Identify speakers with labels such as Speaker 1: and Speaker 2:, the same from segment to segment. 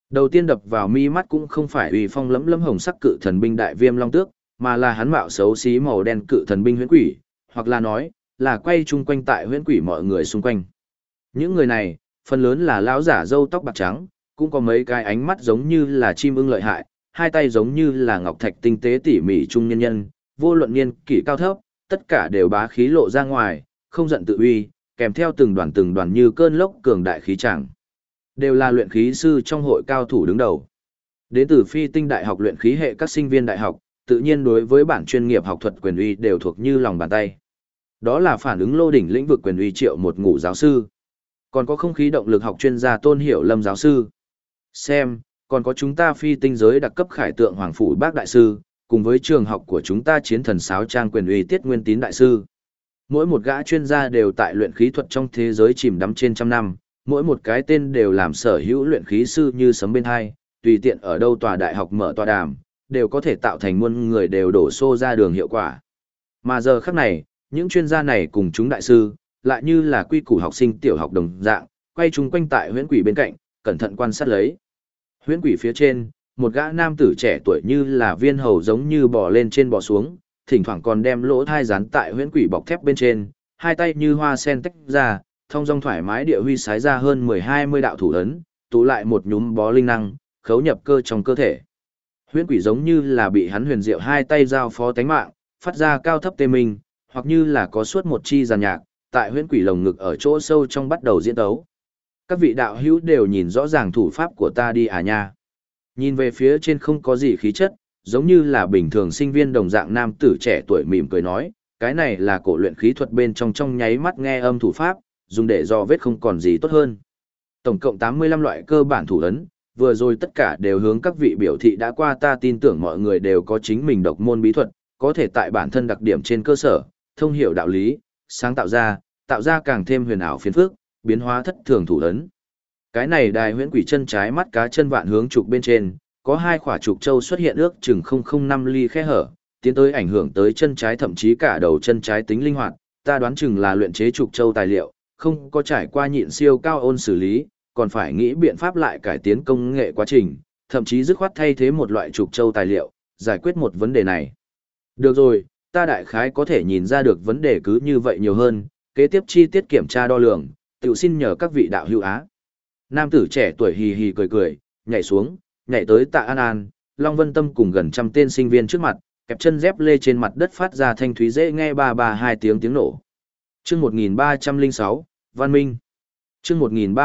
Speaker 1: Đầu tiên đập vào mi mắt cũng không phải uy phong lẫm lẫm hồng sắc cự thần binh đại viêm long tước, mà là hắn mạo xấu xí màu đen cự thần binh huyễn quỷ, hoặc là nói, là quay chung quanh tại huyễn quỷ mọi người xung quanh. Những người này, phần lớn là lão giả râu tóc bạc trắng, cũng có mấy cái ánh mắt giống như là chim ưng lợi hại, hai tay giống như là ngọc thạch tinh tế tỉ mỉ trung nhân nhân, vô luận niên kỷ cao thấp, tất cả đều bá khí lộ ra ngoài, không giận tự uy, kèm theo từng đoàn như cơn lốc cường đại khí tràng. Đều là luyện khí sư trong hội cao thủ đứng đầu. Đến từ Phi Tinh Đại học luyện khí hệ các sinh viên đại học, tự nhiên đối với bản chuyên nghiệp học thuật quyền uy đều thuộc như lòng bàn tay. Đó là phản ứng lô đỉnh lĩnh vực quyền uy Triệu Một Ngũ giáo sư. Còn có không khí động lực học chuyên gia Tôn Hiểu Lâm giáo sư. Xem, còn có chúng ta phi tinh giới đặc cấp khải tượng Hoàng Phủ Bác Đại sư, cùng với trường học của chúng ta chiến thần sáo trang quyền uy Tiết Nguyên Tín Đại sư. Mỗi một gã chuyên gia đều tại luyện khí thuật trong thế giới chìm đắm trên trăm năm, mỗi một cái tên đều làm sở hữu luyện khí sư như sấm bên hai, tùy tiện ở đâu tòa đại học mở tòa đàm, đều có thể tạo thành muôn người đều đổ xô ra đường hiệu quả. Mà giờ khắc này, những chuyên gia này cùng chúng đại sư, lại như là quy củ học sinh tiểu học đồng dạng, quay chung quanh tại huyễn quỷ bên cạnh, cẩn thận quan sát lấy. Huyễn quỷ phía trên, một gã nam tử trẻ tuổi như là viên hầu giống như bò lên trên bò xuống, thỉnh thoảng còn đem lỗ thai dán tại huyễn quỷ bọc thép bên trên, hai tay như hoa sen tách ra, thông dong thoải mái địa huy sái ra hơn 10-20 đạo thủ ấn, tụ lại một nhúm bó linh năng, khấu nhập cơ trong cơ thể. Huyễn quỷ giống như là bị hắn huyền diệu hai tay giao phó tánh mạng, phát ra cao thấp tê minh, hoặc như là có suốt một chi giàn nhạc, tại huyễn quỷ lồng ngực ở chỗ sâu trong bắt đầu diễn tấu. Các vị đạo hữu đều nhìn rõ ràng thủ pháp của ta đi à nha. Nhìn về phía trên không có gì khí chất, giống như là bình thường sinh viên đồng dạng nam tử trẻ tuổi mỉm cười nói, cái này là cổ luyện khí thuật bên trong nháy mắt nghe âm thủ pháp, dùng để dò vết không còn gì tốt hơn. Tổng cộng 85 loại cơ bản thủ ấn, vừa rồi tất cả đều hướng các vị biểu thị đã qua, ta tin tưởng mọi người đều có chính mình độc môn bí thuật, có thể tại bản thân đặc điểm trên cơ sở, thông hiểu đạo lý, sáng tạo ra càng thêm huyền ảo phiền phức, biến hóa thất thường thủ ấn. Cái này đài huyễn quỷ chân trái mắt cá chân vạn hướng trục bên trên, có hai quả trục châu xuất hiện ước chừng 005 ly khe hở, tiến tới ảnh hưởng tới chân trái thậm chí cả đầu chân trái tính linh hoạt, ta đoán chừng là luyện chế trục châu tài liệu, không có trải qua nhịn siêu cao ôn xử lý, còn phải nghĩ biện pháp lại cải tiến công nghệ quá trình, thậm chí dứt khoát thay thế một loại trục châu tài liệu, giải quyết một vấn đề này. Được rồi, ta đại khái có thể nhìn ra được vấn đề cứ như vậy nhiều hơn, kế tiếp chi tiết kiểm tra đo lường, tự xin nhờ các vị đạo hữu á. Nam tử trẻ tuổi hì hì cười cười, nhảy xuống, nhảy tới Tạ An An, Long Vân Tâm cùng gần trăm tên sinh viên trước mặt, kẹp chân dép lê trên mặt đất phát ra thanh thúy dễ nghe ba ba hai tiếng nổ. Chương 1306, Văn Minh. Chương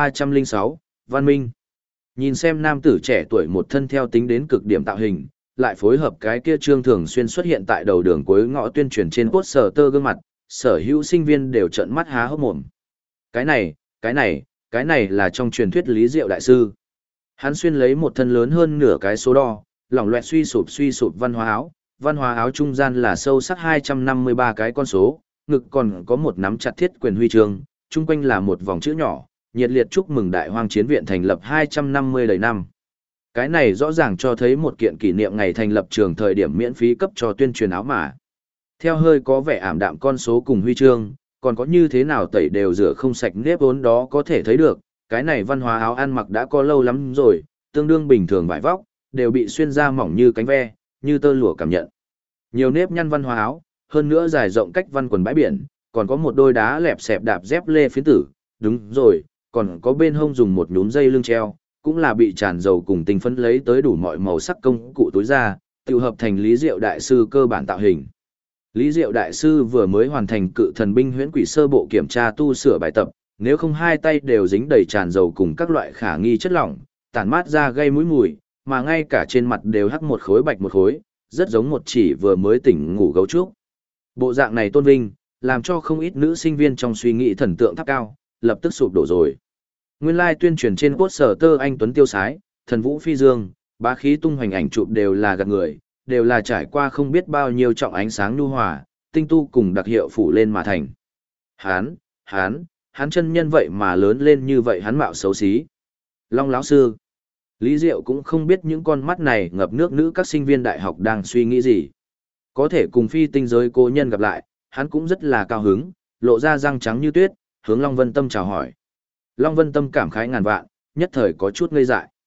Speaker 1: 1306, Văn Minh. Nhìn xem nam tử trẻ tuổi một thân theo tính đến cực điểm tạo hình, lại phối hợp cái kia trương thường xuyên xuất hiện tại đầu đường cuối ngõ tuyên truyền trên poster gương mặt, sở hữu sinh viên đều trợn mắt há hốc mồm. Cái này là trong truyền thuyết Lý Diệu đại sư. Hắn xuyên lấy một thân lớn hơn nửa cái số đo, lỏng loẹt suy sụp văn hóa áo trung gian là sâu sắc 253 cái con số, ngực còn có một nắm chặt thiết quyền huy chương, chung quanh là một vòng chữ nhỏ, nhiệt liệt chúc mừng Đại Hoang Chiến viện thành lập 250 đầy năm. Cái này rõ ràng cho thấy một kiện kỷ niệm ngày thành lập trường thời điểm miễn phí cấp cho tuyên truyền áo mà. Theo hơi có vẻ ảm đạm con số cùng huy chương, còn có như thế nào tẩy đều rửa không sạch nếp vốn đó có thể thấy được, cái này văn hóa áo ăn mặc đã có lâu lắm rồi, tương đương bình thường vải vóc, đều bị xuyên ra mỏng như cánh ve, như tơ lụa cảm nhận. Nhiều nếp nhăn văn hóa áo, hơn nữa dài rộng cách văn quần bãi biển, còn có một đôi đá lẹp xẹp đạp dép lê phiến tử, đúng rồi, còn có bên hông dùng một nhúm dây lưng treo, cũng là bị tràn dầu cùng tinh phấn lấy tới đủ mọi màu sắc công cụ tối ra, tự hợp thành Lý Diệu đại sư cơ bản tạo hình. Lý Diệu đại sư vừa mới hoàn thành cự thần binh huyễn quỷ sơ bộ kiểm tra tu sửa bài tập, nếu không hai tay đều dính đầy tràn dầu cùng các loại khả nghi chất lỏng, tản mát ra gây mũi mùi, mà ngay cả trên mặt đều hắc một khối bạch một khối, rất giống một chỉ vừa mới tỉnh ngủ gấu trúc. Bộ dạng này tôn vinh, làm cho không ít nữ sinh viên trong suy nghĩ thần tượng tháp cao, lập tức sụp đổ rồi. Nguyên lai tuyên truyền trên poster anh tuấn tiêu sái, thần vũ phi dương, bá khí tung hoành ảnh chụp đều là gạt người, đều là trải qua không biết bao nhiêu trọng ánh sáng nhu hòa, tinh tu cùng đặc hiệu phủ lên mà thành. Hắn chân nhân vậy mà lớn lên như vậy, hắn mạo xấu xí. Long lão sư. Lý Diệu cũng không biết những con mắt này ngập nước nữ các sinh viên đại học đang suy nghĩ gì. Có thể cùng phi tinh giới cô nhân gặp lại, hắn cũng rất là cao hứng, lộ ra răng trắng như tuyết, hướng Long Vân Tâm chào hỏi. Long Vân Tâm cảm khái ngàn vạn, nhất thời có chút ngây dại.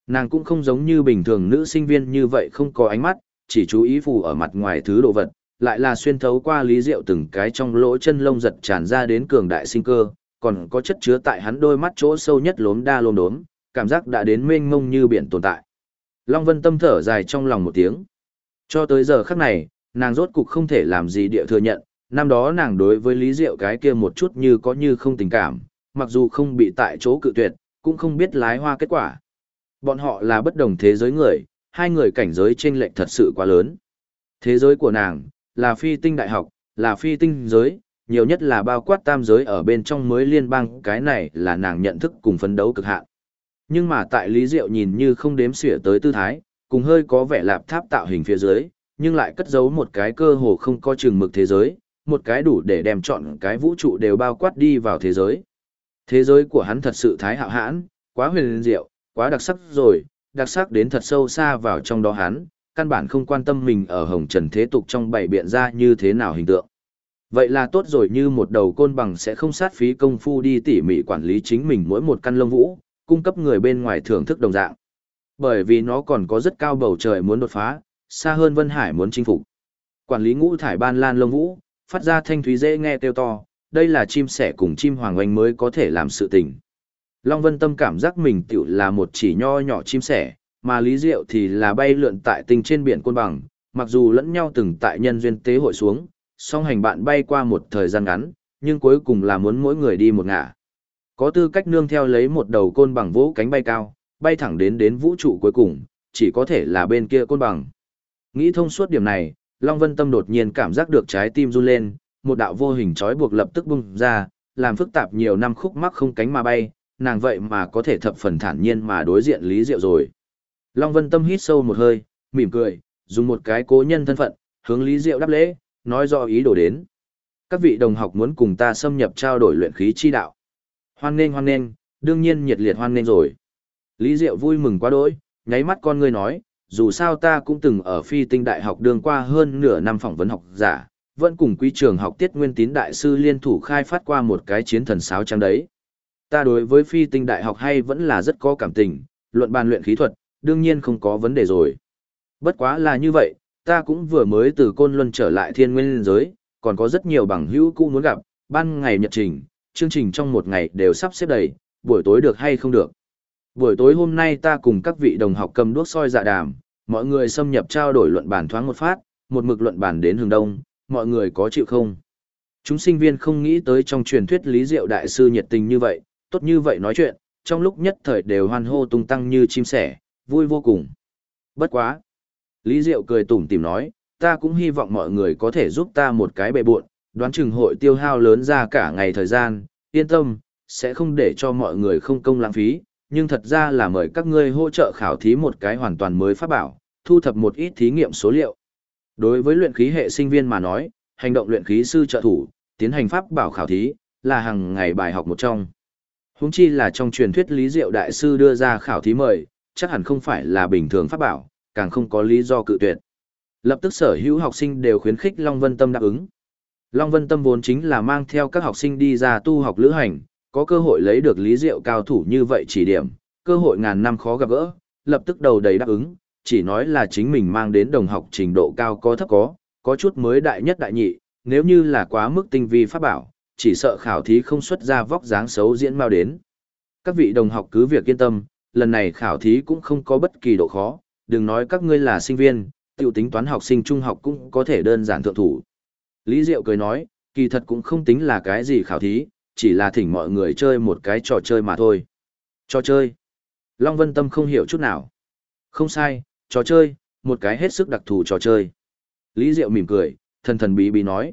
Speaker 1: Nàng cũng không giống như bình thường nữ sinh viên như vậy không có ánh mắt, chỉ chú ý phù ở mặt ngoài thứ đồ vật, lại là xuyên thấu qua Lý Diệu từng cái trong lỗ chân lông giật tràn ra đến cường đại sinh cơ, còn có chất chứa tại hắn đôi mắt chỗ sâu nhất lốm đa lốm đốm, cảm giác đã đến mênh mông như biển tồn tại. Long Vân Tâm thở dài trong lòng một tiếng. Cho tới giờ khắc này, nàng rốt cục không thể làm gì địa thừa nhận, năm đó nàng đối với Lý Diệu cái kia một chút như có như không tình cảm, mặc dù không bị tại chỗ cự tuyệt, cũng không biết lái hoa kết quả. Bọn họ là bất đồng thế giới người, hai người cảnh giới chênh lệch thật sự quá lớn. Thế giới của nàng là phi tinh đại học, là phi tinh giới, nhiều nhất là bao quát tam giới ở bên trong mới liên bang, cái này là nàng nhận thức cùng phấn đấu cực hạn. Nhưng mà tại Lý Diệu nhìn như không đếm xỉa tới tư thái, cùng hơi có vẻ lạp tháp tạo hình phía dưới, nhưng lại cất giấu một cái cơ hồ không có chừng mực thế giới, một cái đủ để đem chọn cái vũ trụ đều bao quát đi vào thế giới. Thế giới của hắn thật sự thái hạo hãn, quá huyền diệu, quá đặc sắc rồi, đặc sắc đến thật sâu xa vào trong đó hắn, căn bản không quan tâm mình ở hồng trần thế tục trong bảy biện ra như thế nào hình tượng. Vậy là tốt rồi, như một đầu côn bằng sẽ không sát phí công phu đi tỉ mỉ quản lý chính mình mỗi một căn lông vũ, cung cấp người bên ngoài thưởng thức đồng dạng. Bởi vì nó còn có rất cao bầu trời muốn đột phá, xa hơn Vân Hải muốn chinh phục. Quản lý ngũ thải ban lan lông vũ, phát ra thanh thúy dễ nghe kêu to, đây là chim sẻ cùng chim hoàng oanh mới có thể làm sự tình. Long Vân Tâm cảm giác mình tiểu là một chỉ nho nhỏ chim sẻ, mà Lý Diệu thì là bay lượn tại tinh trên biển côn bằng, mặc dù lẫn nhau từng tại nhân duyên tế hội xuống, song hành bạn bay qua một thời gian ngắn, nhưng cuối cùng là muốn mỗi người đi một ngả. Có tư cách nương theo lấy một đầu côn bằng vỗ cánh bay cao, bay thẳng đến vũ trụ cuối cùng, chỉ có thể là bên kia côn bằng. Nghĩ thông suốt điểm này, Long Vân Tâm đột nhiên cảm giác được trái tim run lên, một đạo vô hình trói buộc lập tức bung ra, làm phức tạp nhiều năm khúc mắc không cánh mà bay, nàng vậy mà có thể thập phần thản nhiên mà đối diện Lý Diệu rồi. Long Vân Tâm hít sâu một hơi, mỉm cười, dùng một cái cố nhân thân phận, hướng Lý Diệu đáp lễ, nói rõ ý đồ đến. Các vị đồng học muốn cùng ta xâm nhập trao đổi luyện khí chi đạo. Hoan nghênh, đương nhiên nhiệt liệt hoan nghênh rồi. Lý Diệu vui mừng quá đỗi, nháy mắt con ngươi nói, dù sao ta cũng từng ở phi tinh đại học đương qua hơn nửa năm phỏng vấn học giả, vẫn cùng quý trường học Tiết Nguyên Tín đại sư liên thủ khai phát qua một cái chiến thần sáo trắng đấy. Ta đối với phi tinh đại học hay vẫn là rất có cảm tình, luận bàn luyện khí thuật, đương nhiên không có vấn đề rồi. Bất quá là như vậy, ta cũng vừa mới từ Côn Luân trở lại thiên nguyên giới, còn có rất nhiều bằng hữu cũ muốn gặp, ban ngày nhật trình, chương trình trong một ngày đều sắp xếp đầy, buổi tối được hay không được. Buổi tối hôm nay ta cùng các vị đồng học cầm đuốc soi dạ đàm, mọi người xâm nhập trao đổi luận bàn thoáng một phát, một mực luận bàn đến hướng đông, mọi người có chịu không? Chúng sinh viên không nghĩ tới trong truyền thuyết Lý Diệu đại sư nhiệt tình như vậy, tốt như vậy nói chuyện, trong lúc nhất thời đều hoan hô tung tăng như chim sẻ, vui vô cùng. Bất quá. Lý Diệu cười tủm tỉm nói, ta cũng hy vọng mọi người có thể giúp ta một cái bề buộn, đoán chừng hội tiêu hao lớn ra cả ngày thời gian, yên tâm, sẽ không để cho mọi người không công lãng phí, nhưng thật ra là mời các ngươi hỗ trợ khảo thí một cái hoàn toàn mới pháp bảo, thu thập một ít thí nghiệm số liệu. Đối với luyện khí hệ sinh viên mà nói, hành động luyện khí sư trợ thủ, tiến hành pháp bảo khảo thí, là hàng ngày bài học một trong. Huống chi là trong truyền thuyết Lý Diệu đại sư đưa ra khảo thí mời, chắc hẳn không phải là bình thường pháp bảo, càng không có lý do cự tuyệt. Lập tức sở hữu học sinh đều khuyến khích Long Vân Tâm đáp ứng. Long Vân Tâm vốn chính là mang theo các học sinh đi ra tu học lữ hành, có cơ hội lấy được Lý Diệu cao thủ như vậy chỉ điểm, cơ hội ngàn năm khó gặp gỡ, lập tức đầu đầy đáp ứng, chỉ nói là chính mình mang đến đồng học trình độ cao có thấp có chút mới đại nhất đại nhị, nếu như là quá mức tinh vi pháp bảo, chỉ sợ khảo thí không xuất ra vóc dáng xấu diễn mau đến. Các vị đồng học cứ việc yên tâm, lần này khảo thí cũng không có bất kỳ độ khó, đừng nói các ngươi là sinh viên, tiểu tính toán học sinh trung học cũng có thể đơn giản thượng thủ. Lý Diệu cười nói, kỳ thật cũng không tính là cái gì khảo thí, chỉ là thỉnh mọi người chơi một cái trò chơi mà thôi. Trò chơi? Long Vân Tâm không hiểu chút nào. Không sai, trò chơi, một cái hết sức đặc thù trò chơi. Lý Diệu mỉm cười, thần thần bí bí nói.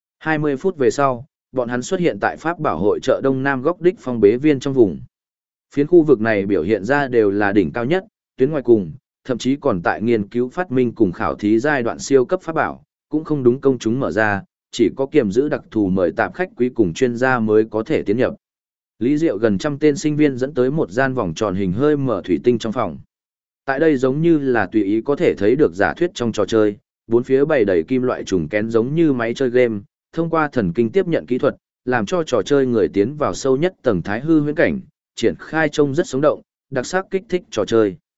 Speaker 1: 20 phút về sau, bọn hắn xuất hiện tại Pháp Bảo hội chợ Đông Nam góc đích phong bế viên trong vùng. Phiến khu vực này biểu hiện ra đều là đỉnh cao nhất, tuyến ngoài cùng, thậm chí còn tại nghiên cứu phát minh cùng khảo thí giai đoạn siêu cấp pháp bảo, cũng không đúng công chúng mở ra, chỉ có kiểm giữ đặc thù mời tạp khách quý cùng chuyên gia mới có thể tiến nhập. Lý Diệu gần trăm tên sinh viên dẫn tới một gian vòng tròn hình hơi mở thủy tinh trong phòng. Tại đây giống như là tùy ý có thể thấy được giả thuyết trong trò chơi, bốn phía bày đầy kim loại trùng kén giống như máy chơi game, thông qua thần kinh tiếp nhận kỹ thuật, làm cho trò chơi người tiến vào sâu nhất tầng thái hư huyễn cảnh, triển khai trông rất sống động, đặc sắc kích thích trò chơi.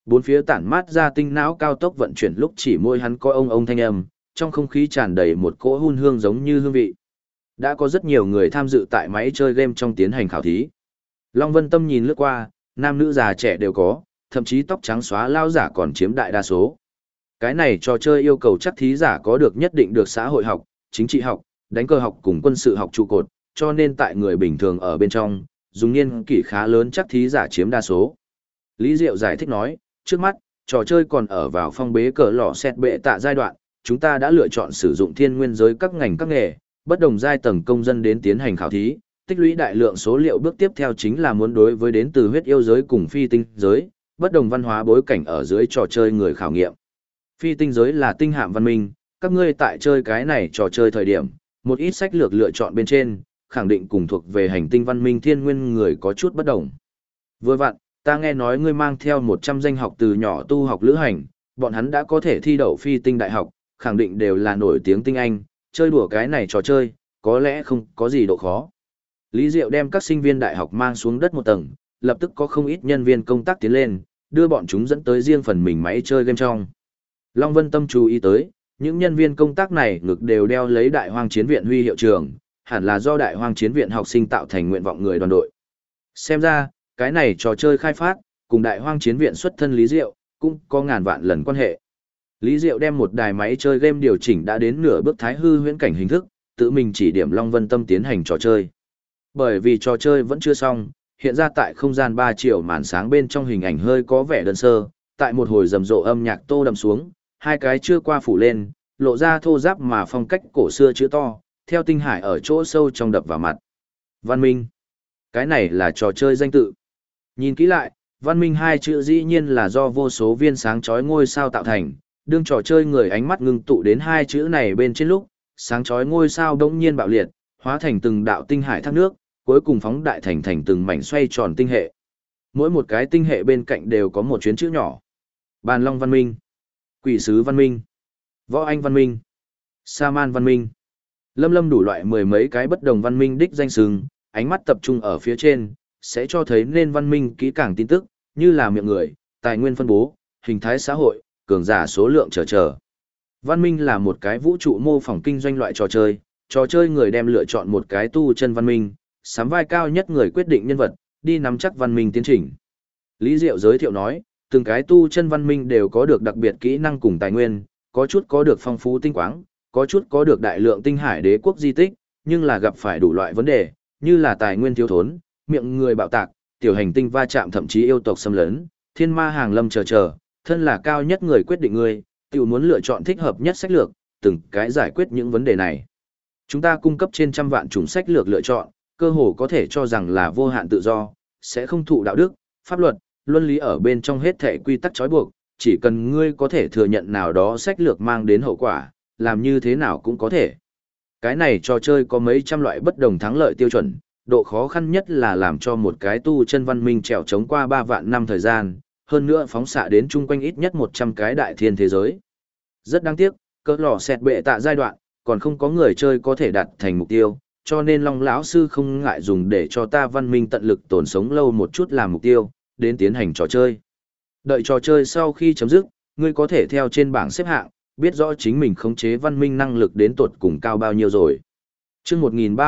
Speaker 1: Bốn phía tản mát ra tinh não cao tốc vận chuyển lúc chỉ môi hắn có ông thanh âm, trong không khí tràn đầy một cỗ hun hương giống như hương vị. Đã có rất nhiều người tham dự tại máy chơi game trong tiến hành khảo thí. Long Vân Tâm nhìn lướt qua, nam nữ già trẻ đều có, thậm chí tóc trắng xóa lao giả còn chiếm đại đa số. Cái này trò chơi yêu cầu chắc thí giả có được nhất định được xã hội học, chính trị học, đánh cờ học cùng quân sự học trụ cột, cho nên tại người bình thường ở bên trong, dùng niên kỷ khá lớn chắc thí giả chiếm đa số. Lý Diệu giải thích nói, trước mắt, trò chơi còn ở vào phong bế cờ lò xét bệ tạ giai đoạn, chúng ta đã lựa chọn sử dụng thiên nguyên giới các ngành các nghề, bất đồng giai tầng công dân đến tiến hành khảo thí, tích lũy đại lượng số liệu bước tiếp theo chính là muốn đối với đến từ huyết yêu giới cùng phi tinh giới, bất đồng văn hóa bối cảnh ở dưới trò chơi người khảo nghiệm. Phi tinh giới là tinh hạm văn minh, các ngươi tại chơi cái này trò chơi thời điểm, một ít sách lược lựa chọn bên trên, khẳng định cùng thuộc về hành tinh văn minh thiên nguyên người có chút bất đồng. Vừa vặn, ta nghe nói ngươi mang theo 100 danh học từ nhỏ tu học lữ hành, bọn hắn đã có thể thi đậu phi tinh đại học, khẳng định đều là nổi tiếng tinh anh, chơi đùa cái này trò chơi, có lẽ không có gì độ khó. Lý Diệu đem các sinh viên đại học mang xuống đất một tầng, lập tức có không ít nhân viên công tác tiến lên, đưa bọn chúng dẫn tới riêng phần mình máy chơi game trong. Long Vân Tâm chú ý tới, những nhân viên công tác này ngực đều đeo lấy Đại Hoang Chiến viện huy hiệu trường, hẳn là do Đại Hoang Chiến viện học sinh tạo thành nguyện vọng người đoàn đội. Xem ra, cái này trò chơi khai phát, cùng Đại Hoang Chiến viện xuất thân Lý Diệu, cũng có ngàn vạn lần quan hệ. Lý Diệu đem một đài máy chơi game điều chỉnh đã đến nửa bước thái hư huyễn cảnh hình thức, tự mình chỉ điểm Long Vân Tâm tiến hành trò chơi. Bởi vì trò chơi vẫn chưa xong, hiện ra tại không gian 3 triệu màn sáng bên trong hình ảnh hơi có vẻ đơn sơ, tại một hồi rầm rộ âm nhạc tô đậm xuống, hai cái chưa qua phủ lên, lộ ra thô ráp mà phong cách cổ xưa chữ to, theo tinh hải ở chỗ sâu trong đập vào mặt. Văn Minh. Cái này là trò chơi danh tự. Nhìn kỹ lại, Văn Minh hai chữ dĩ nhiên là do vô số viên sáng chói ngôi sao tạo thành, đương trò chơi người ánh mắt ngưng tụ đến hai chữ này bên trên lúc, sáng chói ngôi sao đống nhiên bạo liệt, hóa thành từng đạo tinh hải thác nước, cuối cùng phóng đại thành từng mảnh xoay tròn tinh hệ. Mỗi một cái tinh hệ bên cạnh đều có một chuyến chữ nhỏ. Bàn Long Văn Minh, Quỷ Sứ Văn Minh, Võ Anh Văn Minh, Sa Man Văn Minh. Lâm đủ loại mười mấy cái bất đồng văn minh đích danh xưng, ánh mắt tập trung ở phía trên, sẽ cho thấy nên văn minh kỹ càng tin tức, như là miệng người, tài nguyên phân bố, hình thái xã hội, cường giả số lượng chờ. Văn minh là một cái vũ trụ mô phỏng kinh doanh loại trò chơi người đem lựa chọn một cái tu chân văn minh, sắm vai cao nhất người quyết định nhân vật, đi nắm chắc văn minh tiến trình. Lý Diệu giới thiệu nói, từng cái tu chân văn minh đều có được đặc biệt kỹ năng cùng tài nguyên, có chút có được phong phú tinh quáng, có chút có được đại lượng tinh hải đế quốc di tích, nhưng là gặp phải đủ loại vấn đề, như là tài nguyên thiếu thốn, miệng người bạo tạc, tiểu hành tinh va chạm thậm chí yêu tộc xâm lấn, thiên ma hàng lâm chờ, thân là cao nhất người quyết định người, tiểu muốn lựa chọn thích hợp nhất sách lược, từng cái giải quyết những vấn đề này. Chúng ta cung cấp trên trăm vạn chủng sách lược lựa chọn, cơ hồ có thể cho rằng là vô hạn tự do, sẽ không thụ đạo đức, pháp luật, luân lý ở bên trong hết thể quy tắc trói buộc, chỉ cần ngươi có thể thừa nhận nào đó sách lược mang đến hậu quả, làm như thế nào cũng có thể. Cái này trò chơi có mấy trăm loại bất đồng thắng lợi tiêu chuẩn, độ khó khăn nhất là làm cho một cái tu chân văn minh trèo chống qua 3 vạn năm thời gian, hơn nữa phóng xạ đến chung quanh ít nhất 100 cái đại thiên thế giới. Rất đáng tiếc, cỡ lò xẹt bệ tạ giai đoạn, còn không có người chơi có thể đạt thành mục tiêu, cho nên Long lão sư không ngại dùng để cho ta văn minh tận lực tồn sống lâu một chút làm mục tiêu, đến tiến hành trò chơi. Đợi trò chơi sau khi chấm dứt, ngươi có thể theo trên bảng xếp hạng, biết rõ chính mình khống chế văn minh năng lực đến tột cùng cao bao nhiêu rồi. Chương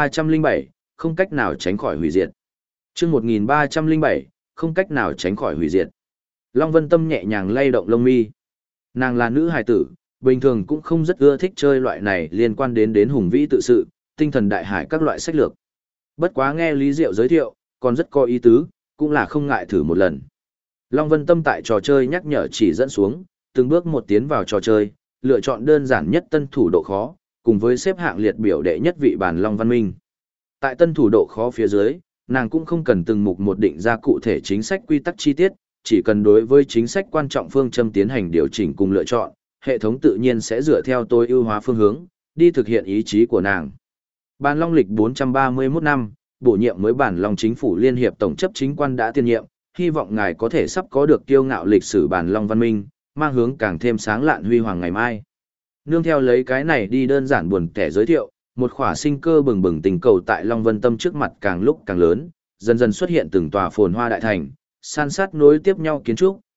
Speaker 1: 1307, không cách nào tránh khỏi hủy diệt. Chương 1307, không cách nào tránh khỏi hủy diệt. Long Vân Tâm nhẹ nhàng lay động lông mi. Nàng là nữ hài tử, bình thường cũng không rất ưa thích chơi loại này liên quan đến hùng vĩ tự sự, tinh thần đại hải các loại sách lược. Bất quá nghe Lý Diệu giới thiệu, còn rất có ý tứ, cũng là không ngại thử một lần. Long Vân Tâm tại trò chơi nhắc nhở chỉ dẫn xuống, từng bước một tiến vào trò chơi, lựa chọn đơn giản nhất tân thủ độ khó, cùng với xếp hạng liệt biểu đệ nhất vị bản Long Văn Minh. Tại tân thủ độ khó phía dưới, nàng cũng không cần từng mục một định ra cụ thể chính sách quy tắc chi tiết, chỉ cần đối với chính sách quan trọng phương châm tiến hành điều chỉnh cùng lựa chọn, hệ thống tự nhiên sẽ dựa theo tối ưu hóa phương hướng, đi thực hiện ý chí của nàng. Bản Long lịch 431 năm, bổ nhiệm mới Bản Long chính phủ liên hiệp tổng chấp chính quan đã tiên nhiệm, hy vọng ngài có thể sắp có được kiêu ngạo lịch sử Bản Long văn minh, mang hướng càng thêm sáng lạn huy hoàng ngày mai. Nương theo lấy cái này đi đơn giản buồn tẻ giới thiệu, một khỏa sinh cơ bừng bừng tình cầu tại Long Vân Tâm trước mặt càng lúc càng lớn, dần dần xuất hiện từng tòa phồn hoa đại thành, san sát nối tiếp nhau kiến trúc,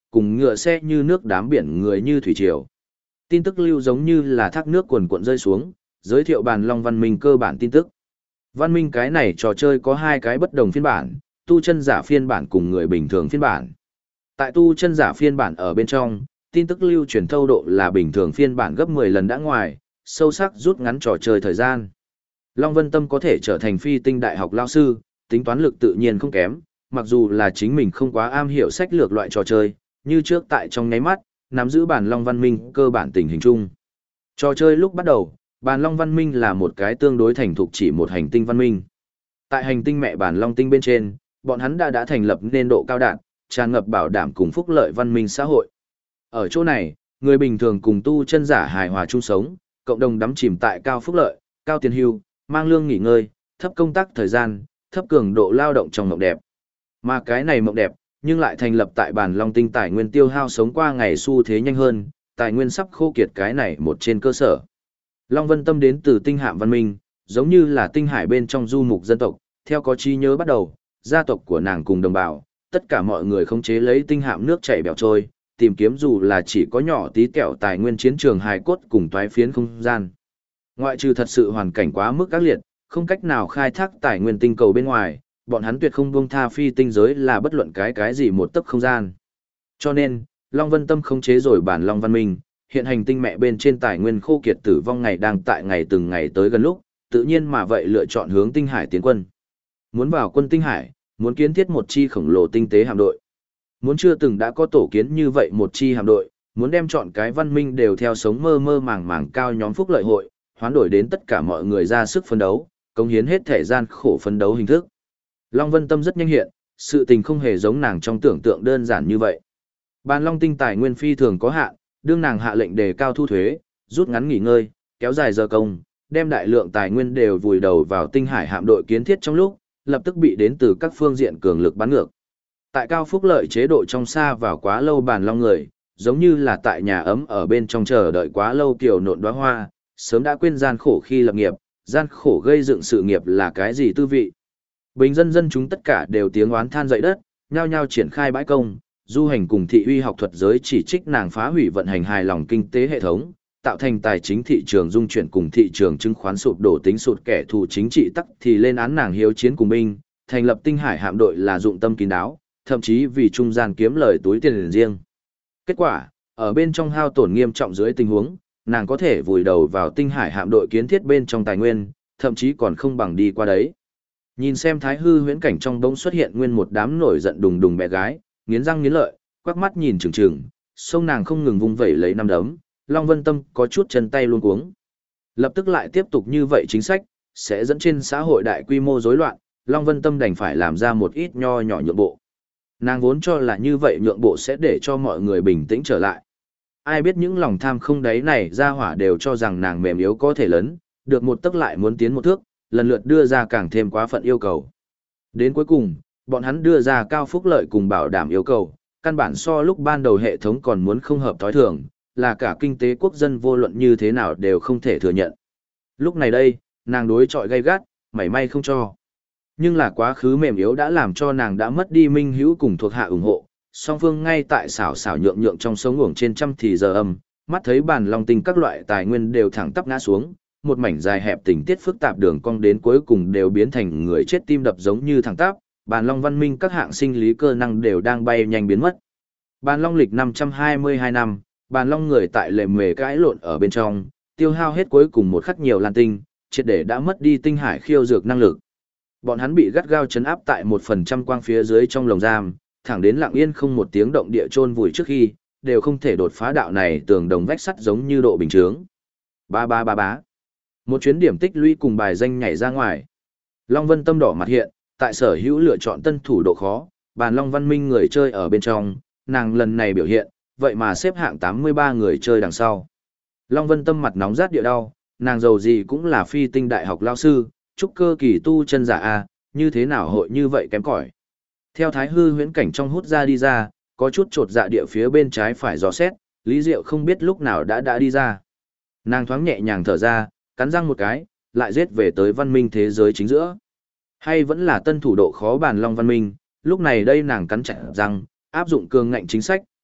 Speaker 1: cùng ngựa xe như nước đám biển người như thủy triều. Tin tức lưu giống như là thác nước cuồn cuộn rơi xuống, giới thiệu bàn long văn minh cơ bản tin tức. Văn minh cái này trò chơi có hai cái bất đồng phiên bản, tu chân giả phiên bản cùng người bình thường phiên bản. Tại tu chân giả phiên bản ở bên trong, tin tức lưu truyền thâu độ là bình thường phiên bản gấp 10 lần đã ngoài, sâu sắc rút ngắn trò chơi thời gian. Long Vân Tâm có thể trở thành phi tinh đại học lao sư, tính toán lực tự nhiên không kém, mặc dù là chính mình không quá am hiểu sách lược loại trò chơi, như trước tại trong nháy mắt, nắm giữ bản Long Văn Minh cơ bản tình hình chung. Trò chơi lúc bắt đầu, bản Long Văn Minh là một cái tương đối thành thục chỉ một hành tinh văn minh. Tại hành tinh mẹ bản Long Tinh bên trên, bọn hắn đã thành lập nên độ cao đạt, tràn ngập bảo đảm cùng phúc lợi văn minh xã hội. Ở chỗ này, người bình thường cùng tu chân giả hài hòa chung sống, cộng đồng đắm chìm tại cao phúc lợi, cao tiền hưu, mang lương nghỉ ngơi, thấp công tác thời gian, thấp cường độ lao động trong mộng đẹp. Mà cái này mộng đẹp, nhưng lại thành lập tại bản Long Tinh tài nguyên tiêu hao sống qua ngày xu thế nhanh hơn, tài nguyên sắp khô kiệt cái này một trên cơ sở. Long Vân Tâm đến từ tinh hạm văn minh, giống như là tinh hải bên trong du mục dân tộc, theo có trí nhớ bắt đầu, gia tộc của nàng cùng đồng bào, tất cả mọi người khống chế lấy tinh hạm nước chảy bèo trôi, tìm kiếm dù là chỉ có nhỏ tí tẹo tài nguyên chiến trường hài cốt cùng toái phiến không gian. Ngoại trừ thật sự hoàn cảnh quá mức ác liệt, không cách nào khai thác tài nguyên tinh cầu bên ngoài, bọn hắn tuyệt không buông tha phi tinh giới là bất luận cái gì một tấc không gian. Cho nên, Long Vân Tâm khống chế rồi bản Long Văn Minh, hiện hành tinh mẹ bên trên tài nguyên khô kiệt tử vong ngày đang tại ngày từng ngày tới gần lúc, tự nhiên mà vậy lựa chọn hướng tinh hải tiến quân. Muốn vào quân tinh hải, muốn kiến thiết một chi khổng lồ tinh tế hạm đội. Muốn chưa từng đã có tổ kiến như vậy một chi hạm đội, muốn đem chọn cái văn minh đều theo sống mơ mơ màng màng cao nhóm phúc lợi hội, hoán đổi đến tất cả mọi người ra sức phấn đấu, cống hiến hết thể gian khổ phấn đấu hình thức. Long Vân Tâm rất nhanh hiện, sự tình không hề giống nàng trong tưởng tượng đơn giản như vậy. Bàn Long Tinh tài nguyên phi thường có hạn, đương nàng hạ lệnh đề cao thu thuế, rút ngắn nghỉ ngơi, kéo dài giờ công, đem đại lượng tài nguyên đều vùi đầu vào tinh hải hạm đội kiến thiết trong lúc, lập tức bị đến từ các phương diện cường lực bắn ngược. Tại cao phúc lợi chế độ trong xa vào quá lâu bàn long người, giống như là tại nhà ấm ở bên trong chờ đợi quá lâu kiều nộn đóa hoa, sớm đã quên gian khổ khi lập nghiệp, gian khổ gây dựng sự nghiệp là cái gì tư vị. Bình dân dân chúng tất cả đều tiếng oán than dậy đất, nhao nhao triển khai bãi công, du hành cùng thị uy học thuật giới chỉ trích nàng phá hủy vận hành hài lòng kinh tế hệ thống, tạo thành tài chính thị trường dung chuyển cùng thị trường chứng khoán sụp đổ tính sụt kẻ thù chính trị tắc thì lên án nàng hiếu chiến cùng binh, thành lập tinh hải hạm đội là dụng tâm kín đáo, thậm chí vì trung gian kiếm lời túi tiền riêng. Kết quả, ở bên trong hao tổn nghiêm trọng dưới tình huống, nàng có thể vùi đầu vào tinh hải hạm đội kiến thiết bên trong tài nguyên, thậm chí còn không bằng đi qua đấy. Nhìn xem thái hư huyễn cảnh trong bỗng xuất hiện nguyên một đám nổi giận đùng đùng bé gái, nghiến răng nghiến lợi, quắc mắt nhìn chừng chừng, sông nàng không ngừng vung vẩy lấy năm đấm, Long Vân Tâm có chút chân tay luôn cuống. Lập tức lại tiếp tục như vậy chính sách, sẽ dẫn trên xã hội đại quy mô rối loạn, Long Vân Tâm đành phải làm ra một ít nho nhỏ nhượng bộ. Nàng vốn cho là như vậy nhượng bộ sẽ để cho mọi người bình tĩnh trở lại. Ai biết những lòng tham không đáy này ra hỏa đều cho rằng nàng mềm yếu có thể lớn, được một tấc lại muốn tiến một thước, lần lượt đưa ra càng thêm quá phận yêu cầu. Đến cuối cùng, bọn hắn đưa ra cao phúc lợi cùng bảo đảm yêu cầu, căn bản so lúc ban đầu hệ thống còn muốn không hợp thói thường, là cả kinh tế quốc dân vô luận như thế nào đều không thể thừa nhận. Lúc này đây, nàng đối chọi gay gắt, mảy may không cho. Nhưng là quá khứ mềm yếu đã làm cho nàng đã mất đi minh hữu cùng thuộc hạ ủng hộ, song phương ngay tại xảo xảo nhượng nhượng trong sống uổng trên trăm thì giờ âm, mắt thấy bàn long tinh các loại tài nguyên đều thẳng tắp ngã xuống, một mảnh dài hẹp tình tiết phức tạp đường cong đến cuối cùng đều biến thành người chết tim đập giống như thẳng tắp, bàn long văn minh các hạng sinh lý cơ năng đều đang bay nhanh biến mất. Bàn long lịch 522 năm, bàn long người tại lề mề cãi lộn ở bên trong, tiêu hao hết cuối cùng một khắc nhiều lan tinh, triệt để đã mất đi tinh hải khiêu dược năng lực. Bọn hắn bị gắt gao chấn áp tại 1% quang phía dưới trong lồng giam, thẳng đến lặng yên không một tiếng động địa chôn vùi trước khi, đều không thể đột phá đạo này tường đồng vách sắt giống như độ bình chướng. Ba ba ba bá. Một chuyến điểm tích lũy cùng bài danh nhảy ra ngoài. Long Vân Tâm đỏ mặt hiện, tại sở hữu lựa chọn tân thủ độ khó, bàn Long Văn Minh người chơi ở bên trong, nàng lần này biểu hiện, vậy mà xếp hạng 83 người chơi đằng sau. Long Vân Tâm mặt nóng rát địa đau, nàng giàu gì cũng là phi tinh đại học lao sư, trúc cơ kỳ tu chân giả a, như thế nào hội như vậy kém cỏi. Theo thái hư huyễn cảnh trong hút ra đi ra, có chút trột dạ địa phía bên trái phải dò xét, Lý Diệu không biết lúc nào đã đi ra. Nàng thoáng nhẹ nhàng thở ra, cắn răng một cái, lại giết về tới văn minh thế giới chính giữa. Hay vẫn là tân thủ độ khó bàn long văn minh, lúc này đây nàng cắn chặt răng, áp dụng cường ngạnh chính sách,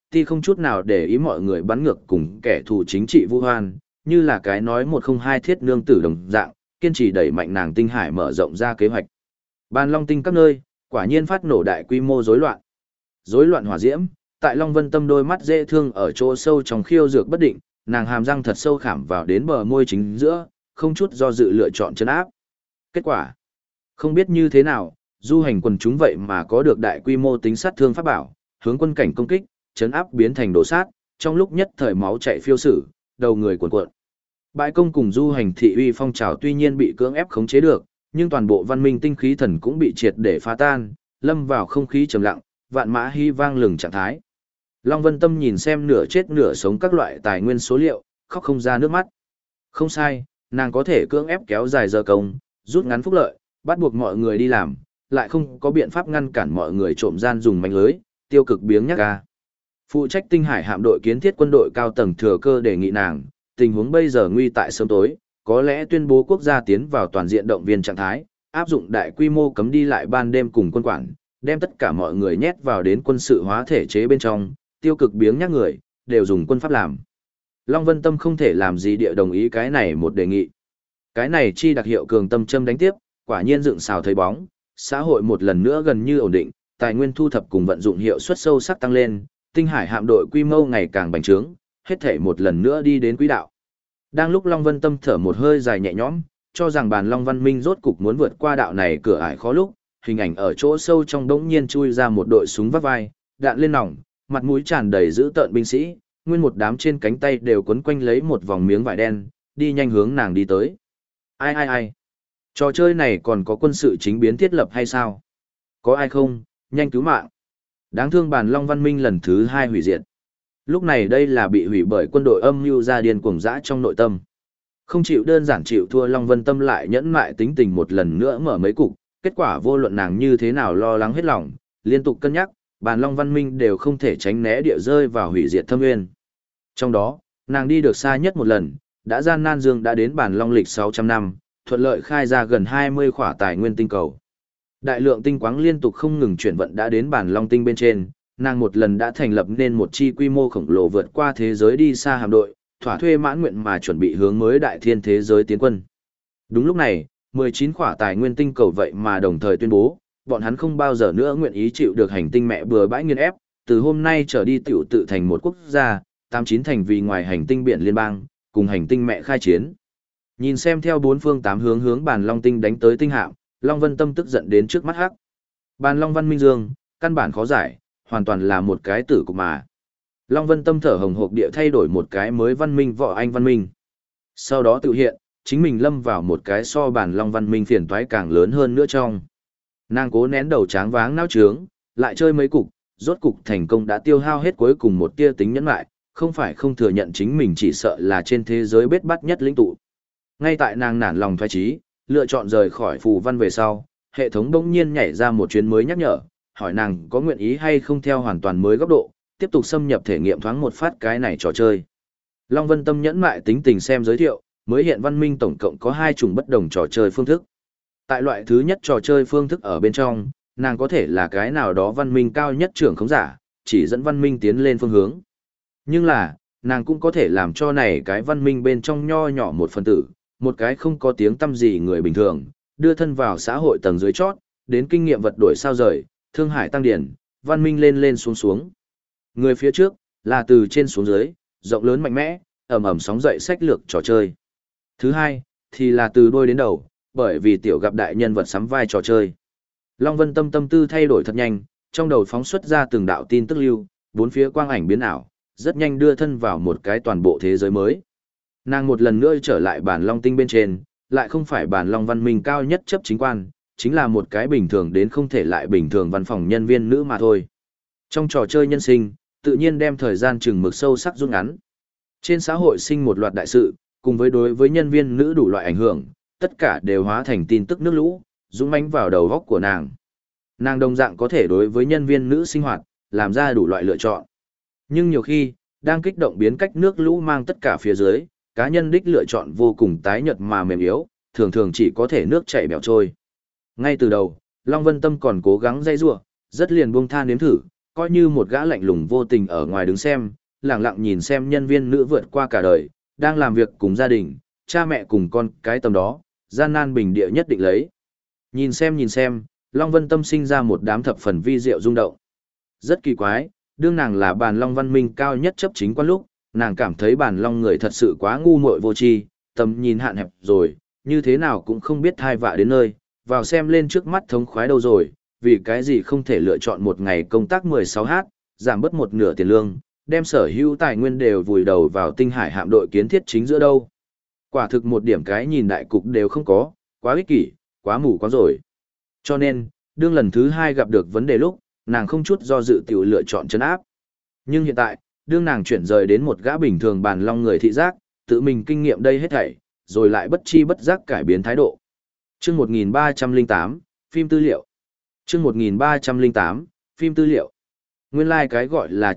Speaker 1: ti không chút nào để ý mọi người bắn ngược cùng kẻ thù chính trị vu hoan, như là cái nói một không hai thiết nương tử đồng dạng, kiên trì đẩy mạnh nàng tinh hải mở rộng ra kế hoạch. Bàn Long Tinh các nơi, quả nhiên phát nổ đại quy mô rối loạn. Rối loạn hỏa diễm, tại Long Vân Tâm đôi mắt dễ thương ở chỗ sâu trong khiêu dược bất định, nàng hàm răng thật sâu khảm vào đến bờ môi chính giữa, không chút do dự lựa chọn trấn áp. Kết quả, không biết như thế nào, du hành quần chúng vậy mà có được đại quy mô tính sát thương pháp bảo, hướng quân cảnh công kích, trấn áp biến thành đổ sát, trong lúc nhất thời máu chảy phiêu sử, đầu người cuộn cuộn. Bãi công cùng du hành thị uy phong trào tuy nhiên bị cưỡng ép khống chế được, nhưng toàn bộ văn minh tinh khí thần cũng bị triệt để phá tan, lâm vào không khí trầm lặng, vạn mã hy vang lừng trạng thái. Long Vân Tâm nhìn xem nửa chết nửa sống các loại tài nguyên số liệu, khóc không ra nước mắt. Không sai, nàng có thể cưỡng ép kéo dài giờ công, rút ngắn phúc lợi, bắt buộc mọi người đi làm, lại không có biện pháp ngăn cản mọi người trộm gian dùng manh lưới, tiêu cực biếng nhắc ga. Phụ trách tinh hải hạm đội kiến thiết quân đội cao tầng thừa cơ đề nghị nàng, tình huống bây giờ nguy tại sớm tối, có lẽ tuyên bố quốc gia tiến vào toàn diện động viên trạng thái, áp dụng đại quy mô cấm đi lại ban đêm cùng quân quản, đem tất cả mọi người nhét vào đến quân sự hóa thể chế bên trong, tiêu cực biếng nhắc người, đều dùng quân pháp làm. Long Vân Tâm không thể làm gì địa đồng ý cái này một đề nghị. Cái này chi đặc hiệu cường tâm châm đánh tiếp, quả nhiên dựng xào thấy bóng, xã hội một lần nữa gần như ổn định, tài nguyên thu thập cùng vận dụng hiệu suất sâu sắc tăng lên, tinh hải hạm đội quy mô ngày càng bành trướng, hết thể một lần nữa đi đến quỹ đạo. Đang lúc Long Vân Tâm thở một hơi dài nhẹ nhõm, cho rằng bàn Long Văn Minh rốt cục muốn vượt qua đạo này cửa ải khó lúc, hình ảnh ở chỗ sâu trong đống nhiên chui ra một đội súng vắt vai, đạn lên nòng, mặt mũi tràn đầy dữ tợn binh sĩ, nguyên một đám trên cánh tay đều quấn quanh lấy một vòng miếng vải đen, đi nhanh hướng nàng đi tới. Ai? Trò chơi này còn có quân sự chính biến thiết lập hay sao? Có ai không? Nhanh cứu mạng. Đáng thương bàn Long Văn Minh lần thứ 2 hủy diệt. Lúc này đây là bị hủy bởi quân đội âm mưu ra điên cuồng dã trong nội tâm. Không chịu đơn giản chịu thua Long Vân Tâm lại nhẫn mại tính tình một lần nữa mở mấy cục, kết quả vô luận nàng như thế nào lo lắng hết lòng, liên tục cân nhắc, bàn Long Văn Minh đều không thể tránh né địa rơi vào hủy diệt thâm nguyên. Trong đó, nàng đi được xa nhất một lần, đã gian nan dương đã đến bàn Long lịch 600 năm, thuận lợi khai ra gần 20 khỏa tài nguyên tinh cầu. Đại lượng tinh quáng liên tục không ngừng chuyển vận đã đến bàn Long tinh bên trên, nàng một lần đã thành lập nên một chi quy mô khổng lồ vượt qua thế giới đi xa hạm đội, thỏa thuê mãn nguyện mà chuẩn bị hướng mới đại thiên thế giới tiến quân. Đúng lúc này, 19 khỏa tài nguyên tinh cầu vậy mà đồng thời tuyên bố, bọn hắn không bao giờ nữa nguyện ý chịu được hành tinh mẹ bừa bãi nghiền ép, từ hôm nay trở đi tiểu tự thành một quốc gia, 89 thành vì ngoài hành tinh biển liên bang, cùng hành tinh mẹ khai chiến. Nhìn xem theo bốn phương tám hướng hướng bàn Long tinh đánh tới tinh hạm, Long Vân Tâm tức giận đến trước mắt hắc. Bàn Long Văn Minh Dương, căn bản khó giải, hoàn toàn là một cái tử cục mà. Long Vân Tâm thở hồng hộc địa thay đổi một cái mới văn minh võ anh văn minh. Sau đó tự hiện, chính mình lâm vào một cái so bàn Long Văn Minh phiền toái càng lớn hơn nữa trong. Nàng cố nén đầu tráng váng não trướng, lại chơi mấy cục, rốt cục thành công đã tiêu hao hết cuối cùng một tia tính nhẫn lại, không phải không thừa nhận chính mình chỉ sợ là trên thế giới bết bát nhất lĩnh tụ. Ngay tại nàng nản lòng thoái trí, lựa chọn rời khỏi phù văn về sau, hệ thống bỗng nhiên nhảy ra một chuyến mới nhắc nhở, hỏi nàng có nguyện ý hay không theo hoàn toàn mới góc độ, tiếp tục xâm nhập thể nghiệm thoáng một phát cái này trò chơi. Long Vân Tâm nhẫn mại tính tình xem giới thiệu, mới hiện văn minh tổng cộng có 2 chủng bất đồng trò chơi phương thức. Tại loại thứ nhất trò chơi phương thức ở bên trong, nàng có thể là cái nào đó văn minh cao nhất trưởng khống giả, chỉ dẫn văn minh tiến lên phương hướng. Nhưng là, nàng cũng có thể làm cho này cái văn minh bên trong nho nhỏ một phần tử, một cái không có tiếng tăm gì người bình thường, đưa thân vào xã hội tầng dưới chót, đến kinh nghiệm vật đổi sao rời, thương hải tăng điển, văn minh lên lên xuống xuống. Người phía trước, là từ trên xuống dưới, rộng lớn mạnh mẽ, ầm ầm sóng dậy sách lược trò chơi. Thứ hai, thì là từ đuôi đến đầu, bởi vì tiểu gặp đại nhân vật sắm vai trò chơi. Long Vân Tâm tâm tư thay đổi thật nhanh, trong đầu phóng xuất ra từng đạo tin tức lưu, bốn phía quang ảnh biến ảo, rất nhanh đưa thân vào một cái toàn bộ thế giới mới. Nàng một lần nữa trở lại bản Long Tinh bên trên, lại không phải bản Long văn minh cao nhất chấp chính quan, chính là một cái bình thường đến không thể lại bình thường văn phòng nhân viên nữ mà thôi. Trong trò chơi nhân sinh, tự nhiên đem thời gian chừng mực sâu sắc rút ngắn. Trên xã hội sinh một loạt đại sự, cùng với đối với nhân viên nữ đủ loại ảnh hưởng, tất cả đều hóa thành tin tức nước lũ, dũng mãnh vào đầu góc của nàng. Nàng đồng dạng có thể đối với nhân viên nữ sinh hoạt, làm ra đủ loại lựa chọn. Nhưng nhiều khi, đang kích động biến cách nước lũ mang tất cả phía dưới, cá nhân đích lựa chọn vô cùng tái nhợt mà mềm yếu, thường thường chỉ có thể nước chảy bèo trôi. Ngay từ đầu, Long Vân Tâm còn cố gắng dây rủa, rất liền buông tha nếm thử, coi như một gã lạnh lùng vô tình ở ngoài đứng xem, lặng lặng nhìn xem nhân viên nữ vượt qua cả đời, đang làm việc cùng gia đình, cha mẹ cùng con cái tầm đó, gian nan bình địa nhất định lấy. Nhìn xem, Long Vân tâm sinh ra một đám thập phần vi diệu rung động. Rất kỳ quái, đương nàng là bàn long văn minh cao nhất chấp chính quan lúc, nàng cảm thấy bàn long người thật sự quá ngu muội vô tri, tầm nhìn hạn hẹp rồi, như thế nào cũng không biết thai vạ đến nơi, vào xem lên trước mắt thống khoái đâu rồi, vì cái gì không thể lựa chọn một ngày công tác 16h, giảm bớt một nửa tiền lương, đem sở hữu tài nguyên đều vùi đầu vào tinh hải hạm đội kiến thiết chính giữa đâu. Quả thực một điểm cái nhìn đại cục đều không có, quá ích kỷ, quá mù quá rồi. Cho nên, đương lần thứ hai gặp được vấn đề lúc, nàng không chút do dự tiểu lựa chọn trấn áp. Nhưng hiện tại, đương nàng chuyển rời đến một gã bình thường bàn long người thị giác, tự mình kinh nghiệm đây hết thảy, rồi lại bất chi bất giác cải biến thái độ. Chương 1308, phim tư liệu. Chương 1308, phim tư liệu. Nguyên lai cái gọi là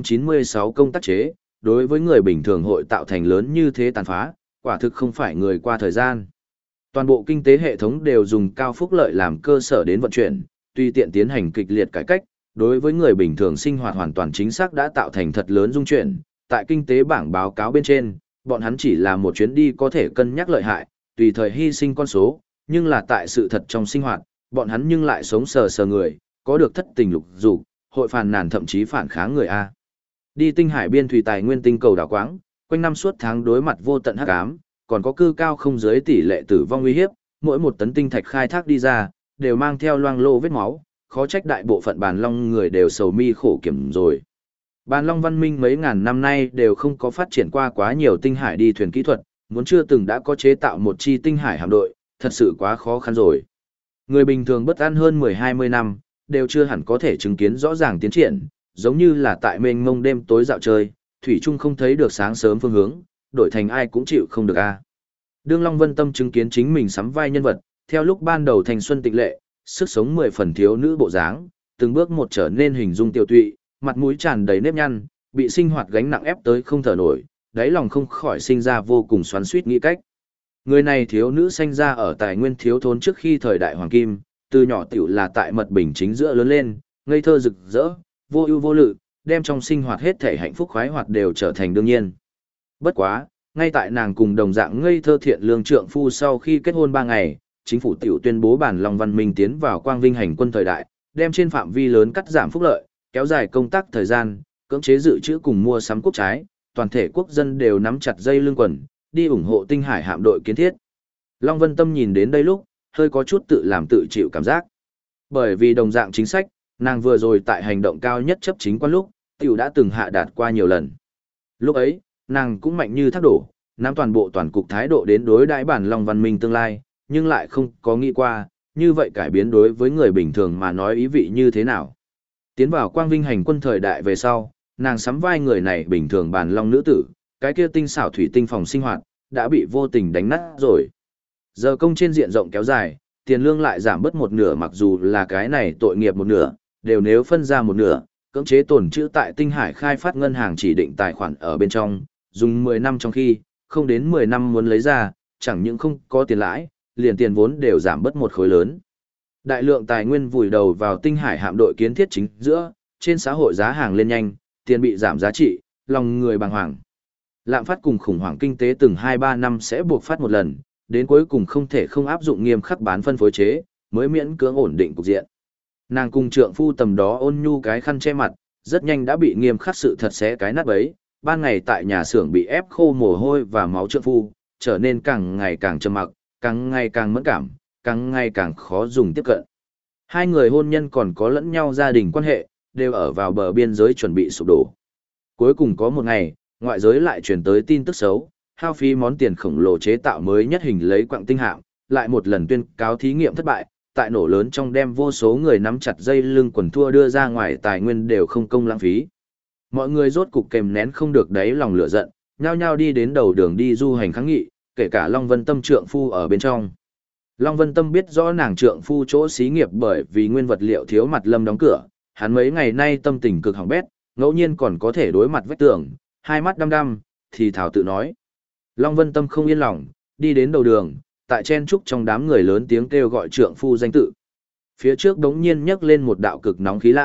Speaker 1: 996 công tác chế, đối với người bình thường hội tạo thành lớn như thế tàn phá, quả thực không phải người qua thời gian. Toàn bộ kinh tế hệ thống đều dùng cao phúc lợi làm cơ sở đến vận chuyển, tùy tiện tiến hành kịch liệt cải cách, đối với người bình thường sinh hoạt hoàn toàn chính xác đã tạo thành thật lớn dung chuyển. Tại kinh tế bảng báo cáo bên trên, bọn hắn chỉ là một chuyến đi có thể cân nhắc lợi hại, tùy thời hy sinh con số, nhưng là tại sự thật trong sinh hoạt, bọn hắn nhưng lại sống sờ sờ người, có được thất tình lục dục, hội phàn nàn thậm chí phản kháng người A. Đi tinh hải biên thủy tài nguyên tinh cầu đảo quáng, quanh năm suốt tháng đối mặt vô tận hắc ám, còn có cư cao không dưới tỷ lệ tử vong uy hiếp, mỗi một tấn tinh thạch khai thác đi ra, đều mang theo loang lô vết máu, khó trách đại bộ phận bàn long người đều sầu mi khổ kiểm rồi. Bàn long văn minh mấy ngàn năm nay đều không có phát triển qua quá nhiều tinh hải đi thuyền kỹ thuật, muốn chưa từng đã có chế tạo một chi tinh hải hạm đội, thật sự quá khó khăn rồi. Người bình thường bất an hơn 10-20 năm, đều chưa hẳn có thể chứng kiến rõ ràng tiến triển, giống như là tại mênh mông đêm tối dạo chơi, thủy chung không thấy được sáng sớm phương hướng, đổi thành ai cũng chịu không được a. Đương Long Vân Tâm chứng kiến chính mình sắm vai nhân vật, theo lúc ban đầu thành xuân tịnh lệ, sức sống 10 phần thiếu nữ bộ dáng, từng bước một trở nên hình dung tiêu tụy, mặt mũi tràn đầy nếp nhăn, bị sinh hoạt gánh nặng ép tới không thở nổi, đáy lòng không khỏi sinh ra vô cùng xoắn xuýt nghĩ cách. Người này thiếu nữ sinh ra ở tài nguyên thiếu thốn trước khi thời đại hoàng kim, từ nhỏ tiểu là tại mật bình chính giữa lớn lên, ngây thơ rực rỡ, vô ưu vô lự, đem trong sinh hoạt hết thể hạnh phúc khoái hoạt đều trở thành đương nhiên. Bất quá, ngay tại nàng cùng đồng dạng ngây thơ thiện lương trượng phu sau khi kết hôn 3 ngày, chính phủ tiểu tuyên bố bản Long Văn Minh tiến vào quang vinh hành quân thời đại, đem trên phạm vi lớn cắt giảm phúc lợi, kéo dài công tác thời gian, cưỡng chế dự trữ cùng mua sắm quốc trái, toàn thể quốc dân đều nắm chặt dây lưng quần, đi ủng hộ tinh hải hạm đội kiến thiết. Long Vân Tâm nhìn đến đây lúc, hơi có chút tự làm tự chịu cảm giác. Bởi vì đồng dạng chính sách, nàng vừa rồi tại hành động cao nhất chấp chính quan lúc, tiểu đã từng hạ đạt qua nhiều lần. Lúc ấy, nàng cũng mạnh như thác đổ, nắm toàn bộ toàn cục thái độ đến đối đãi bản Long Văn Minh tương lai, nhưng lại không có nghĩ qua, như vậy cải biến đối với người bình thường mà nói ý vị như thế nào. Tiến vào quang vinh hành quân thời đại về sau, nàng sắm vai người này bình thường bản Long nữ tử, cái kia tinh xảo thủy tinh phòng sinh hoạt, đã bị vô tình đánh nát rồi. Giờ công trên diện rộng kéo dài, tiền lương lại giảm bớt một nửa, mặc dù là cái này tội nghiệp một nửa, đều nếu phân ra một nửa, cưỡng chế tồn trữ tại tinh hải khai phát ngân hàng chỉ định tài khoản ở bên trong, dùng 10 năm trong khi, không đến 10 năm muốn lấy ra, chẳng những không có tiền lãi, liền tiền vốn đều giảm bớt một khối lớn. Đại lượng tài nguyên vùi đầu vào tinh hải hạm đội kiến thiết chính giữa, trên xã hội giá hàng lên nhanh, tiền bị giảm giá trị, lòng người bàng hoàng. Lạm phát cùng khủng hoảng kinh tế từng 2-3 năm sẽ buộc phát một lần, đến cuối cùng không thể không áp dụng nghiêm khắc bán phân phối chế, mới miễn cưỡng ổn định cục diện. Nàng cùng trượng phu tầm đó ôn nhu cái khăn che mặt, rất nhanh đã bị nghiêm khắc sự thật xé cái nát bấy, ban ngày tại nhà xưởng bị ép khô mồ hôi và máu trượng phu, trở nên càng ngày càng trầm mặc, càng ngày càng mẫn cảm, càng ngày càng khó dùng tiếp cận. Hai người hôn nhân còn có lẫn nhau gia đình quan hệ, đều ở vào bờ biên giới chuẩn bị sụp đổ. Cuối cùng có một ngày, ngoại giới lại truyền tới tin tức xấu, hao phí món tiền khổng lồ chế tạo mới nhất hình lấy quặng tinh hạm, lại một lần tuyên cáo thí nghiệm thất bại, tại nổ lớn trong đem vô số người nắm chặt dây lưng quần thua đưa ra ngoài tài nguyên đều không công lãng phí. Mọi người rốt cục kềm nén không được đáy lòng lửa giận, nhao nhao đi đến đầu đường đi du hành kháng nghị, kể cả Long Vân Tâm trượng phu ở bên trong. Long Vân Tâm biết rõ nàng trượng phu chỗ xí nghiệp bởi vì nguyên vật liệu thiếu mặt lâm đóng cửa, hắn mấy ngày nay tâm tình cực hỏng bét, ngẫu nhiên còn có thể đối mặt vách tường, hai mắt đăm đăm, thì thảo tự nói. Long Vân Tâm không yên lòng, đi đến đầu đường, tại chen trúc trong đám người lớn tiếng kêu gọi trượng phu danh tự. Phía trước đống nhiên nhấc lên một đạo cực nóng khí lãng,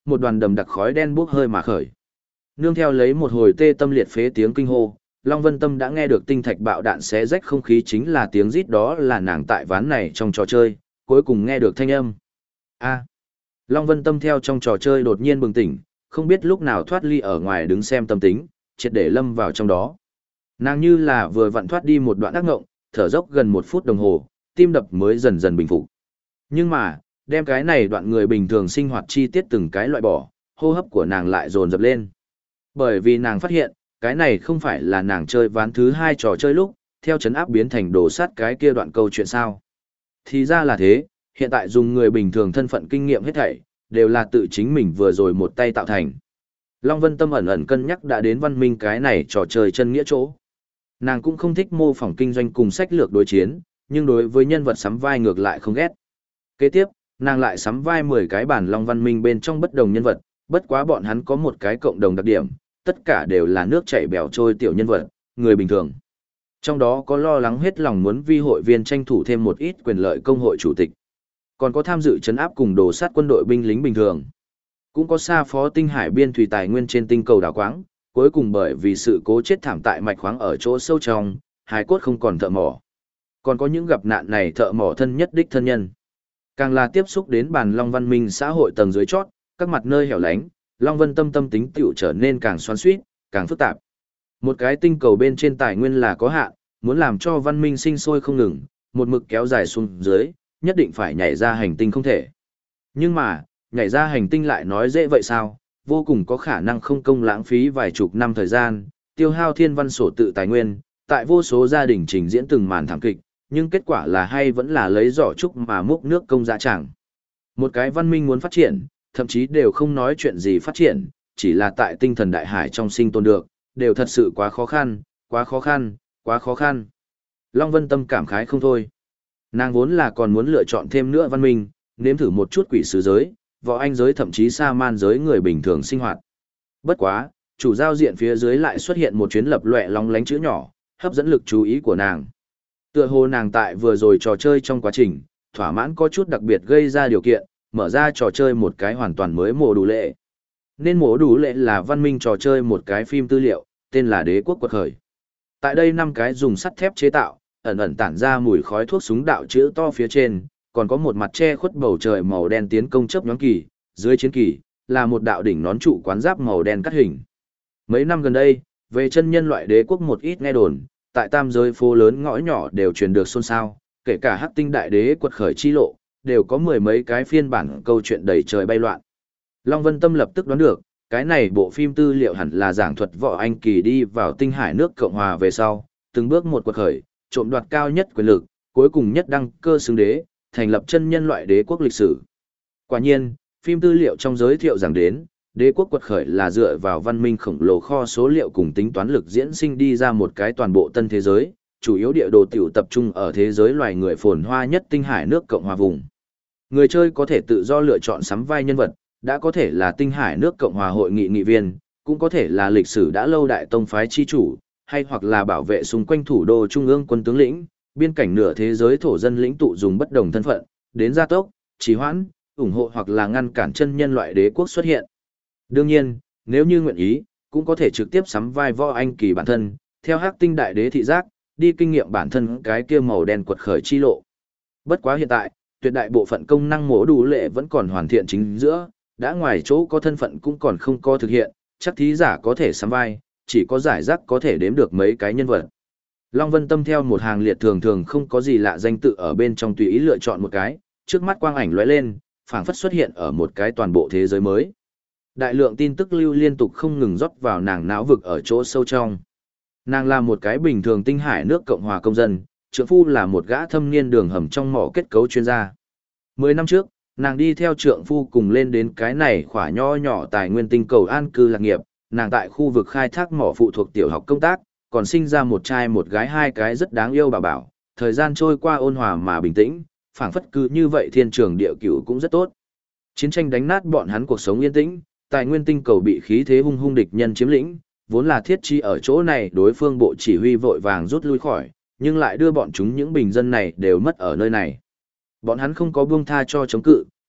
Speaker 1: một đoàn đầm đặc khói đen bốc hơi mà khởi. Nương theo lấy một hồi tê tâm liệt phế tiếng kinh hô, Long Vân Tâm đã nghe được tinh thạch bạo đạn xé rách không khí chính là tiếng rít, đó là nàng tại ván này trong trò chơi, cuối cùng nghe được thanh âm. A. Long Vân Tâm theo trong trò chơi đột nhiên bừng tỉnh, không biết lúc nào thoát ly ở ngoài đứng xem tâm tính, triệt để lâm vào trong đó. Nàng như là vừa vặn thoát đi một đoạn ác ngộng, thở dốc gần 1 phút đồng hồ, tim đập mới dần dần bình phục. Nhưng mà, đem cái này đoạn người bình thường sinh hoạt chi tiết từng cái loại bỏ, hô hấp của nàng lại dồn dập lên. Bởi vì nàng phát hiện, cái này không phải là nàng chơi ván thứ 2 trò chơi lúc, theo chấn áp biến thành đồ sát cái kia đoạn câu chuyện sao. Thì ra là thế, hiện tại dùng người bình thường thân phận kinh nghiệm hết thảy, đều là tự chính mình vừa rồi một tay tạo thành. Long Vân Tâm ẩn ẩn cân nhắc đã đến văn minh cái này trò chơi chân nghĩa chỗ. Nàng cũng không thích mô phỏng kinh doanh cùng sách lược đối chiến, nhưng đối với nhân vật sắm vai ngược lại không ghét. Kế tiếp, nàng lại sắm vai 10 cái bản Long Văn Minh bên trong bất đồng nhân vật, bất quá bọn hắn có một cái cộng đồng đặc điểm, tất cả đều là nước chảy bèo trôi tiểu nhân vật, người bình thường. Trong đó có lo lắng hết lòng muốn vi hội viên tranh thủ thêm một ít quyền lợi công hội chủ tịch. Còn có tham dự trấn áp cùng đồ sát quân đội binh lính bình thường. Cũng có xa phó tinh hải biên thủy tài nguyên trên tinh cầu đảo quáng, cuối cùng bởi vì sự cố chết thảm tại mạch khoáng ở chỗ sâu trong, hài cốt không còn thợ mỏ. Còn có những gặp nạn này thợ mỏ thân nhất đích thân nhân. Càng là tiếp xúc đến bàn Long Văn Minh xã hội tầng dưới chót, các mặt nơi hẻo lánh, Long Vân Tâm tâm tính tiểu trở nên càng xoắn xuýt, càng phức tạp. Một cái tinh cầu bên trên tài nguyên là có hạn, muốn làm cho văn minh sinh sôi không ngừng, một mực kéo dài xuống dưới, nhất định phải nhảy ra hành tinh không thể. Nhưng mà, nhảy ra hành tinh lại nói dễ vậy sao, vô cùng có khả năng không công lãng phí vài chục năm thời gian, tiêu hao thiên văn sổ tự tài nguyên, tại vô số gia đình trình diễn từng màn thảm kịch, nhưng kết quả là hay vẫn là lấy giỏ trúc mà múc nước công dạ chẳng. Một cái văn minh muốn phát triển, thậm chí đều không nói chuyện gì phát triển, chỉ là tại tinh thần đại hải trong sinh tồn được, đều thật sự quá khó khăn, quá khó khăn, quá khó khăn. Long Vân Tâm cảm khái không thôi. Nàng vốn là còn muốn lựa chọn thêm nữa văn minh, nếm thử một chút quỷ sứ giới, võ anh giới thậm chí sa man giới người bình thường sinh hoạt. Bất quá, chủ giao diện phía dưới lại xuất hiện một chuyến lập lòe lóng lánh chữ nhỏ, hấp dẫn lực chú ý của nàng. Tựa hồ nàng tại vừa rồi trò chơi trong quá trình, thỏa mãn có chút đặc biệt gây ra điều kiện, mở ra trò chơi một cái hoàn toàn mới mổ đủ lệ. Nên mổ đủ lệ là văn minh trò chơi một cái phim tư liệu, tên là Đế quốc quật khởi. Tại đây 5 cái dùng sắt thép chế tạo, ẩn ẩn tản ra mùi khói thuốc súng đạo chữ to phía trên, còn có một mặt che khuất bầu trời màu đen tiến công chớp nhoáng kỳ, dưới chiến kỳ là một đạo đỉnh nón trụ quán giáp màu đen cắt hình. Mấy năm gần đây, về chân nhân loại đế quốc một ít nghe đồn, tại tam giới phố lớn ngõ nhỏ đều truyền được xôn xao, kể cả Hắc Tinh đại đế quật khởi chi lộ, đều có 10 mấy cái phiên bản câu chuyện đầy trời bay loạn. Long Vân Tâm lập tức đoán được, cái này bộ phim tư liệu hẳn là giảng thuật Võ Anh Kỳ đi vào tinh hải nước Cộng hòa về sau, từng bước một quật khởi, trộm đoạt cao nhất quyền lực, cuối cùng nhất đăng cơ xứng đế, thành lập chân nhân loại đế quốc lịch sử. Quả nhiên, phim tư liệu trong giới thiệu rằng đến, đế quốc quật khởi là dựa vào văn minh khổng lồ kho số liệu cùng tính toán lực diễn sinh đi ra một cái toàn bộ tân thế giới, chủ yếu địa đồ tiểu tập trung ở thế giới loài người phồn hoa nhất tinh hải nước Cộng hòa vùng. Người chơi có thể tự do lựa chọn sắm vai nhân vật, đã có thể là tinh hải nước Cộng hòa hội nghị nghị viên, cũng có thể là lịch sử đã lâu đại tông phái chi chủ, hay hoặc là bảo vệ xung quanh thủ đô trung ương quân tướng lĩnh, biên cảnh nửa thế giới thổ dân lĩnh tụ dùng bất đồng thân phận, đến gia tốc, trì hoãn, ủng hộ hoặc là ngăn cản chân nhân loại đế quốc xuất hiện. Đương nhiên, nếu như nguyện ý, cũng có thể trực tiếp sắm vai Võ Anh Kỳ bản thân, theo Hắc Tinh đại đế thị giác, đi kinh nghiệm bản thân cái kia màu đen quật khởi chi lộ. Bất quá hiện tại, tuyệt đại bộ phận công năng mổ đủ lệ vẫn còn hoàn thiện chính giữa, đã ngoài chỗ có thân phận cũng còn không có thực hiện, chắc thí giả có thể sắm vai, chỉ có giải rác có thể đếm được mấy cái nhân vật. Long Vân Tâm theo một hàng liệt thường thường không có gì lạ danh tự ở bên trong tùy ý lựa chọn một cái, trước mắt quang ảnh lóe lên, phảng phất xuất hiện ở một cái toàn bộ thế giới mới. Đại lượng tin tức lưu liên tục không ngừng rót vào nàng não vực ở chỗ sâu trong. Nàng là một cái bình thường tinh hải nước Cộng hòa công dân, trượng phu là một gã thâm niên đường hầm trong mỏ kết cấu chuyên gia. 10 năm trước, nàng đi theo trượng phu cùng lên đến cái này khỏa nho nhỏ tài nguyên tinh cầu an cư lạc nghiệp, nàng tại khu vực khai thác mỏ phụ thuộc tiểu học công tác, còn sinh ra một trai một gái hai cái rất đáng yêu bà bảo, thời gian trôi qua ôn hòa mà bình tĩnh, phảng phất cứ như vậy thiên trường địa cửu cũng rất tốt. Chiến tranh đánh nát bọn hắn cuộc sống yên tĩnh, tài nguyên tinh cầu bị khí thế hung hung địch nhân chiếm lĩnh, vốn là thiết chi ở chỗ này đối phương bộ chỉ huy vội vàng rút lui khỏi, nhưng lại đưa bọn chúng những bình dân này đều mất ở nơi này. Bọn hắn không có buông tha cho chống cự,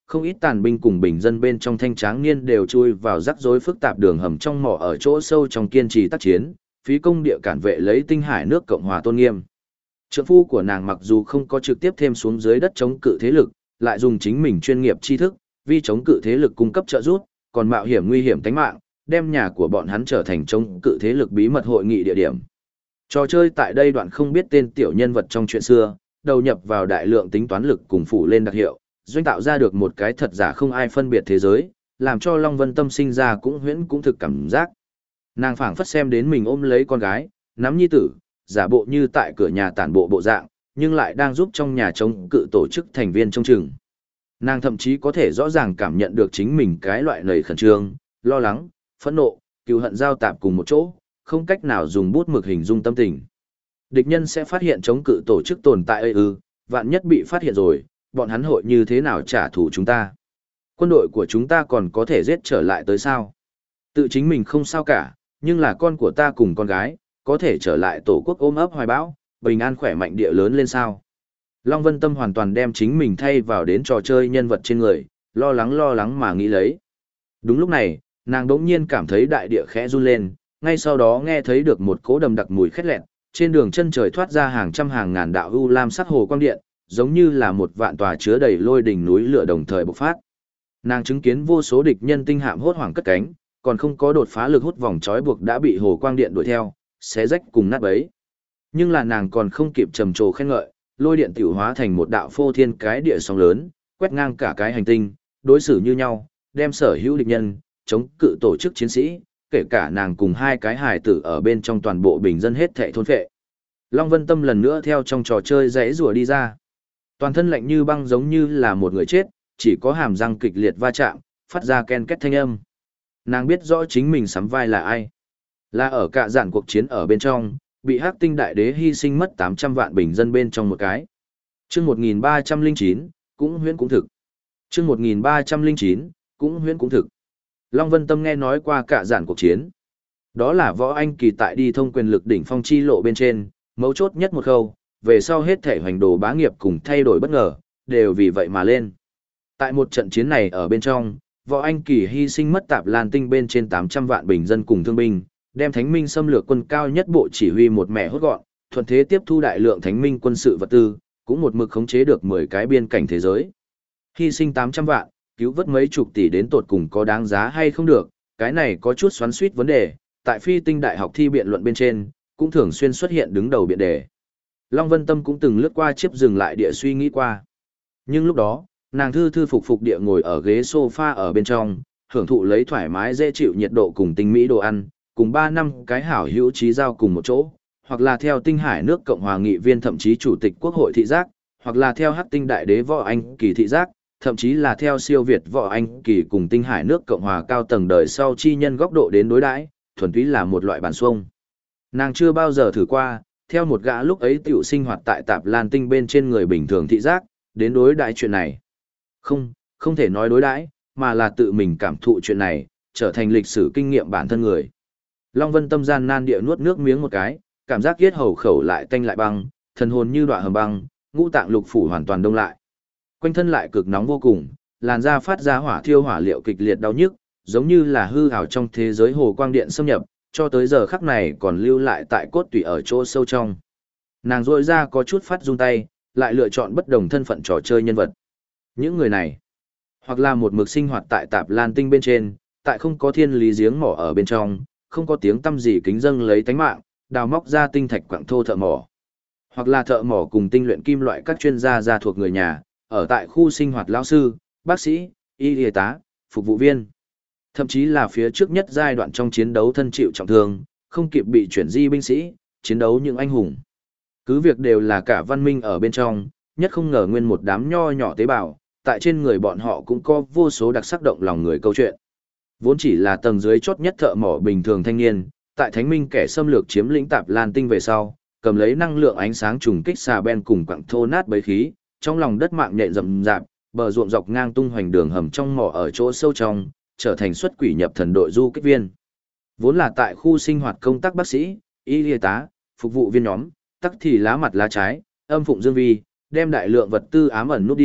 Speaker 1: không ít tàn binh cùng bình dân bên trong thanh tráng niên đều chui vào rắc rối phức tạp đường hầm trong mỏ ở chỗ sâu trong kiên trì tác chiến, phí công địa cản vệ lấy tinh hải nước Cộng hòa tôn nghiêm. Trượng phu của nàng mặc dù không có trực tiếp thêm xuống dưới đất chống cự thế lực, lại dùng chính mình chuyên nghiệp tri thức, vì chống cự thế lực cung cấp trợ giúp, còn mạo hiểm nguy hiểm tính mạng, đem nhà của bọn hắn trở thành chống cự thế lực bí mật hội nghị địa điểm. Trò chơi tại đây đoạn không biết tên tiểu nhân vật trong chuyện xưa, đầu nhập vào đại lượng tính toán lực cùng phủ lên đặc hiệu, doanh tạo ra được một cái thật giả không ai phân biệt thế giới, làm cho Long Vân Tâm sinh ra cũng huyễn cũng thực cảm giác. Nàng phảng phất xem đến mình ôm lấy con gái, nắm nhi tử, giả bộ như tại cửa nhà tản bộ bộ dạng, nhưng lại đang giúp trong nhà chống cự tổ chức thành viên trông chừng. Nàng thậm chí có thể rõ ràng cảm nhận được chính mình cái loại nầy khẩn trương, lo lắng, phẫn nộ, cừu hận giao tạp cùng một chỗ, không cách nào dùng bút mực hình dung tâm tình. Địch nhân sẽ phát hiện chống cự tổ chức tồn tại ư, vạn nhất bị phát hiện rồi, bọn hắn hội như thế nào trả thù chúng ta? Quân đội của chúng ta còn có thể giết trở lại tới sao? Tự chính mình không sao cả, nhưng là con của ta cùng con gái, có thể trở lại tổ quốc ôm ấp hoài bão, bình an khỏe mạnh địa lớn lên sao? Long Vân Tâm hoàn toàn đem chính mình thay vào đến trò chơi nhân vật trên người, lo lắng mà nghĩ lấy. Đúng lúc này, nàng đỗng nhiên cảm thấy đại địa khẽ run lên, ngay sau đó nghe thấy được một cỗ đầm đặc mùi khét lẹt, trên đường chân trời thoát ra hàng trăm hàng ngàn đạo u lam sắc hồ quang điện, giống như là một vạn tòa chứa đầy lôi đỉnh núi lửa đồng thời bộc phát. Nàng chứng kiến vô số địch nhân tinh hạm hốt hoảng cất cánh, còn không có đột phá lực hút vòng trói buộc đã bị hồ quang điện đuổi theo, xé rách cùng nát bấy. Nhưng là nàng còn không kịp trầm trồ khen ngợi, lôi điện tiểu hóa thành một đạo phô thiên cái địa sóng lớn, quét ngang cả cái hành tinh, đối xử như nhau, đem sở hữu địch nhân, chống cự tổ chức chiến sĩ, kể cả nàng cùng hai cái hài tử ở bên trong toàn bộ bình dân hết thảy thôn phệ. Long Vân Tâm lần nữa theo trong trò chơi rẽ rùa đi ra. Toàn thân lạnh như băng giống như là một người chết, chỉ có hàm răng kịch liệt va chạm, phát ra ken két thanh âm. Nàng biết rõ chính mình sắm vai là ai. Là ở cả dạn cuộc chiến ở bên trong, bị Hắc Tinh Đại Đế hy sinh mất 800 vạn bình dân bên trong một cái. Chương 1309, cũng huyễn cũng thực. Chương 1309, cũng huyễn cũng thực. Long Vân Tâm nghe nói qua cả dạn cuộc chiến. Đó là Võ Anh Kỳ tại đi thông quyền lực đỉnh phong chi lộ bên trên, mấu chốt nhất một khâu, về sau hết thể hoành đồ bá nghiệp cùng thay đổi bất ngờ, đều vì vậy mà lên. Tại một trận chiến này ở bên trong, Võ Anh Kỳ hy sinh mất Tạp Lan Tinh bên trên 800 vạn bình dân cùng thương binh, đem Thánh Minh xâm lược quân cao nhất bộ chỉ huy một mẹ hốt gọn, thuận thế tiếp thu đại lượng Thánh Minh quân sự vật tư, cũng một mực khống chế được 10 cái biên cảnh thế giới. Hy sinh 800 vạn, cứu vớt mấy chục tỷ đến tột cùng có đáng giá hay không được, cái này có chút xoắn xuýt vấn đề, tại Phi Tinh Đại học thi biện luận bên trên, cũng thường xuyên xuất hiện đứng đầu biện đề. Long Vân Tâm cũng từng lướt qua chiếc dừng lại địa suy nghĩ qua. Nhưng lúc đó, nàng thư thư phục phục địa ngồi ở ghế sofa ở bên trong, hưởng thụ lấy thoải mái dễ chịu nhiệt độ cùng tinh mỹ đồ ăn, cùng 3 năm cái hảo hữu trí giao cùng một chỗ, hoặc là theo Tinh Hải nước Cộng hòa nghị viên thậm chí chủ tịch quốc hội thị giác, hoặc là theo Hắc Tinh Đại Đế Võ Anh Kỳ thị giác, thậm chí là theo siêu việt Võ Anh Kỳ cùng Tinh Hải nước Cộng hòa cao tầng đời sau chi nhân góc độ đến đối đãi, thuần túy là một loại bản xuông. Nàng chưa bao giờ thử qua, theo một gã lúc ấy tiểu sinh hoạt tại Tạp Lan Tinh bên trên người bình thường thị giác, đến đối đãi chuyện này. Không thể nói đối đãi, mà là tự mình cảm thụ chuyện này, trở thành lịch sử kinh nghiệm bản thân người. Long Vân Tâm gian nan địa nuốt nước miếng một cái, cảm giác yết hầu khẩu lại tanh lại băng, thần hồn như đọa hầm băng, ngũ tạng lục phủ hoàn toàn đông lại. Quanh thân lại cực nóng vô cùng, làn da phát ra hỏa thiêu hỏa liệu kịch liệt đau nhức, giống như là hư ảo trong thế giới hồ quang điện xâm nhập, cho tới giờ khắc này còn lưu lại tại cốt tủy ở chỗ sâu trong. Nàng rỗi ra có chút phát run tay, lại lựa chọn bất đồng thân phận trò chơi nhân vật. Những người này, hoặc là một mực sinh hoạt tại Tạp Lan Tinh bên trên, tại không có thiên lý giếng mỏ ở bên trong, không có tiếng tăm gì kính dâng lấy tánh mạng, đào móc ra tinh thạch quặng thô thợ mỏ. Hoặc là thợ mỏ cùng tinh luyện kim loại các chuyên gia gia thuộc người nhà, ở tại khu sinh hoạt lão sư, bác sĩ, y tá, phục vụ viên. Thậm chí là phía trước nhất giai đoạn trong chiến đấu thân chịu trọng thương, không kịp bị chuyển di binh sĩ, chiến đấu những anh hùng. Cứ việc đều là cả văn minh ở bên trong, nhất không ngờ nguyên một đám nho nhỏ tế bào, tại trên người bọn họ cũng có vô số đặc sắc động lòng người câu chuyện. Vốn chỉ là tầng dưới chốt nhất thợ mỏ bình thường thanh niên, tại Thánh Minh kẻ xâm lược chiếm lĩnh Tạp Lan Tinh về sau, cầm lấy năng lượng ánh sáng trùng kích xà ben cùng quặng thô nát bấy khí, trong lòng đất mạng nhện rậm rạp, bờ ruộng dọc ngang tung hoành đường hầm trong mỏ ở chỗ sâu trong, trở thành xuất quỷ nhập thần đội du kích viên. Vốn là tại khu sinh hoạt công tác bác sĩ, y tá, phục vụ viên nhóm, tắc thì lá mặt lá trái, âm phụng dương vi, đem đại lượng vật tư ám ẩn nút đi,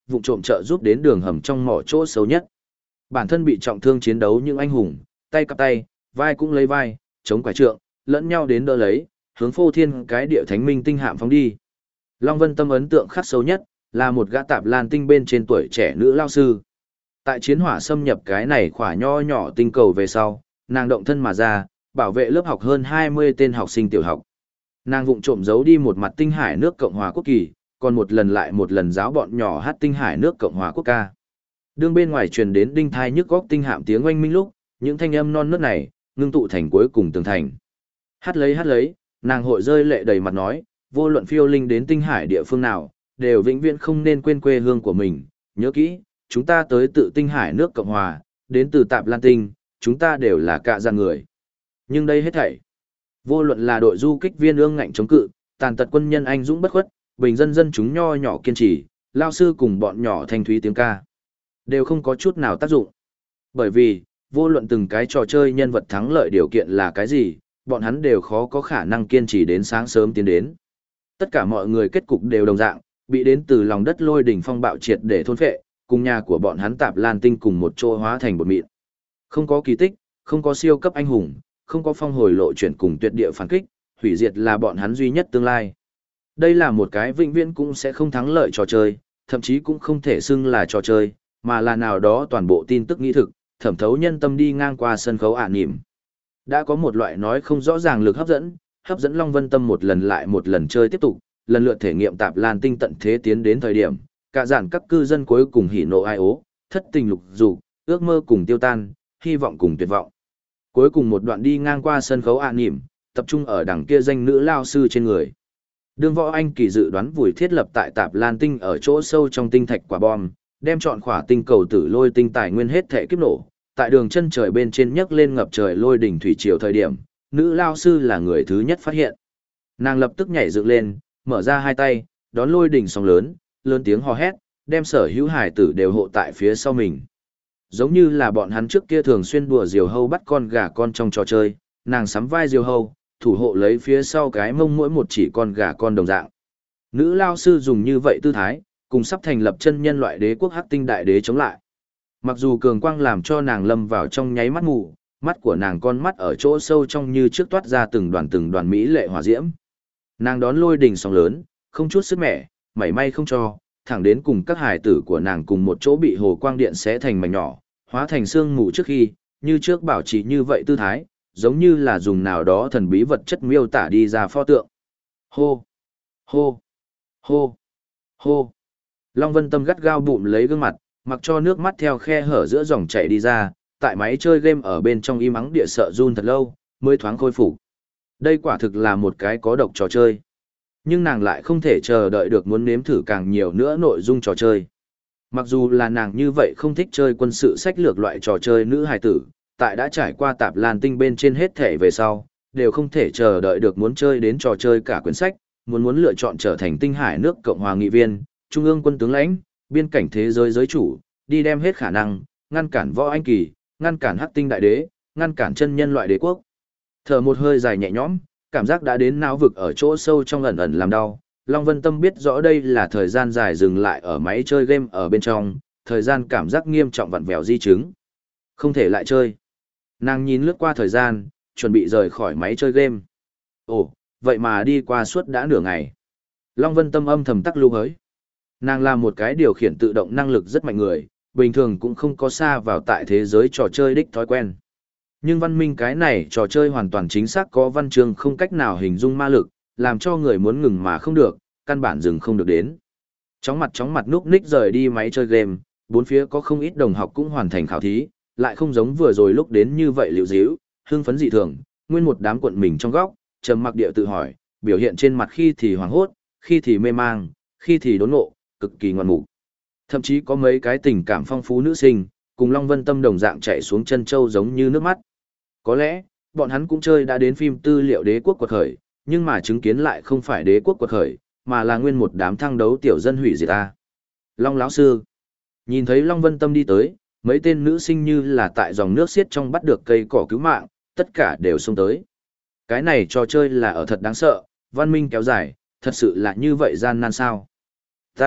Speaker 1: vụng trộm trợ giúp đến đường hầm trong mỏ chỗ xấu nhất. Bản thân bị trọng thương chiến đấu những anh hùng, tay cặp tay, vai cũng lấy vai, chống quả trượng, lẫn nhau đến đỡ lấy, hướng phô thiên cái địa thánh minh tinh hạm phóng đi. Long Vân Tâm ấn tượng khắc sâu nhất, là một gã tạp lan tinh bên trên tuổi trẻ nữ lao sư. Tại chiến hỏa xâm nhập cái này khỏa nho nhỏ tinh cầu về sau, nàng động thân mà ra, bảo vệ lớp học hơn 20 tên học sinh tiểu học. Nàng vụng trộm giấu đi một mặt tinh hải nước Cộng hòa Quốc kỳ, còn một lần lại một lần giáo bọn nhỏ hát tinh hải nước Cộng hòa Quốc ca. Đương bên ngoài truyền đến đinh thai nhức góc tinh hạm tiếng oanh minh lúc, những thanh âm non nớt này ngưng tụ thành cuối cùng tường thành. Hát lấy, nàng hội rơi lệ đầy mặt nói, vô luận phiêu linh đến tinh hải địa phương nào, đều vĩnh viễn không nên quên quê hương của mình. Nhớ kỹ, chúng ta tới tự tinh hải nước Cộng hòa, đến từ Tạp Lan Tinh, chúng ta đều là cạ giang người. Nhưng đây hết thảy, vô luận là đội du kích viên ương ngạnh chống cự, tàn tật quân nhân anh dũng bất khuất, bình dân dân chúng nho nhỏ kiên trì, lao sư cùng bọn nhỏ thanh thúy tiếng ca, đều không có chút nào tác dụng. Bởi vì, vô luận từng cái trò chơi nhân vật thắng lợi điều kiện là cái gì, bọn hắn đều khó có khả năng kiên trì đến sáng sớm tiến đến. Tất cả mọi người kết cục đều đồng dạng, bị đến từ lòng đất lôi đỉnh phong bạo triệt để thôn phệ, cùng nhà của bọn hắn Tạp Lan Tinh cùng một chỗ hóa thành bột mịn. Không có kỳ tích, không có siêu cấp anh hùng, không có phong hồi lộ chuyển cùng tuyệt địa phản kích, hủy diệt là bọn hắn duy nhất tương lai. Đây là một cái vĩnh viễn cũng sẽ không thắng lợi trò chơi, thậm chí cũng không thể xưng là trò chơi, mà là nào đó toàn bộ tin tức nghĩ thực, thẩm thấu nhân tâm đi ngang qua sân khấu ả nỉm. Đã có một loại nói không rõ ràng lực hấp dẫn Long Vân Tâm một lần lại một lần chơi tiếp tục, lần lượt thể nghiệm Tạp Lan Tinh tận thế tiến đến thời điểm, cả dàn các cư dân cuối cùng hỉ nộ ai ố, thất tình lục dục, ước mơ cùng tiêu tan, hy vọng cùng tuyệt vọng. Cuối cùng một đoạn đi ngang qua sân khấu ả nỉm, tập trung ở đằng kia danh nữ lao sư trên người. Đường Võ Anh Kỳ dự đoán vùi thiết lập tại Tạp Lan Tinh ở chỗ sâu trong tinh thạch quả bom, đem chọn khỏa tinh cầu tử lôi tinh tài nguyên hết thể kiếp nổ, tại đường chân trời bên trên nhấc lên ngập trời lôi đỉnh thủy triều thời điểm, nữ lao sư là người thứ nhất phát hiện. Nàng lập tức nhảy dựng lên, mở ra hai tay, đón lôi đỉnh sóng lớn, lớn tiếng hò hét, đem sở hữu hải tử đều hộ tại phía sau mình. Giống như là bọn hắn trước kia thường xuyên đùa diều hâu bắt con gà con trong trò chơi, nàng sắm vai diều hâu, thủ hộ lấy phía sau cái mông mỗi một chỉ con gà con đồng dạng. Nữ lao sư dùng như vậy tư thái, cùng sắp thành lập chân nhân loại đế quốc hắc tinh đại đế chống lại. Mặc dù cường quang làm cho nàng lâm vào trong nháy mắt mù, mắt của nàng con mắt ở chỗ sâu trong như trước toát ra từng đoàn mỹ lệ hỏa diễm. Nàng đón lôi đình sóng lớn, không chút sức mẻ, mảy may không cho, thẳng đến cùng các hài tử của nàng cùng một chỗ bị hồ quang điện xé thành mảnh nhỏ, hóa thành xương mù trước khi, như trước bảo trì như vậy tư thái, giống như là dùng nào đó thần bí vật chất miêu tả đi ra pho tượng. Hô! Hô! Hô! Hô! Long Vân Tâm gắt gao bụm lấy gương mặt, mặc cho nước mắt theo khe hở giữa dòng chảy đi ra, tại máy chơi game ở bên trong im ắng địa sợ run thật lâu, mới thoáng khôi phục. Đây quả thực là một cái có độc trò chơi. Nhưng nàng lại không thể chờ đợi được muốn nếm thử càng nhiều nữa nội dung trò chơi. Mặc dù là nàng như vậy không thích chơi quân sự sách lược loại trò chơi nữ hài tử, tại đã trải qua Tạp Lan Tinh bên trên hết thể về sau, đều không thể chờ đợi được muốn chơi đến trò chơi cả quyển sách, muốn lựa chọn trở thành tinh hải nước Cộng hòa nghị viên, trung ương quân tướng lãnh, biên cảnh thế giới giới chủ, đi đem hết khả năng, ngăn cản Võ Anh Kỳ, ngăn cản Hắc Tinh đại đế, ngăn cản chân nhân loại đế quốc. Thở một hơi dài nhẹ nhõm, cảm giác đã đến não vực ở chỗ sâu trong ẩn ẩn làm đau. Long Vân Tâm biết rõ đây là thời gian dài dừng lại ở máy chơi game ở bên trong, thời gian cảm giác nghiêm trọng vặn vẹo di chứng. Không thể lại chơi. Nàng nhìn lướt qua thời gian, chuẩn bị rời khỏi máy chơi game. Ồ, vậy mà đi qua suốt đã nửa ngày. Long Vân Tâm âm thầm tắc lưu hới. Nàng là một cái điều khiển tự động năng lực rất mạnh người, bình thường cũng không có xa vào tại thế giới trò chơi đích thói quen. Nhưng văn minh cái này trò chơi hoàn toàn chính xác có văn chương không cách nào hình dung ma lực, làm cho người muốn ngừng mà không được, căn bản dừng không được đến. Chóng mặt núp ních rời đi máy chơi game, bốn phía có không ít đồng học cũng hoàn thành khảo thí, lại không giống vừa rồi lúc đến như vậy liệu díu, hưng phấn dị thường, nguyên một đám cuộn mình trong góc, trầm mặc địa tự hỏi, biểu hiện trên mặt khi thì hoảng hốt, khi thì mê mang, khi thì đốn ngộ, cực kỳ ngoan mục. Thậm chí có mấy cái tình cảm phong phú nữ sinh, cùng Long Vân Tâm đồng dạng chạy xuống chân châu giống như nước mắt. Có lẽ, bọn hắn cũng chơi đã đến phim tư liệu đế quốc quật khởi, nhưng mà chứng kiến lại không phải đế quốc quật khởi, mà là nguyên một đám thăng đấu tiểu dân hủy diệt ta. Long lão sư. Nhìn thấy Long Vân Tâm đi tới, mấy tên nữ sinh như là tại dòng nước xiết trong bắt được cây cỏ cứu mạng, tất cả đều xông tới. Cái này trò chơi là ở thật đáng sợ, văn minh kéo dài, thật sự là như vậy gian nan sao. Ta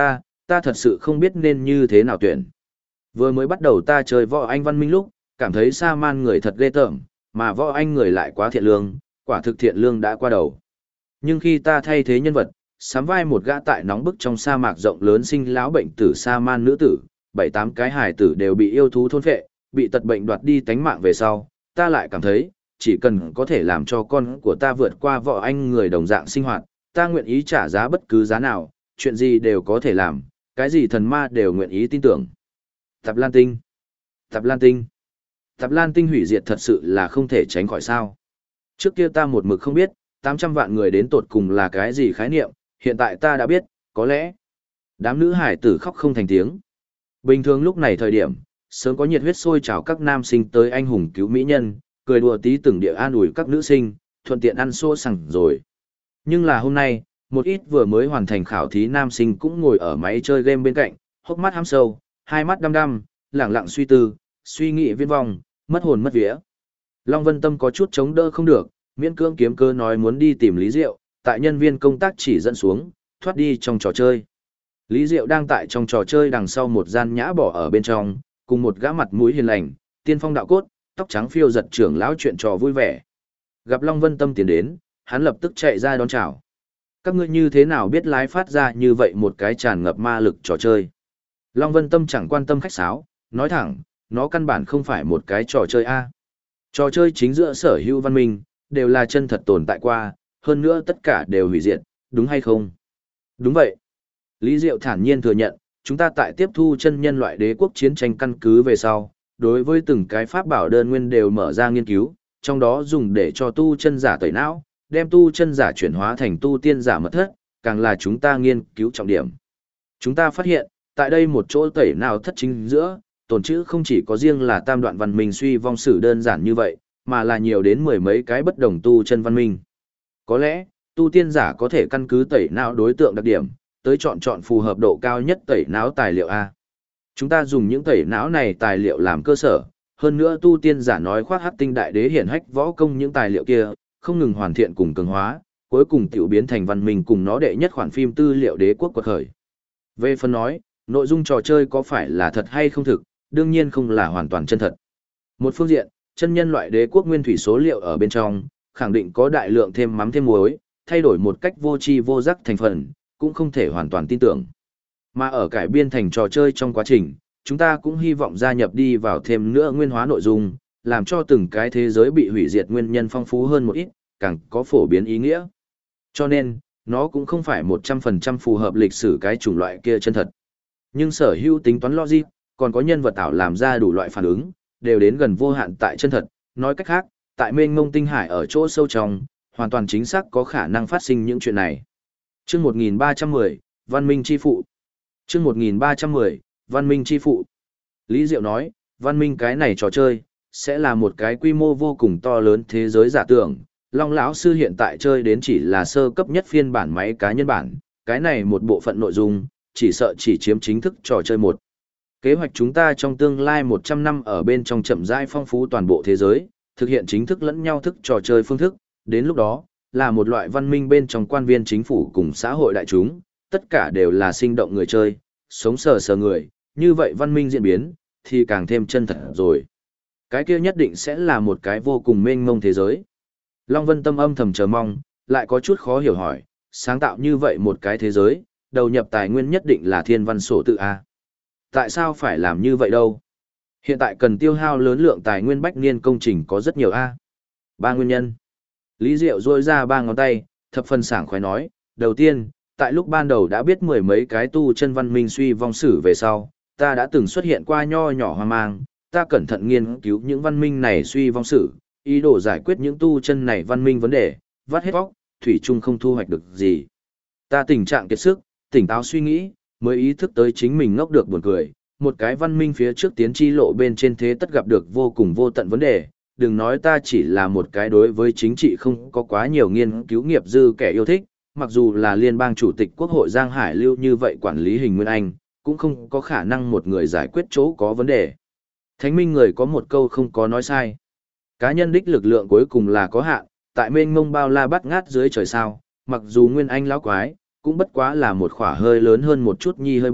Speaker 1: ta thật sự không biết nên như thế nào tuyển. Vừa mới bắt đầu ta chơi võ anh văn minh lúc, cảm thấy sa man người thật ghê tởm, mà võ anh người lại quá thiện lương, quả thực thiện lương đã qua đầu. Nhưng khi ta thay thế nhân vật, sắm vai một gã tại nóng bức trong sa mạc rộng lớn sinh lão bệnh tử sa man nữ tử, 7-8 cái hài tử đều bị yêu thú thôn phệ, bị tật bệnh đoạt đi tánh mạng về sau, ta lại cảm thấy, chỉ cần có thể làm cho con của ta vượt qua võ anh người đồng dạng sinh hoạt, ta nguyện ý trả giá bất cứ giá nào, chuyện gì đều có thể làm, cái gì thần ma đều nguyện ý tin tưởng. Tạp Lan Tinh. Tạp Lan Tinh. Tạp Lan Tinh hủy diệt thật sự là không thể tránh khỏi sao. Trước kia ta một mực không biết, 800 vạn người đến tột cùng là cái gì khái niệm, hiện tại ta đã biết, có lẽ. Đám nữ hải tử khóc không thành tiếng. Bình thường lúc này thời điểm, sớm có nhiệt huyết sôi trào các nam sinh tới anh hùng cứu mỹ nhân, cười đùa tí từng địa an ủi các nữ sinh, thuận tiện ăn xô sẵn rồi. Nhưng là hôm nay, một ít vừa mới hoàn thành khảo thí nam sinh cũng ngồi ở máy chơi game bên cạnh, hốc mắt hăm sâu, hai mắt đăm đăm, lẳng lặng suy tư, suy nghĩ viên vong, mất hồn mất vía. Long Vân Tâm có chút chống đỡ không được, miễn cưỡng kiếm cơ nói muốn đi tìm Lý Diệu, tại nhân viên công tác chỉ dẫn xuống, thoát đi trong trò chơi. Lý Diệu đang tại trong trò chơi đằng sau một gian nhã bỏ ở bên trong, cùng một gã mặt mũi hiền lành, tiên phong đạo cốt, tóc trắng phiêu giật trưởng lão chuyện trò vui vẻ. Gặp Long Vân Tâm tiến đến, hắn lập tức chạy ra đón chào. Các ngươi như thế nào biết lái phát ra như vậy một cái tràn ngập ma lực trò chơi? Long Vân Tâm chẳng quan tâm khách sáo, nói thẳng, nó căn bản không phải một cái trò chơi A. Trò chơi chính giữa sở hữu văn minh, đều là chân thật tồn tại qua, hơn nữa tất cả đều hủy diệt, đúng hay không? Đúng vậy. Lý Diệu thản nhiên thừa nhận, chúng ta tại tiếp thu chân nhân loại đế quốc chiến tranh căn cứ về sau, đối với từng cái pháp bảo đơn nguyên đều mở ra nghiên cứu, trong đó dùng để cho tu chân giả tẩy não, đem tu chân giả chuyển hóa thành tu tiên giả mật thất, càng là chúng ta nghiên cứu trọng điểm. Chúng ta phát hiện, tại đây một chỗ tẩy não thất chính giữa, tồn chữ không chỉ có riêng là tam đoạn văn minh suy vong sử đơn giản như vậy, mà là nhiều đến mười mấy cái bất đồng tu chân văn minh. Có lẽ, tu tiên giả có thể căn cứ tẩy não đối tượng đặc điểm, tới chọn phù hợp độ cao nhất tẩy não tài liệu A. Chúng ta dùng những tẩy não này tài liệu làm cơ sở, hơn nữa tu tiên giả nói khoác hắc tinh đại đế hiển hách võ công những tài liệu kia, không ngừng hoàn thiện cùng cường hóa, cuối cùng tiểu biến thành văn minh cùng nó đệ nhất khoản phim tư liệu đế quốc quật khởi. Về phần nói, nội dung trò chơi có phải là thật hay không thực, đương nhiên không là hoàn toàn chân thật. Một phương diện, chân nhân loại đế quốc nguyên thủy số liệu ở bên trong, khẳng định có đại lượng thêm mắm thêm muối, thay đổi một cách vô tri vô giác thành phần, cũng không thể hoàn toàn tin tưởng. Mà ở cải biên thành trò chơi trong quá trình, chúng ta cũng hy vọng gia nhập đi vào thêm nữa nguyên hóa nội dung, làm cho từng cái thế giới bị hủy diệt nguyên nhân phong phú hơn một ít, càng có phổ biến ý nghĩa. Cho nên, nó cũng không phải 100% phù hợp lịch sử cái chủng loại kia chân thật. Nhưng sở hữu tính toán logic, còn có nhân vật ảo làm ra đủ loại phản ứng, đều đến gần vô hạn tại chân thật. Nói cách khác, tại mênh mông tinh hải ở chỗ sâu trong, hoàn toàn chính xác có khả năng phát sinh những chuyện này. Chương 1310, Văn Minh Chi Phụ. Chương 1310, Văn Minh Chi Phụ. Lý Diệu nói, văn minh cái này trò chơi, sẽ là một cái quy mô vô cùng to lớn thế giới giả tưởng. Long lão sư hiện tại chơi đến chỉ là sơ cấp nhất phiên bản máy cá nhân bản, cái này một bộ phận nội dung, chỉ sợ chỉ chiếm chính thức trò chơi một. Kế hoạch chúng ta trong tương lai 100 năm ở bên trong chậm rãi phong phú toàn bộ thế giới, thực hiện chính thức lẫn nhau thức trò chơi phương thức, đến lúc đó, là một loại văn minh bên trong quan viên chính phủ cùng xã hội đại chúng, tất cả đều là sinh động người chơi, sống sờ sờ người, như vậy văn minh diễn biến, thì càng thêm chân thật rồi. Cái kia nhất định sẽ là một cái vô cùng mênh mông thế giới. Long Vân Tâm âm thầm chờ mong, lại có chút khó hiểu hỏi, sáng tạo như vậy một cái thế giới, đầu nhập tài nguyên nhất định là thiên văn sổ tự A. Tại sao phải làm như vậy đâu? Hiện tại cần tiêu hao lớn lượng tài nguyên bách niên công trình có rất nhiều A. 3 nguyên nhân. Lý Diệu rôi ra 3 ngón tay, thập phần sảng khoái nói, đầu tiên, tại lúc ban đầu đã biết mười mấy cái tu chân văn minh suy vong sử về sau, ta đã từng xuất hiện qua nho nhỏ hoang mang, ta cẩn thận nghiên cứu những văn minh này suy vong sử, ý đồ giải quyết những tu chân này văn minh vấn đề, vắt hết óc, thủy chung không thu hoạch được gì. Ta tình trạng kiệt sức, tỉnh táo suy nghĩ, mới ý thức tới chính mình ngốc được buồn cười, một cái văn minh phía trước tiến chi lộ bên trên thế tất gặp được vô cùng vô tận vấn đề, đừng nói ta chỉ là một cái đối với chính trị không có quá nhiều nghiên cứu nghiệp dư kẻ yêu thích, mặc dù là liên bang chủ tịch quốc hội Giang Hải Lưu như vậy quản lý hình nguyên anh, cũng không có khả năng một người giải quyết chỗ có vấn đề. Thánh minh người có một câu không có nói sai. Cá nhân đích lực lượng cuối cùng là có hạn, tại mênh mông bao la bắt ngát dưới trời sao, mặc dù nguyên anh lão quái, cũng bất quá là một khỏa hơi lớn hơn một chút nhi hơi bụi,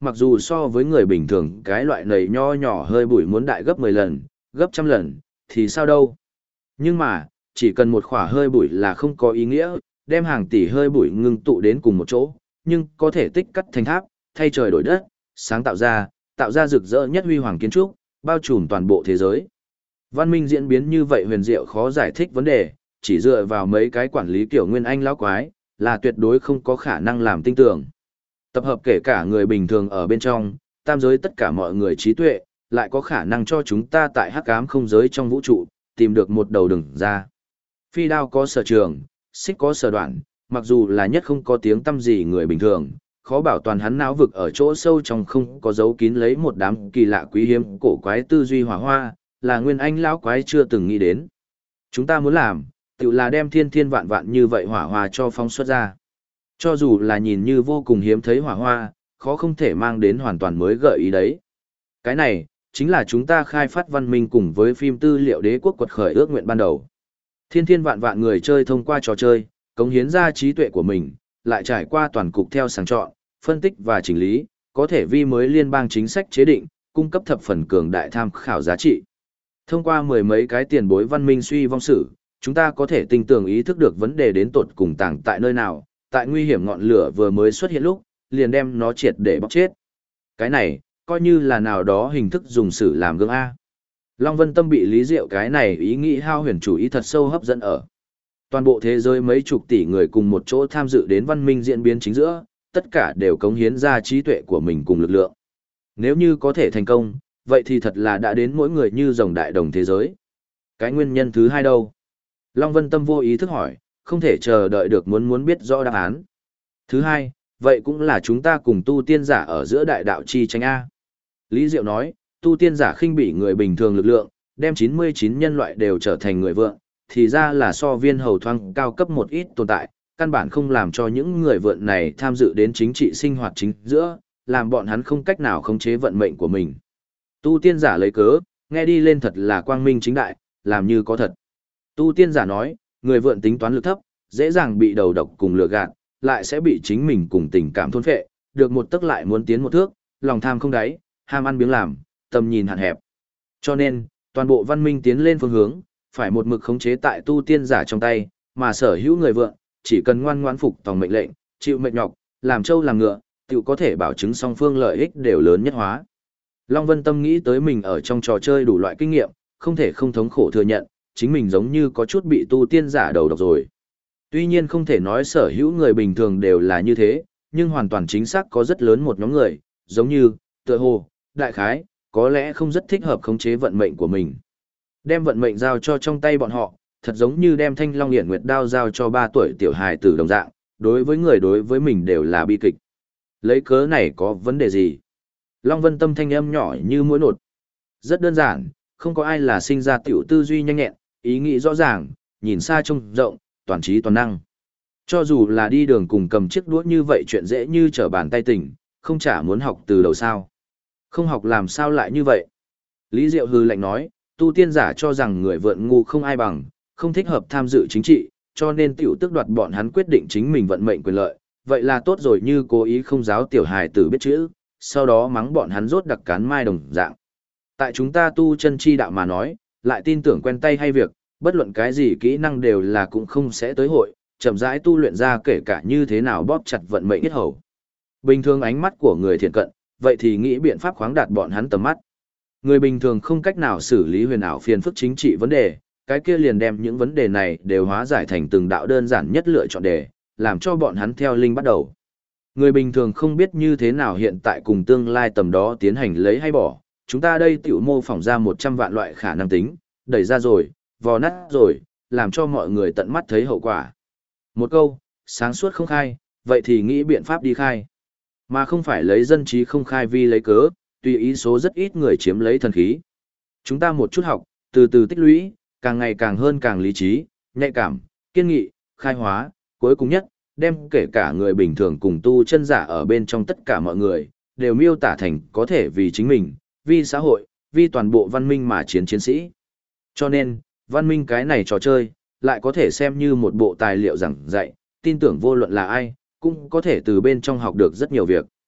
Speaker 1: mặc dù so với người bình thường cái loại nầy nho nhỏ hơi bụi muốn đại gấp 10 lần, gấp trăm lần, thì sao đâu. Nhưng mà, chỉ cần một khỏa hơi bụi là không có ý nghĩa, đem hàng tỷ hơi bụi ngưng tụ đến cùng một chỗ, nhưng có thể tích cắt thành tháp, thay trời đổi đất, sáng tạo ra rực rỡ nhất huy hoàng kiến trúc, bao trùm toàn bộ thế giới. Văn minh diễn biến như vậy huyền diệu khó giải thích vấn đề, chỉ dựa vào mấy cái quản lý kiểu nguyên anh lão quái, là tuyệt đối không có khả năng làm tinh tưởng. Tập hợp kể cả người bình thường ở bên trong, tam giới tất cả mọi người trí tuệ, lại có khả năng cho chúng ta tại hắc ám không giới trong vũ trụ, tìm được một đầu đường ra. Phi đao có sở trường, xích có sở đoạn, mặc dù là nhất không có tiếng tăm gì người bình thường, khó bảo toàn hắn não vực ở chỗ sâu trong không có dấu kín lấy một đám kỳ lạ quý hiếm cổ quái tư duy hỏa hoa, là nguyên anh lão quái chưa từng nghĩ đến. Chúng ta muốn làm, tự là đem thiên thiên vạn vạn như vậy hỏa hoa cho phóng xuất ra. Cho dù là nhìn như vô cùng hiếm thấy hỏa hoa, khó không thể mang đến hoàn toàn mới gợi ý đấy. Cái này, chính là chúng ta khai phát văn minh cùng với phim tư liệu đế quốc quật khởi ước nguyện ban đầu. Thiên thiên vạn vạn người chơi thông qua trò chơi, cống hiến ra trí tuệ của mình, lại trải qua toàn cục theo sàng chọn, phân tích và chỉnh lý, có thể vi mới liên bang chính sách chế định, cung cấp thập phần cường đại tham khảo giá trị. Thông qua mười mấy cái tiền bối văn minh suy vong sử, chúng ta có thể tinh tường ý thức được vấn đề đến tột cùng tàng tại nơi nào, tại nguy hiểm ngọn lửa vừa mới xuất hiện lúc, liền đem nó triệt để bóc chết. Cái này, coi như là nào đó hình thức dùng sử làm gương A. Long Vân Tâm bị Lý Diệu cái này ý nghĩ hao huyền chủ ý thật sâu hấp dẫn ở. Toàn bộ thế giới mấy chục tỷ người cùng một chỗ tham dự đến văn minh diễn biến chính giữa, tất cả đều cống hiến ra trí tuệ của mình cùng lực lượng. Nếu như có thể thành công, vậy thì thật là đã đến mỗi người như rồng đại đồng thế giới. Cái nguyên nhân thứ hai đâu? Long Vân Tâm vô ý thức hỏi, không thể chờ đợi được muốn biết rõ đáp án. Thứ hai, vậy cũng là chúng ta cùng tu tiên giả ở giữa đại đạo chi tranh A. Lý Diệu nói, tu tiên giả khinh bỉ người bình thường lực lượng, đem 99 nhân loại đều trở thành người vượng, thì ra là so viên hầu thoang cao cấp một ít tồn tại, căn bản không làm cho những người vượn này tham dự đến chính trị sinh hoạt chính giữa, làm bọn hắn không cách nào khống chế vận mệnh của mình. Tu tiên giả lấy cớ, nghe đi lên thật là quang minh chính đại, làm như có thật. Tu tiên giả nói, người vượn tính toán lực thấp, dễ dàng bị đầu độc cùng lừa gạt, lại sẽ bị chính mình cùng tình cảm thôn phệ, được một tức lại muốn tiến một thước, lòng tham không đáy, ham ăn biếng làm, tầm nhìn hạn hẹp. Cho nên, toàn bộ văn minh tiến lên phương hướng, phải một mực khống chế tại tu tiên giả trong tay, mà sở hữu người vượn, chỉ cần ngoan ngoãn phục tòng mệnh lệnh, chịu mệt nhọc, làm trâu làm ngựa, tự có thể bảo chứng song phương lợi ích đều lớn nhất hóa. Long Vân Tâm nghĩ tới mình ở trong trò chơi đủ loại kinh nghiệm, không thể không thống khổ thừa nhận, chính mình giống như có chút bị tu tiên giả đầu độc rồi. Tuy nhiên không thể nói sở hữu người bình thường đều là như thế, nhưng hoàn toàn chính xác có rất lớn một nhóm người, giống như, tựa hồ, đại khái, có lẽ không rất thích hợp khống chế vận mệnh của mình. Đem vận mệnh giao cho trong tay bọn họ, thật giống như đem thanh long hiển nguyệt đao giao cho 3 tuổi tiểu hài tử đồng dạng, đối với người đối với mình đều là bi kịch. Lấy cớ này có vấn đề gì? Long Vân Tâm thanh âm nhỏ như mũi nột. Rất đơn giản, không có ai là sinh ra tiểu tư duy nhanh nhẹn, ý nghĩ rõ ràng, nhìn xa trông rộng, toàn trí toàn năng. Cho dù là đi đường cùng cầm chiếc đũa như vậy chuyện dễ như trở bàn tay tỉnh, không chả muốn học từ đầu sao. Không học làm sao lại như vậy? Lý Diệu hừ lạnh nói, tu tiên giả cho rằng người vượn ngu không ai bằng, không thích hợp tham dự chính trị, cho nên tiểu tước đoạt bọn hắn quyết định chính mình vận mệnh quyền lợi. Vậy là tốt rồi, như cố ý không giáo tiểu hài tử biết chữ, sau đó mắng bọn hắn rốt đặc cán mai đồng dạng. Tại chúng ta tu chân chi đạo mà nói, lại tin tưởng quen tay hay việc, bất luận cái gì kỹ năng đều là cũng không sẽ tới hội, chậm rãi tu luyện ra kể cả như thế nào bóp chặt vận mệnh yết hầu. Bình thường ánh mắt của người thiện cận, vậy thì nghĩ biện pháp khoáng đạt bọn hắn tầm mắt. Người bình thường không cách nào xử lý huyền ảo phiền phức chính trị vấn đề, cái kia liền đem những vấn đề này đều hóa giải thành từng đạo đơn giản nhất lựa chọn đề, làm cho bọn hắn theo linh bắt đầu. Người bình thường không biết như thế nào hiện tại cùng tương lai tầm đó tiến hành lấy hay bỏ, chúng ta đây tiểu mô phỏng ra 100 vạn loại khả năng tính, đẩy ra rồi, vò nát rồi, làm cho mọi người tận mắt thấy hậu quả. Một câu, sáng suốt không khai, vậy thì nghĩ biện pháp đi khai. Mà không phải lấy dân trí không khai vi lấy cớ, tùy ý số rất ít người chiếm lấy thần khí. Chúng ta một chút học, từ từ tích lũy, càng ngày càng hơn càng lý trí, nhạy cảm, kiên nghị, khai hóa, cuối cùng nhất, đem kể cả người bình thường cùng tu chân giả ở bên trong tất cả mọi người, đều miêu tả thành có thể vì chính mình, vì xã hội, vì toàn bộ văn minh mà chiến chiến sĩ. Cho nên, văn minh cái này trò chơi, lại có thể xem như một bộ tài liệu giảng dạy, tin tưởng vô luận là ai, cũng có thể từ bên trong học được rất nhiều việc.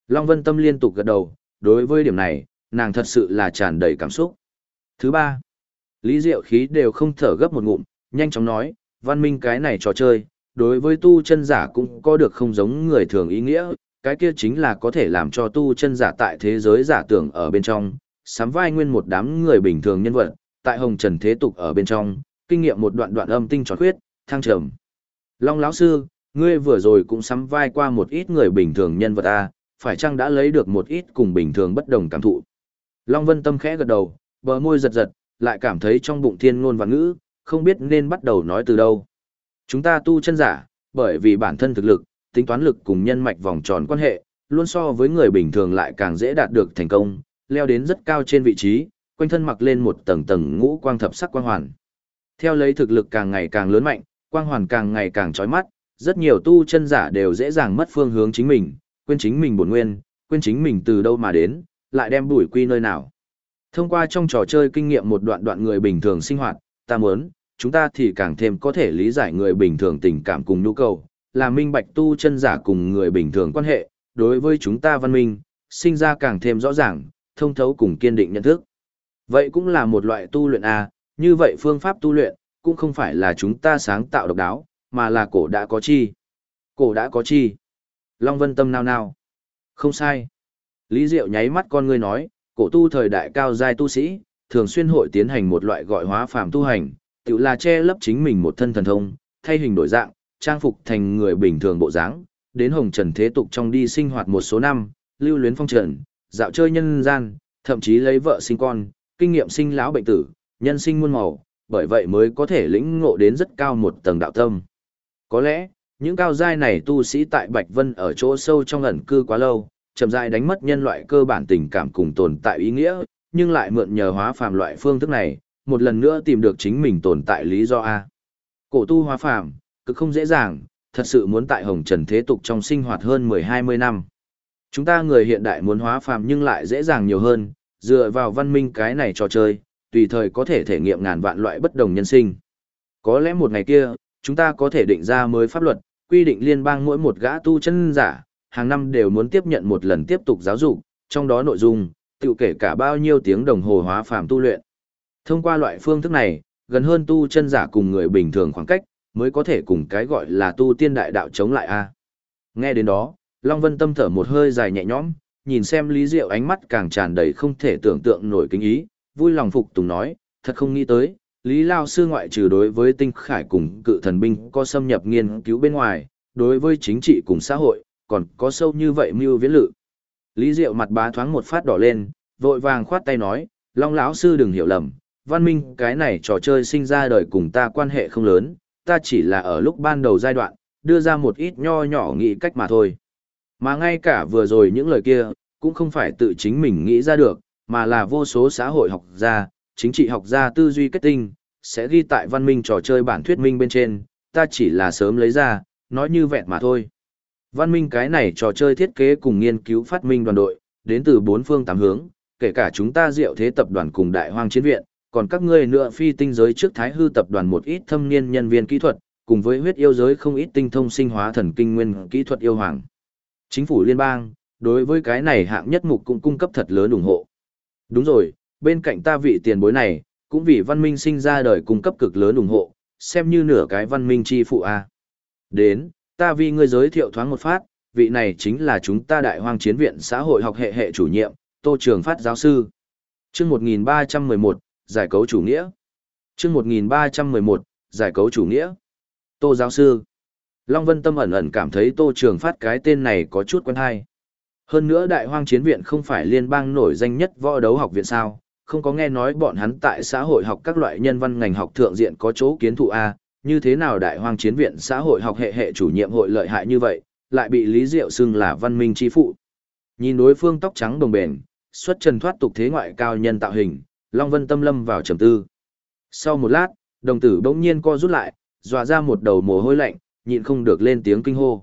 Speaker 1: Long Vân Tâm liên tục gật đầu, đối với điểm này, nàng thật sự là tràn đầy cảm xúc. Thứ ba, Lý Diệu khí đều không thở gấp một ngụm, nhanh chóng nói, văn minh cái này trò chơi, đối với tu chân giả cũng có được không giống người thường ý nghĩa, cái kia chính là có thể làm cho tu chân giả tại thế giới giả tưởng ở bên trong, sắm vai nguyên một đám người bình thường nhân vật, tại hồng trần thế tục ở bên trong, kinh nghiệm một đoạn đoạn âm tinh tròn khuyết, thăng trầm. Long lão sư, ngươi vừa rồi cũng sắm vai qua một ít người bình thường nhân vật a, phải chăng đã lấy được một ít cùng bình thường bất đồng cảm thụ? Long Vân Tâm khẽ gật đầu, bờ môi giật giật, lại cảm thấy trong bụng thiên ngôn và ngữ, không biết nên bắt đầu nói từ đâu. Chúng ta tu chân giả, bởi vì bản thân thực lực, tính toán lực cùng nhân mạch vòng tròn quan hệ, luôn so với người bình thường lại càng dễ đạt được thành công, leo đến rất cao trên vị trí, quanh thân mặc lên một tầng tầng ngũ quang thập sắc quang hoàn. Theo lấy thực lực càng ngày càng lớn mạnh, quang hoàn càng ngày càng chói mắt, rất nhiều tu chân giả đều dễ dàng mất phương hướng chính mình, quên chính mình bổn nguyên, quên chính mình từ đâu mà đến, lại đem đuổi quy nơi nào. Thông qua trong trò chơi kinh nghiệm một đoạn đoạn người bình thường sinh hoạt, ta muốn, chúng ta thì càng thêm có thể lý giải người bình thường tình cảm cùng nhu cầu, là minh bạch tu chân giả cùng người bình thường quan hệ, đối với chúng ta văn minh, sinh ra càng thêm rõ ràng, thông thấu cùng kiên định nhận thức. Vậy cũng là một loại tu luyện A, như vậy phương pháp tu luyện, cũng không phải là chúng ta sáng tạo độc đáo, mà là cổ đã có chi. Cổ đã có chi. Long Vân Tâm nao nao. Không sai. Lý Diệu nháy mắt con ngươi nói, cổ tu thời đại cao giai tu sĩ, thường xuyên hội tiến hành một loại gọi hóa phàm tu hành, tự là che lấp chính mình một thân thần thông, thay hình đổi dạng, trang phục thành người bình thường bộ dáng, đến hồng trần thế tục trong đi sinh hoạt một số năm, lưu luyến phong trần, dạo chơi nhân gian, thậm chí lấy vợ sinh con, kinh nghiệm sinh lão bệnh tử, nhân sinh muôn màu, bởi vậy mới có thể lĩnh ngộ đến rất cao một tầng đạo tâm. Có lẽ, những cao giai này tu sĩ tại Bạch Vân ở chỗ sâu trong ẩn cư quá lâu, chậm rãi đánh mất nhân loại cơ bản tình cảm cùng tồn tại ý nghĩa, nhưng lại mượn nhờ hóa phàm loại phương thức này, một lần nữa tìm được chính mình tồn tại lý do A. Cổ tu hóa phàm, cực không dễ dàng, thật sự muốn tại hồng trần thế tục trong sinh hoạt hơn 10-20 năm. Chúng ta người hiện đại muốn hóa phàm nhưng lại dễ dàng nhiều hơn, dựa vào văn minh cái này trò chơi, tùy thời có thể thể nghiệm ngàn vạn loại bất đồng nhân sinh. Có lẽ một ngày kia, chúng ta có thể định ra mới pháp luật, quy định liên bang mỗi một gã tu chân giả, hàng năm đều muốn tiếp nhận một lần tiếp tục giáo dục, trong đó nội dung, tự kể cả bao nhiêu tiếng đồng hồ hóa phàm tu luyện. Thông qua loại phương thức này, gần hơn tu chân giả cùng người bình thường khoảng cách, mới có thể cùng cái gọi là tu tiên đại đạo chống lại a. Nghe đến đó, Long Vân Tâm thở một hơi dài nhẹ nhõm, nhìn xem Lý Diệu ánh mắt càng tràn đầy không thể tưởng tượng nổi kính ý, vui lòng phục tùng nói, thật không nghĩ tới, Lý Lao Sư ngoại trừ đối với tinh khải cùng cự thần binh có xâm nhập nghiên cứu bên ngoài, đối với chính trị cùng xã hội, còn có sâu như vậy mưu viễn lự. Lý Diệu mặt bá thoáng một phát đỏ lên, vội vàng khoát tay nói, Long lão sư đừng hiểu lầm, văn minh cái này trò chơi sinh ra đời cùng ta quan hệ không lớn, ta chỉ là ở lúc ban đầu giai đoạn, đưa ra một ít nho nhỏ nghĩ cách mà thôi. Mà ngay cả vừa rồi những lời kia, cũng không phải tự chính mình nghĩ ra được, mà là vô số xã hội học gia, chính trị học gia tư duy kết tinh, sẽ ghi tại văn minh trò chơi bản thuyết minh bên trên, ta chỉ là sớm lấy ra, nói như vẹn mà thôi. Văn minh cái này trò chơi thiết kế cùng nghiên cứu phát minh đoàn đội, đến từ bốn phương tám hướng, kể cả chúng ta Diệu Thế tập đoàn cùng Đại Hoang Chiến viện, còn các ngươi nữa phi tinh giới trước Thái Hư tập đoàn một ít thâm niên nhân viên kỹ thuật, cùng với huyết yêu giới không ít tinh thông sinh hóa thần kinh nguyên kỹ thuật yêu hoàng. Chính phủ liên bang, đối với cái này hạng nhất mục cũng cung cấp thật lớn ủng hộ. Đúng rồi, bên cạnh ta vị tiền bối này, cũng vì văn minh sinh ra đời cung cấp cực lớn ủng hộ, xem như nửa cái văn minh chi phụ a. Đến, ta vì ngươi giới thiệu thoáng một phát, vị này chính là chúng ta Đại Hoang Chiến viện xã hội học hệ chủ nhiệm, Tô Trường Phát giáo sư. Chương 1311, giải cấu chủ nghĩa. Chương 1311, giải cấu chủ nghĩa. Tô giáo sư. Long Vân Tâm ẩn ẩn cảm thấy Tô Trường Phát cái tên này có chút quen hay. Hơn nữa Đại Hoang Chiến viện không phải liên bang nổi danh nhất võ đấu học viện sao, không có nghe nói bọn hắn tại xã hội học các loại nhân văn ngành học thượng diện có chỗ kiến thụ A, như thế nào Đại Hoang Chiến viện xã hội học hệ chủ nhiệm hội lợi hại như vậy, lại bị Lý Diệu xưng là văn minh chi phụ. Nhìn đối phương tóc trắng đồng bền, xuất trần thoát tục thế ngoại cao nhân tạo hình, Long Vân Tâm lâm vào trầm tư. Sau một lát, đồng tử bỗng nhiên co rút lại, dọa ra một đầu mồ hôi lạnh, nhịn không được lên tiếng kinh hô.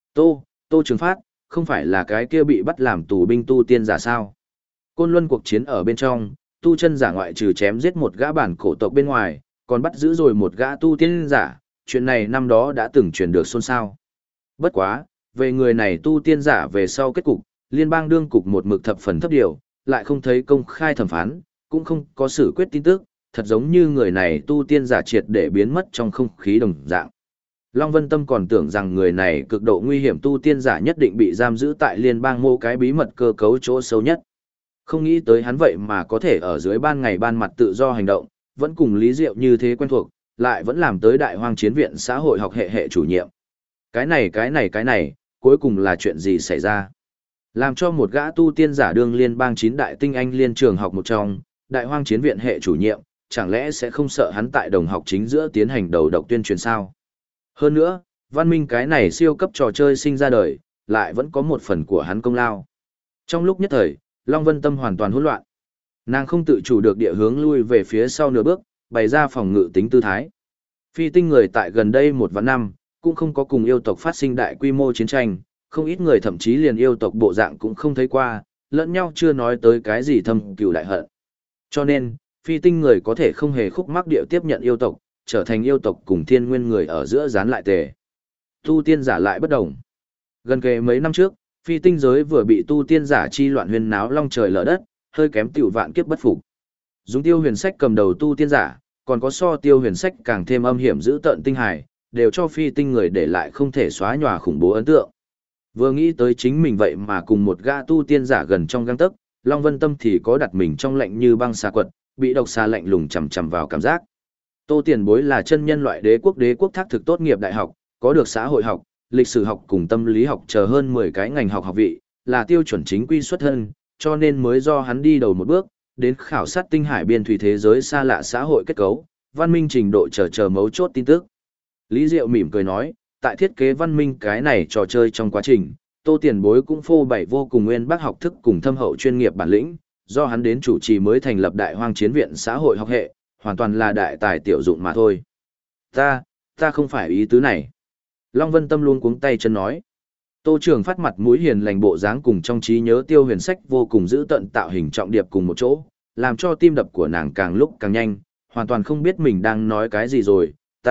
Speaker 1: Tô Trường Phát, không phải là cái kia bị bắt làm tù binh tu tiên giả sao? Côn Luân cuộc chiến ở bên trong, tu chân giả ngoại trừ chém giết một gã bản cổ tộc bên ngoài, còn bắt giữ rồi một gã tu tiên giả, chuyện này năm đó đã từng truyền được xôn xao. Bất quá, về người này tu tiên giả về sau kết cục, liên bang đương cục một mực thập phần thấp điều, lại không thấy công khai thẩm phán, cũng không có xử quyết tin tức, thật giống như người này tu tiên giả triệt để biến mất trong không khí đồng dạng. Long Vân Tâm còn tưởng rằng người này cực độ nguy hiểm tu tiên giả nhất định bị giam giữ tại liên bang mô cái bí mật cơ cấu chỗ sâu nhất. Không nghĩ tới hắn vậy mà có thể ở dưới ban ngày ban mặt tự do hành động, vẫn cùng Lý Diệu như thế quen thuộc, lại vẫn làm tới Đại Hoang Chiến viện xã hội học hệ chủ nhiệm. Cái này, cuối cùng là chuyện gì xảy ra? Làm cho một gã tu tiên giả đương liên bang 9 đại tinh anh liên trường học một trong, Đại Hoang Chiến viện hệ chủ nhiệm, chẳng lẽ sẽ không sợ hắn tại đồng học chính giữa tiến hành đầu độc tuyên truyền sao? Hơn nữa, văn minh cái này siêu cấp trò chơi sinh ra đời, lại vẫn có một phần của hắn công lao. Trong lúc nhất thời, Long Vân Tâm hoàn toàn hỗn loạn. Nàng không tự chủ được địa hướng lui về phía sau nửa bước, bày ra phòng ngự tính tư thái. Phi tinh người tại gần đây 1 vạn năm, cũng không có cùng yêu tộc phát sinh đại quy mô chiến tranh, không ít người thậm chí liền yêu tộc bộ dạng cũng không thấy qua, lẫn nhau chưa nói tới cái gì thâm cừu đại hận. Cho nên, phi tinh người có thể không hề khúc mắc địa tiếp nhận yêu tộc, trở thành yêu tộc cùng thiên nguyên người ở giữa dán lại tề. Tu tiên giả lại bất đồng. Gần kề mấy năm trước, phi tinh giới vừa bị tu tiên giả chi loạn huyên náo long trời lở đất, hơi kém tiểu vạn kiếp bất phục. Dùng Tiêu Huyền Sách cầm đầu tu tiên giả, còn có so Tiêu Huyền Sách càng thêm âm hiểm dữ tợn tinh hải, đều cho phi tinh người để lại không thể xóa nhòa khủng bố ấn tượng. Vừa nghĩ tới chính mình vậy mà cùng một gã tu tiên giả gần trong gang tấc, Long Vân Tâm thì có đặt mình trong lạnh như băng xà quật, bị độc xà lạnh lùng chằm chằm vào cảm giác. Tô Tiền Bối là chân nhân loại đế quốc thác thực tốt nghiệp đại học, có được xã hội học, lịch sử học cùng tâm lý học chờ hơn 10 cái ngành học học vị, là tiêu chuẩn chính quy xuất thân, cho nên mới do hắn đi đầu một bước, đến khảo sát tinh hải biên thủy thế giới xa lạ xã hội kết cấu, văn minh trình độ chờ mấu chốt tin tức. Lý Diệu mỉm cười nói, tại thiết kế văn minh cái này trò chơi trong quá trình, Tô Tiền Bối cũng phô bày vô cùng nguyên bác học thức cùng thâm hậu chuyên nghiệp bản lĩnh, do hắn đến chủ trì mới thành lập Đại Hoang Chiến viện xã hội học hệ, hoàn toàn là đại tài tiểu dụng mà thôi. Ta không phải ý tứ này. Long Vân Tâm luôn cuống tay chân nói. Tô Trường Phát mặt mũi hiền lành bộ dáng cùng trong trí nhớ Tiêu Huyền Sách vô cùng giữ tận tạo hình trọng điệp cùng một chỗ, làm cho tim đập của nàng càng lúc càng nhanh, hoàn toàn không biết mình đang nói cái gì rồi.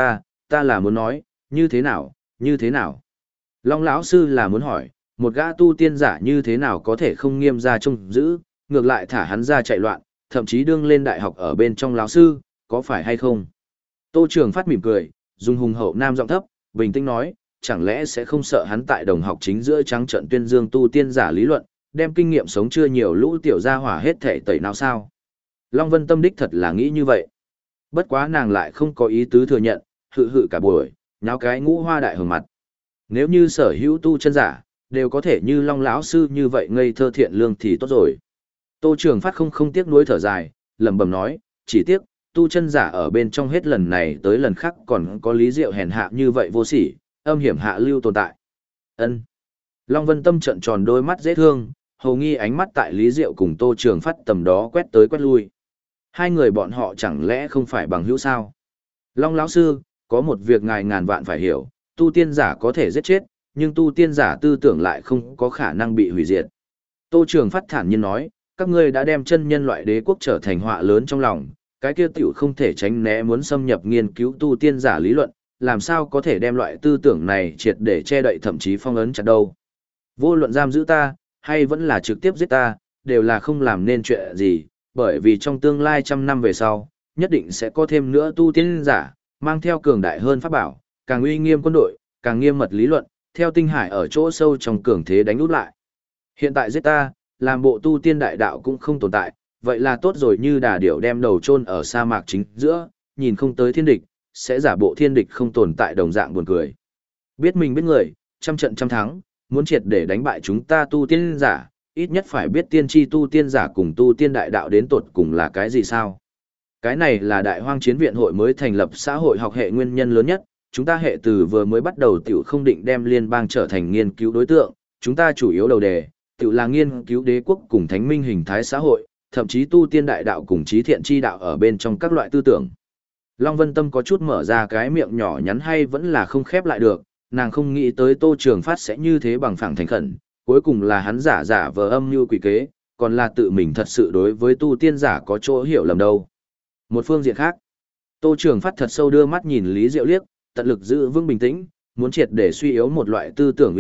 Speaker 1: Ta là muốn nói, như thế nào? Long lão sư là muốn hỏi, một gã tu tiên giả như thế nào có thể không nghiêm ra trông giữ, ngược lại thả hắn ra chạy loạn, thậm chí đương lên đại học ở bên trong lão sư, có phải hay không? Tô Trường Phát mỉm cười, dùng hùng hậu nam giọng thấp, bình tĩnh nói, chẳng lẽ sẽ không sợ hắn tại đồng học chính giữa trắng trận tuyên dương tu tiên giả lý luận, đem kinh nghiệm sống chưa nhiều lũ tiểu gia hỏa hết thể tẩy nào sao? Long Vân Tâm đích thật là nghĩ như vậy. Bất quá nàng lại không có ý tứ thừa nhận, hự cả buổi, nháo cái ngũ hoa đại hưởng mặt. Nếu như sở hữu tu chân giả, đều có thể như Long lão sư như vậy ngây thơ thiện lương thì tốt rồi. Tô Trường Phát không tiếc nuối thở dài, lẩm bẩm nói, chỉ tiếc, tu chân giả ở bên trong hết lần này tới lần khác còn có Lý Diệu hèn hạ như vậy vô sỉ, âm hiểm hạ lưu tồn tại. Ân. Long Vân Tâm trợn tròn đôi mắt dễ thương, hầu nghi ánh mắt tại Lý Diệu cùng Tô Trường Phát tầm đó quét tới quét lui. Hai người bọn họ chẳng lẽ không phải bằng hữu sao? Long lão sư, có một việc ngài ngàn vạn phải hiểu, tu tiên giả có thể giết chết, nhưng tu tiên giả tư tưởng lại không có khả năng bị hủy diệt. Tô Trường Phát thản nhiên nói, các ngươi đã đem chân nhân loại đế quốc trở thành họa lớn trong lòng, cái kia tiểu không thể tránh né muốn xâm nhập nghiên cứu tu tiên giả lý luận, làm sao có thể đem loại tư tưởng này triệt để che đậy thậm chí phong ấn chặt đâu. Vô luận giam giữ ta, hay vẫn là trực tiếp giết ta, đều là không làm nên chuyện gì, bởi vì trong tương lai 100 năm về sau, nhất định sẽ có thêm nữa tu tiên giả, mang theo cường đại hơn pháp bảo, càng uy nghiêm quân đội, càng nghiêm mật lý luận, theo tinh hải ở chỗ sâu trong cường thế đánh úp lại. Hiện tại giết ta, làm bộ tu tiên đại đạo cũng không tồn tại, vậy là tốt rồi, như đà điểu đem đầu chôn ở sa mạc chính giữa, nhìn không tới thiên địch, sẽ giả bộ thiên địch không tồn tại đồng dạng buồn cười. Biết mình biết người, trăm trận trăm thắng, muốn triệt để đánh bại chúng ta tu tiên giả, ít nhất phải biết tiên tri tu tiên giả cùng tu tiên đại đạo đến tột cùng là cái gì sao. Cái này là Đại Hoang Chiến viện hội mới thành lập xã hội học hệ nguyên nhân lớn nhất, chúng ta hệ từ vừa mới bắt đầu tiểu không định đem liên bang trở thành nghiên cứu đối tượng, chúng ta chủ yếu đầu đề, tiểu là nghiên cứu đế quốc cùng thánh minh hình thái xã hội, thậm chí tu tiên đại đạo cùng trí thiện chi đạo ở bên trong các loại tư tưởng. Long Vân Tâm có chút mở ra cái miệng nhỏ nhắn hay vẫn là không khép lại được, nàng không nghĩ tới Tô Trường Phát sẽ như thế bằng phẳng thành khẩn, cuối cùng là hắn giả vờ âm mưu quỷ kế, còn là tự mình thật sự đối với tu tiên giả có chỗ hiểu lầm đâu. Một phương diện khác, Tô Trường Phát thật sâu đưa mắt nhìn Lý Diệu liếc, tận lực giữ vững bình tĩnh, muốn triệt để suy yếu một loại tư tưởng uy lực,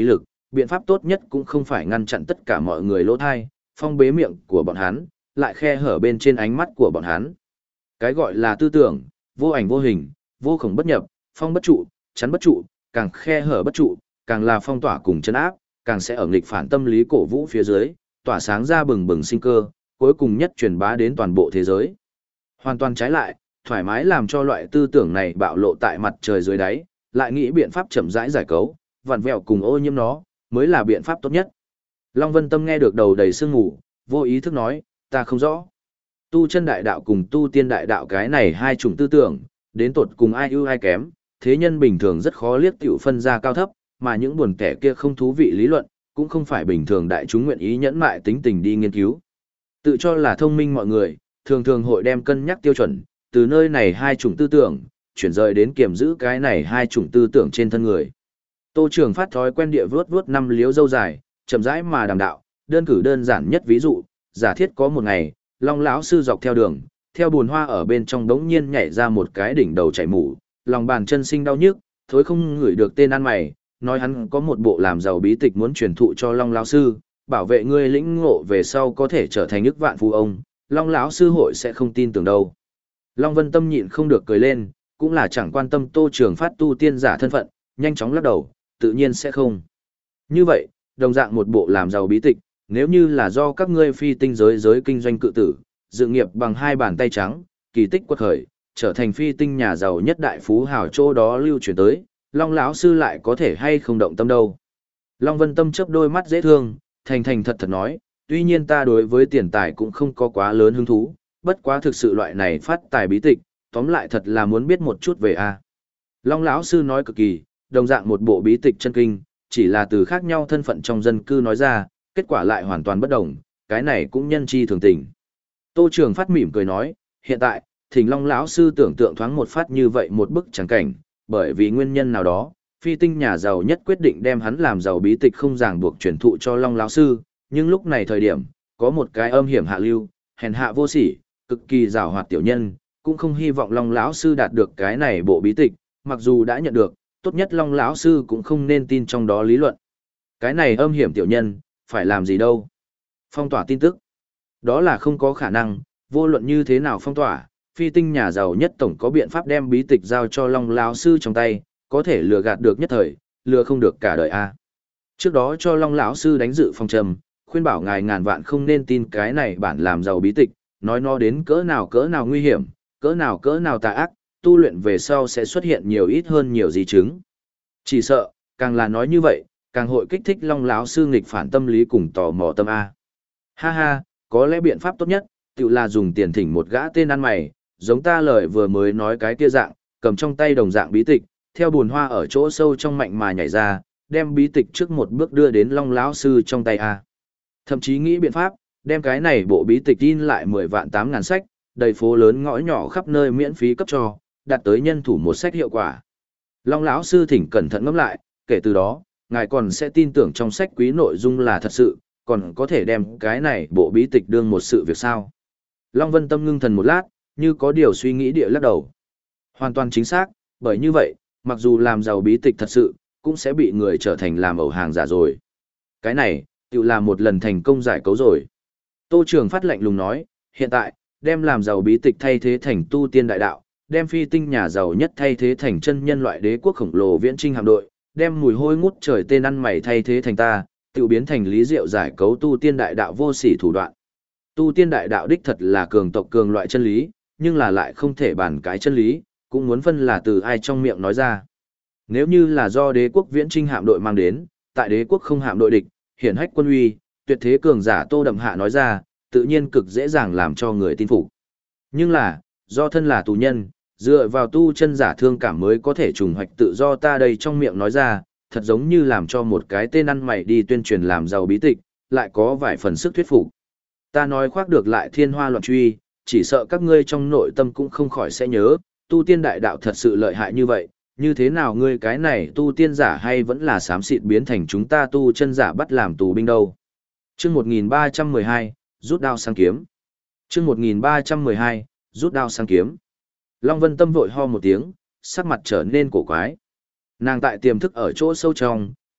Speaker 1: biện pháp tốt nhất cũng không phải ngăn chặn tất cả mọi người lỗ thai, phong bế miệng của bọn hắn, lại khe hở bên trên ánh mắt của bọn hắn. Cái gọi là tư tưởng, vô ảnh vô hình, vô khổng bất nhập, phong bất trụ, chắn bất trụ, càng khe hở bất trụ, càng là phong tỏa cùng chân áp, càng sẽ ở nghịch phản tâm lý cổ vũ phía dưới, tỏa sáng ra bừng bừng sinh cơ, cuối cùng nhất truyền bá đến toàn bộ thế giới. Hoàn toàn trái lại, thoải mái làm cho loại tư tưởng này bạo lộ tại mặt trời dưới đáy, lại nghĩ biện pháp chậm rãi giải cấu, vặn vẹo cùng ô nhiễm nó, mới là biện pháp tốt nhất. Long Vân Tâm nghe được đầu đầy sương ngủ, vô ý thức nói, ta không rõ. Tu chân đại đạo cùng tu tiên đại đạo cái này hai chủng tư tưởng, đến tột cùng ai ưu ai kém, thế nhân bình thường rất khó liếc tiểu phân ra cao thấp, mà những buồn kẻ kia không thú vị lý luận, cũng không phải bình thường đại chúng nguyện ý nhẫn mại tính tình đi nghiên cứu. Tự cho là thông minh mọi người, thường thường hội đem cân nhắc tiêu chuẩn, từ nơi này hai chủng tư tưởng, chuyển rời đến kiểm giữ cái này hai chủng tư tưởng trên thân người. Tô Trường Phát thói quen địa vuốt vuốt năm liếu dâu dài, chậm rãi mà đàm đạo, đơn cử đơn giản nhất ví dụ, giả thiết có một ngày, Long lão sư dọc theo đường, theo bùn hoa ở bên trong đống nhiên nhảy ra một cái đỉnh đầu chảy mủ, lòng bàn chân sinh đau nhức, thối không ngửi được tên ăn mày, nói hắn có một bộ làm giàu bí tịch muốn truyền thụ cho Long lão sư, bảo vệ ngươi lĩnh ngộ về sau có thể trở thành ức vạn phú ông, Long lão sư hội sẽ không tin tưởng đâu. Long Vân Tâm nhịn không được cười lên, cũng là chẳng quan tâm Tô Trường Phát tu tiên giả thân phận, nhanh chóng lắc đầu, tự nhiên sẽ không. Như vậy, đồng dạng một bộ làm giàu bí tịch, nếu như là do các ngươi phi tinh giới kinh doanh cự tử, dự nghiệp bằng hai bàn tay trắng, kỳ tích quật khởi, trở thành phi tinh nhà giàu nhất đại phú hào chỗ đó lưu truyền tới, Long lão sư lại có thể hay không động tâm đâu. Long Vân Tâm chớp đôi mắt dễ thương, thành thành thật thật nói, tuy nhiên ta đối với tiền tài cũng không có quá lớn hứng thú, bất quá thực sự loại này phát tài bí tịch, tóm lại thật là muốn biết một chút về a. Long lão sư nói cực kỳ, đồng dạng một bộ bí tịch chân kinh, chỉ là từ khác nhau thân phận trong dân cư nói ra, kết quả lại hoàn toàn bất đồng, cái này cũng nhân chi thường tình. Tô Trường Phát mỉm cười nói, hiện tại, Thỉnh Long lão sư tưởng tượng thoáng một phát như vậy một bức trắng cảnh, bởi vì nguyên nhân nào đó, phi tinh nhà giàu nhất quyết định đem hắn làm giàu bí tịch không ràng buộc truyền thụ cho Long lão sư, nhưng lúc này thời điểm, có một cái âm hiểm hạ lưu, hèn hạ vô sỉ, cực kỳ giàu hoạt tiểu nhân, cũng không hy vọng Long lão sư đạt được cái này bộ bí tịch, mặc dù đã nhận được, tốt nhất Long lão sư cũng không nên tin trong đó lý luận. Cái này âm hiểm tiểu nhân, phải làm gì đâu? Phong tỏa tin tức. Đó là không có khả năng, vô luận như thế nào phong tỏa, phi tinh nhà giàu nhất tổng có biện pháp đem bí tịch giao cho Long lão sư trong tay, có thể lừa gạt được nhất thời, lừa không được cả đời a. Trước đó cho Long lão sư đánh dự phòng trầm, khuyên bảo ngài ngàn vạn không nên tin cái này bản làm giàu bí tịch, nói nó đến cỡ nào nguy hiểm, cỡ nào tà ác, tu luyện về sau sẽ xuất hiện nhiều ít hơn nhiều di chứng. Chỉ sợ, càng là nói như vậy, càng hội kích thích Long lão sư nghịch phản tâm lý cùng tò mò tâm a. Ha ha, có lẽ biện pháp tốt nhất, tự là dùng tiền thỉnh một gã tên ăn mày, giống ta lời vừa mới nói cái kia dạng, cầm trong tay đồng dạng bí tịch, theo buồn hoa ở chỗ sâu trong mạnh mà nhảy ra, đem bí tịch trước một bước đưa đến Long lão sư trong tay a. Thậm chí nghĩ biện pháp, đem cái này bộ bí tịch in lại 10 vạn 8 ngàn sách, đầy phố lớn ngõ nhỏ khắp nơi miễn phí cấp cho, đạt tới nhân thủ một sách hiệu quả. Long lão sư thỉnh cẩn thận ngẫm lại, kể từ đó, ngài còn sẽ tin tưởng trong sách quý nội dung là thật sự, còn có thể đem cái này bộ bí tịch đương một sự việc sao. Long Vân Tâm ngưng thần một lát, như có điều suy nghĩ địa lắc đầu. Hoàn toàn chính xác, bởi như vậy, mặc dù làm giàu bí tịch thật sự, cũng sẽ bị người trở thành làm ẩu hàng giả rồi. Cái này, tự là một lần thành công giải cấu rồi. Tô Trường Phát lạnh lùng nói, hiện tại, đem làm giàu bí tịch thay thế thành tu tiên đại đạo, đem phi tinh nhà giàu nhất thay thế thành chân nhân loại đế quốc khổng lồ viễn trinh hạm đội, đem mùi hôi ngút trời tên ăn mày thay thế thành ta, tự biến thành lý diệu giải cấu tu tiên đại đạo vô sỉ thủ đoạn. Tu tiên đại đạo đích thật là cường tộc cường loại chân lý, nhưng là lại không thể bàn cái chân lý, cũng muốn phân là từ ai trong miệng nói ra. Nếu như là do đế quốc viễn trinh hạm đội mang đến, tại đế quốc không hạm đội địch, hiển hách quân uy, tuyệt thế cường giả Tô Đậm Hạ nói ra, tự nhiên cực dễ dàng làm cho người tin phục. Nhưng là, do thân là tù nhân, dựa vào tu chân giả thương cảm mới có thể trùng hoạch tự do ta đây trong miệng nói ra, thật giống như làm cho một cái tên ăn mày đi tuyên truyền làm giàu bí tịch, lại có vài phần sức thuyết phục. Ta nói khoác được lại thiên hoa loạn truy, chỉ sợ các ngươi trong nội tâm cũng không khỏi sẽ nhớ, tu tiên đại đạo thật sự lợi hại như vậy, như thế nào ngươi cái này tu tiên giả hay vẫn là xám xịt biến thành chúng ta tu chân giả bắt làm tù binh đâu. Chương 1312, rút đao sang kiếm. Chương 1312, rút đao sang kiếm. Long Vân Tâm vội ho một tiếng, sắc mặt trở nên cổ quái. Nàng tại tiềm thức ở chỗ sâu trong,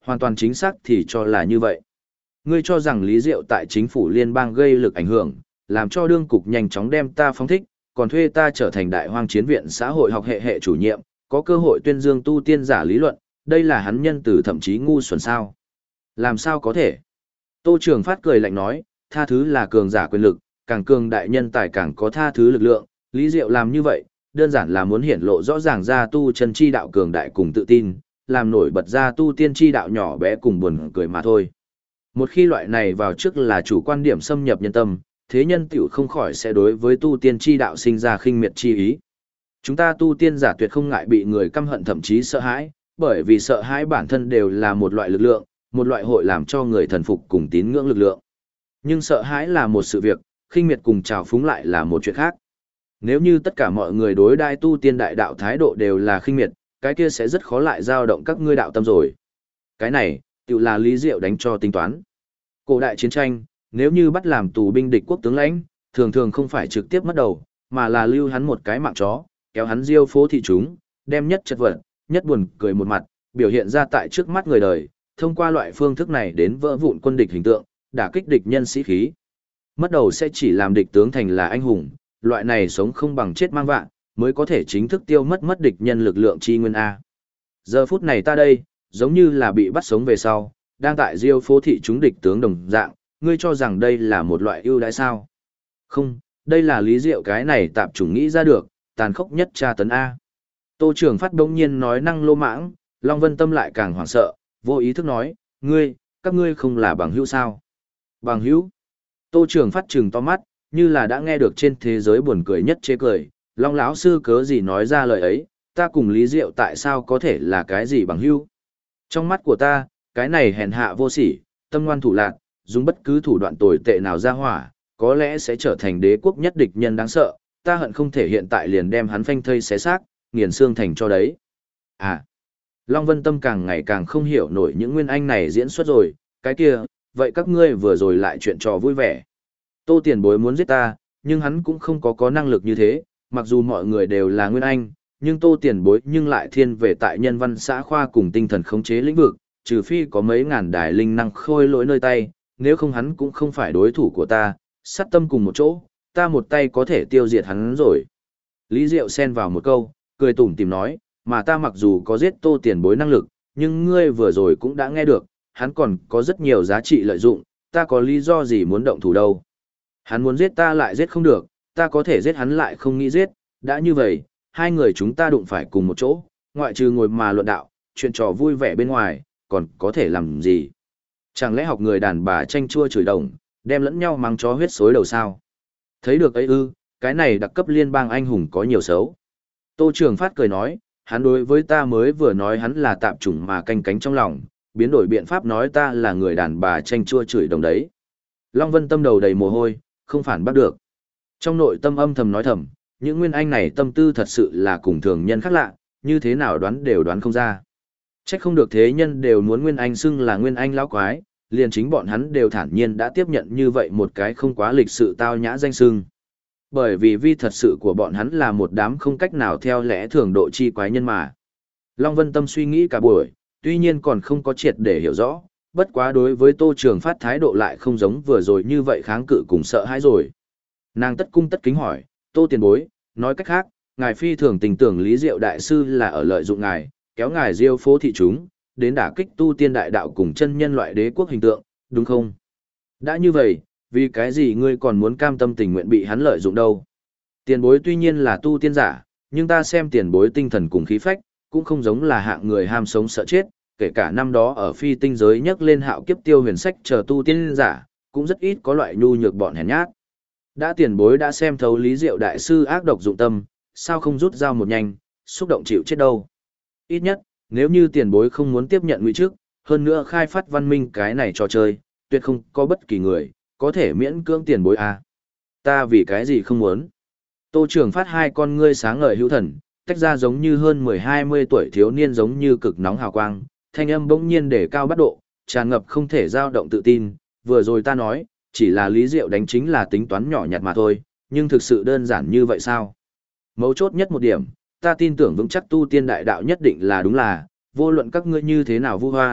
Speaker 1: Hoàn toàn chính xác thì cho là như vậy. Ngươi cho rằng Lý Diệu tại chính phủ liên bang gây lực ảnh hưởng, làm cho đương cục nhanh chóng đem ta phóng thích, còn thuê ta trở thành đại hoang chiến viện xã hội học hệ chủ nhiệm, có cơ hội tuyên dương tu tiên giả lý luận, đây là hắn nhân từ thậm chí ngu xuẩn sao. Làm sao có thể? Tô Trường Phát cười lạnh nói, tha thứ là cường giả quyền lực, càng cường đại nhân tài càng có tha thứ lực lượng, Lý Diệu làm như vậy, đơn giản là muốn hiển lộ rõ ràng ra tu chân chi đạo cường đại cùng tự tin, làm nổi bật ra tu tiên chi đạo nhỏ bé cùng buồn cười mà thôi. Một khi loại này vào trước là chủ quan điểm xâm nhập nhân tâm, thế nhân tiểu không khỏi sẽ đối với tu tiên chi đạo sinh ra khinh miệt chi ý. Chúng ta tu tiên giả tuyệt không ngại bị người căm hận thậm chí sợ hãi, bởi vì sợ hãi bản thân đều là một loại lực lượng, một loại hội làm cho người thần phục cùng tín ngưỡng lực lượng. Nhưng sợ hãi là một sự việc, khinh miệt cùng trào phúng lại là một chuyện khác. Nếu như tất cả mọi người đối đai tu tiên đại đạo thái độ đều là khinh miệt, cái kia sẽ rất khó lại dao động các ngươi đạo tâm rồi. Cái này, tự là Lý Diệu đánh cho tính toán. Cổ đại chiến tranh, nếu như bắt làm tù binh địch quốc tướng lãnh, thường thường không phải trực tiếp mất đầu, mà là lưu hắn một cái mạng chó, kéo hắn diêu phố thị chúng, đem nhất chật vật, nhất buồn cười một mặt, biểu hiện ra tại trước mắt người đời, thông qua loại phương thức này đến vỡ vụn quân địch hình tượng, đả kích địch nhân sĩ khí. Mất đầu sẽ chỉ làm địch tướng thành là anh hùng, loại này sống không bằng chết mang vạn, mới có thể chính thức tiêu mất địch nhân lực lượng chi nguyên A. Giờ phút này ta đây, giống như là bị bắt sống về sau, đang tại diêu phố thị chúng địch tướng đồng dạng, ngươi cho rằng đây là một loại ưu đãi sao? Không, đây là Lý Diệu cái này tạp chủng nghĩ ra được, tàn khốc nhất tra tấn A. Tô Trường Phát bỗng nhiên nói năng lô mãng, Long Vân Tâm lại càng hoảng sợ, vô ý thức nói, các ngươi không là bằng hữu sao? Bằng hữu? Tô Trường Phát trừng to mắt, như là đã nghe được trên thế giới buồn cười nhất chế cười, Long lão sư cớ gì nói ra lời ấy, ta cùng Lý Diệu tại sao có thể là cái gì bằng hữu? Trong mắt của ta, cái này hèn hạ vô sỉ, tâm ngoan thủ lạn, dùng bất cứ thủ đoạn tồi tệ nào ra hỏa, có lẽ sẽ trở thành đế quốc nhất địch nhân đáng sợ, ta hận không thể hiện tại liền đem hắn phanh thây xé xác, nghiền xương thành cho đấy. À, Long Vân Tâm càng ngày càng không hiểu nổi những nguyên anh này diễn xuất rồi, cái kia, vậy các ngươi vừa rồi lại chuyện trò vui vẻ. Tô Tiền Bối muốn giết ta, nhưng hắn cũng không có năng lực như thế, mặc dù mọi người đều là nguyên anh, nhưng Tô Tiền Bối nhưng lại thiên về tại nhân văn xã khoa cùng tinh thần khống chế lĩnh vực, trừ phi có mấy ngàn đài linh năng khôi lỗi nơi tay, nếu không hắn cũng không phải đối thủ của ta, sát tâm cùng một chỗ, ta một tay có thể tiêu diệt hắn rồi. Lý Diệu xen vào một câu, cười tủm tỉm nói, mà ta mặc dù có giết Tô Tiền Bối năng lực, nhưng ngươi vừa rồi cũng đã nghe được, hắn còn có rất nhiều giá trị lợi dụng, ta có lý do gì muốn động thủ đâu. Hắn muốn giết ta lại giết không được, ta có thể giết hắn lại không nghĩ giết, đã như vậy, hai người chúng ta đụng phải cùng một chỗ, ngoại trừ ngồi mà luận đạo, chuyện trò vui vẻ bên ngoài, còn có thể làm gì? Chẳng lẽ học người đàn bà tranh chua chửi đồng, đem lẫn nhau mắng chó huyết xối đầu sao? Thấy được ấy ư, cái này đặc cấp liên bang anh hùng có nhiều xấu. Tô Trường Phát cười nói, hắn đối với ta mới vừa nói hắn là tạp chủng mà canh cánh trong lòng, biến đổi biện pháp nói ta là người đàn bà tranh chua chửi đồng đấy. Long Vân Tâm đầu đầy mồ hôi, không phản bắt được. Trong nội tâm âm thầm nói thầm, những nguyên anh này tâm tư thật sự là cùng thường nhân khác lạ, như thế nào đoán đều đoán không ra. Trách không được thế nhân đều muốn nguyên anh xưng là nguyên anh lão quái, liền chính bọn hắn đều thản nhiên đã tiếp nhận như vậy một cái không quá lịch sự tao nhã danh xưng. Bởi vì vi thật sự của bọn hắn là một đám không cách nào theo lẽ thường độ chi quái nhân mà. Long Vân Tâm suy nghĩ cả buổi, tuy nhiên còn không có triệt để hiểu rõ, bất quá đối với Tô Trường Phát thái độ lại không giống vừa rồi như vậy kháng cự cùng sợ hãi rồi. Nàng tất cung tất kính hỏi, Tô Tiền Bối, nói cách khác, ngài phi thường tình tưởng Lý Diệu đại sư là ở lợi dụng ngài, kéo ngài diêu phố thị chúng, đến đả kích tu tiên đại đạo cùng chân nhân loại đế quốc hình tượng, đúng không? Đã như vậy, vì cái gì ngươi còn muốn cam tâm tình nguyện bị hắn lợi dụng đâu? Tiền bối tuy nhiên là tu tiên giả, nhưng ta xem tiền bối tinh thần cùng khí phách, cũng không giống là hạng người ham sống sợ chết, kể cả năm đó ở phi tinh giới nhắc lên hạo kiếp tiêu huyền sách chờ tu tiên giả, cũng rất ít có loại nhu nhược bọn hèn nhát. Đã tiền bối đã xem thấu Lý Diệu đại sư ác độc dụng tâm, sao không rút dao một nhanh, xúc động chịu chết đâu? Ít nhất, nếu như tiền bối không muốn tiếp nhận nguy trước, hơn nữa khai phát văn minh cái này trò chơi, tuyệt không có bất kỳ người, có thể miễn cưỡng tiền bối à. Ta vì cái gì không muốn? Tô Trường Phát hai con ngươi sáng ngời hữu thần, tách ra giống như hơn 10-20 tuổi thiếu niên giống như cực nóng hào quang, thanh âm bỗng nhiên để cao bắt độ, tràn ngập không thể dao động tự tin, vừa rồi ta nói, chỉ là Lý Diệu đánh chính là tính toán nhỏ nhặt mà thôi, nhưng thực sự đơn giản như vậy sao? Mấu chốt nhất một điểm, ta tin tưởng vững chắc tu tiên đại đạo nhất định là đúng là, vô luận các ngươi như thế nào vu hoan,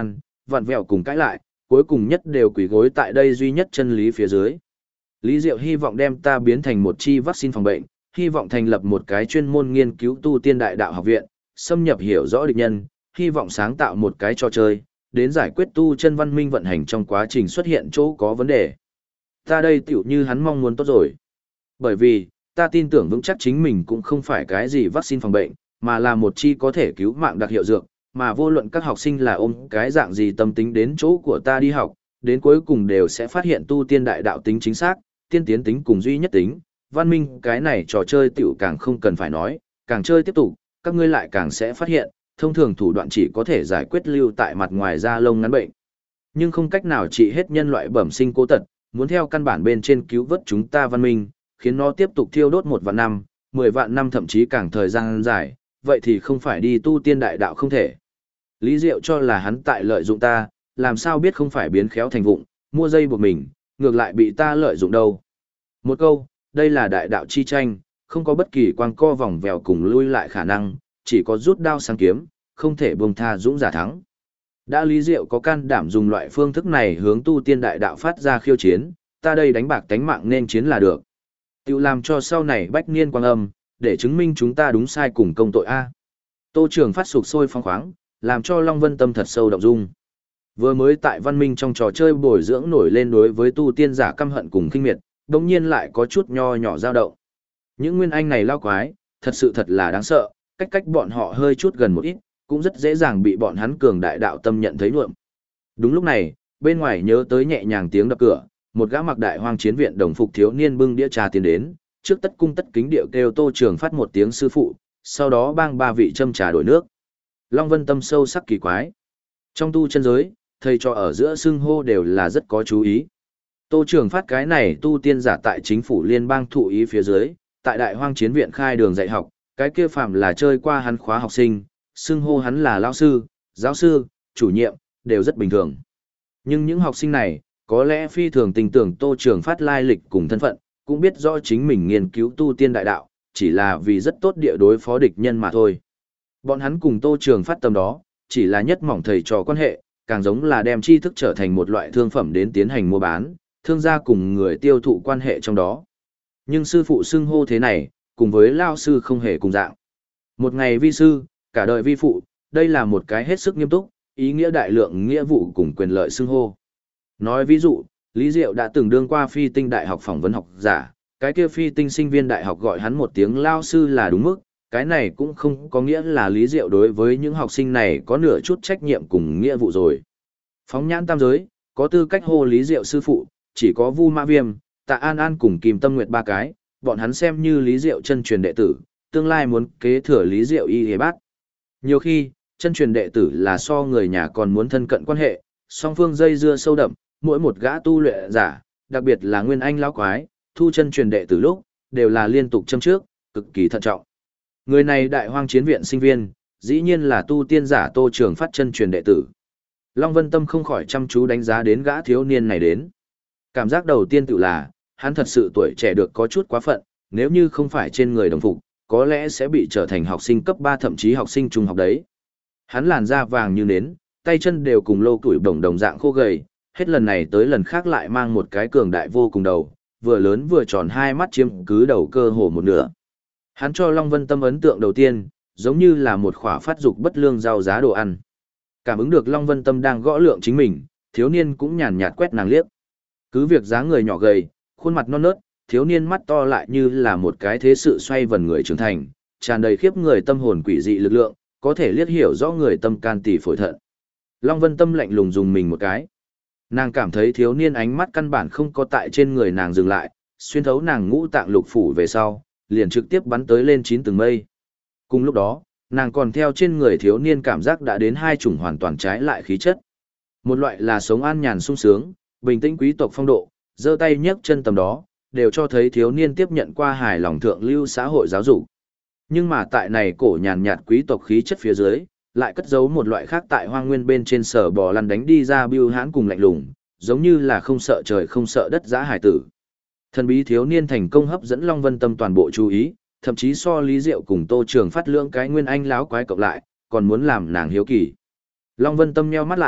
Speaker 1: vặn vẹo cùng cãi lại, cuối cùng nhất đều quỳ gối tại đây duy nhất chân lý phía dưới. Lý Diệu hy vọng đem ta biến thành một chi vaccine phòng bệnh, hy vọng thành lập một cái chuyên môn nghiên cứu tu tiên đại đạo học viện, xâm nhập hiểu rõ địch nhân, hy vọng sáng tạo một cái trò chơi, đến giải quyết tu chân văn minh vận hành trong quá trình xuất hiện chỗ có vấn đề. Ta đây tiểu như hắn mong muốn tốt rồi. Bởi vì, ta tin tưởng vững chắc chính mình cũng không phải cái gì vaccine phòng bệnh, mà là một chi có thể cứu mạng đặc hiệu dược, mà vô luận các học sinh là ôm cái dạng gì tâm tính đến chỗ của ta đi học, đến cuối cùng đều sẽ phát hiện tu tiên đại đạo tính chính xác, tiên tiến tính cùng duy nhất tính, văn minh cái này trò chơi tiểu càng không cần phải nói, càng chơi tiếp tục, các ngươi lại càng sẽ phát hiện, thông thường thủ đoạn chỉ có thể giải quyết lưu tại mặt ngoài da lông ngắn bệnh, nhưng không cách nào trị hết nhân loại bẩm sinh cố tật, muốn theo căn bản bên trên cứu vớt chúng ta văn minh, khiến nó tiếp tục thiêu đốt 1 vạn năm, 10 vạn năm thậm chí càng thời gian dài, vậy thì không phải đi tu tiên đại đạo không thể. Lý Diệu cho là hắn tại lợi dụng ta, làm sao biết không phải biến khéo thành vụng, mua dây buộc mình, ngược lại bị ta lợi dụng đâu. Một câu, đây là đại đạo chi tranh, không có bất kỳ quang co vòng vèo cùng lui lại khả năng, chỉ có rút đao sang kiếm, không thể buông tha dũng giả thắng. Đã Lý Diệu có can đảm dùng loại phương thức này hướng tu tiên đại đạo phát ra khiêu chiến, ta đây đánh bạc tánh mạng nên chiến là được. Tiểu làm cho sau này bách niên quang âm, để chứng minh chúng ta đúng sai cùng công tội A. Tô Trường phát sục sôi phong khoáng, làm cho Long Vân Tâm thật sâu động dung. Vừa mới tại văn minh trong trò chơi bồi dưỡng nổi lên đối với tu tiên giả căm hận cùng kinh miệt, đồng nhiên lại có chút nho nhỏ dao động. Những nguyên anh này lao quái, thật là đáng sợ, cách bọn họ hơi chút gần một ít, cũng rất dễ dàng bị bọn hắn cường đại đạo tâm nhận thấy nhuộm. Đúng lúc này, bên ngoài nhớ tới nhẹ nhàng tiếng đập cửa, một gã mặc đại hoang chiến viện đồng phục thiếu niên bưng đĩa trà tiến đến, trước tất cung tất kính điệu kêu Tô Trường phát một tiếng sư phụ, sau đó bang 3 vị châm trà đổi nước. Long Vân Tâm sâu sắc kỳ quái. Trong tu chân giới, thầy trò ở giữa xưng hô đều là rất có chú ý. Tô Trường phát cái này tu tiên giả tại chính phủ liên bang thụ ý phía dưới, tại đại hoang chiến viện khai đường dạy học, cái kia phạm là chơi qua hắn khóa học sinh, xưng hô hắn là lão sư, giáo sư, chủ nhiệm, đều rất bình thường. Nhưng những học sinh này, có lẽ phi thường tình tưởng Tô Trường phát lai lịch cùng thân phận, cũng biết rõ chính mình nghiên cứu tu tiên đại đạo, chỉ là vì rất tốt địa đối phó địch nhân mà thôi. Bọn hắn cùng Tô Trường phát tầm đó, chỉ là nhất mỏng thầy trò quan hệ, càng giống là đem tri thức trở thành một loại thương phẩm đến tiến hành mua bán, thương gia cùng người tiêu thụ quan hệ trong đó. Nhưng sư phụ xưng hô thế này, cùng với lao sư không hề cùng dạng. Một ngày vi sư, cả đời vi phụ, đây là một cái hết sức nghiêm túc, ý nghĩa đại lượng nghĩa vụ cùng quyền lợi xưng hô. Nói ví dụ, Lý Diệu đã từng đương qua phi tinh đại học phỏng vấn học giả, cái kia phi tinh sinh viên đại học gọi hắn một tiếng lao sư là đúng mức, cái này cũng không có nghĩa là Lý Diệu đối với những học sinh này có nửa chút trách nhiệm cùng nghĩa vụ rồi. Phóng nhãn tam giới, có tư cách hô Lý Diệu sư phụ, chỉ có Vu Mã Viêm, Tạ An An cùng Kim Tâm Nguyệt 3 cái, bọn hắn xem như Lý Diệu chân truyền đệ tử, tương lai muốn kế thừa Lý Diệu y hề bát. Nhiều khi, chân truyền đệ tử là so người nhà còn muốn thân cận quan hệ, song phương dây dưa sâu đậm, mỗi một gã tu luyện giả, đặc biệt là nguyên anh lão quái, thu chân truyền đệ tử lúc, đều là liên tục châm trước, cực kỳ thận trọng. Người này đại hoang chiến viện sinh viên, dĩ nhiên là tu tiên giả Tô Trường phát chân truyền đệ tử. Long Vân Tâm không khỏi chăm chú đánh giá đến gã thiếu niên này đến. Cảm giác đầu tiên tự là, hắn thật sự tuổi trẻ được có chút quá phận, nếu như không phải trên người đồng phục, có lẽ sẽ bị trở thành học sinh cấp 3 thậm chí học sinh trung học đấy. Hắn làn da vàng như nến, tay chân đều cùng lô tuổi đồng đồng dạng khô gầy, hết lần này tới lần khác lại mang một cái cường đại vô cùng đầu, vừa lớn vừa tròn hai mắt chiếm cứ đầu cơ hồ một nửa. Hắn cho Long Vân Tâm ấn tượng đầu tiên, giống như là một khỏa phát dục bất lương rau giá đồ ăn. Cảm ứng được Long Vân Tâm đang gõ lượng chính mình, thiếu niên cũng nhàn nhạt quét nàng liếc. Cứ việc dáng người nhỏ gầy, khuôn mặt non nớt, thiếu niên mắt to lại như là một cái thế sự xoay vần người trưởng thành, tràn đầy khiếp người tâm hồn quỷ dị lực lượng, có thể liếc hiểu rõ người tâm can tỳ phổi thận. Long Vân Tâm lạnh lùng dùng mình một cái. Nàng cảm thấy thiếu niên ánh mắt căn bản không có tại trên người nàng dừng lại, xuyên thấu nàng ngũ tạng lục phủ về sau, liền trực tiếp bắn tới lên 9 tầng mây. Cùng lúc đó, nàng còn theo trên người thiếu niên cảm giác đã đến hai chủng hoàn toàn trái lại khí chất. Một loại là sống an nhàn sung sướng, bình tĩnh quý tộc phong độ, giơ tay nhấc chân tầm đó, đều cho thấy thiếu niên tiếp nhận qua hài lòng thượng lưu xã hội giáo dục. Nhưng mà tại này cổ nhàn nhạt quý tộc khí chất phía dưới, lại cất giấu một loại khác tại hoang nguyên bên trên sở bò lăn đánh đi ra bưu hãn cùng lạnh lùng, giống như là không sợ trời không sợ đất dã hải tử. Thần bí thiếu niên thành công hấp dẫn Long Vân Tâm toàn bộ chú ý, thậm chí so Lý Diệu cùng Tô Trường phát lượng cái nguyên anh láo quái cộng lại, còn muốn làm nàng hiếu kỳ. Long Vân Tâm nheo mắt lại,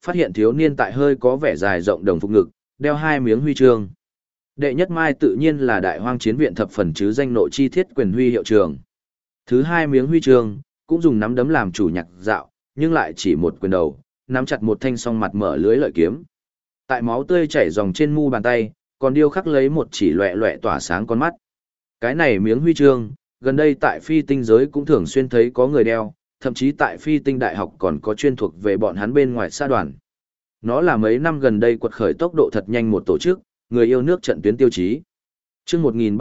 Speaker 1: phát hiện thiếu niên tại hơi có vẻ dài rộng đồng phục ngực, đeo hai miếng huy chương. Đệ nhất mai tự nhiên là Đại Hoang Chiến viện thập phần chứ danh nội chi thiết quyền huy hiệu trường. Thứ hai miếng huy chương, cũng dùng nắm đấm làm chủ nhạc dạo, nhưng lại chỉ một quyền đầu, nắm chặt một thanh song mặt mở lưới lợi kiếm. Tại máu tươi chảy dòng trên mu bàn tay, còn điêu khắc lấy một chỉ loẹ loẹ tỏa sáng con mắt. Cái này miếng huy chương, gần đây tại phi tinh giới cũng thường xuyên thấy có người đeo, thậm chí tại phi tinh đại học còn có chuyên thuộc về bọn hắn bên ngoài xã đoàn. Nó là mấy năm gần đây quật khởi tốc độ thật nhanh một tổ chức, người yêu nước trận tuyến tiêu chí. Chương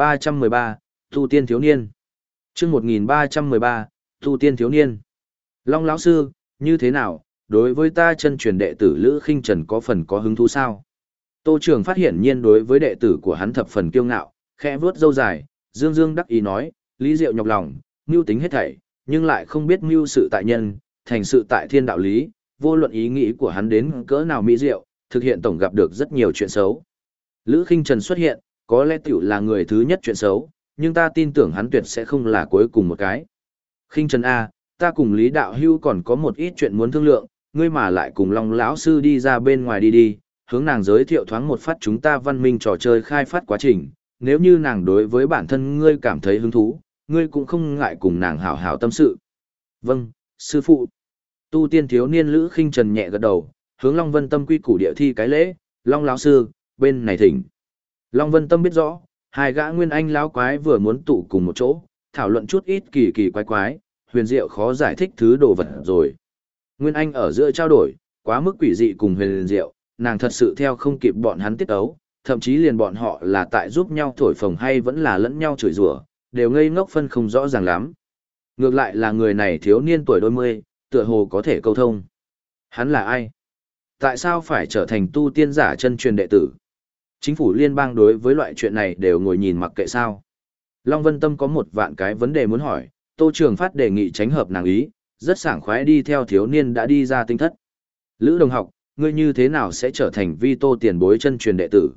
Speaker 1: 1313, Tu tiên thiếu niên. Chương 1313, Tu tiên thiếu niên. Long lão sư, như thế nào, đối với ta chân truyền đệ tử Lữ Khinh Trần có phần có hứng thú sao? Tô Trường phát hiện nhiên đối với đệ tử của hắn thập phần kiêu ngạo, khẽ vuốt râu dài, dương dương đắc ý nói, Lý Diệu nhọc lòng, mưu tính hết thảy, nhưng lại không biết mưu sự tại nhân, thành sự tại thiên đạo lý, vô luận ý nghĩ của hắn đến cỡ nào mỹ diệu, thực hiện tổng gặp được rất nhiều chuyện xấu. Lữ Khinh Trần xuất hiện, có lẽ tiểu là người thứ nhất chuyện xấu, nhưng ta tin tưởng hắn tuyệt sẽ không là cuối cùng một cái. Khinh Trần A, ta cùng Lý Đạo Hưu còn có một ít chuyện muốn thương lượng, ngươi mà lại cùng Long lão sư đi ra bên ngoài đi, hướng nàng giới thiệu thoáng một phát chúng ta văn minh trò chơi khai phát quá trình, nếu như nàng đối với bản thân ngươi cảm thấy hứng thú, ngươi cũng không ngại cùng nàng hảo hảo tâm sự. Vâng, sư phụ. Tu tiên thiếu niên Lữ Khinh Trần nhẹ gật đầu, hướng Long Vân Tâm quy củ địa thi cái lễ, Long lão sư, bên này thỉnh. Long Vân Tâm biết rõ, hai gã nguyên anh lão quái vừa muốn tụ cùng một chỗ, thảo luận chút ít kỳ kỳ quái quái, huyền diệu khó giải thích thứ đồ vật rồi. Nguyên anh ở giữa trao đổi, quá mức quỷ dị cùng huyền diệu, nàng thật sự theo không kịp bọn hắn tiết ấu, thậm chí liền bọn họ là tại giúp nhau thổi phồng hay vẫn là lẫn nhau chửi rủa, đều ngây ngốc phân không rõ ràng lắm. Ngược lại là người này thiếu niên tuổi đôi mươi, tựa hồ có thể câu thông. Hắn là ai? Tại sao phải trở thành tu tiên giả chân truyền đệ tử? Chính phủ liên bang đối với loại chuyện này đều ngồi nhìn mặc kệ sao? Long Vân Tâm có một vạn cái vấn đề muốn hỏi, Tô Trường Phát đề nghị tránh hợp nàng ý, rất sảng khoái đi theo thiếu niên đã đi ra tinh thất. Lữ đồng học, ngươi như thế nào sẽ trở thành vi Tô tiền bối chân truyền đệ tử?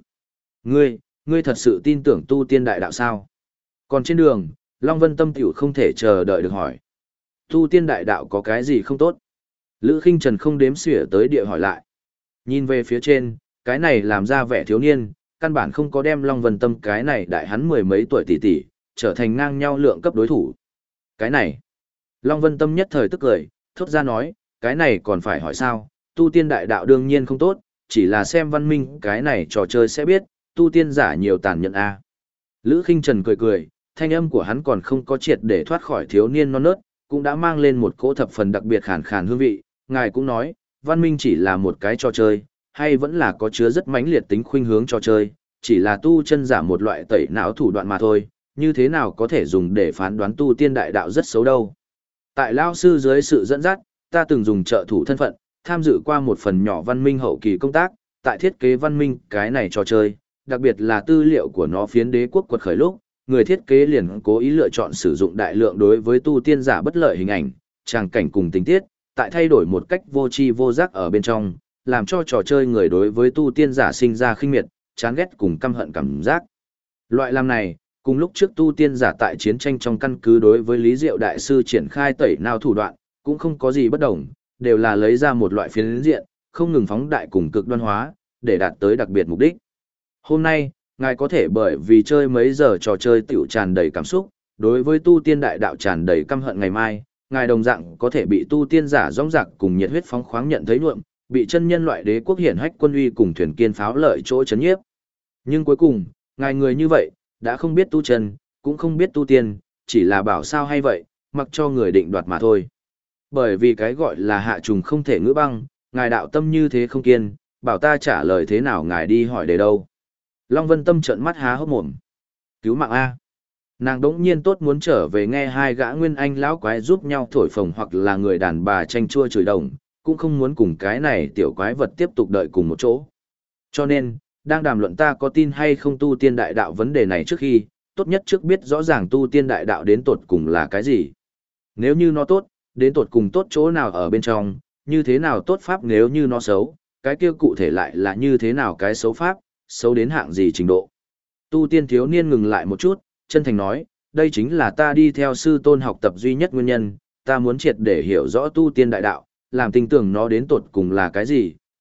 Speaker 1: Ngươi thật sự tin tưởng tu tiên đại đạo sao? Còn trên đường, Long Vân Tâm tiểu không thể chờ đợi được hỏi. Tu tiên đại đạo có cái gì không tốt? Lữ Khinh Trần không đếm xỉa tới địa hỏi lại. Nhìn về phía trên, cái này làm ra vẻ thiếu niên, căn bản không có đem Long Vân Tâm cái này đại hắn mười mấy tuổi tỷ tỷ, trở thành ngang nhau lượng cấp đối thủ. Cái này, Long Vân Tâm nhất thời tức cười, thốt ra nói, cái này còn phải hỏi sao, tu tiên đại đạo đương nhiên không tốt, chỉ là xem văn minh cái này trò chơi sẽ biết, tu tiên giả nhiều tàn nhẫn a. Lữ Khinh Trần cười cười, thanh âm của hắn còn không có triệt để thoát khỏi thiếu niên non nớt, cũng đã mang lên một cỗ thập phần đặc biệt khàn khàn hương vị, ngài cũng nói, văn minh chỉ là một cái trò chơi, hay vẫn là có chứa rất mãnh liệt tính khuynh hướng trò chơi, chỉ là tu chân giả một loại tẩy não thủ đoạn mà thôi, như thế nào có thể dùng để phán đoán tu tiên đại đạo rất xấu đâu. Tại Lao sư dưới sự dẫn dắt, ta từng dùng trợ thủ thân phận, tham dự qua một phần nhỏ văn minh hậu kỳ công tác, tại thiết kế văn minh cái này trò chơi, đặc biệt là tư liệu của nó phiến đế quốc quật khởi lúc, người thiết kế liền cố ý lựa chọn sử dụng đại lượng đối với tu tiên giả bất lợi hình ảnh, tràng cảnh cùng tình tiết, tại thay đổi một cách vô tri vô giác ở bên trong, làm cho trò chơi người đối với tu tiên giả sinh ra khinh miệt, chán ghét cùng căm hận cảm giác. Loại làm này, cùng lúc trước tu tiên giả tại chiến tranh trong căn cứ đối với Lý Diệu đại sư triển khai tẩy não thủ đoạn, cũng không có gì bất đồng, đều là lấy ra một loại phiến diện, không ngừng phóng đại cùng cực đoan hóa, để đạt tới đặc biệt mục đích. Hôm nay, ngài có thể bởi vì chơi mấy giờ trò chơi tiểu tràn đầy cảm xúc, đối với tu tiên đại đạo tràn đầy căm hận ngày mai, ngài đồng dạng có thể bị tu tiên giả rõng rạc cùng nhiệt huyết phóng khoáng nhận thấy nhuộm, bị chân nhân loại đế quốc hiển hách quân uy cùng thuyền kiên pháo lợi chỗ chấn nhiếp. Nhưng cuối cùng, ngài người như vậy, đã không biết tu chân, cũng không biết tu tiên, chỉ là bảo sao hay vậy, mặc cho người định đoạt mà thôi. Bởi vì cái gọi là hạ trùng không thể ngữ băng, ngài đạo tâm như thế không kiên, bảo ta trả lời thế nào ngài đi hỏi để đâu. Long Vân Tâm trợn mắt há hốc mồm. Cứu mạng A. Nàng đỗng nhiên tốt muốn trở về nghe hai gã nguyên anh lão quái giúp nhau thổi phồng hoặc là người đàn bà tranh chua chửi đồng, cũng không muốn cùng cái này tiểu quái vật tiếp tục đợi cùng một chỗ. Cho nên, đang đàm luận ta có tin hay không tu tiên đại đạo vấn đề này trước khi, tốt nhất trước biết rõ ràng tu tiên đại đạo đến tột cùng là cái gì. Nếu như nó tốt, đến tột cùng tốt chỗ nào ở bên trong, như thế nào tốt pháp nếu như nó xấu, cái kia cụ thể lại là như thế nào cái xấu pháp, xấu đến hạng gì trình độ. Tu tiên thiếu niên ngừng lại một chút, chân thành nói, đây chính là ta đi theo sư tôn học tập duy nhất nguyên nhân, ta muốn triệt để hiểu rõ tu tiên đại đạo, làm tin tưởng nó đến tột cùng là cái gì,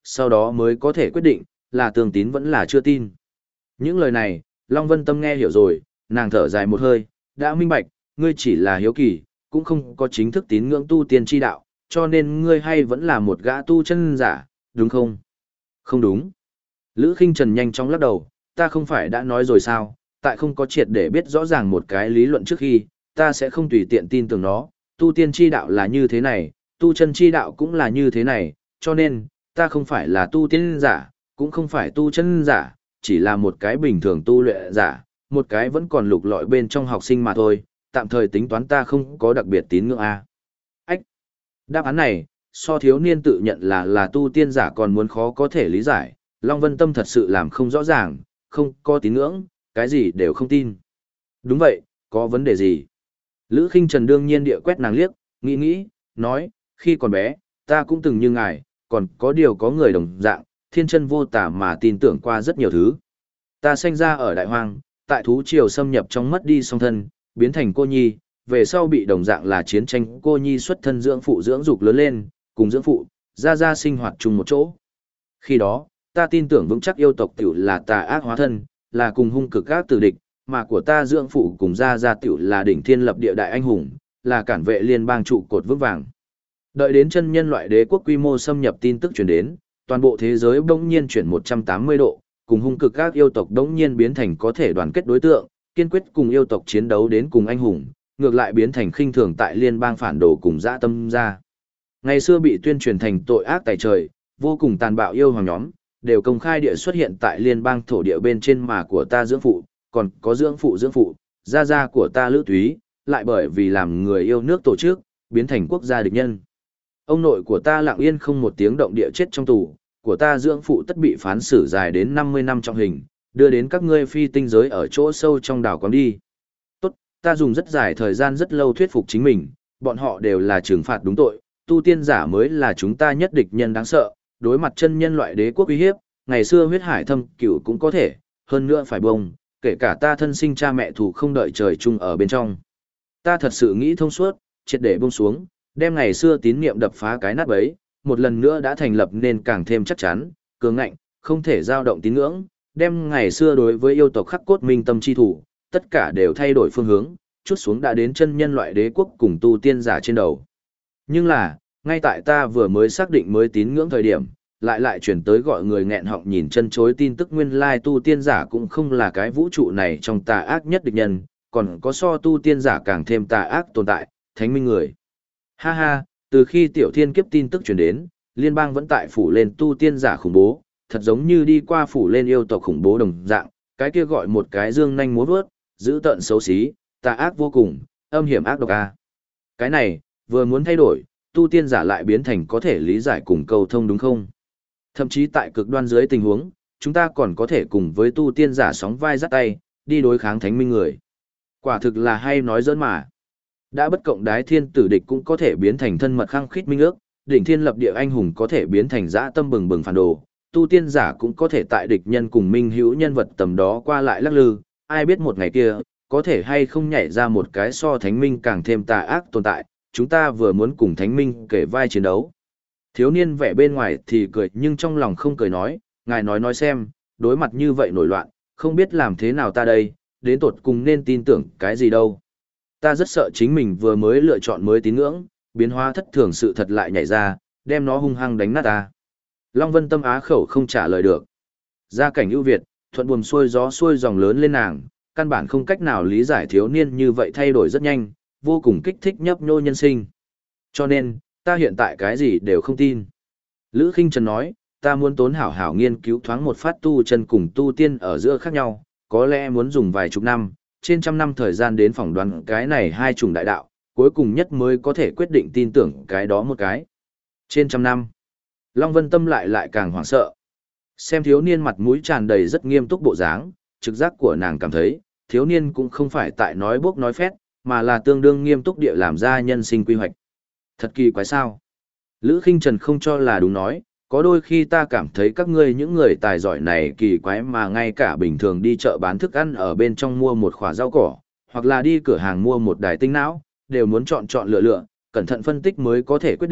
Speaker 1: sau đó mới có thể quyết định, là tương tín vẫn là chưa tin. Những lời này, Long Vân Tâm nghe hiểu rồi, nàng thở dài một hơi, đã minh bạch, ngươi chỉ là hiếu kỳ, cũng không có chính thức tín ngưỡng tu tiên chi đạo, cho nên ngươi hay vẫn là một gã tu chân giả, đúng không? Không đúng. Lữ Khinh Trần nhanh chóng lắc đầu, ta không phải đã nói rồi sao, tại không có triệt để biết rõ ràng một cái lý luận trước khi, ta sẽ không tùy tiện tin tưởng nó, tu tiên chi đạo là như thế này, tu chân chi đạo cũng là như thế này, cho nên, ta không phải là tu tiên giả, cũng không phải tu chân giả, chỉ là một cái bình thường tu luyện giả, một cái vẫn còn lục lọi bên trong học sinh mà thôi, tạm thời tính toán ta không có đặc biệt tín ngưỡng A. Ách! Đáp án này, so thiếu niên tự nhận là tu tiên giả còn muốn khó có thể lý giải, Long Vân Tâm thật sự làm không rõ ràng, không có tín ngưỡng, cái gì đều không tin. Đúng vậy, có vấn đề gì? Lữ Khinh Trần đương nhiên địa quét nàng liếc, nghĩ, nói, khi còn bé, ta cũng từng như ngài, còn có điều có người đồng dạng, thiên chân vô tả mà tin tưởng qua rất nhiều thứ. Ta sinh ra ở Đại Hoang, tại thú triều xâm nhập trong mất đi song thân, biến thành cô nhi, về sau bị đồng dạng là chiến tranh cô nhi xuất thân dưỡng phụ dưỡng dục lớn lên, cùng dưỡng phụ, ra sinh hoạt chung một chỗ. Khi đó, ta tin tưởng vững chắc yêu tộc tiểu là tà ác hóa thân, là cùng hung cực ác tử địch, mà của ta dưỡng phụ cùng ra tiểu là đỉnh thiên lập địa đại anh hùng, là cản vệ liên bang trụ cột vững vàng. Đợi đến chân nhân loại đế quốc quy mô xâm nhập tin tức truyền đến, toàn bộ thế giới bỗng nhiên chuyển 180 độ, cùng hung cực các yêu tộc bỗng nhiên biến thành có thể đoàn kết đối tượng, kiên quyết cùng yêu tộc chiến đấu đến cùng anh hùng, ngược lại biến thành khinh thường tại liên bang phản đồ cùng dã tâm ra. Ngày xưa bị tuyên truyền thành tội ác tại trời, vô cùng tàn bạo yêu hoàng nhóm, đều công khai địa xuất hiện tại liên bang thổ địa bên trên mà của ta dưỡng phụ, còn có dưỡng phụ, gia của ta Lữ Túy, lại bởi vì làm người yêu nước tổ chức, biến thành quốc gia địch nhân. Ông nội của ta lặng yên không một tiếng động địa chết trong tù, của ta dưỡng phụ tất bị phán xử dài đến 50 năm trong hình, đưa đến các ngươi phi tinh giới ở chỗ sâu trong đảo quáng đi. Tốt, ta dùng rất dài thời gian rất lâu thuyết phục chính mình, bọn họ đều là trừng phạt đúng tội, tu tiên giả mới là chúng ta nhất địch nhân đáng sợ, đối mặt chân nhân loại đế quốc uy hiếp, ngày xưa huyết hải thâm cửu cũng có thể, hơn nữa phải bông, kể cả ta thân sinh cha mẹ thù không đợi trời chung ở bên trong. Ta thật sự nghĩ thông suốt, triệt để buông xuống, đem ngày xưa tín niệm đập phá cái nát bấy, một lần nữa đã thành lập nên càng thêm chắc chắn, cường ngạnh, không thể dao động tín ngưỡng, đem ngày xưa đối với yêu tộc khắc cốt minh tâm chi thủ, tất cả đều thay đổi phương hướng, chút xuống đã đến chân nhân loại đế quốc cùng tu tiên giả trên đầu. Nhưng là, ngay tại ta vừa mới xác định mới tín ngưỡng thời điểm, lại chuyển tới gọi người nghẹn họng nhìn chân chối tin tức nguyên lai tu tiên giả cũng không là cái vũ trụ này trong tà ác nhất địch nhân, còn có so tu tiên giả càng thêm tà ác tồn tại, thánh minh người. Ha ha, từ khi tiểu thiên kiếp tin tức truyền đến, liên bang vẫn tại phủ lên tu tiên giả khủng bố, thật giống như đi qua phủ lên yêu tộc khủng bố đồng dạng, cái kia gọi một cái dương nhanh múa vớt, dữ tợn xấu xí, tà ác vô cùng, âm hiểm ác độc a. Cái này, vừa muốn thay đổi, tu tiên giả lại biến thành có thể lý giải cùng cầu thông đúng không? Thậm chí tại cực đoan dưới tình huống, chúng ta còn có thể cùng với tu tiên giả sóng vai dắt tay, đi đối kháng thánh minh người. Quả thực là hay nói giỡn mà. Đã bất cộng đái thiên tử địch cũng có thể biến thành thân mật khăng khít minh ước, đỉnh thiên lập địa anh hùng có thể biến thành dã tâm bừng bừng phản đồ, tu tiên giả cũng có thể tại địch nhân cùng minh hữu nhân vật tầm đó qua lại lắc lư, ai biết một ngày kia, có thể hay không nhảy ra một cái so thánh minh càng thêm tà ác tồn tại, chúng ta vừa muốn cùng thánh minh kể vai chiến đấu. Thiếu niên vẻ bên ngoài thì cười nhưng trong lòng không cười nói, ngài nói xem, đối mặt như vậy nổi loạn, không biết làm thế nào ta đây, đến tột cùng nên tin tưởng cái gì đâu. Ta rất sợ chính mình vừa mới lựa chọn mới tín ngưỡng, biến hóa thất thường sự thật lại nhảy ra, đem nó hung hăng đánh nát ta. Long Vân Tâm á khẩu không trả lời được. Gia cảnh ưu việt, thuận buồm xuôi gió xuôi dòng lớn lên nàng, căn bản không cách nào lý giải thiếu niên như vậy thay đổi rất nhanh, vô cùng kích thích nhấp nhô nhân sinh. Cho nên, ta hiện tại cái gì đều không tin. Lữ Khinh Trần nói, ta muốn tốn hảo hảo nghiên cứu thoáng một phát tu chân cùng tu tiên ở giữa khác nhau, có lẽ muốn dùng vài chục năm, trên trăm năm thời gian đến phỏng đoán cái này hai chủng đại đạo, cuối cùng nhất mới có thể quyết định tin tưởng cái đó một cái. Trên trăm năm, Long Vân Tâm lại càng hoảng sợ. Xem thiếu niên mặt mũi tràn đầy rất nghiêm túc bộ dáng, trực giác của nàng cảm thấy, thiếu niên cũng không phải tại nói bốc nói phét, mà là tương đương nghiêm túc địa làm ra nhân sinh quy hoạch. Thật kỳ quái sao? Lữ Khinh Trần không cho là đúng nói, có đôi khi ta cảm thấy các ngươi những người tài giỏi này kỳ quái mà ngay cả bình thường đi chợ bán thức ăn ở bên trong mua một khỏa rau cỏ, hoặc là đi cửa hàng mua một đài tinh não, đều muốn chọn lựa, cẩn thận phân tích mới có thể quyết định,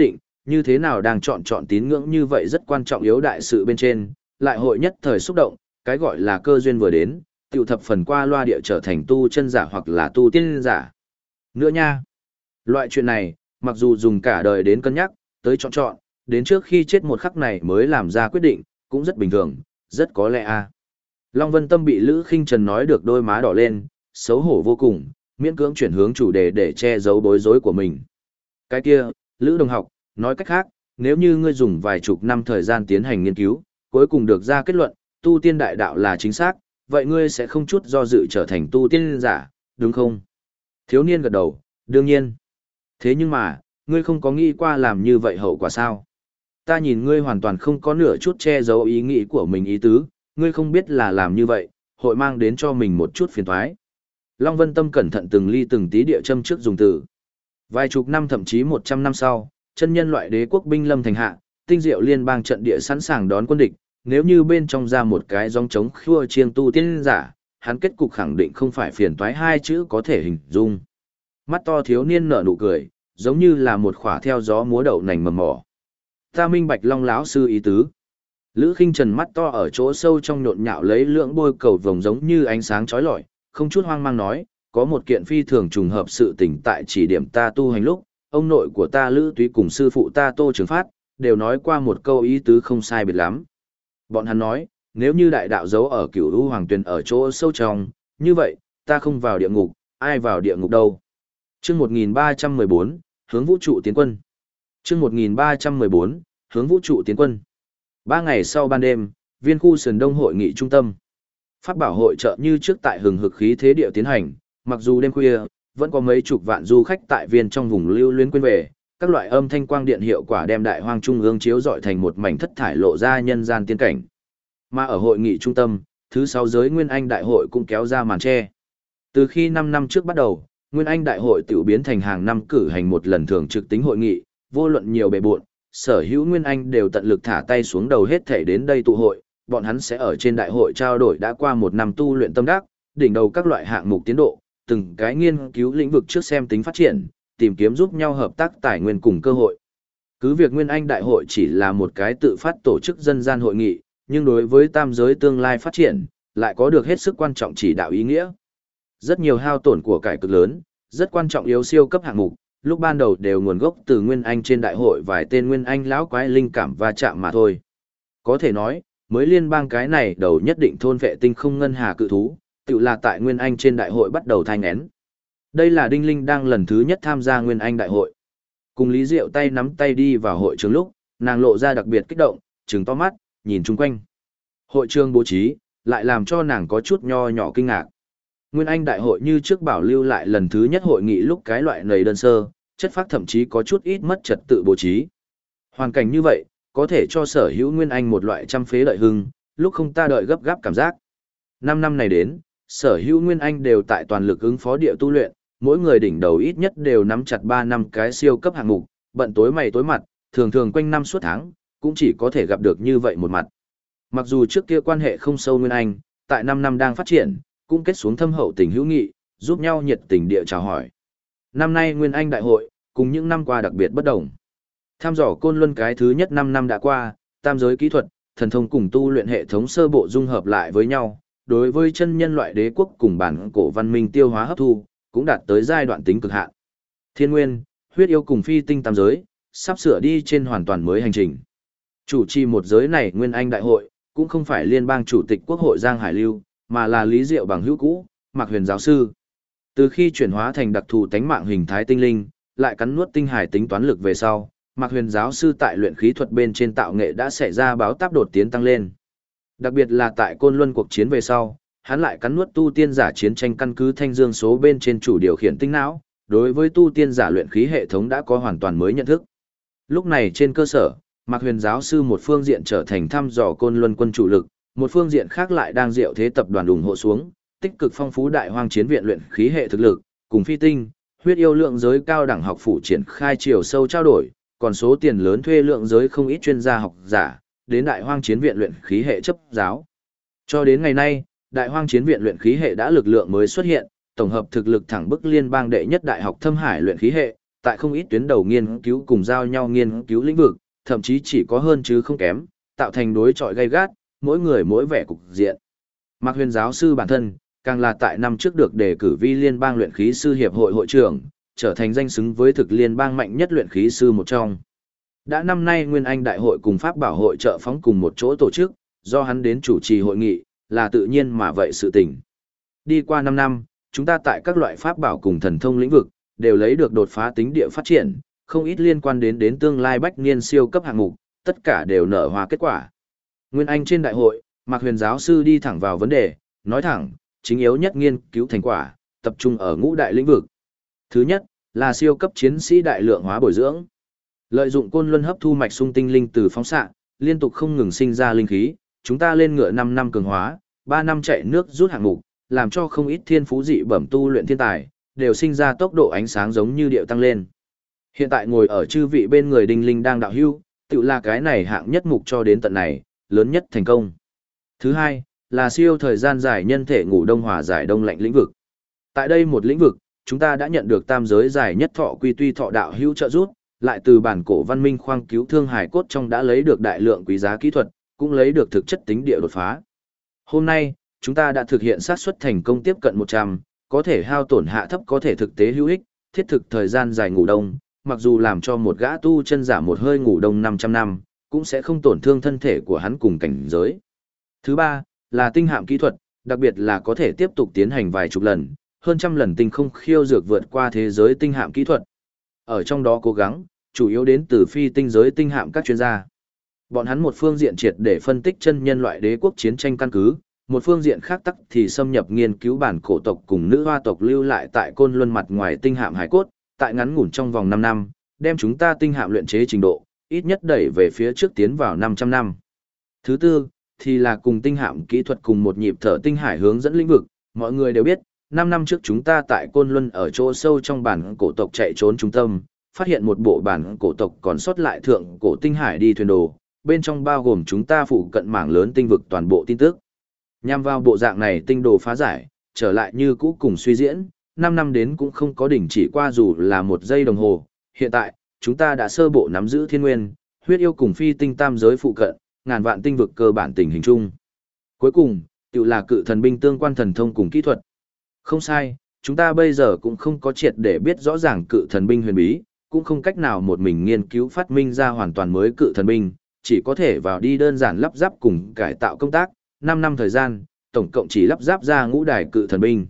Speaker 1: như thế nào đang chọn tín ngưỡng như vậy rất quan trọng yếu đại sự bên trên, lại hội nhất thời xúc động, cái gọi là cơ duyên vừa đến, tiểu thập phần qua loa địa trở thành tu chân giả hoặc là tu tiên giả. Nữa nha, loại chuyện này, mặc dù dùng cả đời đến cân nhắc, tới chọn, đến trước khi chết một khắc này mới làm ra quyết định, cũng rất bình thường, rất có lẽ a. Long Vân Tâm bị Lữ Khinh Trần nói được đôi má đỏ lên, xấu hổ vô cùng, miễn cưỡng chuyển hướng chủ đề để che giấu bối rối của mình. Cái kia, Lữ đồng học, nói cách khác, nếu như ngươi dùng vài chục năm thời gian tiến hành nghiên cứu, cuối cùng được ra kết luận, tu tiên đại đạo là chính xác, vậy ngươi sẽ không chút do dự trở thành tu tiên giả, đúng không? Thiếu niên gật đầu, đương nhiên. Thế nhưng mà, ngươi không có nghĩ qua làm như vậy hậu quả sao? Ta nhìn ngươi hoàn toàn không có nửa chút che giấu ý nghĩ của mình ý tứ, ngươi không biết là làm như vậy, hội mang đến cho mình một chút phiền toái. Long Vân Tâm cẩn thận từng ly từng tí địa châm trước dùng từ. Vài chục năm thậm chí 100 năm sau, chân nhân loại đế quốc binh lâm thành hạ, tinh diệu liên bang trận địa sẵn sàng đón quân địch, nếu như bên trong ra một cái gióng trống khua chiêng tu tiên giả, hắn kết cục khẳng định không phải phiền toái hai chữ có thể hình dung. Mắt to thiếu niên nở nụ cười, giống như là một khỏa theo gió múa đậu nành mầm mỏ. Ta minh bạch Long lão sư ý tứ. Lữ Khinh Trần mắt to ở chỗ sâu trong nhộn nhạo lấy lưỡng bôi cầu vồng giống như ánh sáng chói lọi, không chút hoang mang nói, có một kiện phi thường trùng hợp sự tình tại chỉ điểm ta tu hành lúc, ông nội của ta Lữ Túy cùng sư phụ ta Tô Trường Phát, đều nói qua một câu ý tứ không sai biệt lắm. Bọn hắn nói, nếu như đại đạo giấu ở Cửu U Hoàng Tuyền ở chỗ sâu trong, như vậy, ta không vào địa ngục, ai vào địa ngục đâu. Chương 1314, hướng vũ trụ tiến quân. Chương 1314, hướng vũ trụ tiến quân. 3 ngày sau ban đêm, viên khu sườn đông hội nghị trung tâm. Pháp bảo hội trợ như trước tại hừng hực khí thế địa tiến hành, mặc dù đêm khuya, vẫn có mấy chục vạn du khách tại viên trong vùng lưu luyến quên về, các loại âm thanh quang điện hiệu quả đem đại hoang trung ương chiếu rọi thành một mảnh thất thải lộ ra nhân gian tiên cảnh. Mà ở hội nghị trung tâm, thứ 6 giới Nguyên Anh đại hội cũng kéo ra màn che. Từ khi 5 năm trước bắt đầu, Nguyên Anh đại hội tiểu biến thành hàng năm cử hành một lần thường trực tính hội nghị, vô luận nhiều bề bộn, sở hữu Nguyên Anh đều tận lực thả tay xuống đầu hết thể đến đây tụ hội, bọn hắn sẽ ở trên đại hội trao đổi đã qua một năm tu luyện tâm đắc, đỉnh đầu các loại hạng mục tiến độ, từng cái nghiên cứu lĩnh vực trước xem tính phát triển, tìm kiếm giúp nhau hợp tác tài nguyên cùng cơ hội. Cứ việc Nguyên Anh đại hội chỉ là một cái tự phát tổ chức dân gian hội nghị, nhưng đối với tam giới tương lai phát triển, lại có được hết sức quan trọng chỉ đạo ý nghĩa. Rất nhiều hao tổn của cải cực lớn, rất quan trọng yếu siêu cấp hạng mục, lúc ban đầu đều nguồn gốc từ Nguyên Anh trên đại hội vài tên Nguyên Anh lão quái linh cảm va chạm mà thôi. Có thể nói, mới liên bang cái này đầu nhất định thôn vệ tinh không ngân hà cự thú, tự là tại Nguyên Anh trên đại hội bắt đầu thai nghén. Đây là Đinh Linh đang lần thứ nhất tham gia Nguyên Anh đại hội. Cùng Lý Diệu tay nắm tay đi vào hội trường lúc, nàng lộ ra đặc biệt kích động, trừng to mắt, nhìn chung quanh. Hội trường bố trí, lại làm cho nàng có chút nho nhỏ kinh ngạc. Nguyên Anh đại hội như trước bảo lưu lại lần thứ nhất hội nghị lúc cái loại nầy đơn sơ, chất phác thậm chí có chút ít mất trật tự bố trí. Hoàn cảnh như vậy, có thể cho sở hữu Nguyên Anh một loại trăm phế đợi hưng, lúc không ta đợi gấp gáp cảm giác. 5 năm này đến, sở hữu Nguyên Anh đều tại toàn lực ứng phó địa tu luyện, mỗi người đỉnh đầu ít nhất đều nắm chặt 3 năm cái siêu cấp hạng mục, bận tối mày tối mặt, thường thường quanh năm suốt tháng, cũng chỉ có thể gặp được như vậy một mặt. Mặc dù trước kia quan hệ không sâu Nguyên Anh, tại 5 năm đang phát triển, cũng kết xuống thâm hậu tình hữu nghị, giúp nhau nhiệt tình địa chào hỏi. Năm nay Nguyên Anh đại hội, cùng những năm qua đặc biệt bất đồng. Tham dò Côn Luân cái thứ nhất 5 năm đã qua, tam giới kỹ thuật, thần thông cùng tu luyện hệ thống sơ bộ dung hợp lại với nhau, đối với chân nhân loại đế quốc cùng bản cổ văn minh tiêu hóa hấp thu, cũng đạt tới giai đoạn tính cực hạn. Thiên Nguyên, huyết yêu cùng phi tinh tam giới, sắp sửa đi trên hoàn toàn mới hành trình. Chủ trì một giới này Nguyên Anh đại hội, cũng không phải liên bang chủ tịch quốc hội Giang Hải Lưu, mà là Lý Diệu bằng hữu cũ, Mạc Huyền giáo sư. Từ khi chuyển hóa thành đặc thù tánh mạng hình thái tinh linh, lại cắn nuốt tinh hải tính toán lực về sau, Mạc Huyền giáo sư tại luyện khí thuật bên trên tạo nghệ đã xảy ra báo táp đột tiến tăng lên. Đặc biệt là tại Côn Luân cuộc chiến về sau, hắn lại cắn nuốt tu tiên giả chiến tranh căn cứ thanh dương số bên trên chủ điều khiển tinh não, đối với tu tiên giả luyện khí hệ thống đã có hoàn toàn mới nhận thức. Lúc này trên cơ sở, Mạc Huyền giáo sư một phương diện trở thành thăm dò Côn Luân quân chủ lực, một phương diện khác lại đang diệu thế tập đoàn ủng hộ xuống, tích cực phong phú đại hoang chiến viện luyện khí hệ thực lực, cùng phi tinh, huyết yêu lượng giới cao đẳng học phủ triển khai chiều sâu trao đổi, còn số tiền lớn thuê lượng giới không ít chuyên gia học giả, đến đại hoang chiến viện luyện khí hệ chấp giáo. Cho đến ngày nay, đại hoang chiến viện luyện khí hệ đã lực lượng mới xuất hiện, tổng hợp thực lực thẳng bức liên bang đệ nhất đại học Thâm Hải luyện khí hệ, tại không ít tuyến đầu nghiên cứu cùng giao nhau nghiên cứu lĩnh vực, thậm chí chỉ có hơn chứ không kém, tạo thành đối chọi gay gắt, mỗi người mỗi vẻ cục diện. Mạc Huyền giáo sư bản thân, càng là tại năm trước được đề cử vi liên bang luyện khí sư hiệp hội hội trưởng, trở thành danh xứng với thực liên bang mạnh nhất luyện khí sư một trong. Đã năm nay Nguyên Anh Đại hội cùng Pháp Bảo hội trợ phóng cùng một chỗ tổ chức, do hắn đến chủ trì hội nghị, là tự nhiên mà vậy sự tình. Đi qua 5 năm, chúng ta tại các loại Pháp Bảo cùng thần thông lĩnh vực, đều lấy được đột phá tính địa phát triển, không ít liên quan đến tương lai bách niên siêu cấp hạng mục, tất cả đều nở hoa kết quả. Nguyên Anh trên đại hội, Mạc Huyền giáo sư đi thẳng vào vấn đề, nói thẳng, chính yếu nhất nghiên cứu thành quả, tập trung ở ngũ đại lĩnh vực. Thứ nhất, là siêu cấp chiến sĩ đại lượng hóa bồi dưỡng. Lợi dụng côn luân hấp thu mạch sung tinh linh từ phóng xạ, liên tục không ngừng sinh ra linh khí, chúng ta lên ngựa 5 năm cường hóa, 3 năm chạy nước rút hạng mục, làm cho không ít thiên phú dị bẩm tu luyện thiên tài, đều sinh ra tốc độ ánh sáng giống như điệu tăng lên. Hiện tại ngồi ở chư vị bên người Đinh Linh đang đạo hưu, tự là cái này hạng nhất mục cho đến tận này, lớn nhất thành công. Thứ hai, là siêu thời gian dài nhân thể ngủ đông hòa giải đông lạnh lĩnh vực. Tại đây một lĩnh vực, chúng ta đã nhận được tam giới dài nhất thọ quy tuy thọ đạo hữu trợ giúp, lại từ bản cổ văn minh khoang cứu thương hải cốt trong đã lấy được đại lượng quý giá kỹ thuật, cũng lấy được thực chất tính địa đột phá. Hôm nay, chúng ta đã thực hiện xác suất thành công tiếp cận 100, có thể hao tổn hạ thấp có thể thực tế hữu ích, thiết thực thời gian dài ngủ đông, mặc dù làm cho một gã tu chân giả một hơi ngủ đông 500 năm, cũng sẽ không tổn thương thân thể của hắn cùng cảnh giới. Thứ ba, là tinh hạm kỹ thuật, đặc biệt là có thể tiếp tục tiến hành vài chục lần, hơn trăm lần tinh không khiêu dược vượt qua thế giới tinh hạm kỹ thuật. Ở trong đó cố gắng, chủ yếu đến từ phi tinh giới tinh hạm các chuyên gia. Bọn hắn một phương diện triệt để phân tích chân nhân loại đế quốc chiến tranh căn cứ, một phương diện khác tắc thì xâm nhập nghiên cứu bản cổ tộc cùng nữ hoa tộc lưu lại tại côn luân mặt ngoài tinh hạm hải cốt, tại ngắn ngủn trong vòng 5 năm, đem chúng ta tinh hạm luyện chế trình độ, ít nhất đẩy về phía trước tiến vào 500 năm. Thứ tư, thì là cùng tinh hạm kỹ thuật cùng một nhịp thở tinh hải hướng dẫn lĩnh vực, mọi người đều biết, 5 năm trước chúng ta tại Côn Luân ở chỗ sâu trong bản cổ tộc chạy trốn trung tâm, phát hiện một bộ bản cổ tộc còn sót lại thượng cổ tinh hải đi thuyền đồ, bên trong bao gồm chúng ta phụ cận mảng lớn tinh vực toàn bộ tin tức. Nhằm vào bộ dạng này tinh đồ phá giải, trở lại như cũ cùng suy diễn, 5 năm đến cũng không có đỉnh chỉ qua dù là 1 giây đồng hồ. Hiện tại, chúng ta đã sơ bộ nắm giữ thiên nguyên, huyết yêu cùng phi tinh tam giới phụ cận, ngàn vạn tinh vực cơ bản tình hình chung. Cuối cùng, tự là cự thần binh tương quan thần thông cùng kỹ thuật. Không sai, chúng ta bây giờ cũng không có triệt để biết rõ ràng cự thần binh huyền bí, cũng không cách nào một mình nghiên cứu phát minh ra hoàn toàn mới cự thần binh, chỉ có thể vào đi đơn giản lắp ráp cùng cải tạo công tác, 5 năm thời gian, tổng cộng chỉ lắp ráp ra ngũ đài cự thần binh.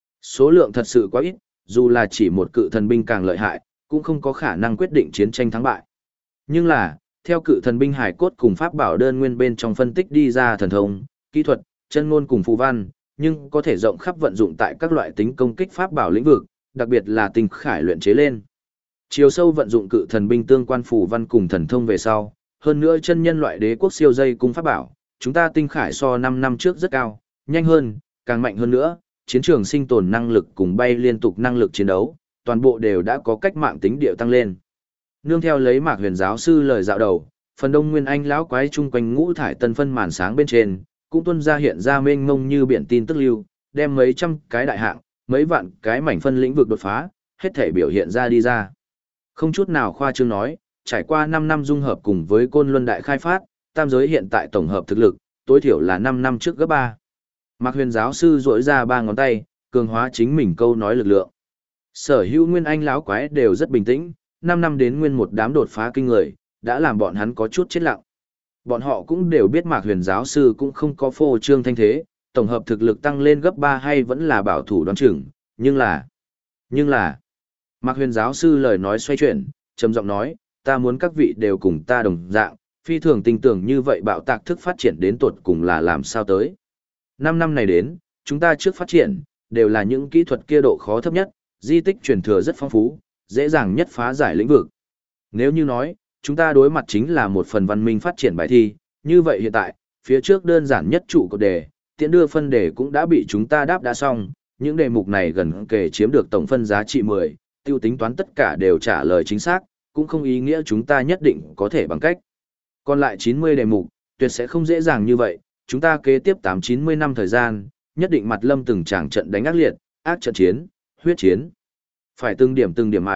Speaker 1: Số lượng thật sự quá ít, dù là chỉ một cự thần binh càng lợi hại, cũng không có khả năng quyết định chiến tranh thắng bại. Nhưng là, theo cự thần binh hải cốt cùng pháp bảo đơn nguyên bên trong phân tích đi ra thần thông, kỹ thuật, chân ngôn cùng phù văn, nhưng có thể rộng khắp vận dụng tại các loại tính công kích pháp bảo lĩnh vực, đặc biệt là tinh khải luyện chế lên. Chiều sâu vận dụng cự thần binh tương quan phù văn cùng thần thông về sau, hơn nữa chân nhân loại đế quốc siêu dây cung pháp bảo, chúng ta tinh khải so 5 năm trước rất cao, nhanh hơn, càng mạnh hơn nữa, chiến trường sinh tồn năng lực cùng bay liên tục năng lực chiến đấu, toàn bộ đều đã có cách mạng tính điệu tăng lên. Nương theo lấy Mạc Huyền giáo sư lời dạo đầu, phần đông nguyên anh lão quái chung quanh ngũ thải tân phân màn sáng bên trên, cũng tuân ra hiện ra mênh mông như biển tin tức lưu, đem mấy trăm cái đại hạng, mấy vạn cái mảnh phân lĩnh vực đột phá, hết thể biểu hiện ra đi ra. Không chút nào khoa trương nói, trải qua 5 năm dung hợp cùng với Côn Luân đại khai phát, tam giới hiện tại tổng hợp thực lực, tối thiểu là 5 năm trước gấp 3. Mạc Huyền giáo sư duỗi ra 3 ngón tay, cường hóa chính mình câu nói lực lượng. Sở hữu nguyên anh lão quái đều rất bình tĩnh, 5 năm đến nguyên một đám đột phá kinh người, đã làm bọn hắn có chút chết lặng. Bọn họ cũng đều biết Mạc Huyền giáo sư cũng không có phô trương thanh thế, tổng hợp thực lực tăng lên gấp 3 hay vẫn là bảo thủ đoán chừng, nhưng là, Mạc Huyền giáo sư lời nói xoay chuyển, trầm giọng nói, ta muốn các vị đều cùng ta đồng dạng, phi thường tin tưởng như vậy bạo tạc thức phát triển đến tột cùng là làm sao tới. 5 năm này đến, chúng ta trước phát triển, đều là những kỹ thuật kia độ khó thấp nhất, di tích truyền thừa rất phong phú, dễ dàng nhất phá giải lĩnh vực. Nếu như nói, chúng ta đối mặt chính là một phần văn minh phát triển bài thi, như vậy hiện tại, phía trước đơn giản nhất trụ cột đề, tiễn đưa phân đề cũng đã bị chúng ta đáp đã xong, những đề mục này gần kề chiếm được tổng phân giá trị 10, tiêu tính toán tất cả đều trả lời chính xác, cũng không ý nghĩa chúng ta nhất định có thể bằng cách. Còn lại 90 đề mục, tuyệt sẽ không dễ dàng như vậy, chúng ta kế tiếp 8-90 năm thời gian, nhất định mặt lâm từng tràng trận đánh ác liệt, ác trận chiến, huyết chiến. Phải từng điểm mài,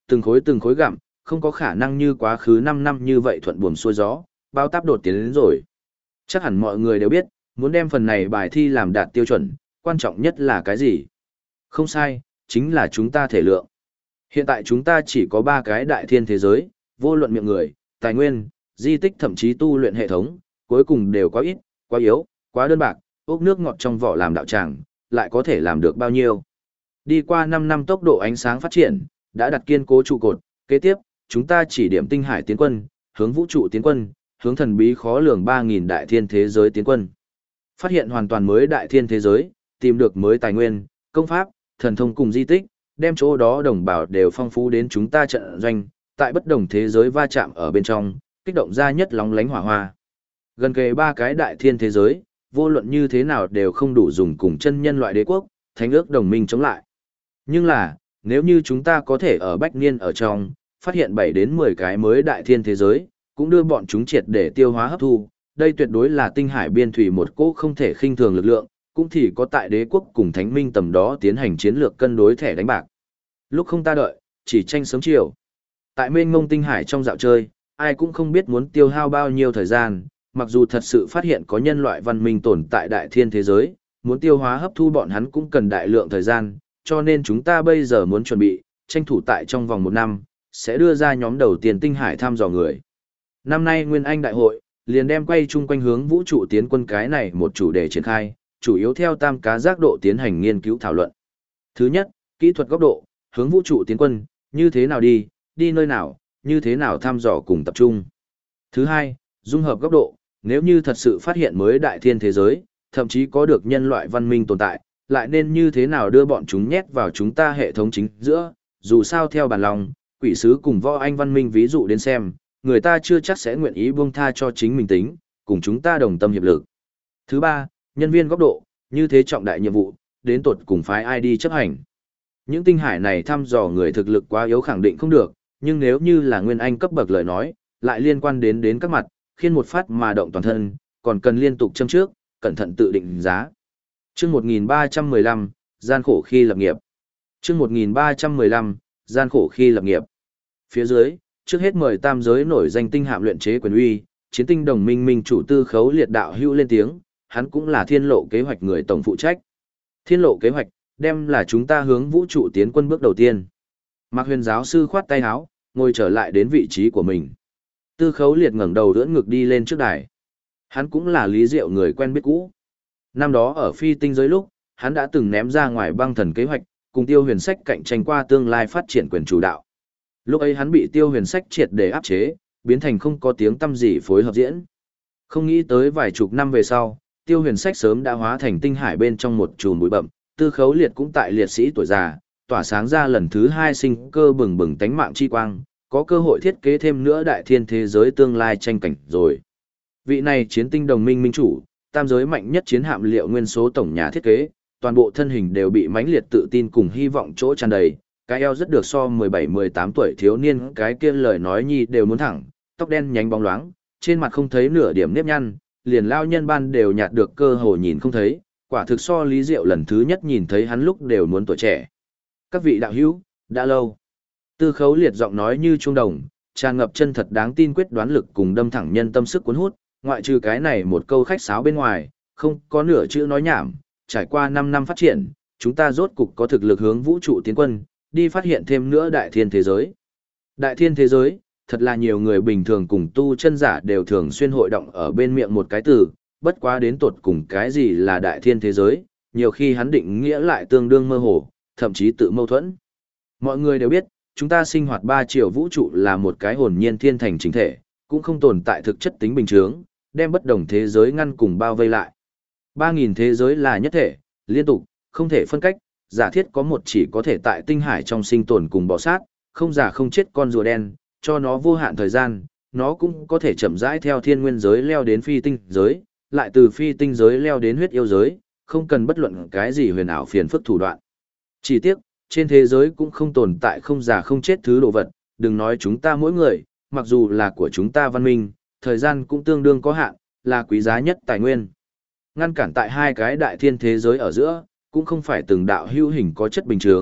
Speaker 1: từng khối gặm, không có khả năng như quá khứ 5 năm như vậy thuận buồm xuôi gió, bao táp đột tiến đến rồi. Chắc hẳn mọi người đều biết, muốn đem phần này bài thi làm đạt tiêu chuẩn, quan trọng nhất là cái gì? Không sai, chính là chúng ta thể lượng. Hiện tại chúng ta chỉ có 3 cái đại thiên thế giới, vô luận miệng người, tài nguyên, di tích thậm chí tu luyện hệ thống, cuối cùng đều quá ít, quá yếu, quá đơn bạc, ốc nước ngọt trong vỏ làm đạo tràng, lại có thể làm được bao nhiêu. Đi qua 5 năm tốc độ ánh sáng phát triển, đã đặt kiên cố trụ cột, kế tiếp, chúng ta chỉ điểm tinh hải tiến quân, hướng vũ trụ tiến quân, hướng thần bí khó lường 3.000 đại thiên thế giới tiến quân. Phát hiện hoàn toàn mới đại thiên thế giới, tìm được mới tài nguyên, công pháp, thần thông cùng di tích, đem chỗ đó đồng bào đều phong phú đến chúng ta trận doanh, tại bất đồng thế giới va chạm ở bên trong, kích động ra nhất lóng lánh hỏa hoa. Gần kề 3 cái đại thiên thế giới, vô luận như thế nào đều không đủ dùng cùng chân nhân loại đế quốc, thánh ước đồng minh chống lại. Nhưng là, nếu như chúng ta có thể ở bách niên ở trong, phát hiện 7 đến 10 cái mới đại thiên thế giới, cũng đưa bọn chúng triệt để tiêu hóa hấp thu, đây tuyệt đối là tinh hải biên thủy một cỗ không thể khinh thường lực lượng, cũng thì có tại đế quốc cùng thánh minh tầm đó tiến hành chiến lược cân đối thẻ đánh bạc. Lúc không ta đợi, chỉ tranh sớm chiều. Tại mênh mông tinh hải trong dạo chơi, ai cũng không biết muốn tiêu hao bao nhiêu thời gian, mặc dù thật sự phát hiện có nhân loại văn minh tồn tại đại thiên thế giới, muốn tiêu hóa hấp thu bọn hắn cũng cần đại lượng thời gian, cho nên chúng ta bây giờ muốn chuẩn bị, tranh thủ tại trong vòng 1 năm, sẽ đưa ra nhóm đầu tiên tinh hải thăm dò người. Năm nay Nguyên Anh Đại hội, liền đem quay chung quanh hướng vũ trụ tiến quân cái này một chủ đề triển khai, chủ yếu theo tam cá giác độ tiến hành nghiên cứu thảo luận. Thứ nhất, kỹ thuật góc độ, hướng vũ trụ tiến quân, như thế nào đi nơi nào, như thế nào thăm dò cùng tập trung. Thứ hai, dung hợp góc độ, nếu như thật sự phát hiện mới đại thiên thế giới, thậm chí có được nhân loại văn minh tồn tại, lại nên như thế nào đưa bọn chúng nhét vào chúng ta hệ thống chính giữa, dù sao theo bản lòng, quỷ sứ cùng võ anh văn minh ví dụ đến xem, người ta chưa chắc sẽ nguyện ý buông tha cho chính mình tính, cùng chúng ta đồng tâm hiệp lực. Thứ ba, nhân viên góc độ, như thế trọng đại nhiệm vụ, đến tột cùng phái ai đi chấp hành. Những tinh hải này thăm dò người thực lực quá yếu khẳng định không được, nhưng nếu như là Nguyên Anh cấp bậc lời nói, lại liên quan đến các mặt, khiến một phát mà động toàn thân, còn cần liên tục châm trước, cẩn thận tự định giá. Chương 1315, gian khổ khi lập nghiệp. Chương 1315, gian khổ khi lập nghiệp. Phía dưới, trước hết mời tam giới nổi danh tinh hạm luyện chế quyền uy, chiến tinh đồng minh minh chủ Tư Khấu Liệt đạo hữu lên tiếng, hắn cũng là thiên lộ kế hoạch người tổng phụ trách. Thiên lộ kế hoạch, đem là chúng ta hướng vũ trụ tiến quân bước đầu tiên. Mạc Huyền giáo sư khoát tay áo, ngồi trở lại đến vị trí của mình. Tư Khấu Liệt ngẩng đầu ưỡn ngực đi lên trước đài. Hắn cũng là Lý Diệu người quen biết cũ. Năm đó ở phi tinh giới lúc, hắn đã từng ném ra ngoài băng thần kế hoạch, cùng Tiêu Huyền Sách cạnh tranh qua tương lai phát triển quyền chủ đạo. Lúc ấy hắn bị Tiêu Huyền Sách triệt để áp chế, biến thành không có tiếng tăm gì phối hợp diễn. Không nghĩ tới vài chục năm về sau, Tiêu Huyền Sách sớm đã hóa thành tinh hải bên trong một chùm bụi bậm, Tư Khấu Liệt cũng tại liệt sĩ tuổi già, tỏa sáng ra lần thứ 2 sinh cơ bừng bừng tánh mạng chi quang, có cơ hội thiết kế thêm nữa đại thiên thế giới tương lai tranh cảnh rồi. Vị này chiến tinh đồng minh minh chủ, tam giới mạnh nhất chiến hạm liệu nguyên số tổng nhà thiết kế, toàn bộ thân hình đều bị mãnh liệt tự tin cùng hy vọng chỗ tràn đầy, cái eo rất được so 17-18 tuổi thiếu niên cái kia lời nói nhi đều muốn thẳng, tóc đen nhánh bóng loáng, trên mặt không thấy nửa điểm nếp nhăn, liền lao nhân ban đều nhạt được cơ hồ nhìn không thấy, quả thực so Lý Diệu lần thứ nhất nhìn thấy hắn lúc đều muốn tuổi trẻ. Các vị đạo hữu, đã lâu. Tư Khấu Liệt giọng nói như chuông đồng, tràn ngập chân thật đáng tin quyết đoán lực cùng đâm thẳng nhân tâm sức cuốn hút, ngoại trừ cái này một câu khách sáo bên ngoài, không có nửa chữ nói nhảm, trải qua 5 năm phát triển, chúng ta rốt cục có thực lực hướng vũ trụ tiến quân, đi phát hiện thêm nữa đại thiên thế giới. Đại thiên thế giới, thật là nhiều người bình thường cùng tu chân giả đều thường xuyên hội động ở bên miệng một cái từ, bất quá đến tột cùng cái gì là đại thiên thế giới, nhiều khi hắn định nghĩa lại tương đương mơ hồ, thậm chí tự mâu thuẫn. Mọi người đều biết, chúng ta sinh hoạt 3 chiều vũ trụ là một cái hồn nhiên thiên thành chính thể, cũng không tồn tại thực chất tính bình thường, đem bất đồng thế giới ngăn cùng bao vây lại. 3.000 thế giới là nhất thể, liên tục, không thể phân cách, giả thiết có một chỉ có thể tại tinh hải trong sinh tồn cùng bò sát, không già không chết con rùa đen, cho nó vô hạn thời gian, nó cũng có thể chậm rãi theo thiên nguyên giới leo đến phi tinh giới, lại từ phi tinh giới leo đến huyết yêu giới, không cần bất luận cái gì huyền ảo phiền phức thủ đoạn. Chỉ tiếc, trên thế giới cũng không tồn tại không già không chết thứ đồ vật, đừng nói chúng ta mỗi người, mặc dù là của chúng ta văn minh, thời gian cũng tương đương có hạn, là quý giá nhất tài nguyên. Ngăn cản tại 2 cái đại thiên thế giới ở giữa, cũng không phải từng đạo hữu hình có chất bình thường,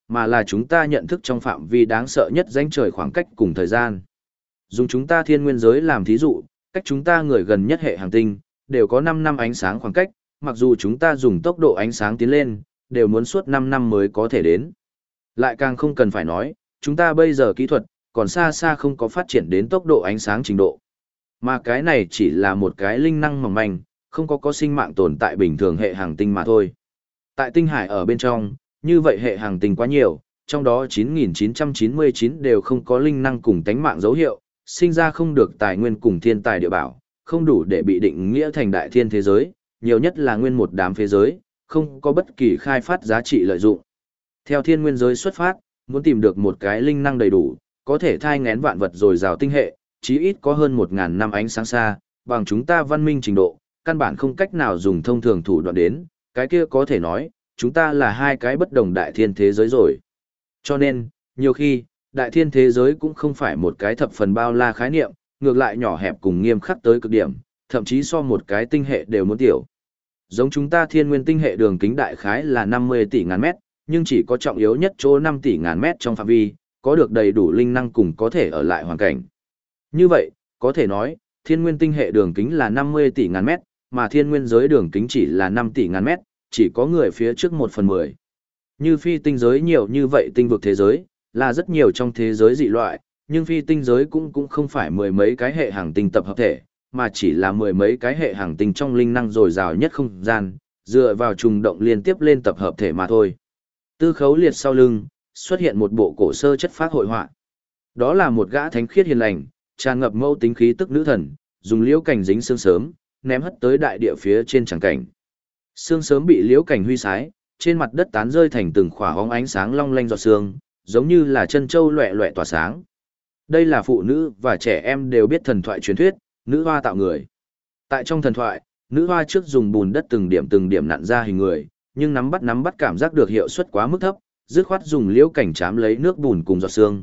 Speaker 1: mà là chúng ta nhận thức trong phạm vi đáng sợ nhất rãnh trời khoảng cách cùng thời gian. Dùng chúng ta thiên nguyên giới làm thí dụ, cách chúng ta người gần nhất hệ hành tinh, đều có 5 năm ánh sáng khoảng cách, mặc dù chúng ta dùng tốc độ ánh sáng tiến lên, đều muốn suốt 5 năm mới có thể đến. Lại càng không cần phải nói, chúng ta bây giờ kỹ thuật, còn xa xa không có phát triển đến tốc độ ánh sáng trình độ. Mà cái này chỉ là một cái linh năng mỏng manh, không có sinh mạng tồn tại bình thường hệ hành tinh mà thôi. Tại tinh hải ở bên trong, như vậy hệ hành tinh quá nhiều, trong đó 9.999 đều không có linh năng cùng tánh mạng dấu hiệu, sinh ra không được tài nguyên cùng thiên tài địa bảo, không đủ để bị định nghĩa thành đại thiên thế giới, nhiều nhất là nguyên một đám phế giới, không có bất kỳ khai phát giá trị lợi dụng. Theo thiên nguyên giới xuất phát, muốn tìm được một cái linh năng đầy đủ, có thể thai ngén vạn vật rồi rào tinh hệ, chí ít có hơn 1.000 năm ánh sáng xa, bằng chúng ta văn minh trình độ, căn bản không cách nào dùng thông thường thủ đoạn đến, cái kia có thể nói, chúng ta là hai cái bất đồng đại thiên thế giới rồi. Cho nên, nhiều khi, đại thiên thế giới cũng không phải một cái thập phần bao la khái niệm, ngược lại nhỏ hẹp cùng nghiêm khắc tới cực điểm, thậm chí so một cái tinh hệ đều muốn tiểu. Giống chúng ta thiên nguyên tinh hệ đường kính đại khái là 50 tỷ ngàn mét, nhưng chỉ có trọng yếu nhất chỗ 5 tỷ ngàn mét trong phạm vi, có được đầy đủ linh năng cùng có thể ở lại hoàn cảnh. Như vậy, có thể nói, thiên nguyên tinh hệ đường kính là 50 tỷ ngàn mét, mà thiên nguyên giới đường kính chỉ là 5 tỷ ngàn mét, chỉ có người phía trước 1/10. Như phi tinh giới nhiều như vậy tinh vực thế giới, là rất nhiều trong thế giới dị loại, nhưng phi tinh giới cũng không phải mười mấy cái hệ hành tinh tập hợp thể, mà chỉ là mười mấy cái hệ hành tinh trong linh năng dồi dào nhất không gian, dựa vào trùng động liên tiếp lên tập hợp thể mà thôi. Tư Khấu Liệt sau lưng, xuất hiện một bộ cổ sơ chất phác hội họa. Đó là một gã thánh khiết hiền lành, tràn ngập mâu tính khí tức nữ thần, dùng liễu cảnh dính sương sớm, ném hất tới đại địa phía trên tràng cảnh. Sương sớm bị liễu cảnh huy sái, trên mặt đất tán rơi thành từng khỏa hóng ánh sáng long lanh giọt sương, giống như là chân châu loẹ loẹ tỏa sáng. Đây là phụ nữ và trẻ em đều biết thần thoại truyền thuyết, nữ hoa tạo người. Tại trong thần thoại, nữ hoa trước dùng bùn đất từng điểm nặn ra hình người, nhưng nắm bắt cảm giác được hiệu suất quá mức thấp, dứt khoát dùng liễu cảnh chám lấy nước bùn cùng giọt sương,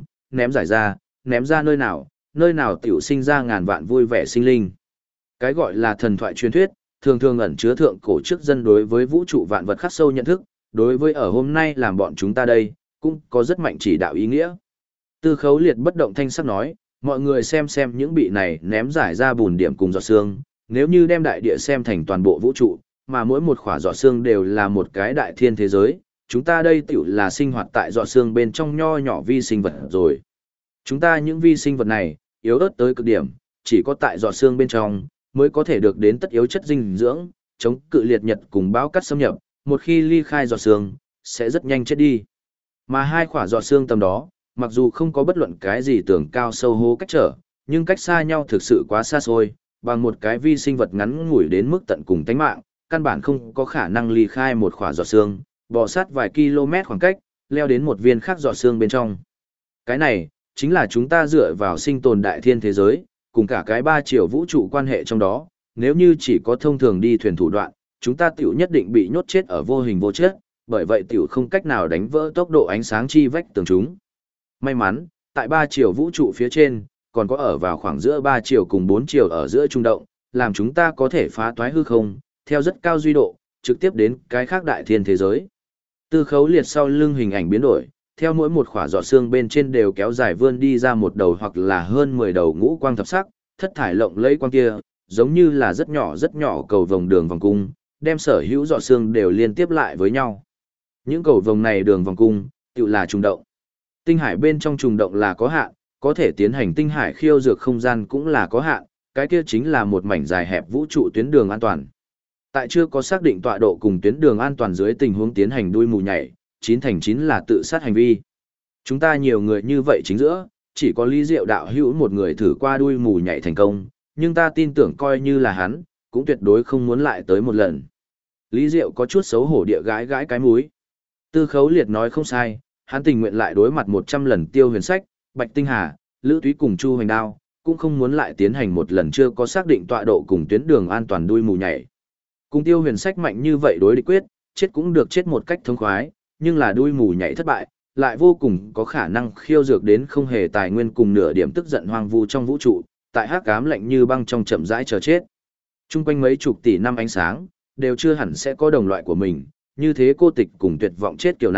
Speaker 1: ném ra nơi nào tiểu sinh ra ngàn vạn vui vẻ sinh linh. Cái gọi là thần thoại truyền thuyết, thường thường ẩn chứa thượng cổ trước dân đối với vũ trụ vạn vật khắc sâu nhận thức, đối với ở hôm nay làm bọn chúng ta đây, cũng có rất mạnh chỉ đạo ý nghĩa. Tư Khấu Liệt bất động thanh sắc nói, mọi người xem những bị này ném giải ra bùn điểm cùng giọt sương, nếu như đem đại địa xem thành toàn bộ vũ trụ, mà mỗi một khỏa giọt sương đều là một cái đại thiên thế giới, chúng ta đây tiểu là sinh hoạt tại giọt sương bên trong nho nhỏ vi sinh vật rồi. Chúng ta những vi sinh vật này, yếu ớt tới cực điểm, chỉ có tại giọt sương bên trong, mới có thể được đến tất yếu chất dinh dưỡng, chống cự liệt nhật cùng bão cát xâm nhập, một khi ly khai giọt sương, sẽ rất nhanh chết đi. Mà hai khỏa giọt sương tầm đó, mặc dù không có bất luận cái gì tường cao sâu hố cách trở, nhưng cách xa nhau thực sự quá xa xôi, bằng một cái vi sinh vật ngắn ngủi đến mức tận cùng tánh mạng, căn bản không có khả năng ly khai một khỏa giọt sương, bò sát vài km khoảng cách, leo đến một viên khác giọt sương bên trong. Cái này, chính là chúng ta dựa vào sinh tồn đại thiên thế giới, cùng cả cái 3 triệu vũ trụ quan hệ trong đó, nếu như chỉ có thông thường đi thuyền thủ đoạn, chúng ta tiểu nhất định bị nhốt chết ở vô hình vô chất, bởi vậy tiểu không cách nào đánh vỡ tốc độ ánh sáng chi vách tường chúng. May mắn, tại 3 triệu vũ trụ phía trên, còn có ở vào khoảng giữa 3 triệu cùng 4 triệu ở giữa trung động, làm chúng ta có thể phá toái hư không, theo rất cao duy độ, trực tiếp đến cái khác đại thiên thế giới. Tư Khấu Liệt sau lưng hình ảnh biến đổi, theo mỗi một khỏa giọt xương bên trên đều kéo dài vươn đi ra một đầu hoặc là hơn 10 đầu ngũ quang thập sắc, thất thải lộng lẫy quang kia, giống như là rất nhỏ cầu vồng đường vòng cung, đem sở hữu giọt xương đều liên tiếp lại với nhau. Những cầu vồng này đường vòng cung, tự là trùng động. Tinh hải bên trong trùng động là có hạn, có thể tiến hành tinh hải khiêu dược không gian cũng là có hạn, cái kia chính là một mảnh dài hẹp vũ trụ tuyến đường an toàn. Tại chưa có xác định tọa độ cùng tuyến đường an toàn dưới tình huống tiến hành đuôi mù nhảy, 9/9 là tự sát hành vi. Chúng ta nhiều người như vậy chính giữa, chỉ có Lý Diệu đạo hữu một người thử qua đuôi mù nhảy thành công, nhưng ta tin tưởng coi như là hắn, cũng tuyệt đối không muốn lại tới một lần. Lý Diệu có chút xấu hổ địa gãi gãi cái múi. Tư Khấu Liệt nói không sai, hắn tình nguyện lại đối mặt 100 lần Tiêu Huyền Sách, Bạch Tinh Hà, Lữ Túy cùng Chu Hoành Đao, cũng không muốn lại tiến hành một lần chưa có xác định tọa độ cùng tuyến đường an toàn đuôi mù nhảy. Cùng Tiêu Huyền Sách mạnh như vậy đối địch quyết, chết cũng được chết một cách thống khoái, nhưng là đuôi mù nhảy thất bại, lại vô cùng có khả năng khiêu dược đến không hề tài nguyên cùng nửa điểm tức giận hoang vu trong vũ trụ, tại hắc ám lạnh như băng trong chậm rãi chờ chết. Trung quanh mấy chục tỷ năm ánh sáng, đều chưa hẳn sẽ có đồng loại của mình, như thế cô tịch cùng tuyệt vọng chết kiểu này,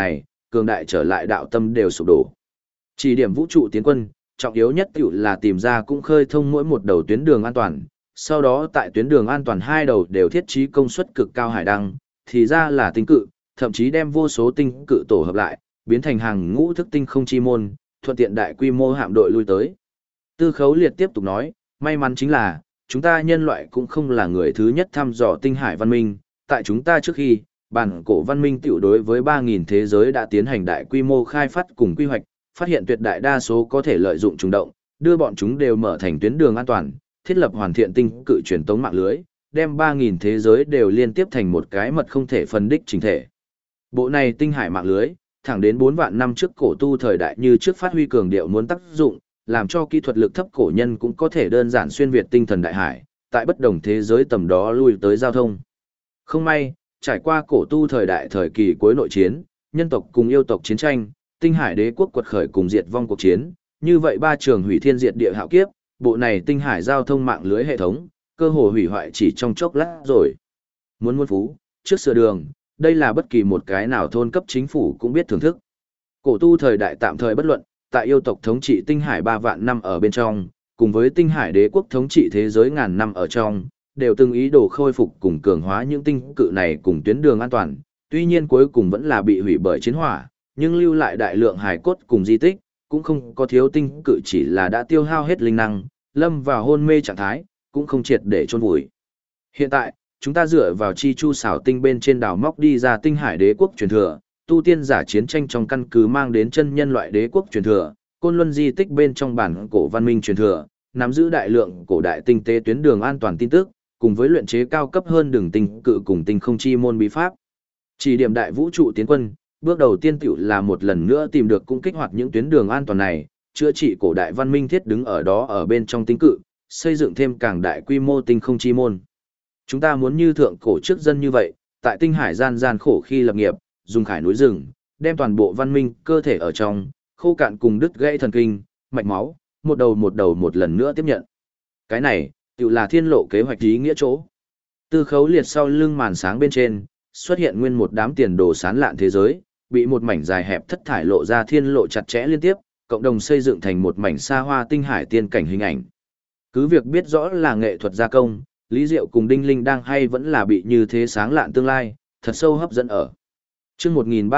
Speaker 1: cường đại trở lại đạo tâm đều sụp đổ. Chỉ điểm vũ trụ tiến quân, trọng yếu nhất tiểu là tìm ra cũng khơi thông mỗi một đầu tuyến đường an toàn, sau đó tại tuyến đường an toàn hai đầu đều thiết trí công suất cực cao hải đăng, thì ra là tinh cự, thậm chí đem vô số tinh cự tổ hợp lại, biến thành hàng ngũ thức tinh không chi môn, thuận tiện đại quy mô hạm đội lui tới. Tư Khấu Liệt tiếp tục nói, may mắn chính là, chúng ta nhân loại cũng không là người thứ nhất thăm dò tinh hải văn minh, tại chúng ta trước khi, bản cổ văn minh tiểu đối với 3.000 thế giới đã tiến hành đại quy mô khai phát cùng quy hoạch, phát hiện tuyệt đại đa số có thể lợi dụng trùng động, đưa bọn chúng đều mở thành tuyến đường an toàn, thiết lập hoàn thiện tinh cự truyền tống mạng lưới, đem 3.000 thế giới đều liên tiếp thành một cái mật không thể phân đích chính thể. Bộ này tinh hải mạng lưới, thẳng đến 4 vạn năm trước cổ tu thời đại như trước phát huy cường điệu muốn tác dụng, làm cho kỹ thuật lực thấp cổ nhân cũng có thể đơn giản xuyên việt tinh thần đại hải, tại bất đồng thế giới tầm đó lui tới giao thông. Không may, trải qua cổ tu thời đại thời kỳ cuối nội chiến, nhân tộc cùng yêu tộc chiến tranh, tinh hải đế quốc quật khởi cùng diệt vong cuộc chiến, như vậy ba trường hủy thiên diệt địa hạo kiếp, bộ này tinh hải giao thông mạng lưới hệ thống, cơ hồ hủy hoại chỉ trong chốc lát rồi. Muốn phú, trước sửa đường, đây là bất kỳ một cái nào thôn cấp chính phủ cũng biết thưởng thức. Cổ tu thời đại tạm thời bất luận, tại yêu tộc thống trị tinh hải 3 vạn năm ở bên trong, cùng với tinh hải đế quốc thống trị thế giới ngàn năm ở trong, đều từng ý đồ khôi phục cùng cường hóa những tinh cự này cùng tuyến đường an toàn, tuy nhiên cuối cùng vẫn là bị hủy bởi chiến hỏa, nhưng lưu lại đại lượng hài cốt cùng di tích, cũng không có thiếu tinh cự chỉ là đã tiêu hao hết linh năng, lâm vào hôn mê trạng thái, cũng không triệt để chôn vùi. Hiện tại, chúng ta dựa vào chi chu xảo tinh bên trên đảo móc đi ra tinh hải đế quốc truyền thừa, tu tiên giả chiến tranh trong căn cứ mang đến chân nhân loại đế quốc truyền thừa, côn luân di tích bên trong bản cổ văn minh truyền thừa, nắm giữ đại lượng cổ đại tinh tế tuyến đường an toàn tin tức, cùng với luyện chế cao cấp hơn đường tinh cự cùng tinh không chi môn bí pháp. Chỉ điểm đại vũ trụ tiến quân, bước đầu tiên tiểu là một lần nữa tìm được cũng kích hoạt những tuyến đường an toàn này, chữa trị cổ đại văn minh thiết đứng ở đó ở bên trong tinh cự, xây dựng thêm càng đại quy mô tinh không chi môn. Chúng ta muốn như thượng cổ trước dân như vậy, tại tinh hải gian khổ khi lập nghiệp, dùng khải núi rừng, đem toàn bộ văn minh cơ thể ở trong, khô cạn cùng đứt gãy thần kinh, mạch máu, một đầu một lần nữa tiếp nhận. Cái này, tự là thiên lộ kế hoạch ý nghĩa chỗ. Tư Khấu Liệt sau lưng màn sáng bên trên, xuất hiện nguyên một đám tiền đồ sán lạn thế giới, bị một mảnh dài hẹp thất thải lộ ra thiên lộ chặt chẽ liên tiếp, cộng đồng xây dựng thành một mảnh xa hoa tinh hải tiên cảnh hình ảnh. Cứ việc biết rõ là nghệ thuật gia công, Lý Diệu cùng Đinh Linh đang hay vẫn là bị như thế sáng lạn tương lai, thật sâu hấp dẫn ở. Chương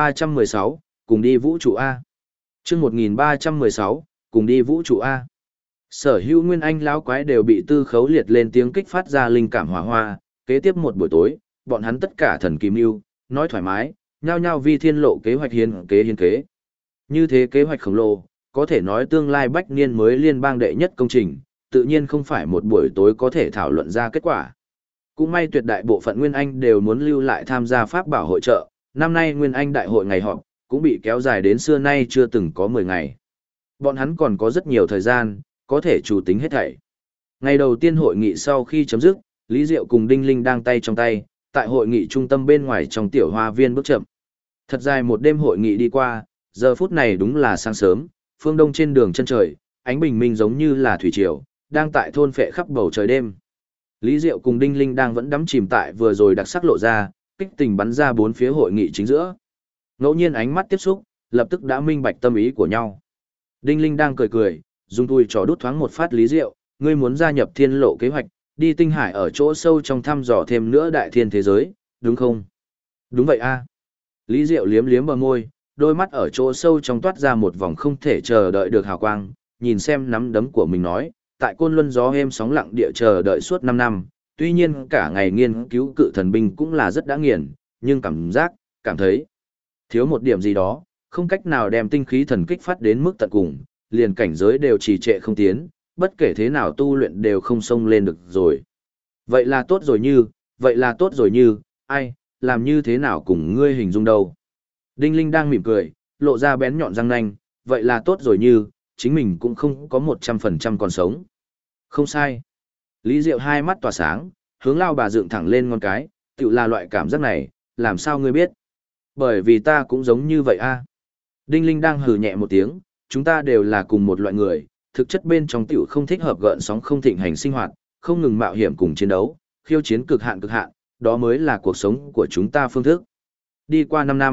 Speaker 1: 1316, cùng đi vũ trụ A. Chương 1316, cùng đi vũ trụ A. Sở hữu nguyên anh lão quái đều bị Tư Khấu Liệt lên tiếng kích phát ra linh cảm hỏa hoa, kế tiếp một buổi tối, bọn hắn tất cả thần kim lưu, nói thoải mái, nhao nhao vi thiên lộ kế hoạch hiến kế. Như thế kế hoạch khổng lồ, có thể nói tương lai bách niên mới liên bang đệ nhất công trình, tự nhiên không phải một buổi tối có thể thảo luận ra kết quả. Cũng may tuyệt đại bộ phận Nguyên Anh đều muốn lưu lại tham gia pháp bảo hội trợ, năm nay Nguyên Anh đại hội ngày họp, cũng bị kéo dài đến xưa nay chưa từng có 10 ngày. Bọn hắn còn có rất nhiều thời gian, có thể chủ tính hết thảy. Ngày đầu tiên hội nghị sau khi chấm dứt, Lý Diệu cùng Đinh Linh đang tay trong tay, tại hội nghị trung tâm bên ngoài trong tiểu hoa viên bước chậm. Thật dài một đêm hội nghị đi qua, giờ phút này đúng là sáng sớm, phương đông trên đường chân trời, ánh bình minh giống như là thủy triều, đang tại thôn phệ khắp bầu trời đêm. Lý Diệu cùng Đinh Linh đang vẫn đắm chìm tại vừa rồi đặc sắc lộ ra, kích tình bắn ra bốn phía hội nghị chính giữa. Ngẫu nhiên ánh mắt tiếp xúc, lập tức đã minh bạch tâm ý của nhau. Đinh Linh đang cười, dùng tùi trò đút thoáng một phát Lý Diệu, ngươi muốn gia nhập thiên lộ kế hoạch, đi tinh hải ở chỗ sâu trong thăm dò thêm nữa đại thiên thế giới, đúng không? Đúng vậy a. Lý Diệu liếm liếm bờ môi, đôi mắt ở chỗ sâu trong toát ra một vòng không thể chờ đợi được hào quang, nhìn xem nắm đấm của mình nói, tại Côn Luân gió êm sóng lặng địa chờ đợi suốt 5 năm, tuy nhiên cả ngày nghiên cứu cự thần binh cũng là rất đã nghiền, nhưng cảm thấy thiếu một điểm gì đó, không cách nào đem tinh khí thần kích phát đến mức tận cùng, liền cảnh giới đều trì trệ không tiến, bất kể thế nào tu luyện đều không xông lên được rồi. Vậy là tốt rồi như, ai, làm như thế nào cùng ngươi hình dung đâu. Đinh Linh đang mỉm cười, lộ ra bén nhọn răng nanh, vậy là tốt rồi như, chính mình cũng không có 100% còn sống. Không sai. Lý Diệu hai mắt tỏa sáng, hướng lao bà dựng thẳng lên ngón cái, tự là loại cảm giác này, làm sao ngươi biết? Bởi vì ta cũng giống như vậy a. Đinh Linh đang hừ nhẹ một tiếng, chúng ta đều là cùng một loại người, thực chất bên trong tiểu không thích hợp gợn sóng không thịnh hành sinh hoạt, không ngừng mạo hiểm cùng chiến đấu, khiêu chiến cực hạn, đó mới là cuộc sống của chúng ta phương thức. Đi qua 5 năm,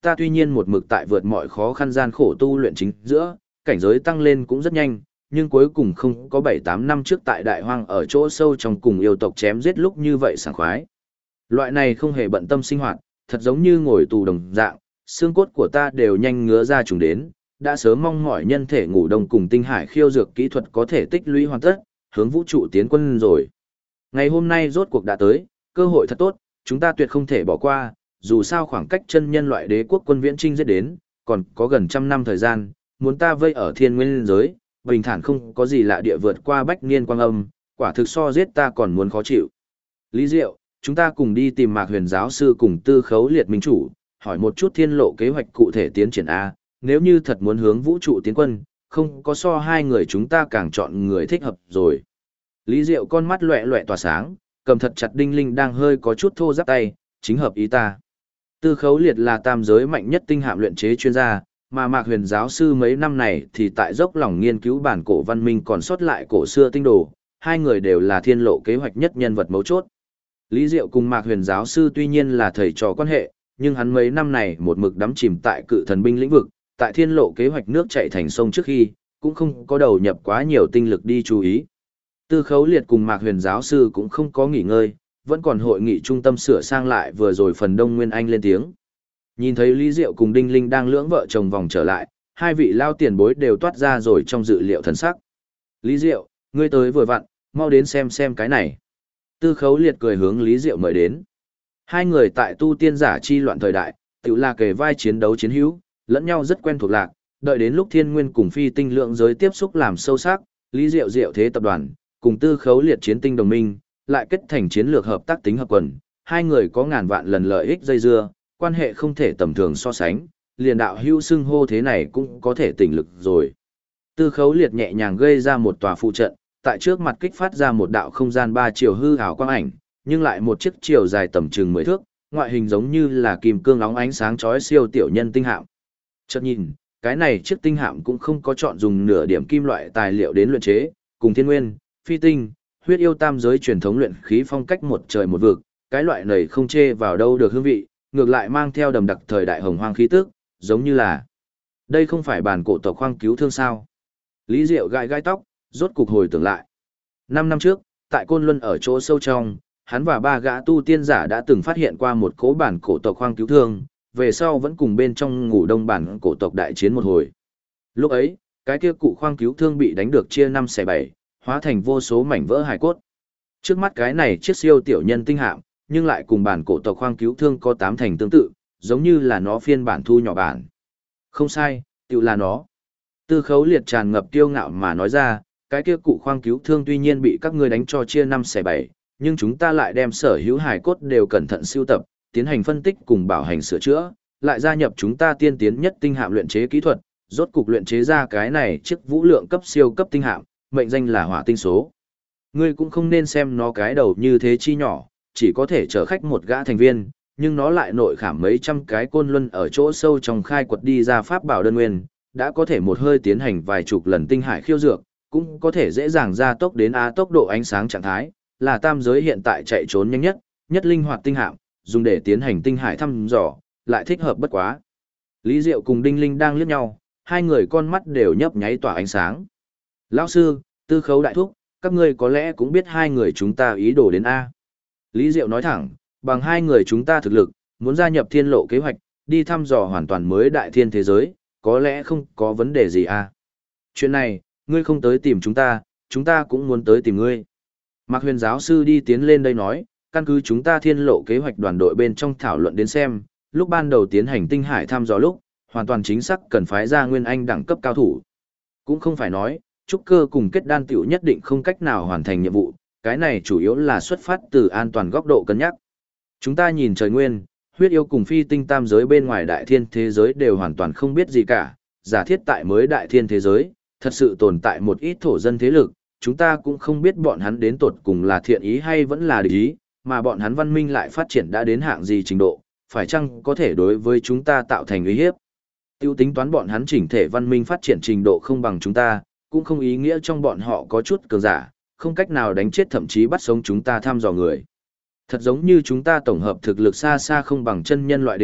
Speaker 1: ta tuy nhiên một mực tại vượt mọi khó khăn gian khổ tu luyện chính giữa, cảnh giới tăng lên cũng rất nhanh, nhưng cuối cùng không có 7-8 năm trước tại đại hoang ở chỗ sâu trong cùng yêu tộc chém giết lúc như vậy sảng khoái. Loại này không hề bận tâm sinh hoạt, thật giống như ngồi tù đồng dạng, xương cốt của ta đều nhanh ngứa ra trùng đến, đã sớm mong mỏi nhân thể ngủ đông cùng tinh hải khiêu dược kỹ thuật có thể tích lũy hoàn tất, hướng vũ trụ tiến quân rồi. Ngày hôm nay rốt cuộc đã tới, cơ hội thật tốt, chúng ta tuyệt không thể bỏ qua, dù sao khoảng cách chân nhân loại đế quốc quân viễn trinh giết đến, còn có gần 100 năm thời gian, muốn ta vây ở thiên nguyên giới, bình thản không có gì lạ địa vượt qua bách niên quang âm, quả thực so giết ta còn muốn khó chịu. Lý Diệu, chúng ta cùng đi tìm Mạc Huyền giáo sư cùng Tư Khấu Liệt minh chủ, hỏi một chút thiên lộ kế hoạch cụ thể tiến triển A, nếu như thật muốn hướng vũ trụ tiến quân, không có so hai người chúng ta càng chọn người thích hợp rồi. Lý Diệu con mắt loẹ loẹ tỏa sáng, cầm thật chặt đinh linh đang hơi có chút thô ráp tay, chính hợp ý ta. Tư Khấu Liệt là tam giới mạnh nhất tinh hạm luyện chế chuyên gia, mà Mạc Huyền giáo sư mấy năm này thì tại dốc lòng nghiên cứu bản cổ văn minh còn sót lại cổ xưa tinh đồ, hai người đều là thiên lộ kế hoạch nhất nhân vật mấu chốt. Lý Diệu cùng Mạc Huyền giáo sư tuy nhiên là thầy trò quan hệ, nhưng hắn mấy năm này một mực đắm chìm tại cự thần binh lĩnh vực, tại thiên lộ kế hoạch nước chảy thành sông trước khi, cũng không có đầu nhập quá nhiều tinh lực đi chú ý. Tư Khấu Liệt cùng Mạc Huyền giáo sư cũng không có nghỉ ngơi, vẫn còn hội nghị trung tâm sửa sang lại vừa rồi phần Đông Nguyên Anh lên tiếng. Nhìn thấy Lý Diệu cùng Đinh Linh đang lưỡng vợ chồng vòng trở lại, hai vị lao tiền bối đều toát ra rồi trong dự liệu thần sắc. Lý Diệu, ngươi tới vừa vặn, mau đến xem cái này. Tư Khấu Liệt cười hướng Lý Diệu mời đến. Hai người tại tu tiên giả chi loạn thời đại, tự là kề vai chiến đấu chiến hữu, lẫn nhau rất quen thuộc lạc, đợi đến lúc Thiên Nguyên cùng Phi Tinh lượng giới tiếp xúc làm sâu sắc, Lý Diệu Diệu thế tập đoàn, cùng Tư Khấu Liệt chiến tinh đồng minh, lại kết thành chiến lược hợp tác tính hợp quần, hai người có ngàn vạn lần lợi ích dây dưa, quan hệ không thể tầm thường so sánh, liền đạo hữu xưng hô thế này cũng có thể tỉnh lực rồi. Tư Khấu Liệt nhẹ nhàng gây ra một tòa phụ trận, tại trước mặt kích phát ra một đạo không gian 3 chiều hư ảo quang ảnh, nhưng lại một chiếc chiều dài tầm chừng 10 thước, ngoại hình giống như là kim cương óng ánh sáng chói siêu tiểu nhân tinh hạm. Chợt nhìn, cái này chiếc tinh hạm cũng không có chọn dùng nửa điểm kim loại tài liệu đến luyện chế, cùng Thiên Nguyên, Phi Tinh, huyết yêu tam giới truyền thống luyện khí phong cách một trời một vực, cái loại này không chê vào đâu được hương vị, ngược lại mang theo đầm đặc thời đại hồng hoang khí tức, giống như là đây không phải bản cổ tộc khoang cứu thương sao? Lý Diệu gãi gãi tóc, rốt cục hồi tưởng lại. 5 năm trước, tại Côn Luân ở chỗ sâu trong, hắn và ba gã tu tiên giả đã từng phát hiện qua một cố bản cổ tộc khoang cứu thương, về sau vẫn cùng bên trong ngủ đông bản cổ tộc đại chiến một hồi. Lúc ấy, cái kia cụ khoang cứu thương bị đánh được chia 5 xẻ 7, hóa thành vô số mảnh vỡ hài cốt. Trước mắt cái này chiếc siêu tiểu nhân tinh hạm, nhưng lại cùng bản cổ tộc khoang cứu thương có 8 thành tương tự, giống như là nó phiên bản thu nhỏ bản. Không sai, tự là nó. Tư Khấu Liệt tràn ngập kiêu ngạo mà nói ra, cái kia cụ khoang cứu thương tuy nhiên bị các ngươi đánh cho chia 5 xẻ 7, nhưng chúng ta lại đem sở hữu hài cốt đều cẩn thận sưu tập, tiến hành phân tích cùng bảo hành sửa chữa, lại gia nhập chúng ta tiên tiến nhất tinh hạm luyện chế kỹ thuật, rốt cục luyện chế ra cái này chiếc vũ lượng cấp siêu cấp tinh hạm, mệnh danh là Hỏa Tinh số. Ngươi cũng không nên xem nó cái đầu như thế chi nhỏ, chỉ có thể chở khách một gã thành viên, nhưng nó lại nội khảm mấy trăm cái côn luân ở chỗ sâu trong khai quật đi ra pháp bảo đơn nguyên, đã có thể một hơi tiến hành vài chục lần tinh hải khiêu dược, cũng có thể dễ dàng gia tốc đến tốc độ ánh sáng trạng thái, là tam giới hiện tại chạy trốn nhanh nhất, nhất linh hoạt tinh hạm, dùng để tiến hành tinh hải thăm dò, lại thích hợp bất quá. Lý Diệu cùng Đinh Linh đang liếc nhau, hai người con mắt đều nhấp nháy tỏa ánh sáng. Lão sư, Tư Khấu đại thúc, các ngươi có lẽ cũng biết hai người chúng ta ý đồ đến A. Lý Diệu nói thẳng, bằng hai người chúng ta thực lực, muốn gia nhập thiên lộ kế hoạch, đi thăm dò hoàn toàn mới đại thiên thế giới, có lẽ không có vấn đề gì A. Chuyện này, ngươi không tới tìm chúng ta cũng muốn tới tìm ngươi. Mạc Huyền giáo sư đi tiến lên đây nói, căn cứ chúng ta thiên lộ kế hoạch đoàn đội bên trong thảo luận đến xem, lúc ban đầu tiến hành tinh hải thăm dò lúc, hoàn toàn chính xác cần phái ra nguyên anh đẳng cấp cao thủ. Cũng không phải nói, trúc cơ cùng kết đan tiểu nhất định không cách nào hoàn thành nhiệm vụ, cái này chủ yếu là xuất phát từ an toàn góc độ cân nhắc. Chúng ta nhìn trời nguyên, huyết yêu cùng phi tinh tam giới bên ngoài đại thiên thế giới đều hoàn toàn không biết gì cả, giả thiết tại mới đại thiên thế giới, thật sự tồn tại một ít thổ dân thế lực, chúng ta cũng không biết bọn hắn đến tột cùng là thiện ý hay vẫn là địch ý, mà bọn hắn văn minh lại phát triển đã đến hạng gì trình độ, phải chăng có thể đối với chúng ta tạo thành uy hiếp. Tiêu tính toán bọn hắn chỉnh thể văn minh phát triển trình độ không bằng chúng ta, cũng không ý nghĩa trong bọn họ có chút cường giả, không cách nào đánh chết thậm chí bắt sống chúng ta thăm dò người. Thật giống như chúng ta tổng hợp thực lực xa xa không bằng chân nhân loại đế quốc,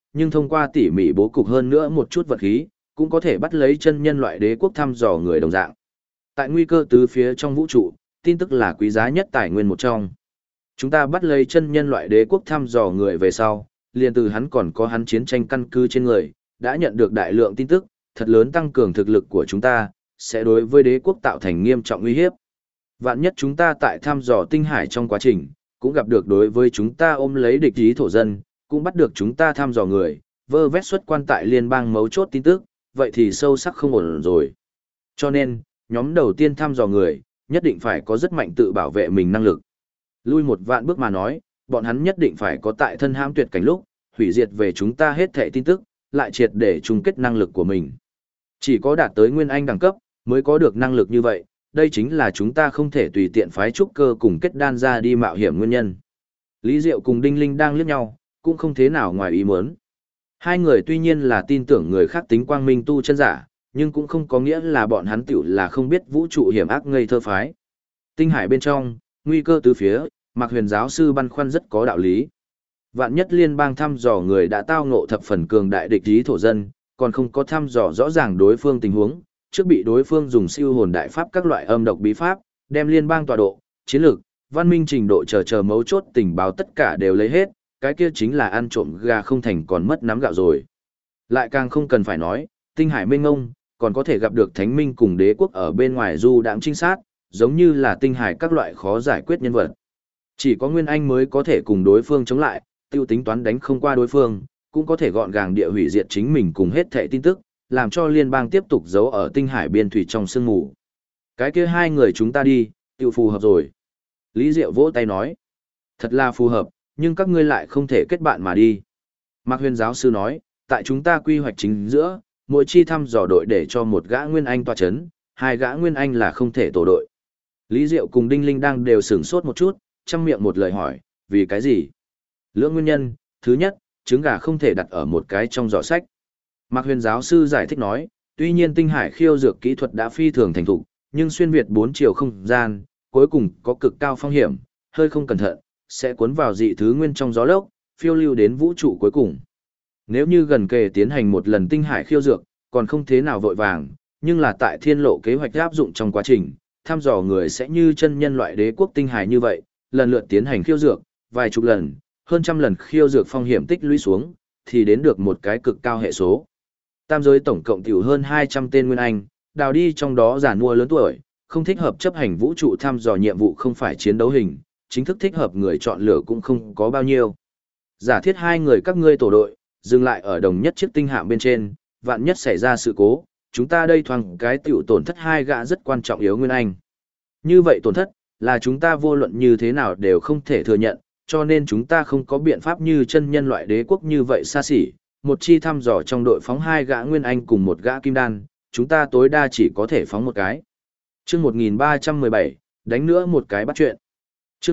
Speaker 1: nhưng thông qua tỉ mỉ bố cục hơn nữa một chút vật khí, cũng có thể bắt lấy chân nhân loại đế quốc thăm dò người đồng dạng. Tại nguy cơ tứ phía trong vũ trụ, tin tức là quý giá nhất tài nguyên một trong. Chúng ta bắt lấy chân nhân loại đế quốc thăm dò người về sau, liền từ hắn còn có hắn chiến tranh căn cứ trên người, đã nhận được đại lượng tin tức, thật lớn tăng cường thực lực của chúng ta, sẽ đối với đế quốc tạo thành nghiêm trọng uy hiếp. Vạn nhất chúng ta tại thăm dò tinh hải trong quá trình, cũng gặp được đối với chúng ta ôm lấy địch ý thổ dân, cũng bắt được chúng ta thăm dò người, vơ vét xuất quan tại liên bang mấu chốt tin tức, vậy thì sâu sắc không ổn rồi. Cho nên, nhóm đầu tiên thăm dò người, nhất định phải có rất mạnh tự bảo vệ mình năng lực. Lui một vạn bước mà nói, bọn hắn nhất định phải có tại thân hãm tuyệt cảnh lúc, hủy diệt về chúng ta hết thảy tin tức, lại triệt để chung kết năng lực của mình. Chỉ có đạt tới Nguyên Anh đẳng cấp, mới có được năng lực như vậy, đây chính là chúng ta không thể tùy tiện phái trúc cơ cùng kết đan ra đi mạo hiểm nguyên nhân. Lý Diệu cùng Đinh Linh đang liếc nhau, cũng không thế nào ngoài ý muốn. Hai người tuy nhiên là tin tưởng người khác tính quang minh tu chân giả, nhưng cũng không có nghĩa là bọn hắn tiểu là không biết vũ trụ hiểm ác ngây thơ phái. Tinh hải bên trong, nguy cơ tứ phía, Mạc Huyền giáo sư băn khoăn rất có đạo lý. Vạn nhất liên bang thăm dò người đã tao ngộ thập phần cường đại địch ý thổ dân, còn không có thăm dò rõ ràng đối phương tình huống, trước bị đối phương dùng siêu hồn đại pháp các loại âm độc bí pháp, đem liên bang tọa độ, chiến lược, văn minh trình độ chờ mấu chốt tình báo tất cả đều lấy hết, cái kia chính là ăn trộm gà không thành còn mất nắm gạo rồi. Lại càng không cần phải nói, tinh hải mênh ngông, còn có thể gặp được thánh minh cùng đế quốc ở bên ngoài du đãng trinh sát, giống như là tinh hải các loại khó giải quyết nhân vật. Chỉ có Nguyên Anh mới có thể cùng đối phương chống lại, tiêu tính toán đánh không qua đối phương, cũng có thể gọn gàng địa hủy diệt chính mình cùng hết thảy tin tức, làm cho liên bang tiếp tục giấu ở tinh hải biên thủy trong sương mù. Cái kia hai người chúng ta đi, tiêu phù hợp rồi. Lý Diệu vỗ tay nói, thật là phù hợp, nhưng các ngươi lại không thể kết bạn mà đi. Mạc Huyền giáo sư nói, tại chúng ta quy hoạch chính giữa, mỗi chi thăm dò đội để cho một gã Nguyên Anh tọa chấn, hai gã Nguyên Anh là không thể tổ đội. Lý Diệu cùng Đinh Linh đang đều sửng sốt một chút, chăm miệng một lời hỏi, vì cái gì? Lưỡng nguyên nhân, thứ nhất, trứng gà không thể đặt ở một cái trong giỏ sách. Mạc Huyền giáo sư giải thích nói, tuy nhiên tinh hải khiêu dược kỹ thuật đã phi thường thành thục, nhưng xuyên việt 4 chiều không gian, cuối cùng có cực cao phong hiểm, hơi không cẩn thận, sẽ cuốn vào dị thứ nguyên trong gió lốc, phiêu lưu đến vũ trụ cuối cùng. Nếu như gần kề tiến hành một lần tinh hải khiêu dược, còn không thế nào vội vàng, nhưng là tại thiên lộ kế hoạch áp dụng trong quá trình, thăm dò người sẽ như chân nhân loại đế quốc tinh hải như vậy, lần lượt tiến hành khiêu dược, vài chục lần, hơn trăm lần khiêu dược phong hiểm tích lũy xuống, thì đến được một cái cực cao hệ số. Tam giới tổng cộng tiểu hơn 200 tên Nguyên Anh, đào đi trong đó già nua lớn tuổi, không thích hợp chấp hành vũ trụ thăm dò nhiệm vụ không phải chiến đấu hình, chính thức thích hợp người chọn lựa cũng không có bao nhiêu. Giả thiết hai người các ngươi tổ đội, dừng lại ở đồng nhất chiếc tinh hạm bên trên, vạn nhất xảy ra sự cố, chúng ta đây thoáng cái tiểu tổn thất hai gã rất quan trọng yếu Nguyên Anh. Như vậy tổn thất, là chúng ta vô luận như thế nào đều không thể thừa nhận, cho nên chúng ta không có biện pháp như chân nhân loại đế quốc như vậy xa xỉ, một chi thăm dò trong đội phóng hai gã Nguyên Anh cùng một gã Kim Đan, chúng ta tối đa chỉ có thể phóng một cái. Chương 1317, đánh nữa một cái bắt chuyện. Chương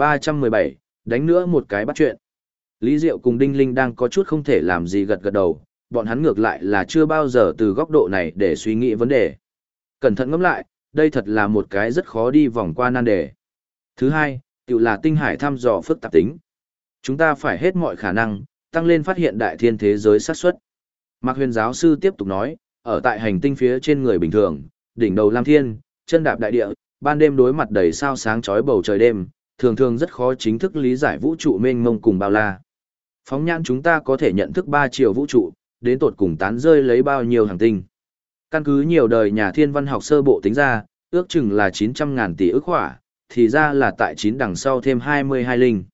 Speaker 1: 1317, đánh nữa một cái bắt chuyện. Lý Diệu cùng Đinh Linh đang có chút không thể làm gì gật gật đầu, bọn hắn ngược lại là chưa bao giờ từ góc độ này để suy nghĩ vấn đề. Cẩn thận ngẫm lại, đây thật là một cái rất khó đi vòng qua nan đề. Thứ hai, tự là tinh hải thăm dò phức tạp tính. Chúng ta phải hết mọi khả năng, tăng lên phát hiện đại thiên thế giới xác suất. Mạc Huyền giáo sư tiếp tục nói, ở tại hành tinh phía trên người bình thường, đỉnh đầu Lam Thiên, chân đạp đại địa, ban đêm đối mặt đầy sao sáng chói bầu trời đêm, thường thường rất khó chính thức lý giải vũ trụ mênh mông cùng bao la. Phóng nhãn chúng ta có thể nhận thức 3 chiều vũ trụ, đến tột cùng tán rơi lấy bao nhiêu hành tinh. Căn cứ nhiều đời nhà thiên văn học sơ bộ tính ra, ước chừng là 900.000 tỷ ức hỏa, thì ra là tại 9 đằng sau thêm 22 linh.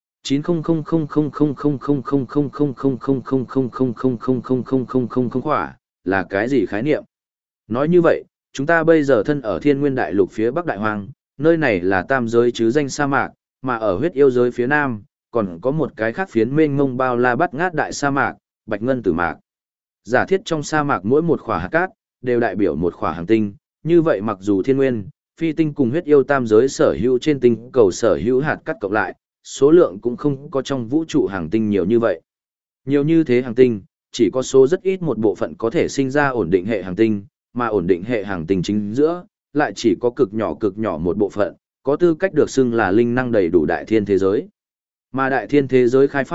Speaker 1: 90000000000000000000000 hỏa, là cái gì khái niệm? Nói như vậy, chúng ta bây giờ thân ở thiên nguyên đại lục phía bắc đại hoang, nơi này là tam giới chứ danh sa mạc, mà ở huyết yêu giới phía nam, còn có một cái khác phiến mênh mông bao la bắt ngát đại sa mạc, bạch ngân tử mạc. Giả thiết trong sa mạc mỗi một khỏa hạt cát, đều đại biểu một khỏa hành tinh, như vậy mặc dù thiên nguyên, phi tinh cùng huyết yêu tam giới sở hữu trên tinh cầu sở hữu hạt cát cộng lại, số lượng cũng không có trong vũ trụ hành tinh nhiều như vậy. Nhiều như thế hành tinh, chỉ có số rất ít một bộ phận có thể sinh ra ổn định hệ hành tinh, mà ổn định hệ hành tinh chính giữa, lại chỉ có cực nhỏ một bộ phận, có tư cách được xưng là linh năng đầy đủ đại thiên thế giới. Mà đại thiên thế giới khai phát,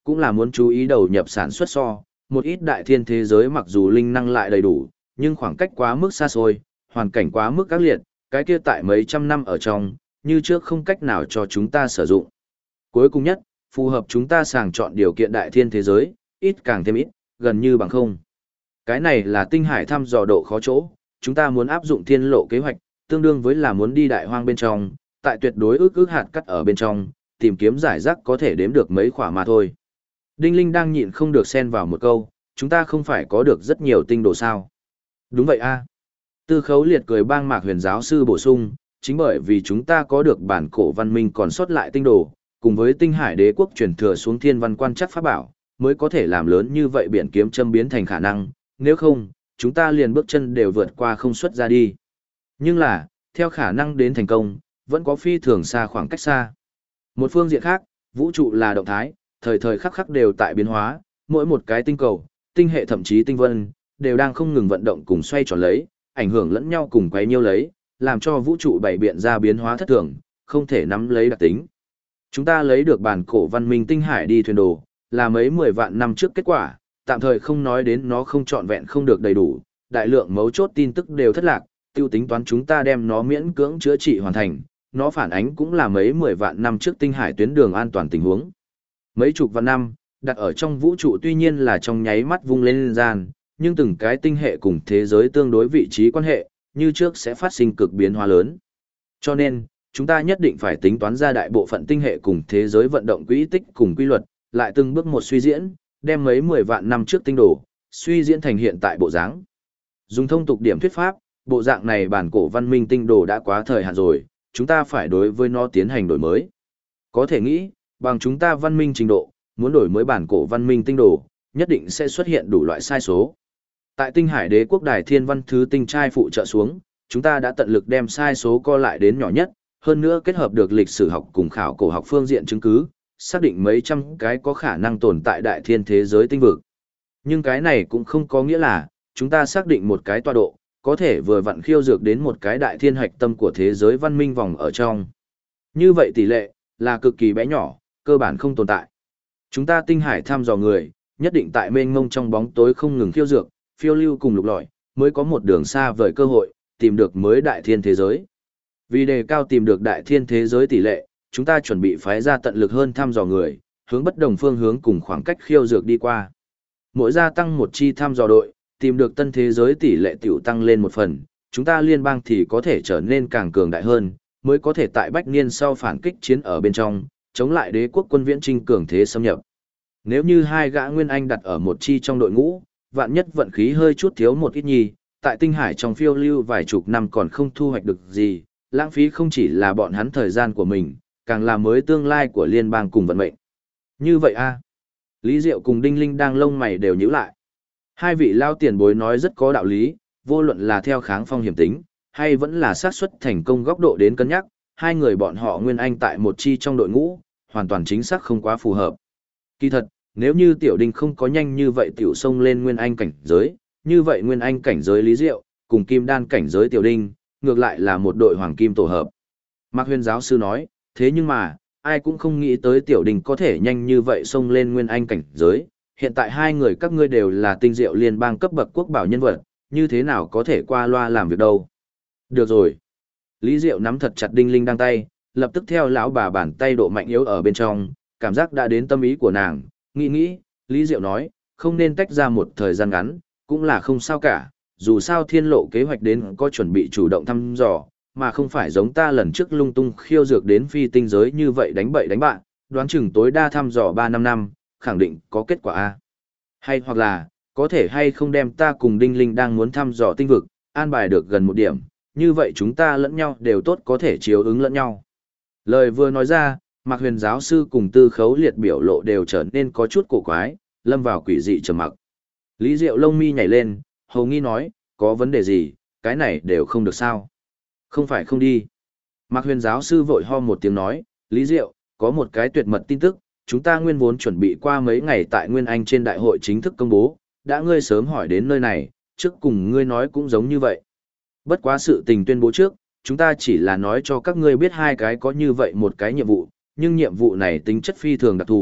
Speaker 1: cũng là muốn chú ý đầu nhập sản xuất một ít đại thiên thế giới mặc dù linh năng lại đầy đủ, nhưng khoảng cách quá mức xa xôi, hoàn cảnh quá mức ác liệt, cái kia tại mấy trăm năm ở trong, như trước không cách nào cho chúng ta sử dụng. Cuối cùng nhất, phù hợp chúng ta sàng chọn điều kiện đại thiên thế giới, ít càng thêm ít, gần như bằng không. Cái này là tinh hải thăm dò độ khó chỗ, chúng ta muốn áp dụng thiên lộ kế hoạch, tương đương với là muốn đi đại hoang bên trong, tại tuyệt đối ước hạt cắt ở bên trong, tìm kiếm giải rác có thể đếm được mấy khỏa mà thôi. Đinh Linh đang nhịn không được xen vào một câu, chúng ta không phải có được rất nhiều tinh đồ sao. Đúng vậy a. Tư Khấu Liệt cười bang Mạc Huyền giáo sư bổ sung, chính bởi vì chúng ta có được bản cổ văn minh còn sót lại tinh đồ, cùng với tinh hải đế quốc truyền thừa xuống thiên văn quan chắc pháp bảo, mới có thể làm lớn như vậy biển kiếm châm biến thành khả năng, nếu không, chúng ta liền bước chân đều vượt qua không xuất ra đi. Nhưng là, theo khả năng đến thành công, vẫn có phi thường xa khoảng cách xa. Một phương diện khác, vũ trụ là động thái, thời thời khắc khắc đều tại biến hóa, mỗi một cái tinh cầu, tinh hệ thậm chí tinh vân, đều đang không ngừng vận động cùng xoay tròn lấy, ảnh hưởng lẫn nhau cùng quấy nhiêu lấy, làm cho vũ trụ bảy biện ra biến hóa thất thường, không thể nắm lấy đặc tính. Chúng ta lấy được bản cổ văn minh tinh hải đi thuyền đồ, là mấy 10 vạn năm trước kết quả, tạm thời không nói đến nó không trọn vẹn không được đầy đủ, đại lượng mấu chốt tin tức đều thất lạc, tiêu tính toán chúng ta đem nó miễn cưỡng chữa trị hoàn thành, nó phản ánh cũng là mấy 10 vạn năm trước tinh hải tuyến đường an toàn tình huống. Mấy chục vạn năm, đặt ở trong vũ trụ tuy nhiên là trong nháy mắt vung lên gian, nhưng từng cái tinh hệ cùng thế giới tương đối vị trí quan hệ, như trước sẽ phát sinh cực biến hóa lớn. Cho nên, chúng ta nhất định phải tính toán ra đại bộ phận tinh hệ cùng thế giới vận động quỹ tích cùng quy luật, lại từng bước một suy diễn, đem mấy 10 vạn năm trước tinh đồ, suy diễn thành hiện tại bộ dáng. Dùng thông tục điểm thuyết pháp, bộ dạng này bản cổ văn minh tinh đồ đã quá thời hạn rồi, chúng ta phải đối với nó tiến hành đổi mới. Có thể nghĩ, bằng chúng ta văn minh trình độ, muốn đổi mới bản cổ văn minh tinh đồ, nhất định sẽ xuất hiện đủ loại sai số. Tại tinh hải đế quốc đài thiên văn thứ tinh trai phụ trợ xuống, chúng ta đã tận lực đem sai số co lại đến nhỏ nhất, hơn nữa kết hợp được lịch sử học cùng khảo cổ học phương diện chứng cứ, xác định mấy trăm cái có khả năng tồn tại đại thiên thế giới tinh vực. Nhưng cái này cũng không có nghĩa là, chúng ta xác định một cái tọa độ, có thể vừa vặn khiêu dược đến một cái đại thiên hạch tâm của thế giới văn minh vòng ở trong. Như vậy tỷ lệ, là cực kỳ bé nhỏ, cơ bản không tồn tại. Chúng ta tinh hải thăm dò người, nhất định tại mênh mông trong bóng tối không ngừng khiêu dược, phiêu lưu cùng lục lọi, mới có một đường xa vời cơ hội, tìm được mới đại thiên thế giới. Vì đề cao tìm được đại thiên thế giới tỷ lệ, chúng ta chuẩn bị phái ra tận lực hơn thăm dò người, hướng bất đồng phương hướng cùng khoảng cách khiêu dược đi qua. Mỗi gia tăng một chi thăm dò đội, tìm được tân thế giới tỷ lệ tiểu tăng lên một phần, chúng ta liên bang thì có thể trở nên càng cường đại hơn, mới có thể tại bách niên sau phản kích chiến ở bên trong, chống lại đế quốc quân viễn trinh cường thế xâm nhập. Nếu như hai gã nguyên anh đặt ở một chi trong đội ngũ, vạn nhất vận khí hơi chút thiếu một ít nhi, tại tinh hải trong phiêu lưu vài chục năm còn không thu hoạch được gì, lãng phí không chỉ là bọn hắn thời gian của mình, càng là mới tương lai của liên bang cùng vận mệnh. Như vậy a. Lý Diệu cùng Đinh Linh đang lông mày đều nhíu lại. Hai vị lao tiền bối nói rất có đạo lý, vô luận là theo kháng phong hiểm tính, hay vẫn là xác suất thành công góc độ đến cân nhắc, hai người bọn họ nguyên anh tại một chi trong đội ngũ, hoàn toàn chính xác không quá phù hợp. Kỳ thật, nếu như Tiểu Đinh không có nhanh như vậy tiểu xông lên nguyên anh cảnh giới, như vậy nguyên anh cảnh giới Lý Diệu, cùng kim đan cảnh giới Tiểu Đinh, ngược lại là một đội hoàng kim tổ hợp. Mạc Huyền giáo sư nói, thế nhưng mà, ai cũng không nghĩ tới Tiểu Đinh có thể nhanh như vậy xông lên nguyên anh cảnh giới. Hiện tại hai người các ngươi đều là tinh diệu liên bang cấp bậc quốc bảo nhân vật, như thế nào có thể qua loa làm việc đâu. Được rồi. Lý Diệu nắm thật chặt Đinh Linh đang tay, lập tức theo lão bà bàn tay độ mạnh yếu ở bên trong, cảm giác đã đến tâm ý của nàng, nghĩ, Lý Diệu nói, không nên tách ra một thời gian ngắn, cũng là không sao cả, dù sao thiên lộ kế hoạch đến có chuẩn bị chủ động thăm dò, mà không phải giống ta lần trước lung tung khiêu dược đến phi tinh giới như vậy đánh bậy đánh bạn, đoán chừng tối đa thăm dò 3-5 năm, khẳng định có kết quả A. Hay hoặc là, có thể hay không đem ta cùng Đinh Linh đang muốn thăm dò tinh vực, an bài được gần một điểm, như vậy chúng ta lẫn nhau đều tốt có thể chiếu ứng lẫn nhau. Lời vừa nói ra, Mạc Huyền giáo sư cùng Tư Khấu Liệt biểu lộ đều trở nên có chút cổ quái, lâm vào quỷ dị trầm mặc. Lý Diệu lông mi nhảy lên, hầu nghi nói, có vấn đề gì, cái này đều không được sao. Không phải không đi. Mạc Huyền giáo sư vội ho một tiếng nói, Lý Diệu, có một cái tuyệt mật tin tức, chúng ta nguyên vốn chuẩn bị qua mấy ngày tại Nguyên Anh trên đại hội chính thức công bố, đã ngươi sớm hỏi đến nơi này, trước cùng ngươi nói cũng giống như vậy. Bất quá sự tình tuyên bố trước, chúng ta chỉ là nói cho các ngươi biết hai cái có như vậy một cái nhiệm vụ, nhưng nhiệm vụ này tính chất phi thường đặc thù,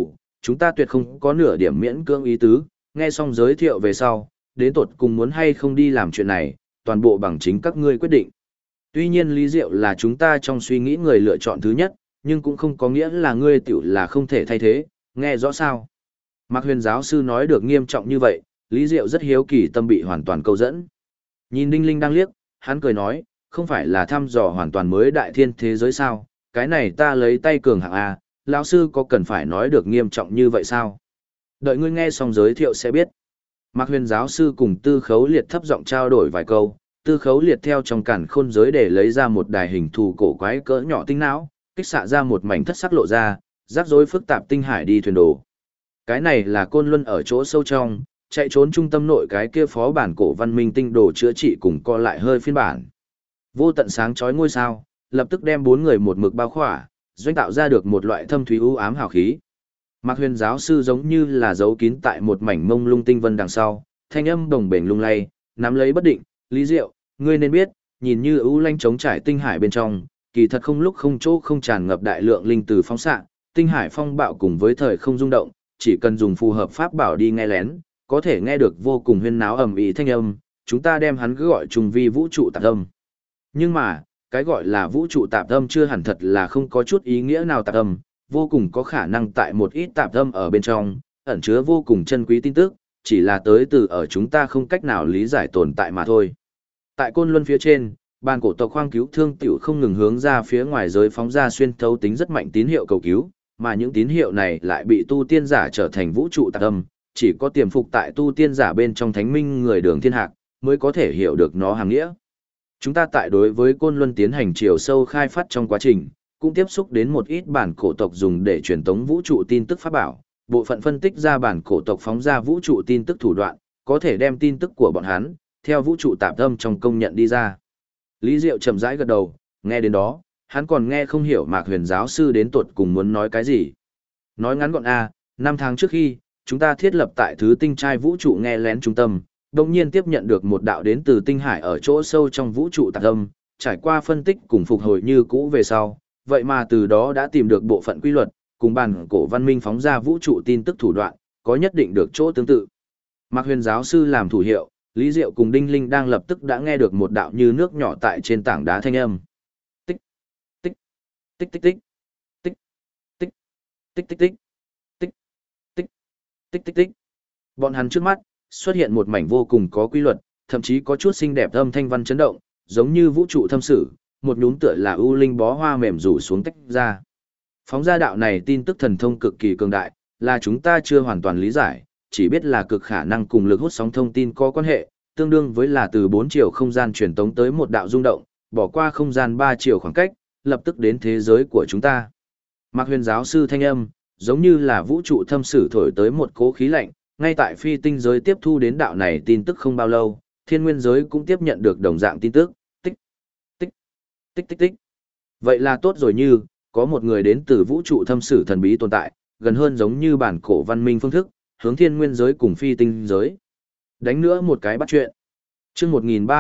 Speaker 1: chúng ta tuyệt không có nửa điểm miễn cưỡng ý tứ, nghe xong giới thiệu về sau, đến tột cùng muốn hay không đi làm chuyện này, toàn bộ bằng chính các ngươi quyết định. Tuy nhiên Lý Diệu là chúng ta trong suy nghĩ người lựa chọn thứ nhất, nhưng cũng không có nghĩa là ngươi tiểu là không thể thay thế, nghe rõ sao? Mạc Huyền giáo sư nói được nghiêm trọng như vậy, Lý Diệu rất hiếu kỳ tâm bị hoàn toàn câu dẫn. Nhìn Đinh Linh đang liếc, hắn cười nói, không phải là thăm dò hoàn toàn mới đại thiên thế giới sao, cái này ta lấy tay cường hạng A, lão sư có cần phải nói được nghiêm trọng như vậy sao? Đợi ngươi nghe xong giới thiệu sẽ biết. Mạc Huyền giáo sư cùng Tư Khấu Liệt thấp giọng trao đổi vài câu, Tư Khấu Liệt theo trong càn khôn giới để lấy ra một đài hình thù cổ quái cỡ nhỏ tinh não, kích xạ ra một mảnh thất sắc lộ ra, rắc rối phức tạp tinh hải đi thuyền đồ. Cái này là Côn Luân ở chỗ sâu trong, chạy trốn trung tâm nội cái kia phó bản cổ văn minh tinh đồ chữa trị cùng co lại hơi phiên bản. Vô tận sáng chói ngôi sao, lập tức đem bốn người một mực bao khỏa, doanh tạo ra được một loại thâm thúy u ám hào khí. Mạc Huyền giáo sư giống như là giấu kín tại một mảnh mông lung tinh vân đằng sau, thanh âm đồng bền lung lay, nắm lấy bất định, Lý Diệu, ngươi nên biết, nhìn như ưu lanh trống trải tinh hải bên trong, kỳ thật không lúc không chỗ không tràn ngập đại lượng linh từ phóng xạ, tinh hải phong bạo cùng với thời không rung động, chỉ cần dùng phù hợp pháp bảo đi nghe lén, có thể nghe được vô cùng huyên náo ầm ĩ thanh âm, chúng ta đem hắn cứ gọi trùng vi vũ trụ tạp âm. Nhưng mà, cái gọi là vũ trụ tạp âm chưa hẳn thật là không có chút ý nghĩa nào tạp âm, vô cùng có khả năng tại một ít tạp âm ở bên trong, ẩn chứa vô cùng chân quý tin tức, chỉ là tới từ ở chúng ta không cách nào lý giải tồn tại mà thôi. Tại Côn Luân phía trên, bàn cổ tộc khoang cứu thương tiểu không ngừng hướng ra phía ngoài giới phóng ra xuyên thấu tính rất mạnh tín hiệu cầu cứu, mà những tín hiệu này lại bị tu tiên giả trở thành vũ trụ tạp âm, chỉ có tiềm phục tại tu tiên giả bên trong thánh minh người Đường Thiên Hạc mới có thể hiểu được nó hàng nghĩa. Chúng ta tại đối với Côn Luân tiến hành chiều sâu khai phát trong quá trình, cũng tiếp xúc đến một ít bản cổ tộc dùng để truyền tống vũ trụ tin tức pháp bảo, bộ phận phân tích ra bản cổ tộc phóng ra vũ trụ tin tức thủ đoạn, có thể đem tin tức của bọn hắn theo vũ trụ tạp âm trong công nhận đi ra. Lý Diệu chậm rãi gật đầu, nghe đến đó, hắn còn nghe không hiểu Mạc Huyền giáo sư đến tột cùng muốn nói cái gì. Nói ngắn gọn a, 5 tháng trước khi chúng ta thiết lập tại thứ tinh trai vũ trụ nghe lén trung tâm, đồng nhiên tiếp nhận được một đạo đến từ tinh hải ở chỗ sâu trong vũ trụ tạp âm, trải qua phân tích cùng phục hồi như cũ về sau, vậy mà từ đó đã tìm được bộ phận quy luật, cùng bản cổ văn minh phóng ra vũ trụ tin tức thủ đoạn, có nhất định được chỗ tương tự. Mạc Huyền giáo sư làm thủ hiệu, Lý Diệu cùng Đinh Linh đang lập tức đã nghe được một đạo như nước nhỏ tại trên tảng đá thanh âm. Tích, tích, tích tích tích, tích, tích, tích tích tích, tích, tích, tích tích tích. Bọn hắn trước mắt xuất hiện một mảnh vô cùng có quy luật, thậm chí có chút xinh đẹp âm thanh văn chấn động, giống như vũ trụ thâm sử, một nhúm tựa là ưu linh bó hoa mềm rủ xuống tách ra. Phóng ra đạo này tin tức thần thông cực kỳ cường đại, là chúng ta chưa hoàn toàn lý giải, chỉ biết là cực khả năng cùng lực hút sóng thông tin có quan hệ, tương đương với là từ 4 chiều không gian truyền tống tới một đạo rung động, bỏ qua không gian 3 chiều khoảng cách, lập tức đến thế giới của chúng ta. Mạc Huyền giáo sư thanh âm, giống như là vũ trụ thâm sử thổi tới một cỗ khí lạnh, ngay tại phi tinh giới tiếp thu đến đạo này tin tức không bao lâu, thiên nguyên giới cũng tiếp nhận được đồng dạng tin tức, tích, tích, tích tích tích. Vậy là tốt rồi, như có một người đến từ vũ trụ thâm sử thần bí tồn tại, gần hơn giống như bản cổ văn minh phương thức, hướng thiên nguyên giới cùng phi tinh giới. Đánh nữa một cái bắt chuyện. Chương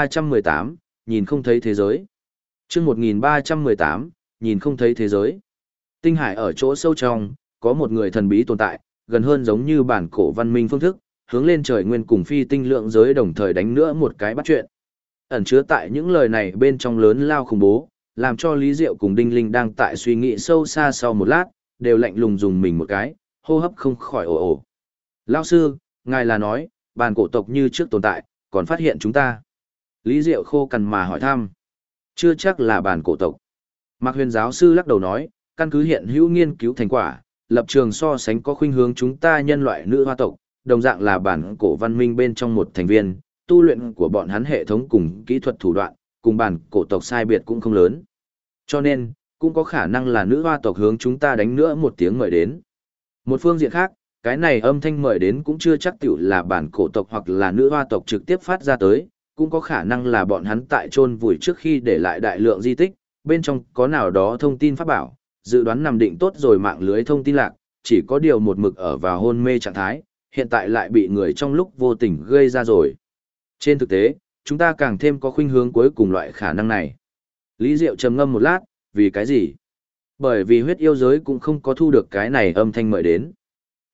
Speaker 1: 1318, nhìn không thấy thế giới. Chương 1318, nhìn không thấy thế giới. Tinh hải ở chỗ sâu trong, có một người thần bí tồn tại, gần hơn giống như bản cổ văn minh phương thức, hướng lên trời nguyên cùng phi tinh lượng giới đồng thời đánh nữa một cái bắt chuyện. Ẩn chứa tại những lời này bên trong lớn lao khủng bố, làm cho Lý Diệu cùng Đinh Linh đang tại suy nghĩ sâu xa sau một lát, đều lạnh lùng dùng mình một cái, hô hấp không khỏi ồ ồ. Lão sư, ngài là nói, bản cổ tộc như trước tồn tại, còn phát hiện chúng ta. Lý Diệu khô cằn mà hỏi thăm. Chưa chắc là bản cổ tộc. Mạc Huyền giáo sư lắc đầu nói, căn cứ hiện hữu nghiên cứu thành quả, lập trường so sánh có khuynh hướng chúng ta nhân loại nữ hoa tộc, đồng dạng là bản cổ văn minh bên trong một thành viên, tu luyện của bọn hắn hệ thống cùng kỹ thuật thủ đoạn, cùng bản cổ tộc sai biệt cũng không lớn. Cho nên, cũng có khả năng là nữ hoa tộc hướng chúng ta đánh nữa một tiếng mời đến. Một phương diện khác, cái này âm thanh mời đến cũng chưa chắc tiểu là bản cổ tộc hoặc là nữ hoa tộc trực tiếp phát ra tới, cũng có khả năng là bọn hắn tại chôn vùi trước khi để lại đại lượng di tích, bên trong có nào đó thông tin pháp bảo, dự đoán nằm định tốt rồi mạng lưới thông tin lạc, chỉ có điều một mực ở vào hôn mê trạng thái, hiện tại lại bị người trong lúc vô tình gây ra rồi. Trên thực tế, chúng ta càng thêm có khuynh hướng cuối cùng loại khả năng này. Lý Diệu trầm ngâm một lát, vì cái gì? Bởi vì huyết yêu giới cũng không có thu được cái này âm thanh mời đến.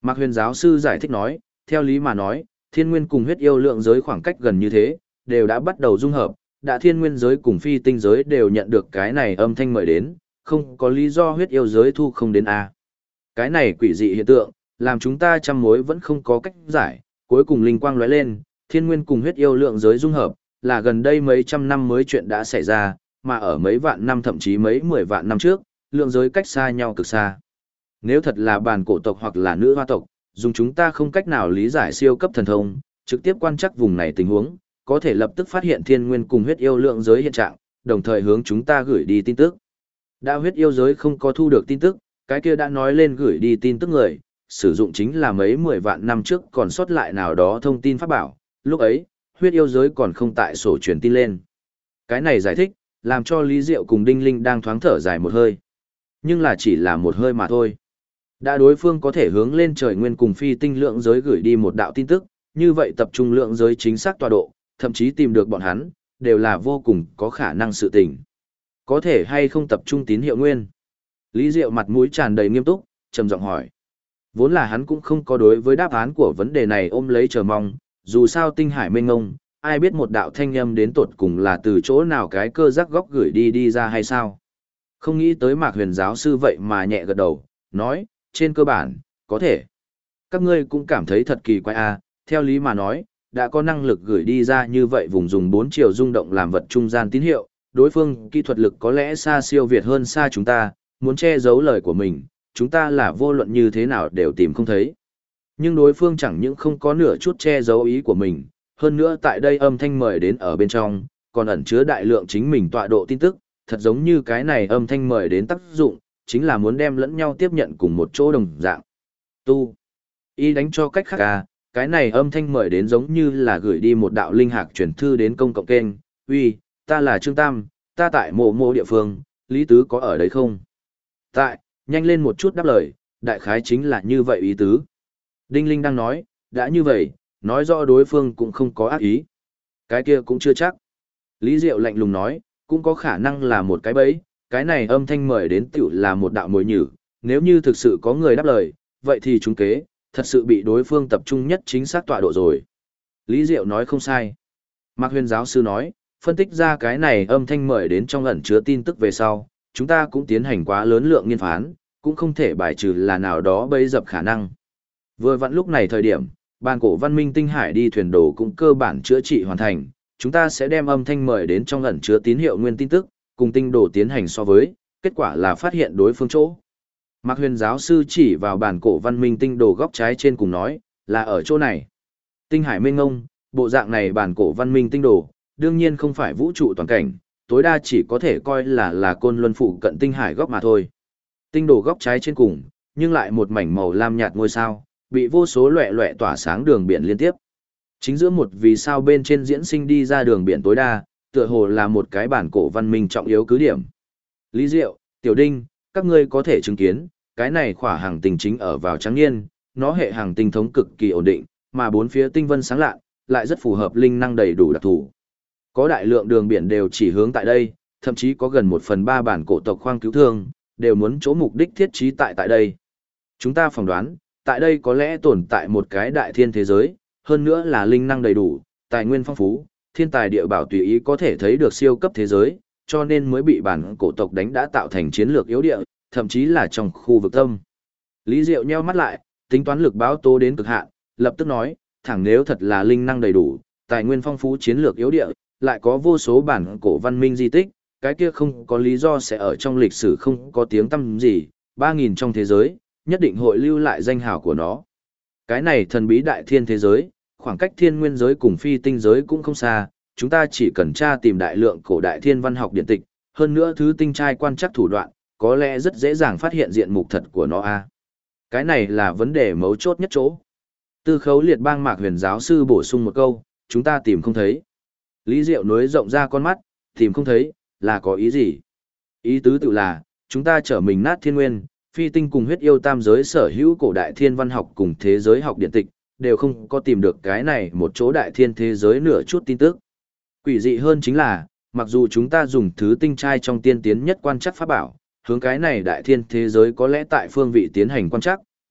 Speaker 1: Mạc Huyền giáo sư giải thích nói, theo lý mà nói, thiên nguyên cùng huyết yêu lượng giới khoảng cách gần như thế, đều đã bắt đầu dung hợp, đã thiên nguyên giới cùng phi tinh giới đều nhận được cái này âm thanh mời đến, không có lý do huyết yêu giới thu không đến A. Cái này quỷ dị hiện tượng, làm chúng ta trăm mối vẫn không có cách giải, cuối cùng linh quang lóe lên, thiên nguyên cùng huyết yêu lượng giới dung hợp, là gần đây mấy trăm năm mới chuyện đã xảy ra, mà ở mấy vạn năm thậm chí mấy 10 vạn năm trước, lượng giới cách xa nhau cực xa. Nếu thật là bản cổ tộc hoặc là nữ hoa tộc, dùng chúng ta không cách nào lý giải siêu cấp thần thông, trực tiếp quan trắc vùng này tình huống, có thể lập tức phát hiện thiên nguyên cùng huyết yêu lượng giới hiện trạng, đồng thời hướng chúng ta gửi đi tin tức. Đã huyết yêu giới không có thu được tin tức, cái kia đã nói lên gửi đi tin tức người, sử dụng chính là mấy 10 vạn năm trước còn sót lại nào đó thông tin pháp bảo, lúc ấy, huyết yêu giới còn không tại sổ truyền tin lên. Cái này giải thích, làm cho Lý Diệu cùng Đinh Linh đang thoáng thở dài một hơi. Nhưng là chỉ là một hơi mà thôi. Đã đối phương có thể hướng lên trời nguyên cùng phi tinh lượng giới gửi đi một đạo tin tức, như vậy tập trung lượng giới chính xác tọa độ, thậm chí tìm được bọn hắn, đều là vô cùng có khả năng sự tình. Có thể hay không tập trung tín hiệu nguyên? Lý Diệu mặt mũi tràn đầy nghiêm túc, trầm giọng hỏi. Vốn là hắn cũng không có đối với đáp án của vấn đề này ôm lấy chờ mong, dù sao tinh hải mênh ngông, ai biết một đạo thanh âm đến tột cùng là từ chỗ nào cái cơ giác góc gửi đi ra hay sao. Không nghĩ tới Mạc Huyền giáo sư vậy mà nhẹ gật đầu, nói, trên cơ bản, có thể. Các ngươi cũng cảm thấy thật kỳ quái à, theo lý mà nói, đã có năng lực gửi đi ra như vậy vùng dùng 4 chiều rung động làm vật trung gian tín hiệu, đối phương kỹ thuật lực có lẽ xa siêu việt hơn xa chúng ta, muốn che giấu lời của mình, chúng ta là vô luận như thế nào đều tìm không thấy. Nhưng đối phương chẳng những không có nửa chút che giấu ý của mình, hơn nữa tại đây âm thanh mời đến ở bên trong, còn ẩn chứa đại lượng chính mình tọa độ tin tức, thật giống như cái này âm thanh mời đến tác dụng, chính là muốn đem lẫn nhau tiếp nhận cùng một chỗ đồng dạng. Tu. Ý đánh cho cách khác à, cái này âm thanh mời đến giống như là gửi đi một đạo linh hạc chuyển thư đến công cộng kênh, uy, ta là Trương Tam, ta tại mộ địa phương, Lý Tứ có ở đấy không? Tại, nhanh lên một chút đáp lời, đại khái chính là như vậy ý tứ. Đinh Linh đang nói, đã như vậy, nói rõ đối phương cũng không có ác ý. Cái kia cũng chưa chắc. Lý Diệu lạnh lùng nói, cũng có khả năng là một cái bẫy, cái này âm thanh mời đến tiểu là một đạo mồi nhử, nếu như thực sự có người đáp lời, vậy thì chúng kế, thật sự bị đối phương tập trung nhất chính xác tọa độ rồi. Lý Diệu nói không sai. Mạc Huyền giáo sư nói, phân tích ra cái này âm thanh mời đến trong ẩn chứa tin tức về sau, chúng ta cũng tiến hành quá lớn lượng nghiên phán, cũng không thể bài trừ là nào đó bấy dập khả năng. Vừa vặn lúc này thời điểm, bàn cổ văn minh tinh hải đi thuyền đồ cũng cơ bản chữa trị hoàn thành, chúng ta sẽ đem âm thanh mời đến trong ẩn chứa tín hiệu nguyên tin tức, cùng tinh đồ tiến hành so với, kết quả là phát hiện đối phương chỗ. Mạc Huyền giáo sư chỉ vào bàn cổ văn minh tinh đồ góc trái trên cùng nói, là ở chỗ này. Tinh hải mênh ngông, bộ dạng này bàn cổ văn minh tinh đồ, đương nhiên không phải vũ trụ toàn cảnh, tối đa chỉ có thể coi là côn luân phụ cận tinh hải góc mà thôi. Tinh đồ góc trái trên cùng, nhưng lại một mảnh màu lam nhạt ngôi sao, bị vô số loẻ loẻ tỏa sáng đường biển liên tiếp. Chính giữa một vì sao bên trên diễn sinh đi ra đường biển tối đa, tựa hồ là một cái bản cổ văn minh trọng yếu cứ điểm. Lý Diệu, Tiểu Đinh, các ngươi có thể chứng kiến, cái này khỏa hàng tinh chính ở vào trắng niên, nó hệ hàng tinh thống cực kỳ ổn định, mà bốn phía tinh vân sáng lạ, lại rất phù hợp linh năng đầy đủ đặc thù. Có đại lượng đường biển đều chỉ hướng tại đây, thậm chí có gần 1/3 bản cổ tộc khoang cứu thương, đều muốn chỗ mục đích thiết trí tại đây. Chúng ta phỏng đoán, tại đây có lẽ tồn tại một cái đại thiên thế giới, hơn nữa là linh năng đầy đủ, tài nguyên phong phú, thiên tài địa bảo tùy ý có thể thấy được siêu cấp thế giới, cho nên mới bị bản cổ tộc đánh đã tạo thành chiến lược yếu địa, thậm chí là trong khu vực tâm. Lý Diệu nheo mắt lại, tính toán lực báo tố đến cực hạn, lập tức nói, thẳng nếu thật là linh năng đầy đủ, tài nguyên phong phú chiến lược yếu địa, lại có vô số bản cổ văn minh di tích, cái kia không có lý do sẽ ở trong lịch sử không có tiếng tăm gì, 3.000 trong thế giới, nhất định hội lưu lại danh hào của nó. Cái này thần bí đại thiên thế giới, khoảng cách thiên nguyên giới cùng phi tinh giới cũng không xa, chúng ta chỉ cần tra tìm đại lượng cổ đại thiên văn học điện tịch, hơn nữa thứ tinh trai quan trắc thủ đoạn, có lẽ rất dễ dàng phát hiện diện mục thật của nó a. Cái này là vấn đề mấu chốt nhất chỗ. Tư Khấu Liệt Bang Mạc Huyền giáo sư bổ sung một câu, chúng ta tìm không thấy. Lý Diệu nối rộng ra con mắt, tìm không thấy, là có ý gì? Ý tứ tự là, chúng ta trở mình nát thiên nguyên, phi tinh cùng huyết yêu tam giới sở hữu cổ đại thiên văn học cùng thế giới học điện tịch, đều không có tìm được cái này một chỗ đại thiên thế giới nửa chút tin tức. Quỷ dị hơn chính là, mặc dù chúng ta dùng thứ tinh trai trong tiên tiến nhất quan trắc pháp bảo, hướng cái này đại thiên thế giới có lẽ tại phương vị tiến hành quan trắc,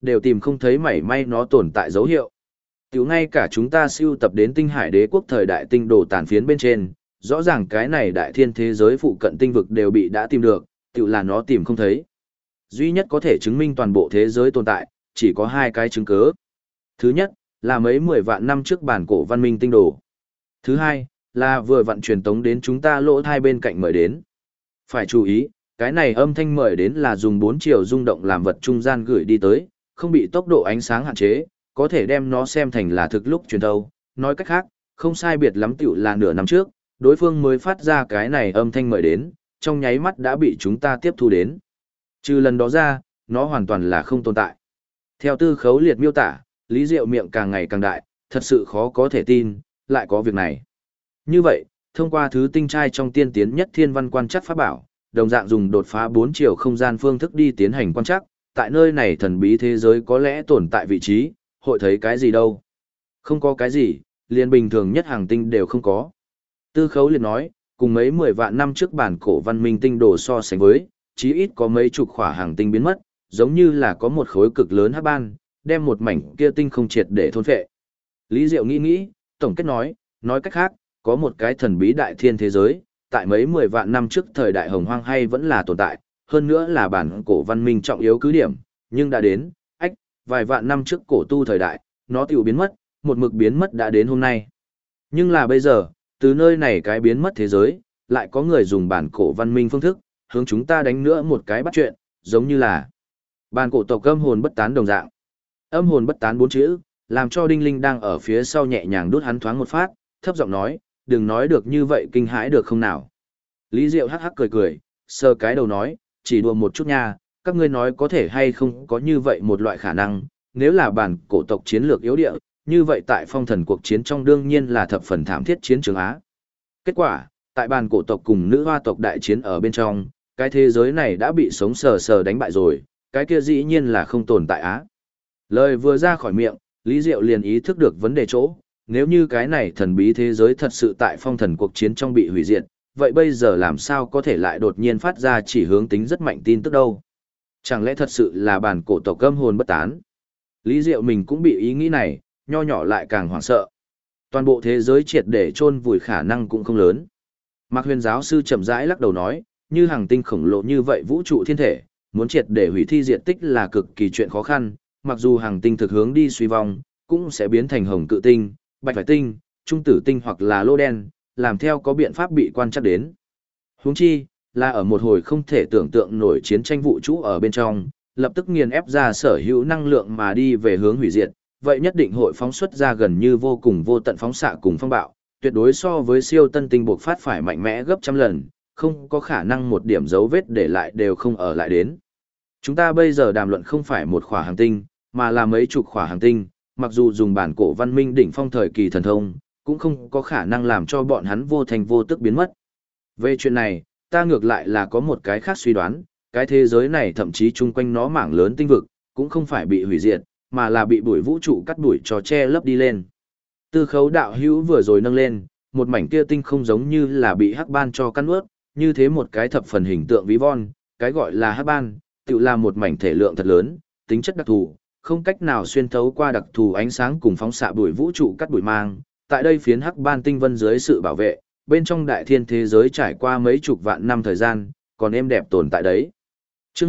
Speaker 1: đều tìm không thấy mảy may nó tồn tại dấu hiệu. Tiểu ngay cả chúng ta siêu tập đến tinh hải đế quốc thời đại tinh đồ tàn phiến bên trên, rõ ràng cái này đại thiên thế giới phụ cận tinh vực đều bị đã tìm được, tiểu là nó tìm không thấy. Duy nhất có thể chứng minh toàn bộ thế giới tồn tại, chỉ có hai cái chứng cứ. Thứ nhất, là mấy 10 vạn năm trước bản cổ văn minh tinh đồ. Thứ hai, là vừa vặn truyền tống đến chúng ta lỗ thai bên cạnh mời đến. Phải chú ý, cái này âm thanh mời đến là dùng 4 chiều rung động làm vật trung gian gửi đi tới, không bị tốc độ ánh sáng hạn chế, có thể đem nó xem thành là thực lúc truyền thâu. Nói cách khác, không sai biệt lắm tiểu là nửa năm trước, đối phương mới phát ra cái này âm thanh mời đến, trong nháy mắt đã bị chúng ta tiếp thu đến. Trừ lần đó ra, nó hoàn toàn là không tồn tại. Theo Tư Khấu Liệt miêu tả, Lý Diệu miệng càng ngày càng đại, thật sự khó có thể tin, lại có việc này. Như vậy, thông qua thứ tinh trai trong tiên tiến nhất thiên văn quan trắc pháp bảo, đồng dạng dùng đột phá 4 chiều không gian phương thức đi tiến hành quan trắc, tại nơi này thần bí thế giới có lẽ tồn tại vị trí, hội thấy cái gì đâu. Không có cái gì, liền bình thường nhất hàng tinh đều không có. Tư Khấu Liệt nói, cùng mấy 10 vạn năm trước bản cổ văn minh tinh đồ so sánh với, chí ít có mấy chục khỏa hàng tinh biến mất, giống như là có một khối cực lớn hắc ban, đem một mảnh kia tinh không triệt để thôn phệ. Lý Diệu nghĩ, tổng kết nói cách khác, có một cái thần bí đại thiên thế giới, tại mấy 10 vạn năm trước thời đại hồng hoang hay vẫn là tồn tại, hơn nữa là bản cổ văn minh trọng yếu cứ điểm, nhưng đã đến, vài vạn năm trước cổ tu thời đại, nó tiểu biến mất, một mực biến mất đã đến hôm nay. Nhưng là bây giờ, từ nơi này cái biến mất thế giới, lại có người dùng bản cổ văn minh phương thức, hướng chúng ta đánh nữa một cái bắt chuyện, giống như là bản cổ tộc âm hồn bất tán đồng dạng. Âm hồn bất tán 4 chữ, làm cho Đinh Linh đang ở phía sau nhẹ nhàng đút hắn thoáng một phát, thấp giọng nói, đừng nói được như vậy kinh hãi được không nào. Lý Diệu hắc hắc cười, sờ cái đầu nói, chỉ đùa một chút nha, các ngươi nói có thể hay không có như vậy một loại khả năng, nếu là bản cổ tộc chiến lược yếu địa, như vậy tại phong thần cuộc chiến trong đương nhiên là thập phần thảm thiết chiến trường Á. Kết quả, tại bản cổ tộc cùng nữ hoa tộc đại chiến ở bên trong, cái thế giới này đã bị sống sờ sờ đánh bại rồi, cái kia dĩ nhiên là không tồn tại Á. Lời vừa ra khỏi miệng, Lý Diệu liền ý thức được vấn đề chỗ, nếu như cái này thần bí thế giới thật sự tại phong thần cuộc chiến trong bị hủy diệt, vậy bây giờ làm sao có thể lại đột nhiên phát ra chỉ hướng tính rất mạnh tin tức đâu? Chẳng lẽ thật sự là bản cổ tộc âm hồn bất tán? Lý Diệu mình cũng bị ý nghĩ này, nho nhỏ lại càng hoảng sợ. Toàn bộ thế giới triệt để chôn vùi khả năng cũng không lớn. Mạc Huyền giáo sư chậm rãi lắc đầu nói, như hàng tinh khổng lồ như vậy vũ trụ thiên thể, muốn triệt để hủy thi diện tích là cực kỳ chuyện khó khăn, mặc dù hàng tinh thực hướng đi suy vong, cũng sẽ biến thành hồng cự tinh, bạch hải tinh, trung tử tinh hoặc là lô đen, làm theo có biện pháp bị quan trắc đến. Huống chi, là ở một hồi không thể tưởng tượng nổi chiến tranh vũ trụ ở bên trong, lập tức nghiền ép ra sở hữu năng lượng mà đi về hướng hủy diệt, vậy nhất định hội phóng xuất ra gần như vô cùng vô tận phóng xạ cùng phong bạo, tuyệt đối so với siêu tân tinh buộc phát phải mạnh mẽ gấp trăm lần, không có khả năng một điểm dấu vết để lại đều không ở lại đến. Chúng ta bây giờ đàm luận không phải một khỏa hành tinh, mà là mấy chục khỏa hành tinh, mặc dù dùng bản cổ văn minh đỉnh phong thời kỳ thần thông, cũng không có khả năng làm cho bọn hắn vô thành vô tức biến mất. Về chuyện này, ta ngược lại là có một cái khác suy đoán, cái thế giới này thậm chí chung quanh nó mảng lớn tinh vực, cũng không phải bị hủy diệt, mà là bị bụi vũ trụ cắt đuổi cho che lấp đi lên. Tư Khấu đạo hữu vừa rồi nâng lên, một mảnh kia tinh không giống như là bị hắc ban cho cắn ướt, như thế một cái thập phần hình tượng ví von, cái gọi là hắc ban, tự là một mảnh thể lượng thật lớn, tính chất đặc thù, không cách nào xuyên thấu qua đặc thù ánh sáng cùng phóng xạ bụi vũ trụ cắt đuổi mang. Tại đây phiến hắc ban tinh vân dưới sự bảo vệ, bên trong đại thiên thế giới trải qua mấy chục vạn năm thời gian, còn êm đẹp tồn tại đấy. Chương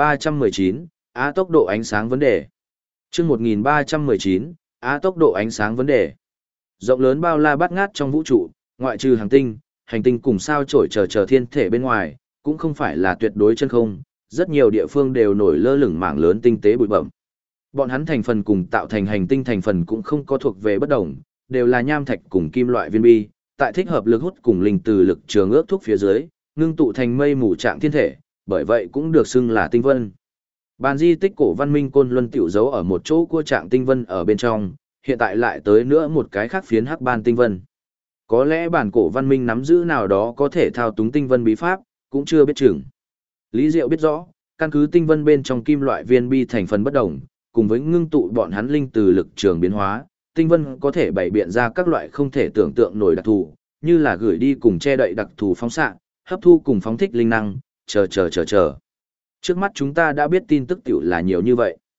Speaker 1: 1319, Á tốc độ ánh sáng vấn đề. Chương 1319, Á tốc độ ánh sáng vấn đề. Rộng lớn bao la bát ngát trong vũ trụ, ngoại trừ hành tinh cùng sao chổi chờ thiên thể bên ngoài, cũng không phải là tuyệt đối chân không, rất nhiều địa phương đều nổi lơ lửng mảng lớn tinh tế bụi bẩm. Bọn hắn thành phần cùng tạo thành hành tinh thành phần cũng không có thuộc về bất đồng, đều là nham thạch cùng kim loại viên bi, tại thích hợp lực hút cùng linh từ lực trường ước thúc phía dưới, ngưng tụ thành mây mù trạng thiên thể, bởi vậy cũng được xưng là tinh vân. Bàn di tích cổ văn minh Côn Luân tiểu dấu ở một chỗ của trạng tinh vân ở bên trong, hiện tại lại tới nữa một cái khác phiến hắc ban tinh vân. Có lẽ bản cổ văn minh nắm giữ nào đó có thể thao túng tinh vân bí pháp, cũng chưa biết chừng. Lý Diệu biết rõ, căn cứ tinh vân bên trong kim loại viên bi thành phần bất đồng, cùng với ngưng tụ bọn hắn linh từ lực trường biến hóa, tinh vân có thể bày biện ra các loại không thể tưởng tượng nổi đặc thù, như là gửi đi cùng che đậy đặc thù phóng xạ, hấp thu cùng phóng thích linh năng, chờ. Trước mắt chúng ta đã biết tin tức tiểu là nhiều như vậy.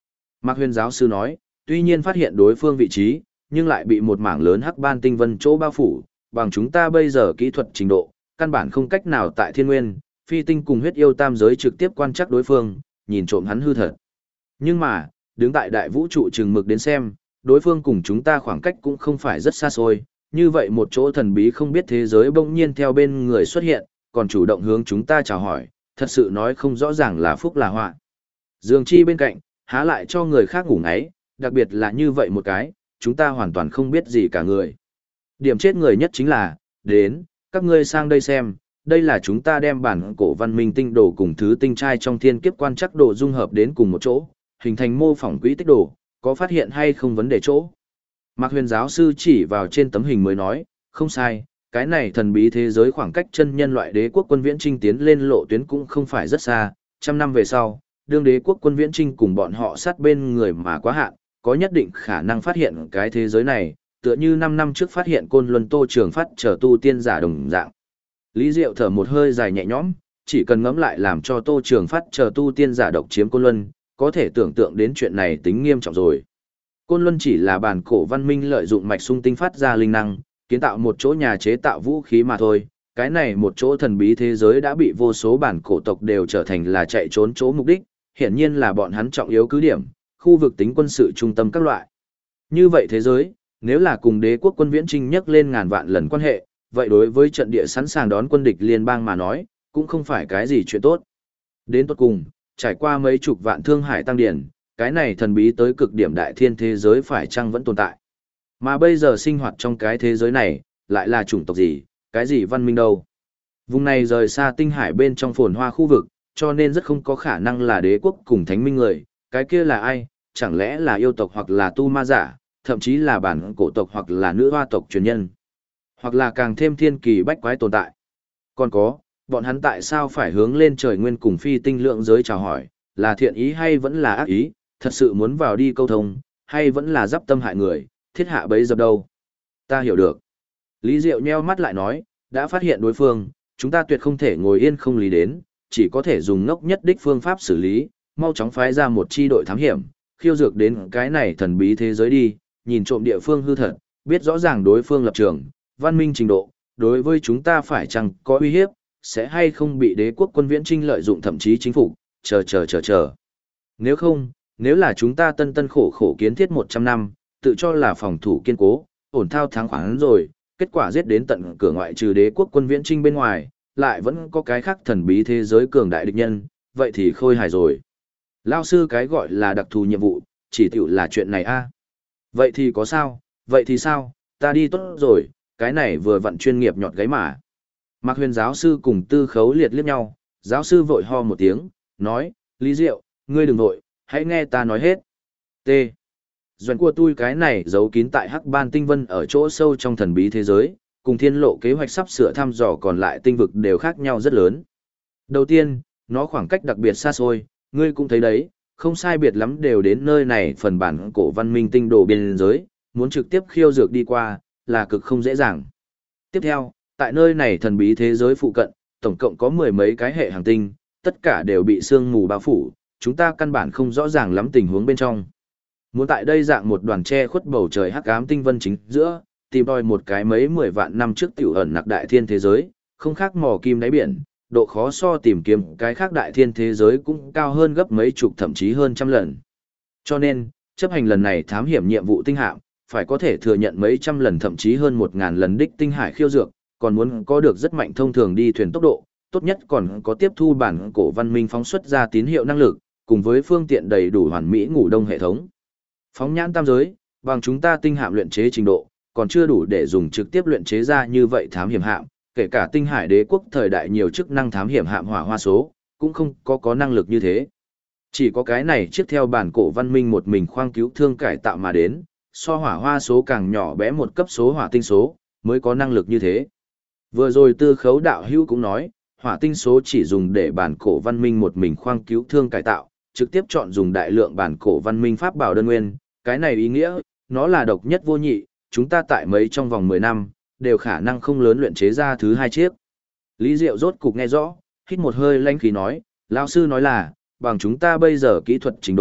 Speaker 1: Mạc Huyền giáo sư nói, tuy nhiên phát hiện đối phương vị trí, nhưng lại bị một mảng lớn hắc ban tinh vân chỗ bao phủ, bằng chúng ta bây giờ kỹ thuật trình độ, căn bản không cách nào tại thiên nguyên, phi tinh cùng huyết yêu tam giới trực tiếp quan trắc đối phương, nhìn trộm hắn hư thật. Nhưng mà, đứng tại đại vũ trụ chừng mực đến xem, đối phương cùng chúng ta khoảng cách cũng không phải rất xa xôi, như vậy một chỗ thần bí không biết thế giới bỗng nhiên theo bên người xuất hiện, còn chủ động hướng chúng ta chào hỏi, thật sự nói không rõ ràng là phúc là họa. Dương Chi bên cạnh, há lại cho người khác ngủ ngáy, đặc biệt là như vậy một cái, chúng ta hoàn toàn không biết gì cả người. Điểm chết người nhất chính là, đến, các ngươi sang đây xem, đây là chúng ta đem bản cổ văn minh tinh đồ cùng thứ tinh trai trong thiên kiếp quan chắc đồ dung hợp đến cùng một chỗ, hình thành mô phỏng quỹ tích đồ, có phát hiện hay không vấn đề chỗ. Mạc Huyền giáo sư chỉ vào trên tấm hình mới nói, không sai, cái này thần bí thế giới khoảng cách chân nhân loại đế quốc quân viễn trinh tiến lên lộ tuyến cũng không phải rất xa, trăm năm về sau, đương đế quốc quân viễn trinh cùng bọn họ sát bên người mà quá hạn, có nhất định khả năng phát hiện cái thế giới này, tựa như 5 năm trước phát hiện Côn Luân Tô Trường Phát trở tu tiên giả đồng dạng. Lý Diệu thở một hơi dài nhẹ nhõm, chỉ cần ngẫm lại làm cho Tô Trường Phát trở tu tiên giả độc chiếm Côn Luân, có thể tưởng tượng đến chuyện này tính nghiêm trọng rồi. Côn Luân chỉ là bản cổ văn minh lợi dụng mạch sung tinh phát ra linh năng, kiến tạo một chỗ nhà chế tạo vũ khí mà thôi. Cái này một chỗ thần bí thế giới đã bị vô số bản cổ tộc đều trở thành là chạy trốn chỗ mục đích, hiển nhiên là bọn hắn trọng yếu cứ điểm, khu vực tính quân sự trung tâm các loại. Như vậy thế giới, nếu là cùng đế quốc quân viễn trinh nhắc lên ngàn vạn lần quan hệ, vậy đối với trận địa sẵn sàng đón quân địch liên bang mà nói, cũng không phải cái gì chuyện tốt. Đến tốt cùng, trải qua mấy chục vạn thương hải tăng điển, cái này thần bí tới cực điểm đại thiên thế giới phải chăng vẫn tồn tại. Mà bây giờ sinh hoạt trong cái thế giới này, lại là chủng tộc gì, cái gì văn minh đâu. Vùng này rời xa tinh hải bên trong phồn hoa khu vực, cho nên rất không có khả năng là đế quốc cùng thánh minh người, cái kia là ai, chẳng lẽ là yêu tộc hoặc là tu ma giả, thậm chí là bản cổ tộc hoặc là nữ hoa tộc truyền nhân, hoặc là càng thêm thiên kỳ bách quái tồn tại. Còn có, bọn hắn tại sao phải hướng lên trời nguyên cùng phi tinh lượng giới chào hỏi, là thiện ý hay vẫn là ác ý, thật sự muốn vào đi câu thông, hay vẫn là giáp tâm hại người, thiết hạ bấy dập đâu. Ta hiểu được. Lý Diệu nheo mắt lại nói, đã phát hiện đối phương, chúng ta tuyệt không thể ngồi yên không lý đến, chỉ có thể dùng ngốc nhất đích phương pháp xử lý, mau chóng phái ra một chi đội thám hiểm, khiêu dược đến cái này thần bí thế giới đi, nhìn trộm địa phương hư thật, biết rõ ràng đối phương lập trường, văn minh trình độ, đối với chúng ta phải chăng có uy hiếp, sẽ hay không bị đế quốc quân viễn trinh lợi dụng thậm chí chính phủ, chờ. Nếu không, nếu là chúng ta tân tân khổ khổ kiến thiết 100 năm, tự cho là phòng thủ kiên cố, ổn thao thắng khoáng rồi, kết quả giết đến tận cửa ngoại trừ đế quốc quân viễn trinh bên ngoài, lại vẫn có cái khác thần bí thế giới cường đại địch nhân, vậy thì khôi hài rồi. Lao sư cái gọi là đặc thù nhiệm vụ, chỉ tiểu là chuyện này a. Vậy thì có sao, vậy thì sao, ta đi tốt rồi, cái này vừa vặn chuyên nghiệp nhọt gáy mà. Mạc Huyền giáo sư cùng Tư Khấu Liệt liếc nhau, giáo sư vội ho một tiếng, nói, Lý Diệu, ngươi đừng vội, hãy nghe ta nói hết. T. Doãn của tôi cái này giấu kín tại Hắc Ban Tinh Vân ở chỗ sâu trong thần bí thế giới, cùng thiên lộ kế hoạch sắp sửa thăm dò còn lại tinh vực đều khác nhau rất lớn. Đầu tiên, nó khoảng cách đặc biệt xa xôi, ngươi cũng thấy đấy, không sai biệt lắm đều đến nơi này phần bản cổ văn minh tinh đồ biên giới, muốn trực tiếp khiêu dược đi qua, là cực không dễ dàng. Tiếp theo, tại nơi này thần bí thế giới phụ cận, tổng cộng có 10 mấy cái hệ hành tinh, tất cả đều bị sương mù bao phủ, chúng ta căn bản không rõ ràng lắm tình huống bên trong. Muốn tại đây dạng một đoàn che khuất bầu trời hắc ám tinh vân chính giữa, tìm tòi một cái mấy 10 vạn năm trước tiểu ẩn nặc đại thiên thế giới, không khác mò kim đáy biển, độ khó so tìm kiếm cái khác đại thiên thế giới cũng cao hơn gấp mấy chục thậm chí hơn trăm lần. Cho nên, chấp hành lần này thám hiểm nhiệm vụ tinh hạm, phải có thể thừa nhận mấy trăm lần thậm chí hơn 1000 lần đích tinh hải khiêu dược, còn muốn có được rất mạnh thông thường đi thuyền tốc độ, tốt nhất còn có tiếp thu bản cổ văn minh phóng xuất ra tín hiệu năng lực, cùng với phương tiện đầy đủ hoàn mỹ ngủ đông hệ thống. Phóng nhãn tam giới, bằng chúng ta tinh hạm luyện chế trình độ, còn chưa đủ để dùng trực tiếp luyện chế ra như vậy thám hiểm hạm, kể cả tinh hải đế quốc thời đại nhiều chức năng thám hiểm hạm hỏa hoa số, cũng không có năng lực như thế. Chỉ có cái này chiếc theo bản cổ văn minh một mình khoang cứu thương cải tạo mà đến, so hỏa hoa số càng nhỏ bé một cấp số hỏa tinh số, mới có năng lực như thế. Vừa rồi Tư Khấu đạo hữu cũng nói, hỏa tinh số chỉ dùng để bản cổ văn minh một mình khoang cứu thương cải tạo, trực tiếp chọn dùng đại lượng bản cổ văn minh pháp bảo đơn nguyên, cái này ý nghĩa, nó là độc nhất vô nhị, chúng ta tại mấy trong vòng 10 năm, đều khả năng không lớn luyện chế ra thứ 2 chiếc. Lý Diệu rốt cục nghe rõ, hít một hơi lãnh khí nói, lão sư nói là, bằng chúng ta bây giờ kỹ thuật trình độ,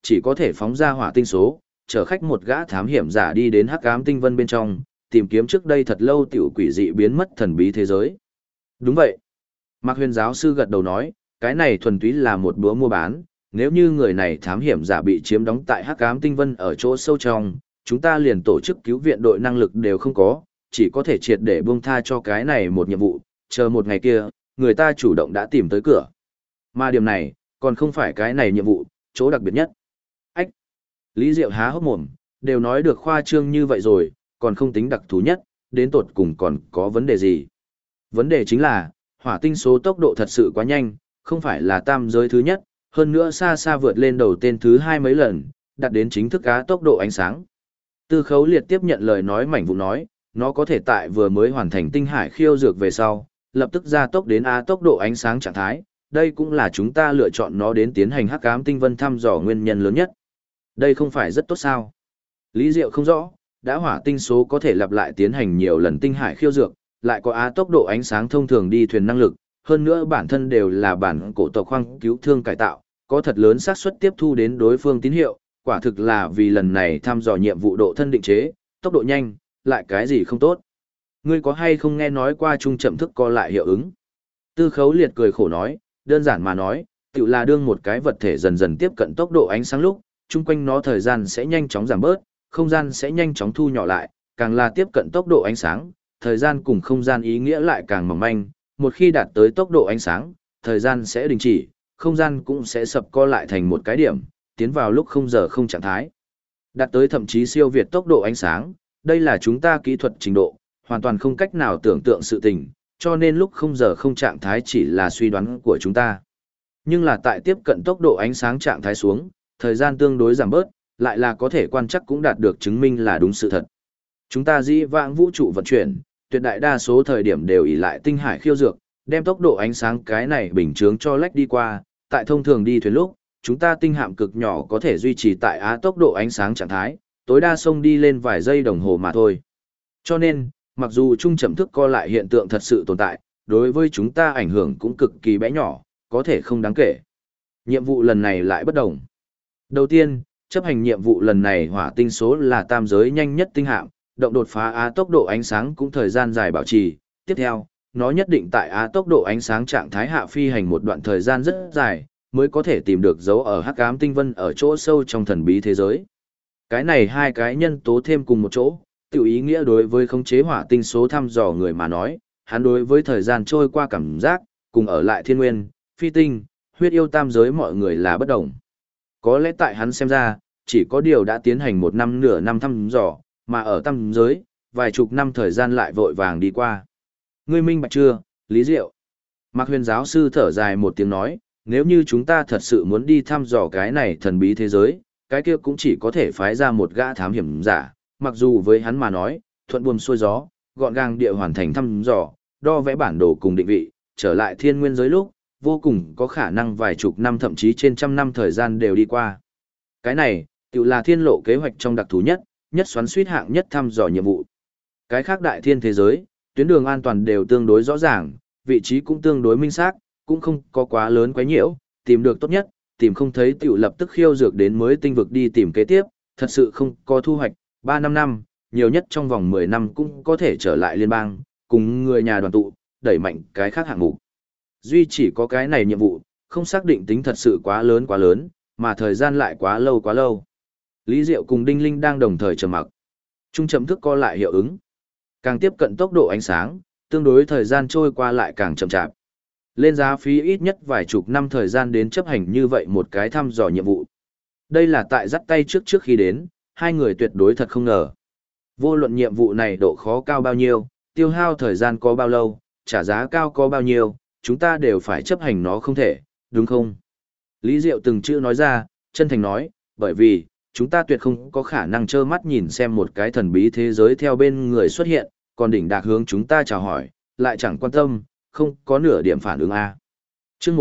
Speaker 1: chỉ có thể phóng ra hỏa tinh số, chở khách một gã thám hiểm giả đi đến hắc ám tinh vân bên trong, tìm kiếm trước đây thật lâu tiểu quỷ dị biến mất thần bí thế giới. Đúng vậy. Mạc Huyền giáo sư gật đầu nói, cái này thuần túy là một búa mua bán, nếu như người này thám hiểm giả bị chiếm đóng tại hắc ám tinh vân ở chỗ sâu trong, chúng ta liền tổ chức cứu viện đội năng lực đều không có, chỉ có thể triệt để buông tha cho cái này một nhiệm vụ, chờ một ngày kia, người ta chủ động đã tìm tới cửa. Mà điểm này, còn không phải cái này nhiệm vụ, chỗ đặc biệt nhất. Ách! Lý Diệu há hốc mồm, đều nói được khoa trương như vậy rồi, còn không tính đặc thù nhất, đến tột cùng còn có vấn đề gì. Vấn đề chính là, hỏa tinh số tốc độ thật sự quá nhanh, không phải là tam giới thứ nhất, hơn nữa xa xa vượt lên đầu tên thứ hai mấy lần, đạt đến chính thức cá tốc độ ánh sáng. Tư Khấu Liệt tiếp nhận lời nói mảnh vụ nói, nó có thể tại vừa mới hoàn thành tinh hải khiêu dược về sau, lập tức gia tốc đến tốc độ ánh sáng trạng thái, đây cũng là chúng ta lựa chọn nó đến tiến hành hắc ám tinh vân thăm dò nguyên nhân lớn nhất. Đây không phải rất tốt sao? Lý Diệu không rõ, đã hỏa tinh số có thể lặp lại tiến hành nhiều lần tinh hải khiêu dược, lại có tốc độ ánh sáng thông thường đi thuyền năng lực, hơn nữa bản thân đều là bản cổ tộc khoang cứu thương cải tạo, có thật lớn xác suất tiếp thu đến đối phương tín hiệu, quả thực là vì lần này thăm dò nhiệm vụ độ thân định chế, tốc độ nhanh, lại cái gì không tốt. Ngươi có hay không nghe nói qua trung chậm thức co lại hiệu ứng? Tư Khấu Liệt cười khổ nói, đơn giản mà nói, tự là đương một cái vật thể dần dần tiếp cận tốc độ ánh sáng lúc, chung quanh nó thời gian sẽ nhanh chóng giảm bớt, không gian sẽ nhanh chóng thu nhỏ lại, càng là tiếp cận tốc độ ánh sáng, thời gian cùng không gian ý nghĩa lại càng mỏng manh, một khi đạt tới tốc độ ánh sáng, thời gian sẽ đình chỉ, không gian cũng sẽ sập co lại thành một cái điểm, tiến vào lúc không giờ không trạng thái. Đạt tới thậm chí siêu việt tốc độ ánh sáng, đây là chúng ta kỹ thuật trình độ, hoàn toàn không cách nào tưởng tượng sự tình, cho nên lúc không giờ không trạng thái chỉ là suy đoán của chúng ta. Nhưng là tại tiếp cận tốc độ ánh sáng trạng thái xuống, thời gian tương đối giảm bớt, lại là có thể quan chắc cũng đạt được chứng minh là đúng sự thật. Chúng ta dĩ vãng vũ trụ vận chuyển, tuyệt đại đa số thời điểm đều ỷ lại tinh hải khiêu dược, đem tốc độ ánh sáng cái này bình chướng cho lách đi qua, tại thông thường đi thuyền lúc, chúng ta tinh hạm cực nhỏ có thể duy trì tại tốc độ ánh sáng trạng thái, tối đa xông đi lên vài giây đồng hồ mà thôi. Cho nên, mặc dù trung chậm thức co lại hiện tượng thật sự tồn tại, đối với chúng ta ảnh hưởng cũng cực kỳ bé nhỏ, có thể không đáng kể. Nhiệm vụ lần này lại bất đồng. Đầu tiên, chấp hành nhiệm vụ lần này hỏa tinh số là tam giới nhanh nhất tinh hạm, động đột phá tốc độ ánh sáng cũng thời gian dài bảo trì. Tiếp theo, nó nhất định tại tốc độ ánh sáng trạng thái hạ phi hành một đoạn thời gian rất dài, mới có thể tìm được dấu ở hắc ám tinh vân ở chỗ sâu trong thần bí thế giới. Cái này hai cái nhân tố thêm cùng một chỗ, tiểu ý nghĩa đối với khống chế hỏa tinh số thăm dò người mà nói, hắn đối với thời gian trôi qua cảm giác, cùng ở lại thiên nguyên, phi tinh, huyết yêu tam giới mọi người là bất đồng. Có lẽ tại hắn xem ra, chỉ có điều đã tiến hành một năm nửa năm thăm dò, mà ở tam giới, vài chục năm thời gian lại vội vàng đi qua. Ngươi minh bạch chưa, Lý Diệu? Mạc Huyền giáo sư thở dài một tiếng nói, nếu như chúng ta thật sự muốn đi thăm dò cái này thần bí thế giới, cái kia cũng chỉ có thể phái ra một gã thám hiểm giả, mặc dù với hắn mà nói, thuận buồm xuôi gió, gọn gàng địa hoàn thành thăm dò, đo vẽ bản đồ cùng định vị, trở lại thiên nguyên giới lúc, vô cùng có khả năng vài chục năm thậm chí trên trăm năm thời gian đều đi qua. Cái này, tự là thiên lộ kế hoạch trong đặc thú nhất xoắn suýt hạng nhất thăm dò nhiệm vụ. Cái khác đại thiên thế giới, tuyến đường an toàn đều tương đối rõ ràng, vị trí cũng tương đối minh xác, cũng không có quá lớn quấy nhiễu, tìm được tốt nhất, tìm không thấy tiểu lập tức khiêu dược đến mới tinh vực đi tìm kế tiếp, thật sự không có thu hoạch, 3-5 năm, nhiều nhất trong vòng 10 năm cũng có thể trở lại liên bang, cùng người nhà đoàn tụ, đẩy mạnh cái khác hạng mục. Duy chỉ có cái này nhiệm vụ, không xác định tính thật sự quá lớn, mà thời gian lại quá lâu. Lý Diệu cùng Đinh Linh đang đồng thời trầm mặc. Trung chậm thức co lại hiệu ứng. Càng tiếp cận tốc độ ánh sáng, tương đối thời gian trôi qua lại càng chậm chạp. Lên giá phí ít nhất vài chục năm thời gian đến chấp hành như vậy một cái thăm dò nhiệm vụ. Đây là tại dắt tay trước khi đến, hai người tuyệt đối thật không ngờ. Vô luận nhiệm vụ này độ khó cao bao nhiêu, tiêu hao thời gian có bao lâu, trả giá cao có bao nhiêu, chúng ta đều phải chấp hành nó không thể, đúng không? Lý Diệu từng chữ nói ra, chân thành nói, bởi vì, chúng ta tuyệt không có khả năng trơ mắt nhìn xem một cái thần bí thế giới theo bên người xuất hiện, còn đỉnh đạc hướng chúng ta chào hỏi, lại chẳng quan tâm, không có nửa điểm phản ứng A. Chương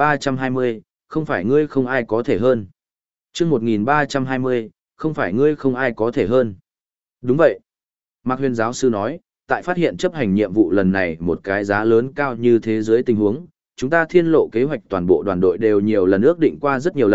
Speaker 1: 1320, không phải ngươi không ai có thể hơn. Chương 1320, không phải ngươi không ai có thể hơn. Đúng vậy. Mạc Huyền giáo sư nói, tại phát hiện chấp hành nhiệm vụ lần này một cái giá lớn cao như thế giới tình huống, chúng ta thiên lộ kế hoạch toàn bộ đoàn đội đều nhiều lần ước định qua rất nhiều lần,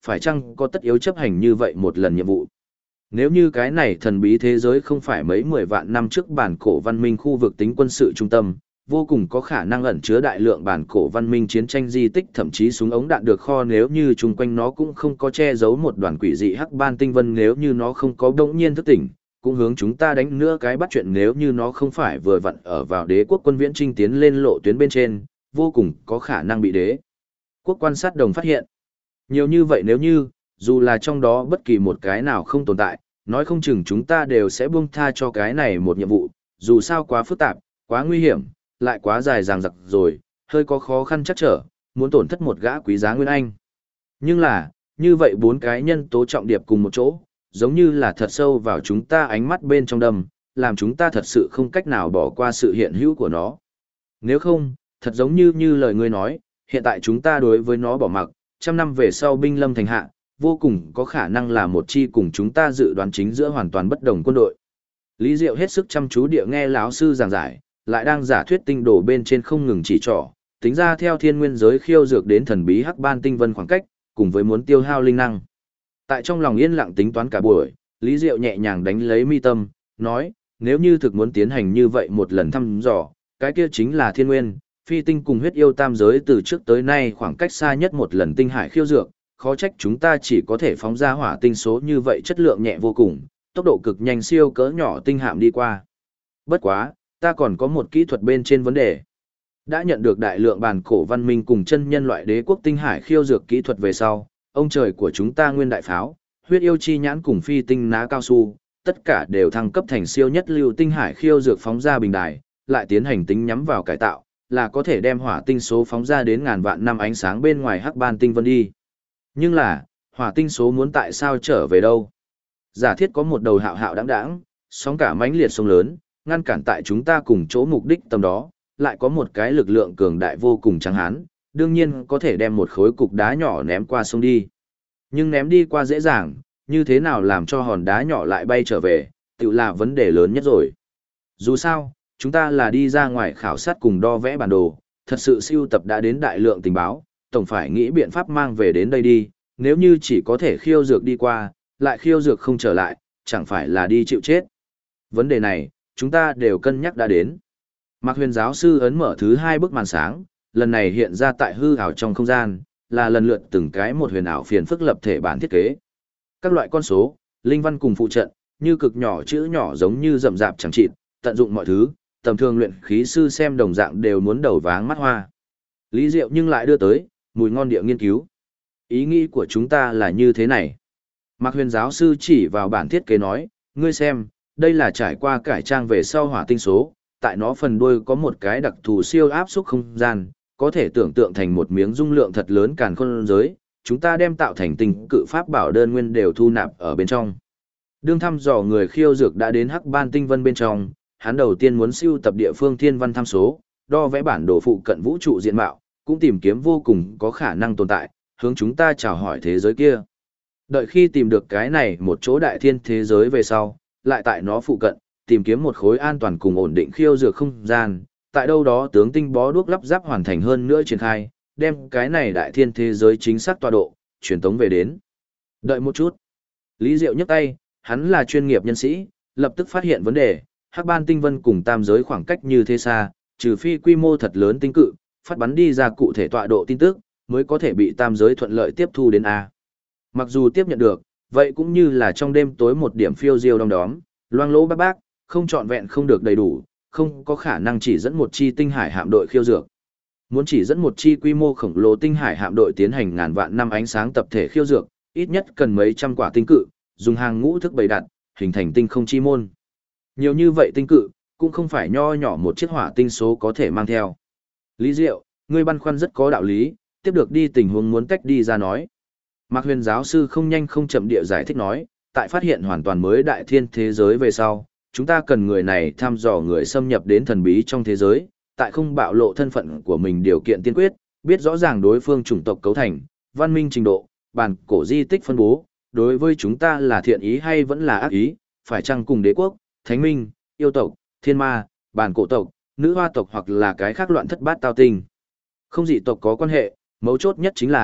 Speaker 1: phải chăng có tất yếu chấp hành như vậy một lần nhiệm vụ. Nếu như cái này thần bí thế giới không phải mấy 10 vạn năm trước bản cổ văn minh khu vực tính quân sự trung tâm, vô cùng có khả năng ẩn chứa đại lượng bản cổ văn minh chiến tranh di tích, thậm chí súng ống đạn được kho, nếu như chung quanh nó cũng không có che giấu một đoàn quỷ dị hắc ban tinh vân, nếu như nó không có đống nhiên thức tỉnh, cũng hướng chúng ta đánh nữa cái bắt chuyện, nếu như nó không phải vừa vặn ở vào đế quốc quân viễn trinh tiến lên lộ tuyến bên trên, vô cùng có khả năng bị đế quốc quan sát đồng phát hiện. Nhiều như vậy nếu như, dù là trong đó bất kỳ một cái nào không tồn tại, nói không chừng chúng ta đều sẽ buông tha cho cái này một nhiệm vụ, dù sao quá phức tạp, quá nguy hiểm, lại quá dài dằng dặc rồi, hơi có khó khăn chắc trở, muốn tổn thất một gã quý giá Nguyên Anh. Nhưng là, như vậy bốn cái nhân tố trọng điệp cùng một chỗ, giống như là thật sâu vào chúng ta ánh mắt bên trong đầm, làm chúng ta thật sự không cách nào bỏ qua sự hiện hữu của nó. Nếu không, thật giống như lời ngươi nói, hiện tại chúng ta đối với nó bỏ mặc, trăm năm về sau binh lâm thành hạ, vô cùng có khả năng là một chi cùng chúng ta dự đoán chính giữa hoàn toàn bất đồng quân đội. Lý Diệu hết sức chăm chú địa nghe lão sư giảng giải, lại đang giả thuyết tinh đồ bên trên không ngừng chỉ trỏ, tính ra theo thiên nguyên giới khiêu dược đến thần bí hắc ban tinh vân khoảng cách, cùng với muốn tiêu hao linh năng. Tại trong lòng yên lặng tính toán cả buổi, Lý Diệu nhẹ nhàng đánh lấy mi tâm, nói, nếu như thực muốn tiến hành như vậy một lần thăm dò, cái kia chính là thiên nguyên, phi tinh cùng huyết yêu tam giới từ trước tới nay khoảng cách xa nhất một lần tinh hải khiêu dược, khó trách chúng ta chỉ có thể phóng ra hỏa tinh số như vậy, chất lượng nhẹ vô cùng, tốc độ cực nhanh siêu cỡ nhỏ tinh hạm đi qua. Bất quá, ta còn có một kỹ thuật bên trên vấn đề. Đã nhận được đại lượng bản cổ văn minh cùng chân nhân loại đế quốc tinh hải khiêu dược kỹ thuật về sau, ông trời của chúng ta nguyên đại pháo, huyết yêu chi nhãn cùng phi tinh ná cao su, tất cả đều thăng cấp thành siêu nhất lưu tinh hải khiêu dược phóng ra bình đài, lại tiến hành tính nhắm vào cải tạo, là có thể đem hỏa tinh số phóng ra đến ngàn vạn năm ánh sáng bên ngoài hắc ban tinh vân đi. Nhưng là, hỏa tinh số muốn tại sao trở về đâu? Giả thiết có một đầu hạo hạo đáng đáng, sóng cả mãnh liệt sông lớn, ngăn cản tại chúng ta cùng chỗ mục đích tầm đó, lại có một cái lực lượng cường đại vô cùng trắng hán, đương nhiên có thể đem một khối cục đá nhỏ ném qua sông đi. Nhưng ném đi qua dễ dàng, như thế nào làm cho hòn đá nhỏ lại bay trở về, tự là vấn đề lớn nhất rồi. Dù sao, chúng ta là đi ra ngoài khảo sát cùng đo vẽ bản đồ, thật sự siêu tập đã đến đại lượng tình báo, tổng phải nghĩ biện pháp mang về đến đây đi, nếu như chỉ có thể khiêu dược đi qua, lại khiêu dược không trở lại, chẳng phải là đi chịu chết. Vấn đề này, chúng ta đều cân nhắc đã đến. Mạc Huyền giáo sư ấn mở thứ hai bức màn sáng, lần này hiện ra tại hư ảo trong không gian, là lần lượt từng cái một huyền ảo phiền phức lập thể bản thiết kế. Các loại con số, linh văn cùng phụ trận, như cực nhỏ chữ nhỏ giống như rậm rạp chẳng chịt, tận dụng mọi thứ, tầm thường luyện khí sư xem đồng dạng đều muốn đầu váng mắt hoa. Lý Diệu nhưng lại đưa tới, mùi ngon địa nghiên cứu. Ý nghĩ của chúng ta là như thế này. Mạc Huyền giáo sư chỉ vào bản thiết kế nói, ngươi xem, đây là trải qua cải trang về sau hỏa tinh số, tại nó phần đuôi có một cái đặc thù siêu áp suất không gian, có thể tưởng tượng thành một miếng dung lượng thật lớn càn khôn giới, chúng ta đem tạo thành tinh cự pháp bảo đơn nguyên đều thu nạp ở bên trong. Đương thăm dò người khiêu dược đã đến hắc ban tinh vân bên trong, hắn đầu tiên muốn siêu tập địa phương thiên văn tham số, đo vẽ bản đồ phụ cận vũ trụ diện mạo, cũng tìm kiếm vô cùng có khả năng tồn tại, hướng chúng ta chào hỏi thế giới kia. Đợi khi tìm được cái này một chỗ đại thiên thế giới về sau, lại tại nó phụ cận, tìm kiếm một khối an toàn cùng ổn định khiêu dược không gian, tại đâu đó tướng tinh bó đuốc lắp ráp hoàn thành hơn nữa triển khai, đem cái này đại thiên thế giới chính xác tọa độ, truyền tống về đến. Đợi một chút. Lý Diệu nhấc tay, hắn là chuyên nghiệp nhân sĩ, lập tức phát hiện vấn đề, hắc ban tinh vân cùng tam giới khoảng cách như thế xa, trừ phi quy mô thật lớn tinh cự, phát bắn đi ra cụ thể tọa độ tin tức, mới có thể bị tam giới thuận lợi tiếp thu đến A. Mặc dù tiếp nhận được, vậy cũng như là trong đêm tối một điểm phiêu diêu đom đóm, loang lỗ bác bác, không trọn vẹn không được đầy đủ, không có khả năng chỉ dẫn một chi tinh hải hạm đội khiêu dược. Muốn chỉ dẫn một chi quy mô khổng lồ tinh hải hạm đội tiến hành ngàn vạn năm ánh sáng tập thể khiêu dược, ít nhất cần mấy trăm quả tinh cự, dùng hàng ngũ thức bày đặt, hình thành tinh không chi môn. Nhiều như vậy tinh cự, cũng không phải nho nhỏ một chiếc hỏa tinh số có thể mang theo. Lý Diệu, ngươi băn khoăn rất có đạo lý, tiếp được đi tình huống muốn tách đi ra nói. Mạc Huyền giáo sư không nhanh không chậm địa giải thích nói, tại phát hiện hoàn toàn mới đại thiên thế giới về sau, chúng ta cần người này thăm dò người xâm nhập đến thần bí trong thế giới, tại không bạo lộ thân phận của mình điều kiện tiên quyết, biết rõ ràng đối phương chủng tộc cấu thành, văn minh trình độ, bản cổ di tích phân bố, đối với chúng ta là thiện ý hay vẫn là ác ý, phải chăng cùng đế quốc, thánh minh, yêu tộc, thiên ma, bản cổ tộc, nữ hoa tộc hoặc là cái khác loạn thất bát tao tinh. Không dị tộc có quan hệ, mấu chốt nhất chính là,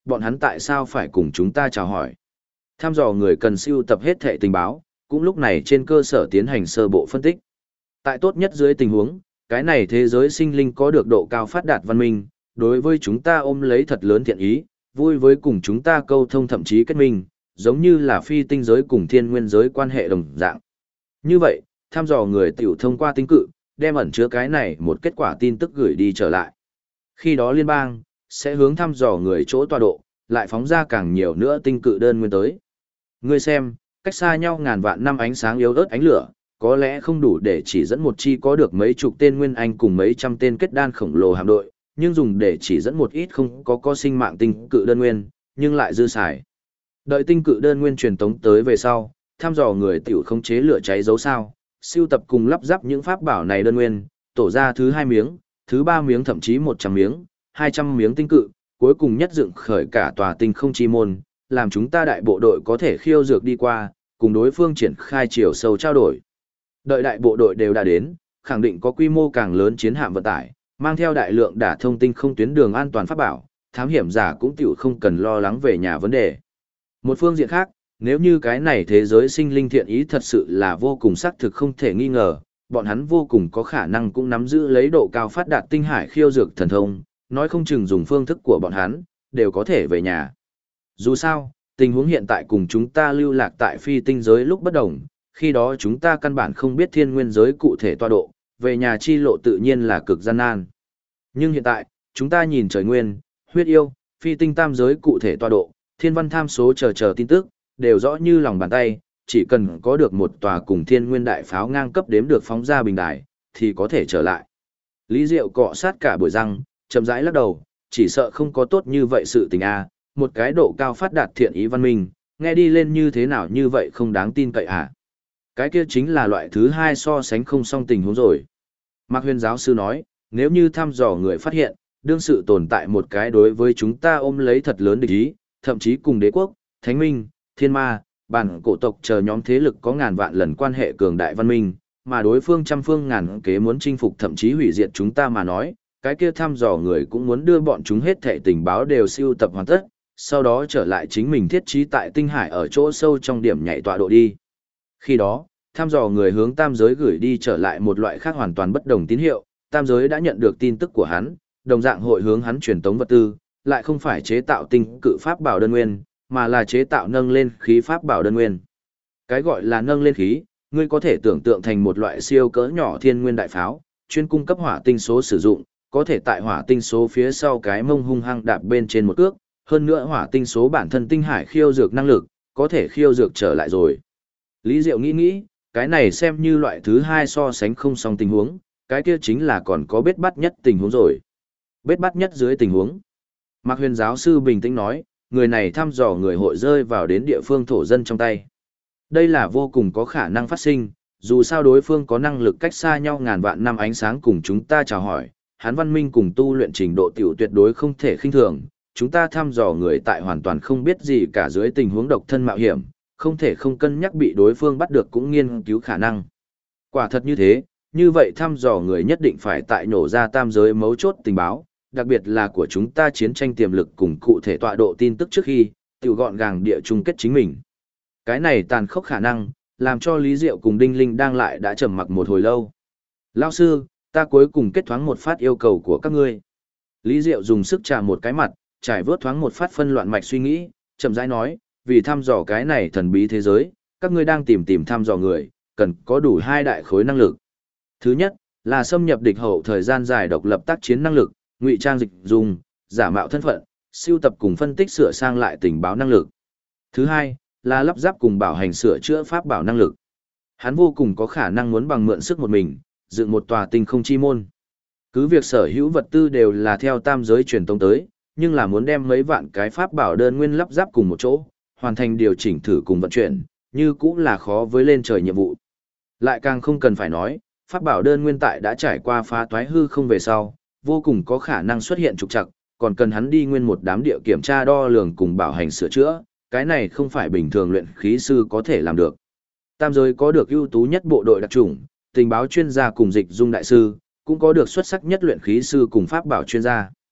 Speaker 1: bọn hắn tại sao phải cùng chúng ta chào hỏi. Thăm dò người cần sưu tập hết thệ tình báo, cũng lúc này trên cơ sở tiến hành sơ bộ phân tích. Tại tốt nhất dưới tình huống, cái này thế giới sinh linh có được độ cao phát đạt văn minh, đối với chúng ta ôm lấy thật lớn thiện ý, vui với cùng chúng ta câu thông thậm chí kết minh, giống như là phi tinh giới cùng thiên nguyên giới quan hệ đồng dạng. Như vậy, thăm dò người tiểu thông qua tinh cự, đem ẩn chứa cái này một kết quả tin tức gửi đi trở lại. Khi đó liên bang sẽ hướng thăm dò người chỗ tọa độ, lại phóng ra càng nhiều nữa tinh cự đơn nguyên tới. Ngươi xem, cách xa nhau ngàn vạn năm ánh sáng yếu ớt ánh lửa, có lẽ không đủ để chỉ dẫn một chi có được mấy chục tên nguyên anh cùng mấy trăm tên kết đan khổng lồ hạm đội, nhưng dùng để chỉ dẫn một ít không có sinh mạng tinh cự đơn nguyên, nhưng lại dư xài. Đợi tinh cự đơn nguyên truyền tống tới về sau, thăm dò người tiểu khống chế lửa cháy dấu sao, siêu tập cùng lắp ráp những pháp bảo này đơn nguyên, tổ ra thứ 2 miếng, thứ 3 miếng thậm chí 100 miếng, 200 miếng tinh cự, cuối cùng nhất dựng khởi cả tòa tinh không chi môn, làm chúng ta đại bộ đội có thể khiêu dược đi qua, cùng đối phương triển khai chiều sâu trao đổi. Đợi đại bộ đội đều đã đến, khẳng định có quy mô càng lớn chiến hạm vận tải, mang theo đại lượng đả thông tinh không tuyến đường an toàn pháp bảo, thám hiểm giả cũng tiểu không cần lo lắng về nhà vấn đề. Một phương diện khác, nếu như cái này thế giới sinh linh thiện ý thật sự là vô cùng xác thực không thể nghi ngờ, bọn hắn vô cùng có khả năng cũng nắm giữ lấy độ cao phát đạt tinh hải khiêu dược thần thông, nói không chừng dùng phương thức của bọn hắn, đều có thể về nhà. Dù sao, tình huống hiện tại cùng chúng ta lưu lạc tại phi tinh giới lúc bất đồng, khi đó chúng ta căn bản không biết thiên nguyên giới cụ thể tọa độ, về nhà chi lộ tự nhiên là cực gian nan. Nhưng hiện tại, chúng ta nhìn trời nguyên, huyết yêu, phi tinh tam giới cụ thể tọa độ, thiên văn tham số chờ tin tức, đều rõ như lòng bàn tay, chỉ cần có được một tòa cùng thiên nguyên đại pháo ngang cấp đếm được phóng ra bình đài, thì có thể trở lại. Lý Diệu cọ sát cả buổi răng, chậm rãi lắc đầu, chỉ sợ không có tốt như vậy sự tình a, một cái độ cao phát đạt thiện ý văn minh, nghe đi lên như thế nào như vậy không đáng tin cậy hả? Cái kia chính là loại thứ 2 so sánh không song tình huống rồi. Mạc Huyền giáo sư nói, nếu như thăm dò người phát hiện, đương sự tồn tại một cái đối với chúng ta ôm lấy thật lớn địch ý, thậm chí cùng đế quốc, thánh minh, thiên ma, bản cổ tộc chờ nhóm thế lực có ngàn vạn lần quan hệ cường đại văn minh, mà đối phương trăm phương ngàn kế muốn chinh phục thậm chí hủy diệt chúng ta mà nói, cái kia thăm dò người cũng muốn đưa bọn chúng hết thảy tình báo đều siêu tập hoàn tất, sau đó trở lại chính mình thiết trí tại tinh hải ở chỗ sâu trong điểm nhảy tọa độ đi. Khi đó, thăm dò người hướng tam giới gửi đi trở lại một loại khác hoàn toàn bất đồng tín hiệu, tam giới đã nhận được tin tức của hắn, đồng dạng hội hướng hắn truyền tống vật tư, lại không phải chế tạo tinh cự pháp bảo đơn nguyên, mà là chế tạo nâng lên khí pháp bảo đơn nguyên. Cái gọi là nâng lên khí, ngươi có thể tưởng tượng thành một loại siêu cỡ nhỏ thiên nguyên đại pháo, chuyên cung cấp hỏa tinh số sử dụng, có thể tại hỏa tinh số phía sau cái mông hung hăng đạp bên trên một cước, hơn nữa hỏa tinh số bản thân tinh hải khiêu dược năng lực, có thể khiêu dược trở lại rồi. Lý Diệu nghĩ, cái này xem như loại thứ 2 so sánh không song tình huống, cái kia chính là còn có bết bắt nhất tình huống rồi. Bết bắt nhất dưới tình huống. Mạc Huyền giáo sư bình tĩnh nói, người này thăm dò người hội rơi vào đến địa phương thổ dân trong tay. Đây là vô cùng có khả năng phát sinh, dù sao đối phương có năng lực cách xa nhau ngàn vạn năm ánh sáng cùng chúng ta chào hỏi, hắn văn minh cùng tu luyện trình độ tiểu tuyệt đối không thể khinh thường, chúng ta thăm dò người tại hoàn toàn không biết gì cả dưới tình huống độc thân mạo hiểm, không thể không cân nhắc bị đối phương bắt được cũng nghiên cứu khả năng. Quả thật như thế, như vậy thăm dò người nhất định phải tại nổ ra tam giới mấu chốt tình báo, đặc biệt là của chúng ta chiến tranh tiềm lực cùng cụ thể tọa độ tin tức trước khi, tiểu gọn gàng địa chung kết chính mình. Cái này tàn khốc khả năng, làm cho Lý Diệu cùng Đinh Linh đang lại đã trầm mặc một hồi lâu. Lão sư, ta cuối cùng kết thoáng một phát yêu cầu của các ngươi. Lý Diệu dùng sức chà một cái mặt, trải vớt thoáng một phát phân loạn mạch suy nghĩ, chậm rãi nói, vì thăm dò cái này thần bí thế giới, các ngươi đang tìm thăm dò người, cần có đủ 2 đại khối năng lực. Thứ nhất, là xâm nhập địch hậu thời gian dài độc lập tác chiến năng lực, ngụy trang dịch dùng, giả mạo thân phận, siêu tập cùng phân tích sửa sang lại tình báo năng lực. Thứ hai, là lắp ráp cùng bảo hành sửa chữa pháp bảo năng lực. Hắn vô cùng có khả năng muốn bằng mượn sức một mình, dựng một tòa tinh không chi môn. Cứ việc sở hữu vật tư đều là theo tam giới truyền tống tới, nhưng là muốn đem mấy vạn cái pháp bảo đơn nguyên lắp ráp cùng một chỗ, hoàn thành điều chỉnh thử cùng vận chuyển, như cũng là khó với lên trời nhiệm vụ. Lại càng không cần phải nói, pháp bảo đơn nguyên tại đã trải qua phá toái hư không về sau, vô cùng có khả năng xuất hiện trục trặc, còn cần hắn đi nguyên một đám địa kiểm tra đo lường cùng bảo hành sửa chữa, cái này không phải bình thường luyện khí sư có thể làm được. Tam giới có được ưu tú nhất bộ đội đặc chủng, tình báo chuyên gia cùng dịch dung đại sư, cũng có được xuất sắc nhất luyện khí sư cùng pháp bảo chuyên gia.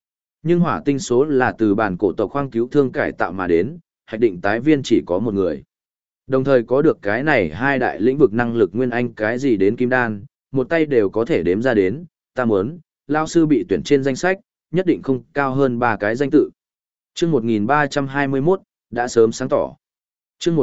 Speaker 1: Nhưng hỏa tinh số là từ bản cổ tộc khoang cứu thương cải tạo mà đến, hạch định tái viên chỉ có một người. Đồng thời có được cái này hai đại lĩnh vực năng lực nguyên anh cái gì đến kim đan, một tay đều có thể đếm ra đến, ta muốn, lao sư bị tuyển trên danh sách, nhất định không cao hơn 3 cái danh tự. Chương 1321, đã sớm sáng tỏ. Chương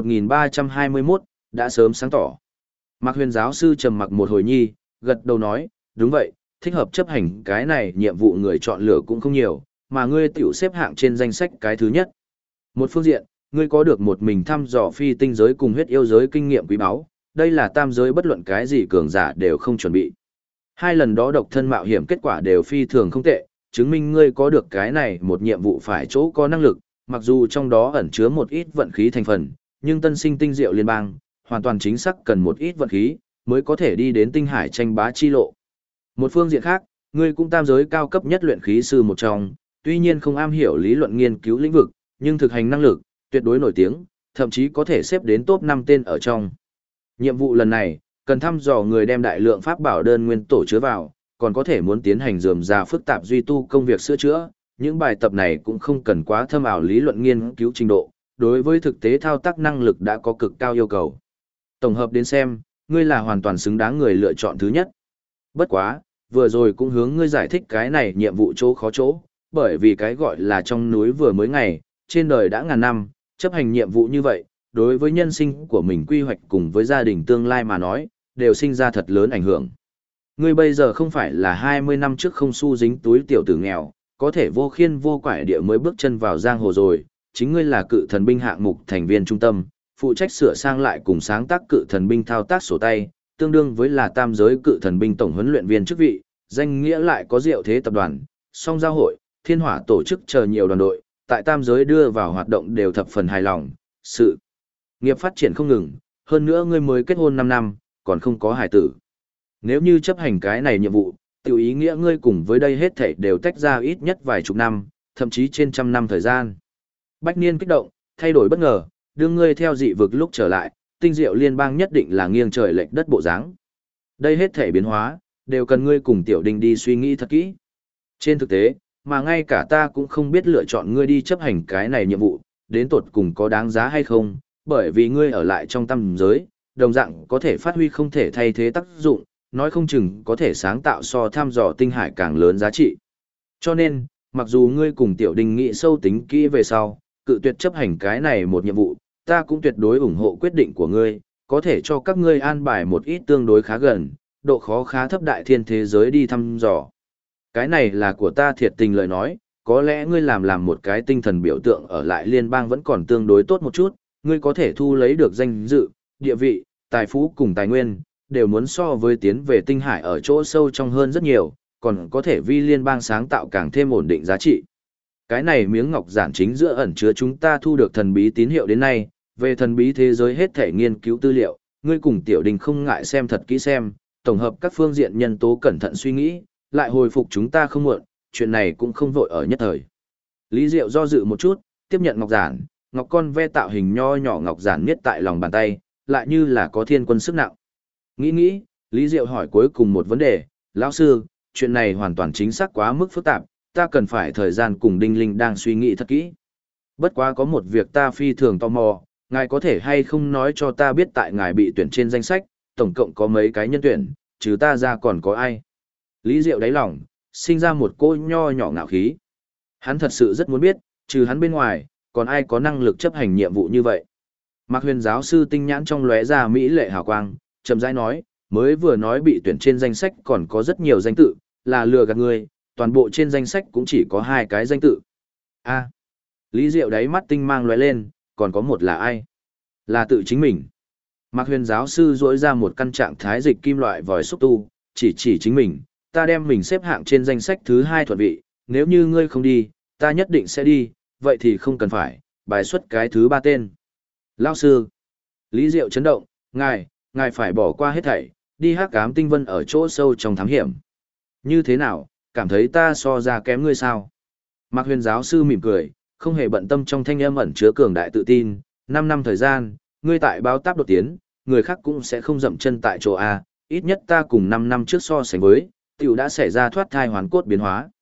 Speaker 1: 1321, đã sớm sáng tỏ. Mạc Huyền giáo sư trầm mặc một hồi nhi, gật đầu nói, đúng vậy, thích hợp chấp hành cái này nhiệm vụ người chọn lựa cũng không nhiều, mà ngươi tiểu xếp hạng trên danh sách cái thứ nhất. Một phương diện, ngươi có được một mình thăm dò phi tinh giới cùng huyết yêu giới kinh nghiệm quý báu, đây là tam giới bất luận cái gì cường giả đều không chuẩn bị. Hai lần đó độc thân mạo hiểm kết quả đều phi thường không tệ, chứng minh ngươi có được cái này một nhiệm vụ phải chỗ có năng lực, mặc dù trong đó ẩn chứa một ít vận khí thành phần, nhưng tân sinh tinh diệu liên bang, hoàn toàn chính xác cần một ít vận khí, mới có thể đi đến tinh hải tranh bá chi lộ. Một phương diện khác, ngươi cũng tam giới cao cấp nhất luyện khí sư một trong, tuy nhiên không am hiểu lý luận nghiên cứu lĩnh vực, nhưng thực hành năng lực, tuyệt đối nổi tiếng, thậm chí có thể xếp đến top 5 tên ở trong. Nhiệm vụ lần này, cần thăm dò người đem đại lượng pháp bảo đơn nguyên tổ chứa vào, còn có thể muốn tiến hành rườm rà phức tạp duy tu công việc sửa chữa, những bài tập này cũng không cần quá thâm ảo lý luận nghiên cứu trình độ, đối với thực tế thao tác năng lực đã có cực cao yêu cầu. Tổng hợp đến xem, ngươi là hoàn toàn xứng đáng người lựa chọn thứ nhất. Bất quá, vừa rồi cũng hướng ngươi giải thích cái này nhiệm vụ chỗ khó chỗ, bởi vì cái gọi là trong núi vừa mới ngày, trên đời đã ngàn năm, chấp hành nhiệm vụ như vậy, đối với nhân sinh của mình quy hoạch cùng với gia đình tương lai mà nói, đều sinh ra thật lớn ảnh hưởng. Ngươi bây giờ không phải là 20 năm trước không xu dính túi tiểu tử nghèo, có thể vô khiên vô quải địa mới bước chân vào giang hồ rồi, chính ngươi là cự thần binh hạng mục thành viên trung tâm, phụ trách sửa sang lại cùng sáng tác cự thần binh thao tác sổ tay, tương đương với là tam giới cự thần binh tổng huấn luyện viên chức vị, danh nghĩa lại có diệu thế tập đoàn, song giao hội, thiên hỏa tổ chức chờ nhiều đoàn đội, tại tam giới đưa vào hoạt động đều thập phần hài lòng, sự nghiệp phát triển không ngừng, hơn nữa ngươi mới kết hôn 5 năm, còn không có hài tử. Nếu như chấp hành cái này nhiệm vụ, tiểu ý nghĩa ngươi cùng với đây hết thảy đều tách ra ít nhất vài chục năm, thậm chí trên trăm năm thời gian. Bách niên kích động, thay đổi bất ngờ, đưa ngươi theo dị vực lúc trở lại, tinh diệu liên bang nhất định là nghiêng trời lệch đất bộ dáng. Đây hết thảy biến hóa, đều cần ngươi cùng tiểu đình đi suy nghĩ thật kỹ. Trên thực tế, mà ngay cả ta cũng không biết lựa chọn ngươi đi chấp hành cái này nhiệm vụ, đến tột cùng có đáng giá hay không, bởi vì ngươi ở lại trong tam giới, đồng dạng có thể phát huy không thể thay thế tác dụng, nói không chừng có thể sáng tạo so thăm dò tinh hải càng lớn giá trị. Cho nên, mặc dù ngươi cùng tiểu đình nghĩ sâu tính kỹ về sau, cự tuyệt chấp hành cái này một nhiệm vụ, ta cũng tuyệt đối ủng hộ quyết định của ngươi, có thể cho các ngươi an bài một ít tương đối khá gần, độ khó khá thấp đại thiên thế giới đi thăm dò. Cái này là của ta thiệt tình lời nói, có lẽ ngươi làm một cái tinh thần biểu tượng ở lại liên bang vẫn còn tương đối tốt một chút, ngươi có thể thu lấy được danh dự, địa vị, tài phú cùng tài nguyên, đều muốn so với tiến về tinh hải ở chỗ sâu trong hơn rất nhiều, còn có thể vi liên bang sáng tạo càng thêm ổn định giá trị. Cái này miếng ngọc giản chính giữa ẩn chứa chúng ta thu được thần bí tín hiệu đến nay, về thần bí thế giới hết thể nghiên cứu tư liệu, ngươi cùng tiểu đình không ngại xem thật kỹ xem, tổng hợp các phương diện nhân tố cẩn thận suy nghĩ, lại hồi phục chúng ta không muộn, chuyện này cũng không vội ở nhất thời. Lý Diệu do dự một chút, tiếp nhận ngọc giản, ngọc con ve tạo hình nho nhỏ ngọc giản miết tại lòng bàn tay, lại như là có thiên quân sức nặng. Nghĩ, Lý Diệu hỏi cuối cùng một vấn đề, lão sư, chuyện này hoàn toàn chính xác quá mức phức tạp, ta cần phải thời gian cùng Đinh Linh đang suy nghĩ thật kỹ. Bất quá có một việc ta phi thường tò mò, ngài có thể hay không nói cho ta biết tại ngài bị tuyển trên danh sách, tổng cộng có mấy cái nhân tuyển, trừ ta ra còn có ai? Lý Diệu đáy lòng, sinh ra một cô nho nhỏ ngạo khí. Hắn thật sự rất muốn biết, trừ hắn bên ngoài, còn ai có năng lực chấp hành nhiệm vụ như vậy. Mạc Huyền giáo sư tinh nhãn trong lóe ra mỹ lệ hào quang, chậm rãi nói, mới vừa nói bị tuyển trên danh sách còn có rất nhiều danh tự, là lừa gạt người, toàn bộ trên danh sách cũng chỉ có 2 cái danh tự. A. Lý Diệu đáy mắt tinh mang lóe lên, còn có một là ai? Là tự chính mình. Mạc Huyền giáo sư duỗi ra một căn trạng thái dịch kim loại vòi xúc tu, chỉ chính mình, ta đem mình xếp hạng trên danh sách thứ 2 thuận vị, nếu như ngươi không đi, ta nhất định sẽ đi, vậy thì không cần phải, bài xuất cái thứ 3 tên. Lão sư. Lý Diệu chấn động, ngài phải bỏ qua hết thảy, đi Hắc Ám Tinh Vân ở chỗ sâu trong thám hiểm. Như thế nào, cảm thấy ta so ra kém ngươi sao? Mạc Huyền giáo sư mỉm cười, không hề bận tâm trong thanh âm ẩn chứa cường đại tự tin, 5 năm thời gian, ngươi tại báo táp đột tiến, người khác cũng sẽ không dậm chân tại chỗ A, ít nhất ta cùng 5 năm trước so sánh với, tiểu đã xảy ra thoát thai hoàn cốt biến hóa.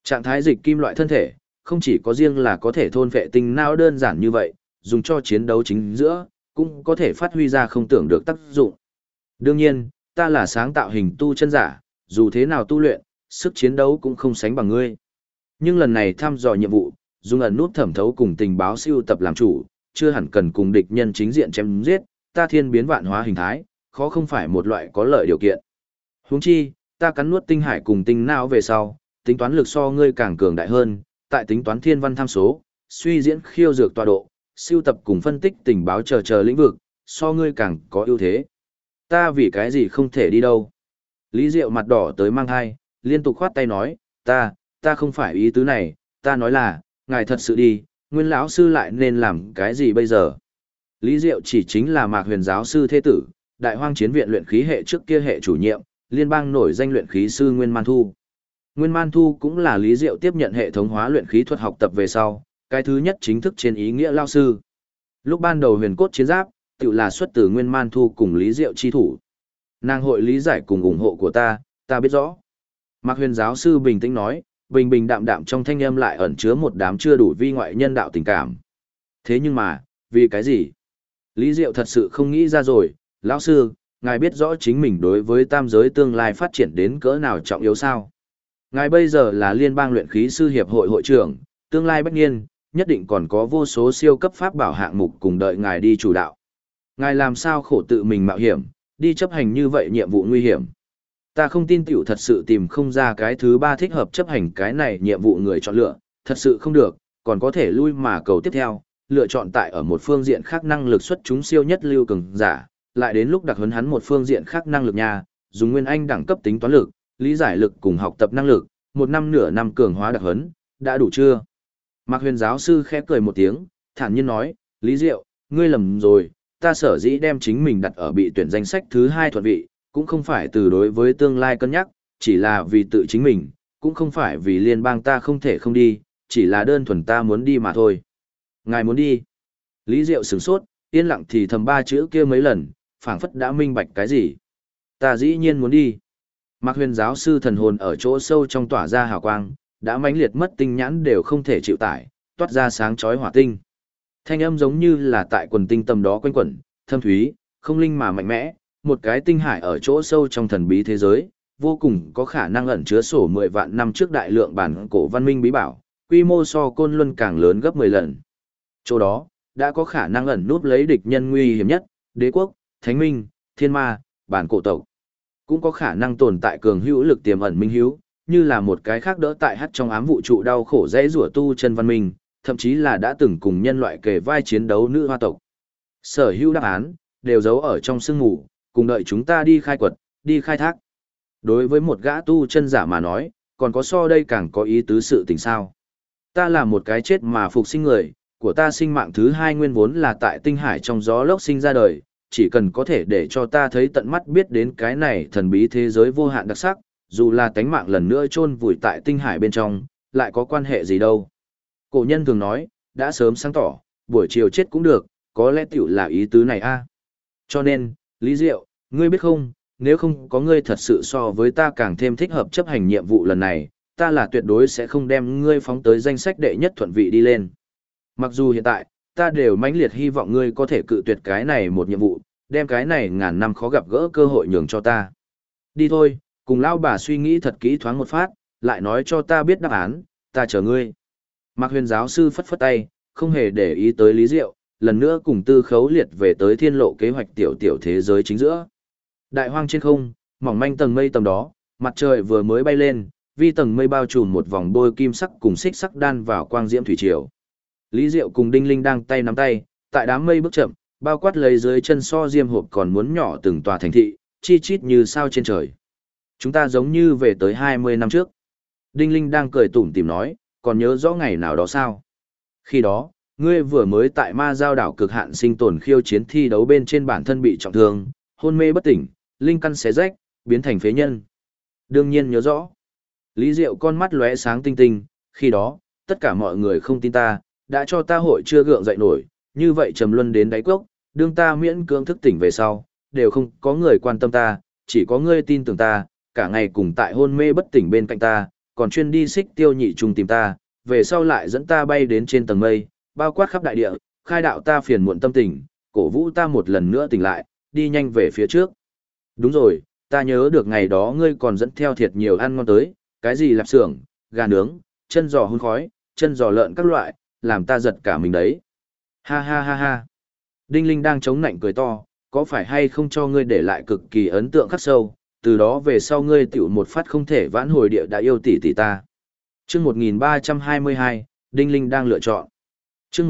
Speaker 1: Trạng thái dịch kim loại thân thể, không chỉ có riêng là có thể thôn vệ tinh não đơn giản như vậy, dùng cho chiến đấu chính giữa, cũng có thể phát huy ra không tưởng được tác dụng. Đương nhiên, ta là sáng tạo hình tu chân giả, dù thế nào tu luyện, sức chiến đấu cũng không sánh bằng ngươi. Nhưng lần này thăm dò nhiệm vụ, dùng ẩn nút thẩm thấu cùng tình báo siêu tập làm chủ, chưa hẳn cần cùng địch nhân chính diện chém giết, ta thiên biến vạn hóa hình thái, khó không phải một loại có lợi điều kiện. Huống chi, ta cắn nuốt tinh hải cùng tinh não về sau, tính toán lực so ngươi càng cường đại hơn, tại tính toán thiên văn tham số, suy diễn khiêu dược tọa độ, siêu tập cùng phân tích tình báo chờ lĩnh vực, so ngươi càng có ưu thế. Ta vì cái gì không thể đi đâu? Lý Diệu mặt đỏ tới mang hai, liên tục khoát tay nói, ta không phải ý tứ này, ta nói là, ngài thật sự đi, Nguyên lão sư lại nên làm cái gì bây giờ? Lý Diệu chỉ chính là Mạc Huyền giáo sư thế tử, Đại Hoang Chiến viện luyện khí hệ trước kia hệ chủ nhiệm, liên bang nổi danh luyện khí sư Nguyên Man Thu. Nguyên Man Thu cũng là Lý Diệu tiếp nhận hệ thống hóa luyện khí thuật học tập về sau, cái thứ nhất chính thức trên ý nghĩa lao sư. Lúc ban đầu huyền cốt chiến giáp, tự là xuất từ Nguyên Man Thu cùng Lý Diệu chi thủ. Nàng hội lý giải cùng ủng hộ của ta biết rõ. Mạc Huyền giáo sư bình tĩnh nói, bình bình đạm đạm trong thanh âm lại ẩn chứa một đám chưa đủ vi ngoại nhân đạo tình cảm. Thế nhưng mà, vì cái gì? Lý Diệu thật sự không nghĩ ra rồi, lão sư, ngài biết rõ chính mình đối với tam giới tương lai phát triển đến cỡ nào trọng yếu sao? Ngài bây giờ là Liên bang luyện khí sư hiệp hội hội trưởng, tương lai bách niên, nhất định còn có vô số siêu cấp pháp bảo hạng mục cùng đợi ngài đi chủ đạo. Ngài làm sao khổ tự mình mạo hiểm, đi chấp hành như vậy nhiệm vụ nguy hiểm. Ta không tin tiểu thật sự tìm không ra cái thứ ba thích hợp chấp hành cái này nhiệm vụ người chọn lựa, thật sự không được, còn có thể lui mà cầu tiếp theo, lựa chọn tại ở một phương diện khác năng lực xuất chúng siêu nhất lưu cường giả, lại đến lúc đặc huấn hắn một phương diện khác năng lực nha, dùng nguyên anh đẳng cấp tính toán lực, lý giải lực cùng học tập năng lực, một năm nửa năm cường hóa đặc huấn, đã đủ chưa? Mạc Huyền giáo sư khẽ cười một tiếng, thản nhiên nói, Lý Diệu, ngươi lầm rồi, ta sở dĩ đem chính mình đặt ở bị tuyển danh sách thứ 2 thuận vị, cũng không phải từ đối với tương lai cân nhắc, chỉ là vì tự chính mình, cũng không phải vì liên bang ta không thể không đi, chỉ là đơn thuần ta muốn đi mà thôi. Ngài muốn đi? Lý Diệu sửng sốt, yên lặng thì thầm 3 chữ kia mấy lần, phảng phất đã minh bạch cái gì. Ta dĩ nhiên muốn đi. Mạc Huyền giáo sư thần hồn ở chỗ sâu trong tỏa ra hào quang, đã mãnh liệt mất tinh nhãn đều không thể chịu tải, toát ra sáng chói hỏa tinh. Thanh âm giống như là tại quần tinh tầm đó quanh quẩn, thâm thúy, không linh mà mạnh mẽ, một cái tinh hải ở chỗ sâu trong thần bí thế giới, vô cùng có khả năng ẩn chứa sổ 10 vạn năm trước đại lượng bản cổ văn minh bí bảo, quy mô so Côn Luân càng lớn gấp 10 lần. Chỗ đó, đã có khả năng ẩn núp lấy địch nhân nguy hiểm nhất, đế quốc, thánh minh, thiên ma, bản cổ tộc. Cũng có khả năng tồn tại cường hữu lực tiềm ẩn minh hữu, như là một cái khác đỡ tại hắt trong ám vũ trụ đau khổ dễ rủa tu chân văn minh, thậm chí là đã từng cùng nhân loại kề vai chiến đấu nữ hoa tộc. Sở hữu đáp án, đều giấu ở trong sương mù, cùng đợi chúng ta đi khai quật, đi khai thác. Đối với một gã tu chân giả mà nói, còn có so đây càng có ý tứ sự tình sao. Ta là một cái chết mà phục sinh người, của ta sinh mạng thứ 2 nguyên vốn là tại tinh hải trong gió lốc sinh ra đời, chỉ cần có thể để cho ta thấy tận mắt biết đến cái này thần bí thế giới vô hạn đặc sắc, dù là tánh mạng lần nữa chôn vùi tại tinh hải bên trong, lại có quan hệ gì đâu. Cổ nhân thường nói, đã sớm sáng tỏ, buổi chiều chết cũng được, có lẽ tiểu là ý tứ này a. Cho nên, Lý Diệu, ngươi biết không, nếu không có ngươi thật sự so với ta càng thêm thích hợp chấp hành nhiệm vụ lần này, ta là tuyệt đối sẽ không đem ngươi phóng tới danh sách đệ nhất thuận vị đi lên. Mặc dù hiện tại, ta đều mãnh liệt hy vọng ngươi có thể cự tuyệt cái này một nhiệm vụ, đem cái này ngàn năm khó gặp gỡ cơ hội nhường cho ta. Đi thôi, cùng lao bà suy nghĩ thật kỹ thoáng một phát, lại nói cho ta biết đáp án, ta chờ ngươi. Mạc Huyền giáo sư phất phất tay, không hề để ý tới Lý Diệu, lần nữa cùng Tư Khấu liệt về tới thiên lộ kế hoạch tiểu thế giới chính giữa. Đại hoang trên không, mỏng manh tầng mây tầm đó, mặt trời vừa mới bay lên, vi tầng mây bao trùm một vòng bôi kim sắc cùng xích sắc đan vào quang diễm thủy triều. Lý Diệu cùng Đinh Linh đang tay nắm tay, tại đám mây bước chậm, bao quát lấy dưới chân so diêm hộp còn muốn nhỏ từng tòa thành thị, chi chít như sao trên trời. Chúng ta giống như về tới 20 năm trước. Đinh Linh đang cười tủm tỉm nói, còn nhớ rõ ngày nào đó sao? Khi đó, ngươi vừa mới tại ma giao đảo cực hạn sinh tồn khiêu chiến thi đấu bên trên bản thân bị trọng thương, hôn mê bất tỉnh, linh căn xé rách, biến thành phế nhân. Đương nhiên nhớ rõ. Lý Diệu con mắt lóe sáng tinh tinh, khi đó, tất cả mọi người không tin ta, đã cho ta hội chưa gượng dậy nổi, như vậy trầm luân đến đáy cốc, đương ta miễn cưỡng thức tỉnh về sau, đều không có người quan tâm ta, chỉ có ngươi tin tưởng ta, cả ngày cùng tại hôn mê bất tỉnh bên cạnh ta, còn chuyên đi xích tiêu nhị trùng tìm ta, về sau lại dẫn ta bay đến trên tầng mây, bao quát khắp đại địa, khai đạo ta phiền muộn tâm tình, cổ vũ ta một lần nữa tỉnh lại, đi nhanh về phía trước. Đúng rồi, ta nhớ được ngày đó ngươi còn dẫn theo thiệt nhiều ăn ngon tới, cái gì lạp xưởng, gà nướng, chân giò hun khói, chân giò lợn các loại, làm ta giật cả mình đấy. Ha ha ha ha. Đinh Linh đang chống nạnh cười to, có phải hay không cho ngươi để lại cực kỳ ấn tượng khắc sâu, từ đó về sau ngươi tiểu một phát không thể vãn hồi địa đã yêu tỷ tỷ ta. Chương 1322, Đinh Linh đang lựa chọn. Chương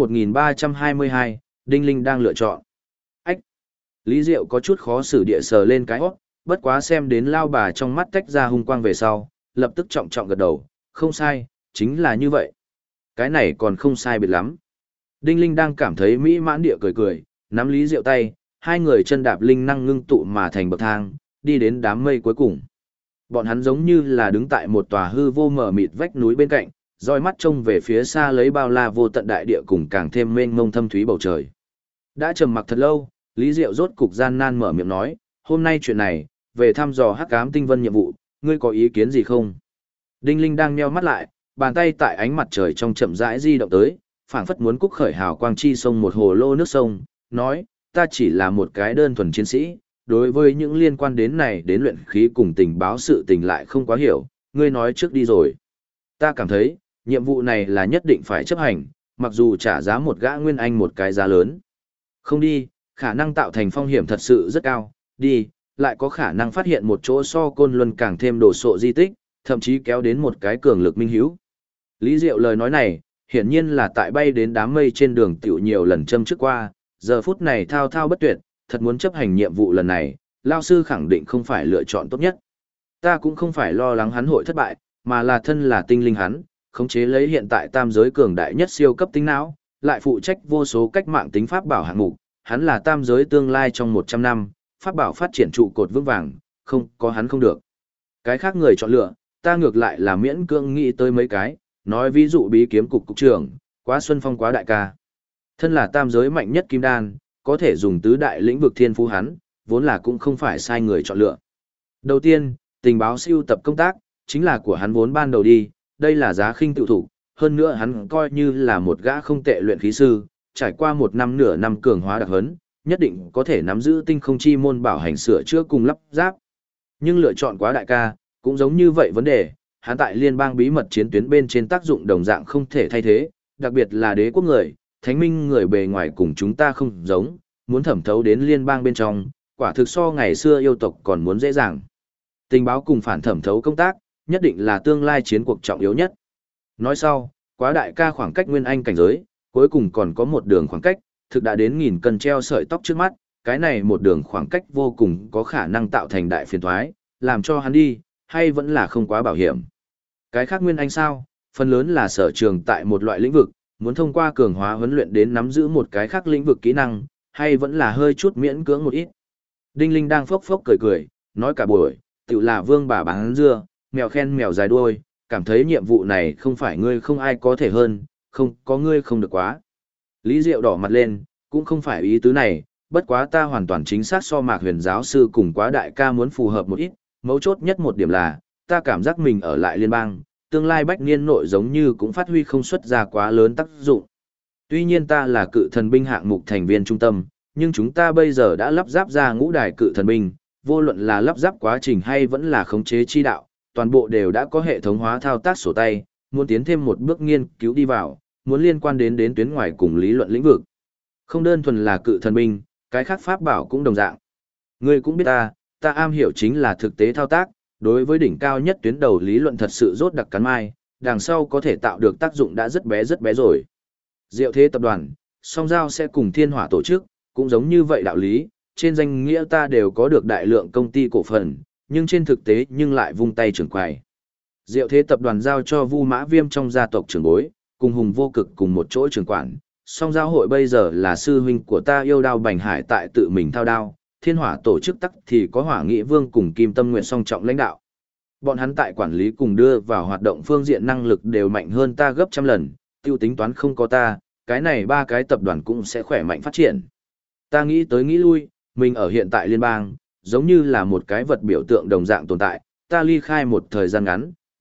Speaker 1: 1322, Đinh Linh đang lựa chọn. Ách. Lý Diệu có chút khó xử địa sờ lên cái hót, bất quá xem đến lao bà trong mắt tách ra hung quang về sau, lập tức trọng trọng gật đầu, không sai, chính là như vậy. Cái này còn không sai biệt lắm. Đinh Linh đang cảm thấy mỹ mãn địa cười cười, nắm Lý Diệu tay, hai người chân đạp linh năng ngưng tụ mà thành bậc thang, đi đến đám mây cuối cùng. Bọn hắn giống như là đứng tại một tòa hư vô mờ mịt vách núi bên cạnh, dõi mắt trông về phía xa lấy bao la vô tận đại địa cùng càng thêm mênh mông thâm thúy bầu trời. Đã trầm mặc thật lâu, Lý Diệu rốt cục gian nan mở miệng nói, hôm nay chuyện này, về thăm dò hắc ám tinh vân nhiệm vụ, ngươi có ý kiến gì không? Đinh Linh đang nheo mắt lại, bàn tay tại ánh mặt trời trong chậm rãi di động tới, phảng phất muốn cúc khởi hào quang chi sông một hồ lô nước sông, nói, ta chỉ là một cái đơn thuần chiến sĩ, đối với những liên quan đến này đến luyện khí cùng tình báo sự tình lại không quá hiểu, ngươi nói trước đi rồi. Ta cảm thấy, nhiệm vụ này là nhất định phải chấp hành, mặc dù trả giá một gã nguyên anh một cái giá lớn. Không đi, khả năng tạo thành phong hiểm thật sự rất cao, đi, lại có khả năng phát hiện một chỗ so côn luân càng thêm đồ sộ di tích, thậm chí kéo đến một cái cường lực minh hiếu. Lý Diệu lời nói này, hiển nhiên là tại bay đến đám mây trên đường tiểu nhiều lần châm trước qua, giờ phút này thao thao bất tuyệt, thật muốn chấp hành nhiệm vụ lần này, Lao sư khẳng định không phải lựa chọn tốt nhất. Ta cũng không phải lo lắng hắn hội thất bại, mà là thân là tinh linh hắn, khống chế lấy hiện tại tam giới cường đại nhất siêu cấp tinh não, lại phụ trách vô số cách mạng tính pháp bảo hạng mục, hắn là tam giới tương lai trong 100 năm, pháp bảo phát triển trụ cột vững vàng, không có hắn không được. Cái khác người chọn lựa, ta ngược lại là miễn cưỡng nghĩ tới mấy cái, nói ví dụ bí kiếm cục cục trưởng, quá xuân phong quá đại ca. Thân là tam giới mạnh nhất kim đan, có thể dùng tứ đại lĩnh vực thiên phú hắn, vốn là cũng không phải sai người chọn lựa. Đầu tiên, tình báo siêu tập công tác, chính là của hắn vốn ban đầu đi, đây là giá khinh tự thủ, hơn nữa hắn coi như là một gã không tệ luyện khí sư, trải qua một năm nửa năm cường hóa đặc hấn, nhất định có thể nắm giữ tinh không chi môn bảo hành sửa chữa cùng lắp ráp. Nhưng lựa chọn quá đại ca, cũng giống như vậy vấn đề, hắn tại liên bang bí mật chiến tuyến bên trên tác dụng đồng dạng không thể thay thế, đặc biệt là đế quốc người, thánh minh người bề ngoài cùng chúng ta không giống, muốn thẩm thấu đến liên bang bên trong, quả thực so ngày xưa yêu tộc còn muốn dễ dàng. Tình báo cùng phản thẩm thấu công tác, nhất định là tương lai chiến cuộc trọng yếu nhất. Nói sau, quá đại ca khoảng cách nguyên anh cảnh giới, cuối cùng còn có một đường khoảng cách, thực đã đến 1000 cân treo sợi tóc trước mắt, cái này một đường khoảng cách vô cùng có khả năng tạo thành đại phiền toái, làm cho hắn đi, hay vẫn là không quá bảo hiểm. Cái khác nguyên anh sao, phần lớn là sở trường tại một loại lĩnh vực, muốn thông qua cường hóa huấn luyện đến nắm giữ một cái khác lĩnh vực kỹ năng, hay vẫn là hơi chút miễn cưỡng một ít. Đinh Linh đang phốc phốc cười cười, nói cả buổi, tự là vương bà bán dưa, mèo khen mèo dài đuôi, cảm thấy nhiệm vụ này không phải ngươi không ai có thể hơn, không có ngươi không được quá. Lý Diệu đỏ mặt lên, cũng không phải ý tứ này, bất quá ta hoàn toàn chính xác so Mạc Huyền giáo sư cùng quá đại ca muốn phù hợp một ít, mấu chốt nhất một điểm là, ta cảm giác mình ở lại liên bang, tương lai bách niên nội giống như cũng phát huy không xuất ra quá lớn tác dụng. Tuy nhiên ta là cự thần binh hạng mục thành viên trung tâm, nhưng chúng ta bây giờ đã lắp ráp ra ngũ đài cự thần binh, vô luận là lắp ráp quá trình hay vẫn là khống chế chi đạo, toàn bộ đều đã có hệ thống hóa thao tác sổ tay, muốn tiến thêm một bước nghiên cứu đi vào, muốn liên quan đến tuyến ngoài cùng lý luận lĩnh vực. Không đơn thuần là cự thần binh, cái khác pháp bảo cũng đồng dạng. Ngươi cũng biết ta am hiểu chính là thực tế thao tác, đối với đỉnh cao nhất tuyến đầu lý luận thật sự rốt đặc cắn mai, đằng sau có thể tạo được tác dụng đã rất bé rồi. Diệu Thế tập đoàn, song giao sẽ cùng Thiên Hỏa tổ chức, cũng giống như vậy đạo lý, trên danh nghĩa ta đều có được đại lượng công ty cổ phần, nhưng trên thực tế nhưng lại vung tay trưởng quầy. Diệu Thế tập đoàn giao cho Vu Mã Viêm trong gia tộc trưởng bối, cùng Hùng Vô Cực cùng một chỗ trưởng quản, song giao hội bây giờ là sư huynh của ta yêu đao Bành Hải tại tự mình thao đao, Thiên Hỏa tổ chức tắc thì có Hỏa Nghị Vương cùng Kim Tâm Nguyện song trọng lãnh đạo. Bọn hắn tại quản lý cùng đưa vào hoạt động phương diện năng lực đều mạnh hơn ta gấp trăm lần, tiêu tính toán không có ta, cái này ba cái tập đoàn cũng sẽ khỏe mạnh phát triển. Ta nghĩ tới nghĩ lui, mình ở hiện tại liên bang, giống như là một cái vật biểu tượng đồng dạng tồn tại, ta ly khai một thời gian ngắn,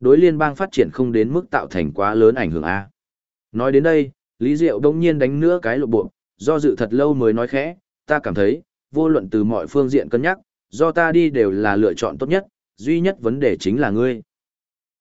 Speaker 1: đối liên bang phát triển không đến mức tạo thành quá lớn ảnh hưởng a. Nói đến đây, Lý Diệu đông nhiên đánh nữa cái lộ bộ, do dự thật lâu mới nói khẽ, ta cảm thấy, vô luận từ mọi phương diện cân nhắc, do ta đi đều là lựa chọn tốt nhất, duy nhất vấn đề chính là ngươi.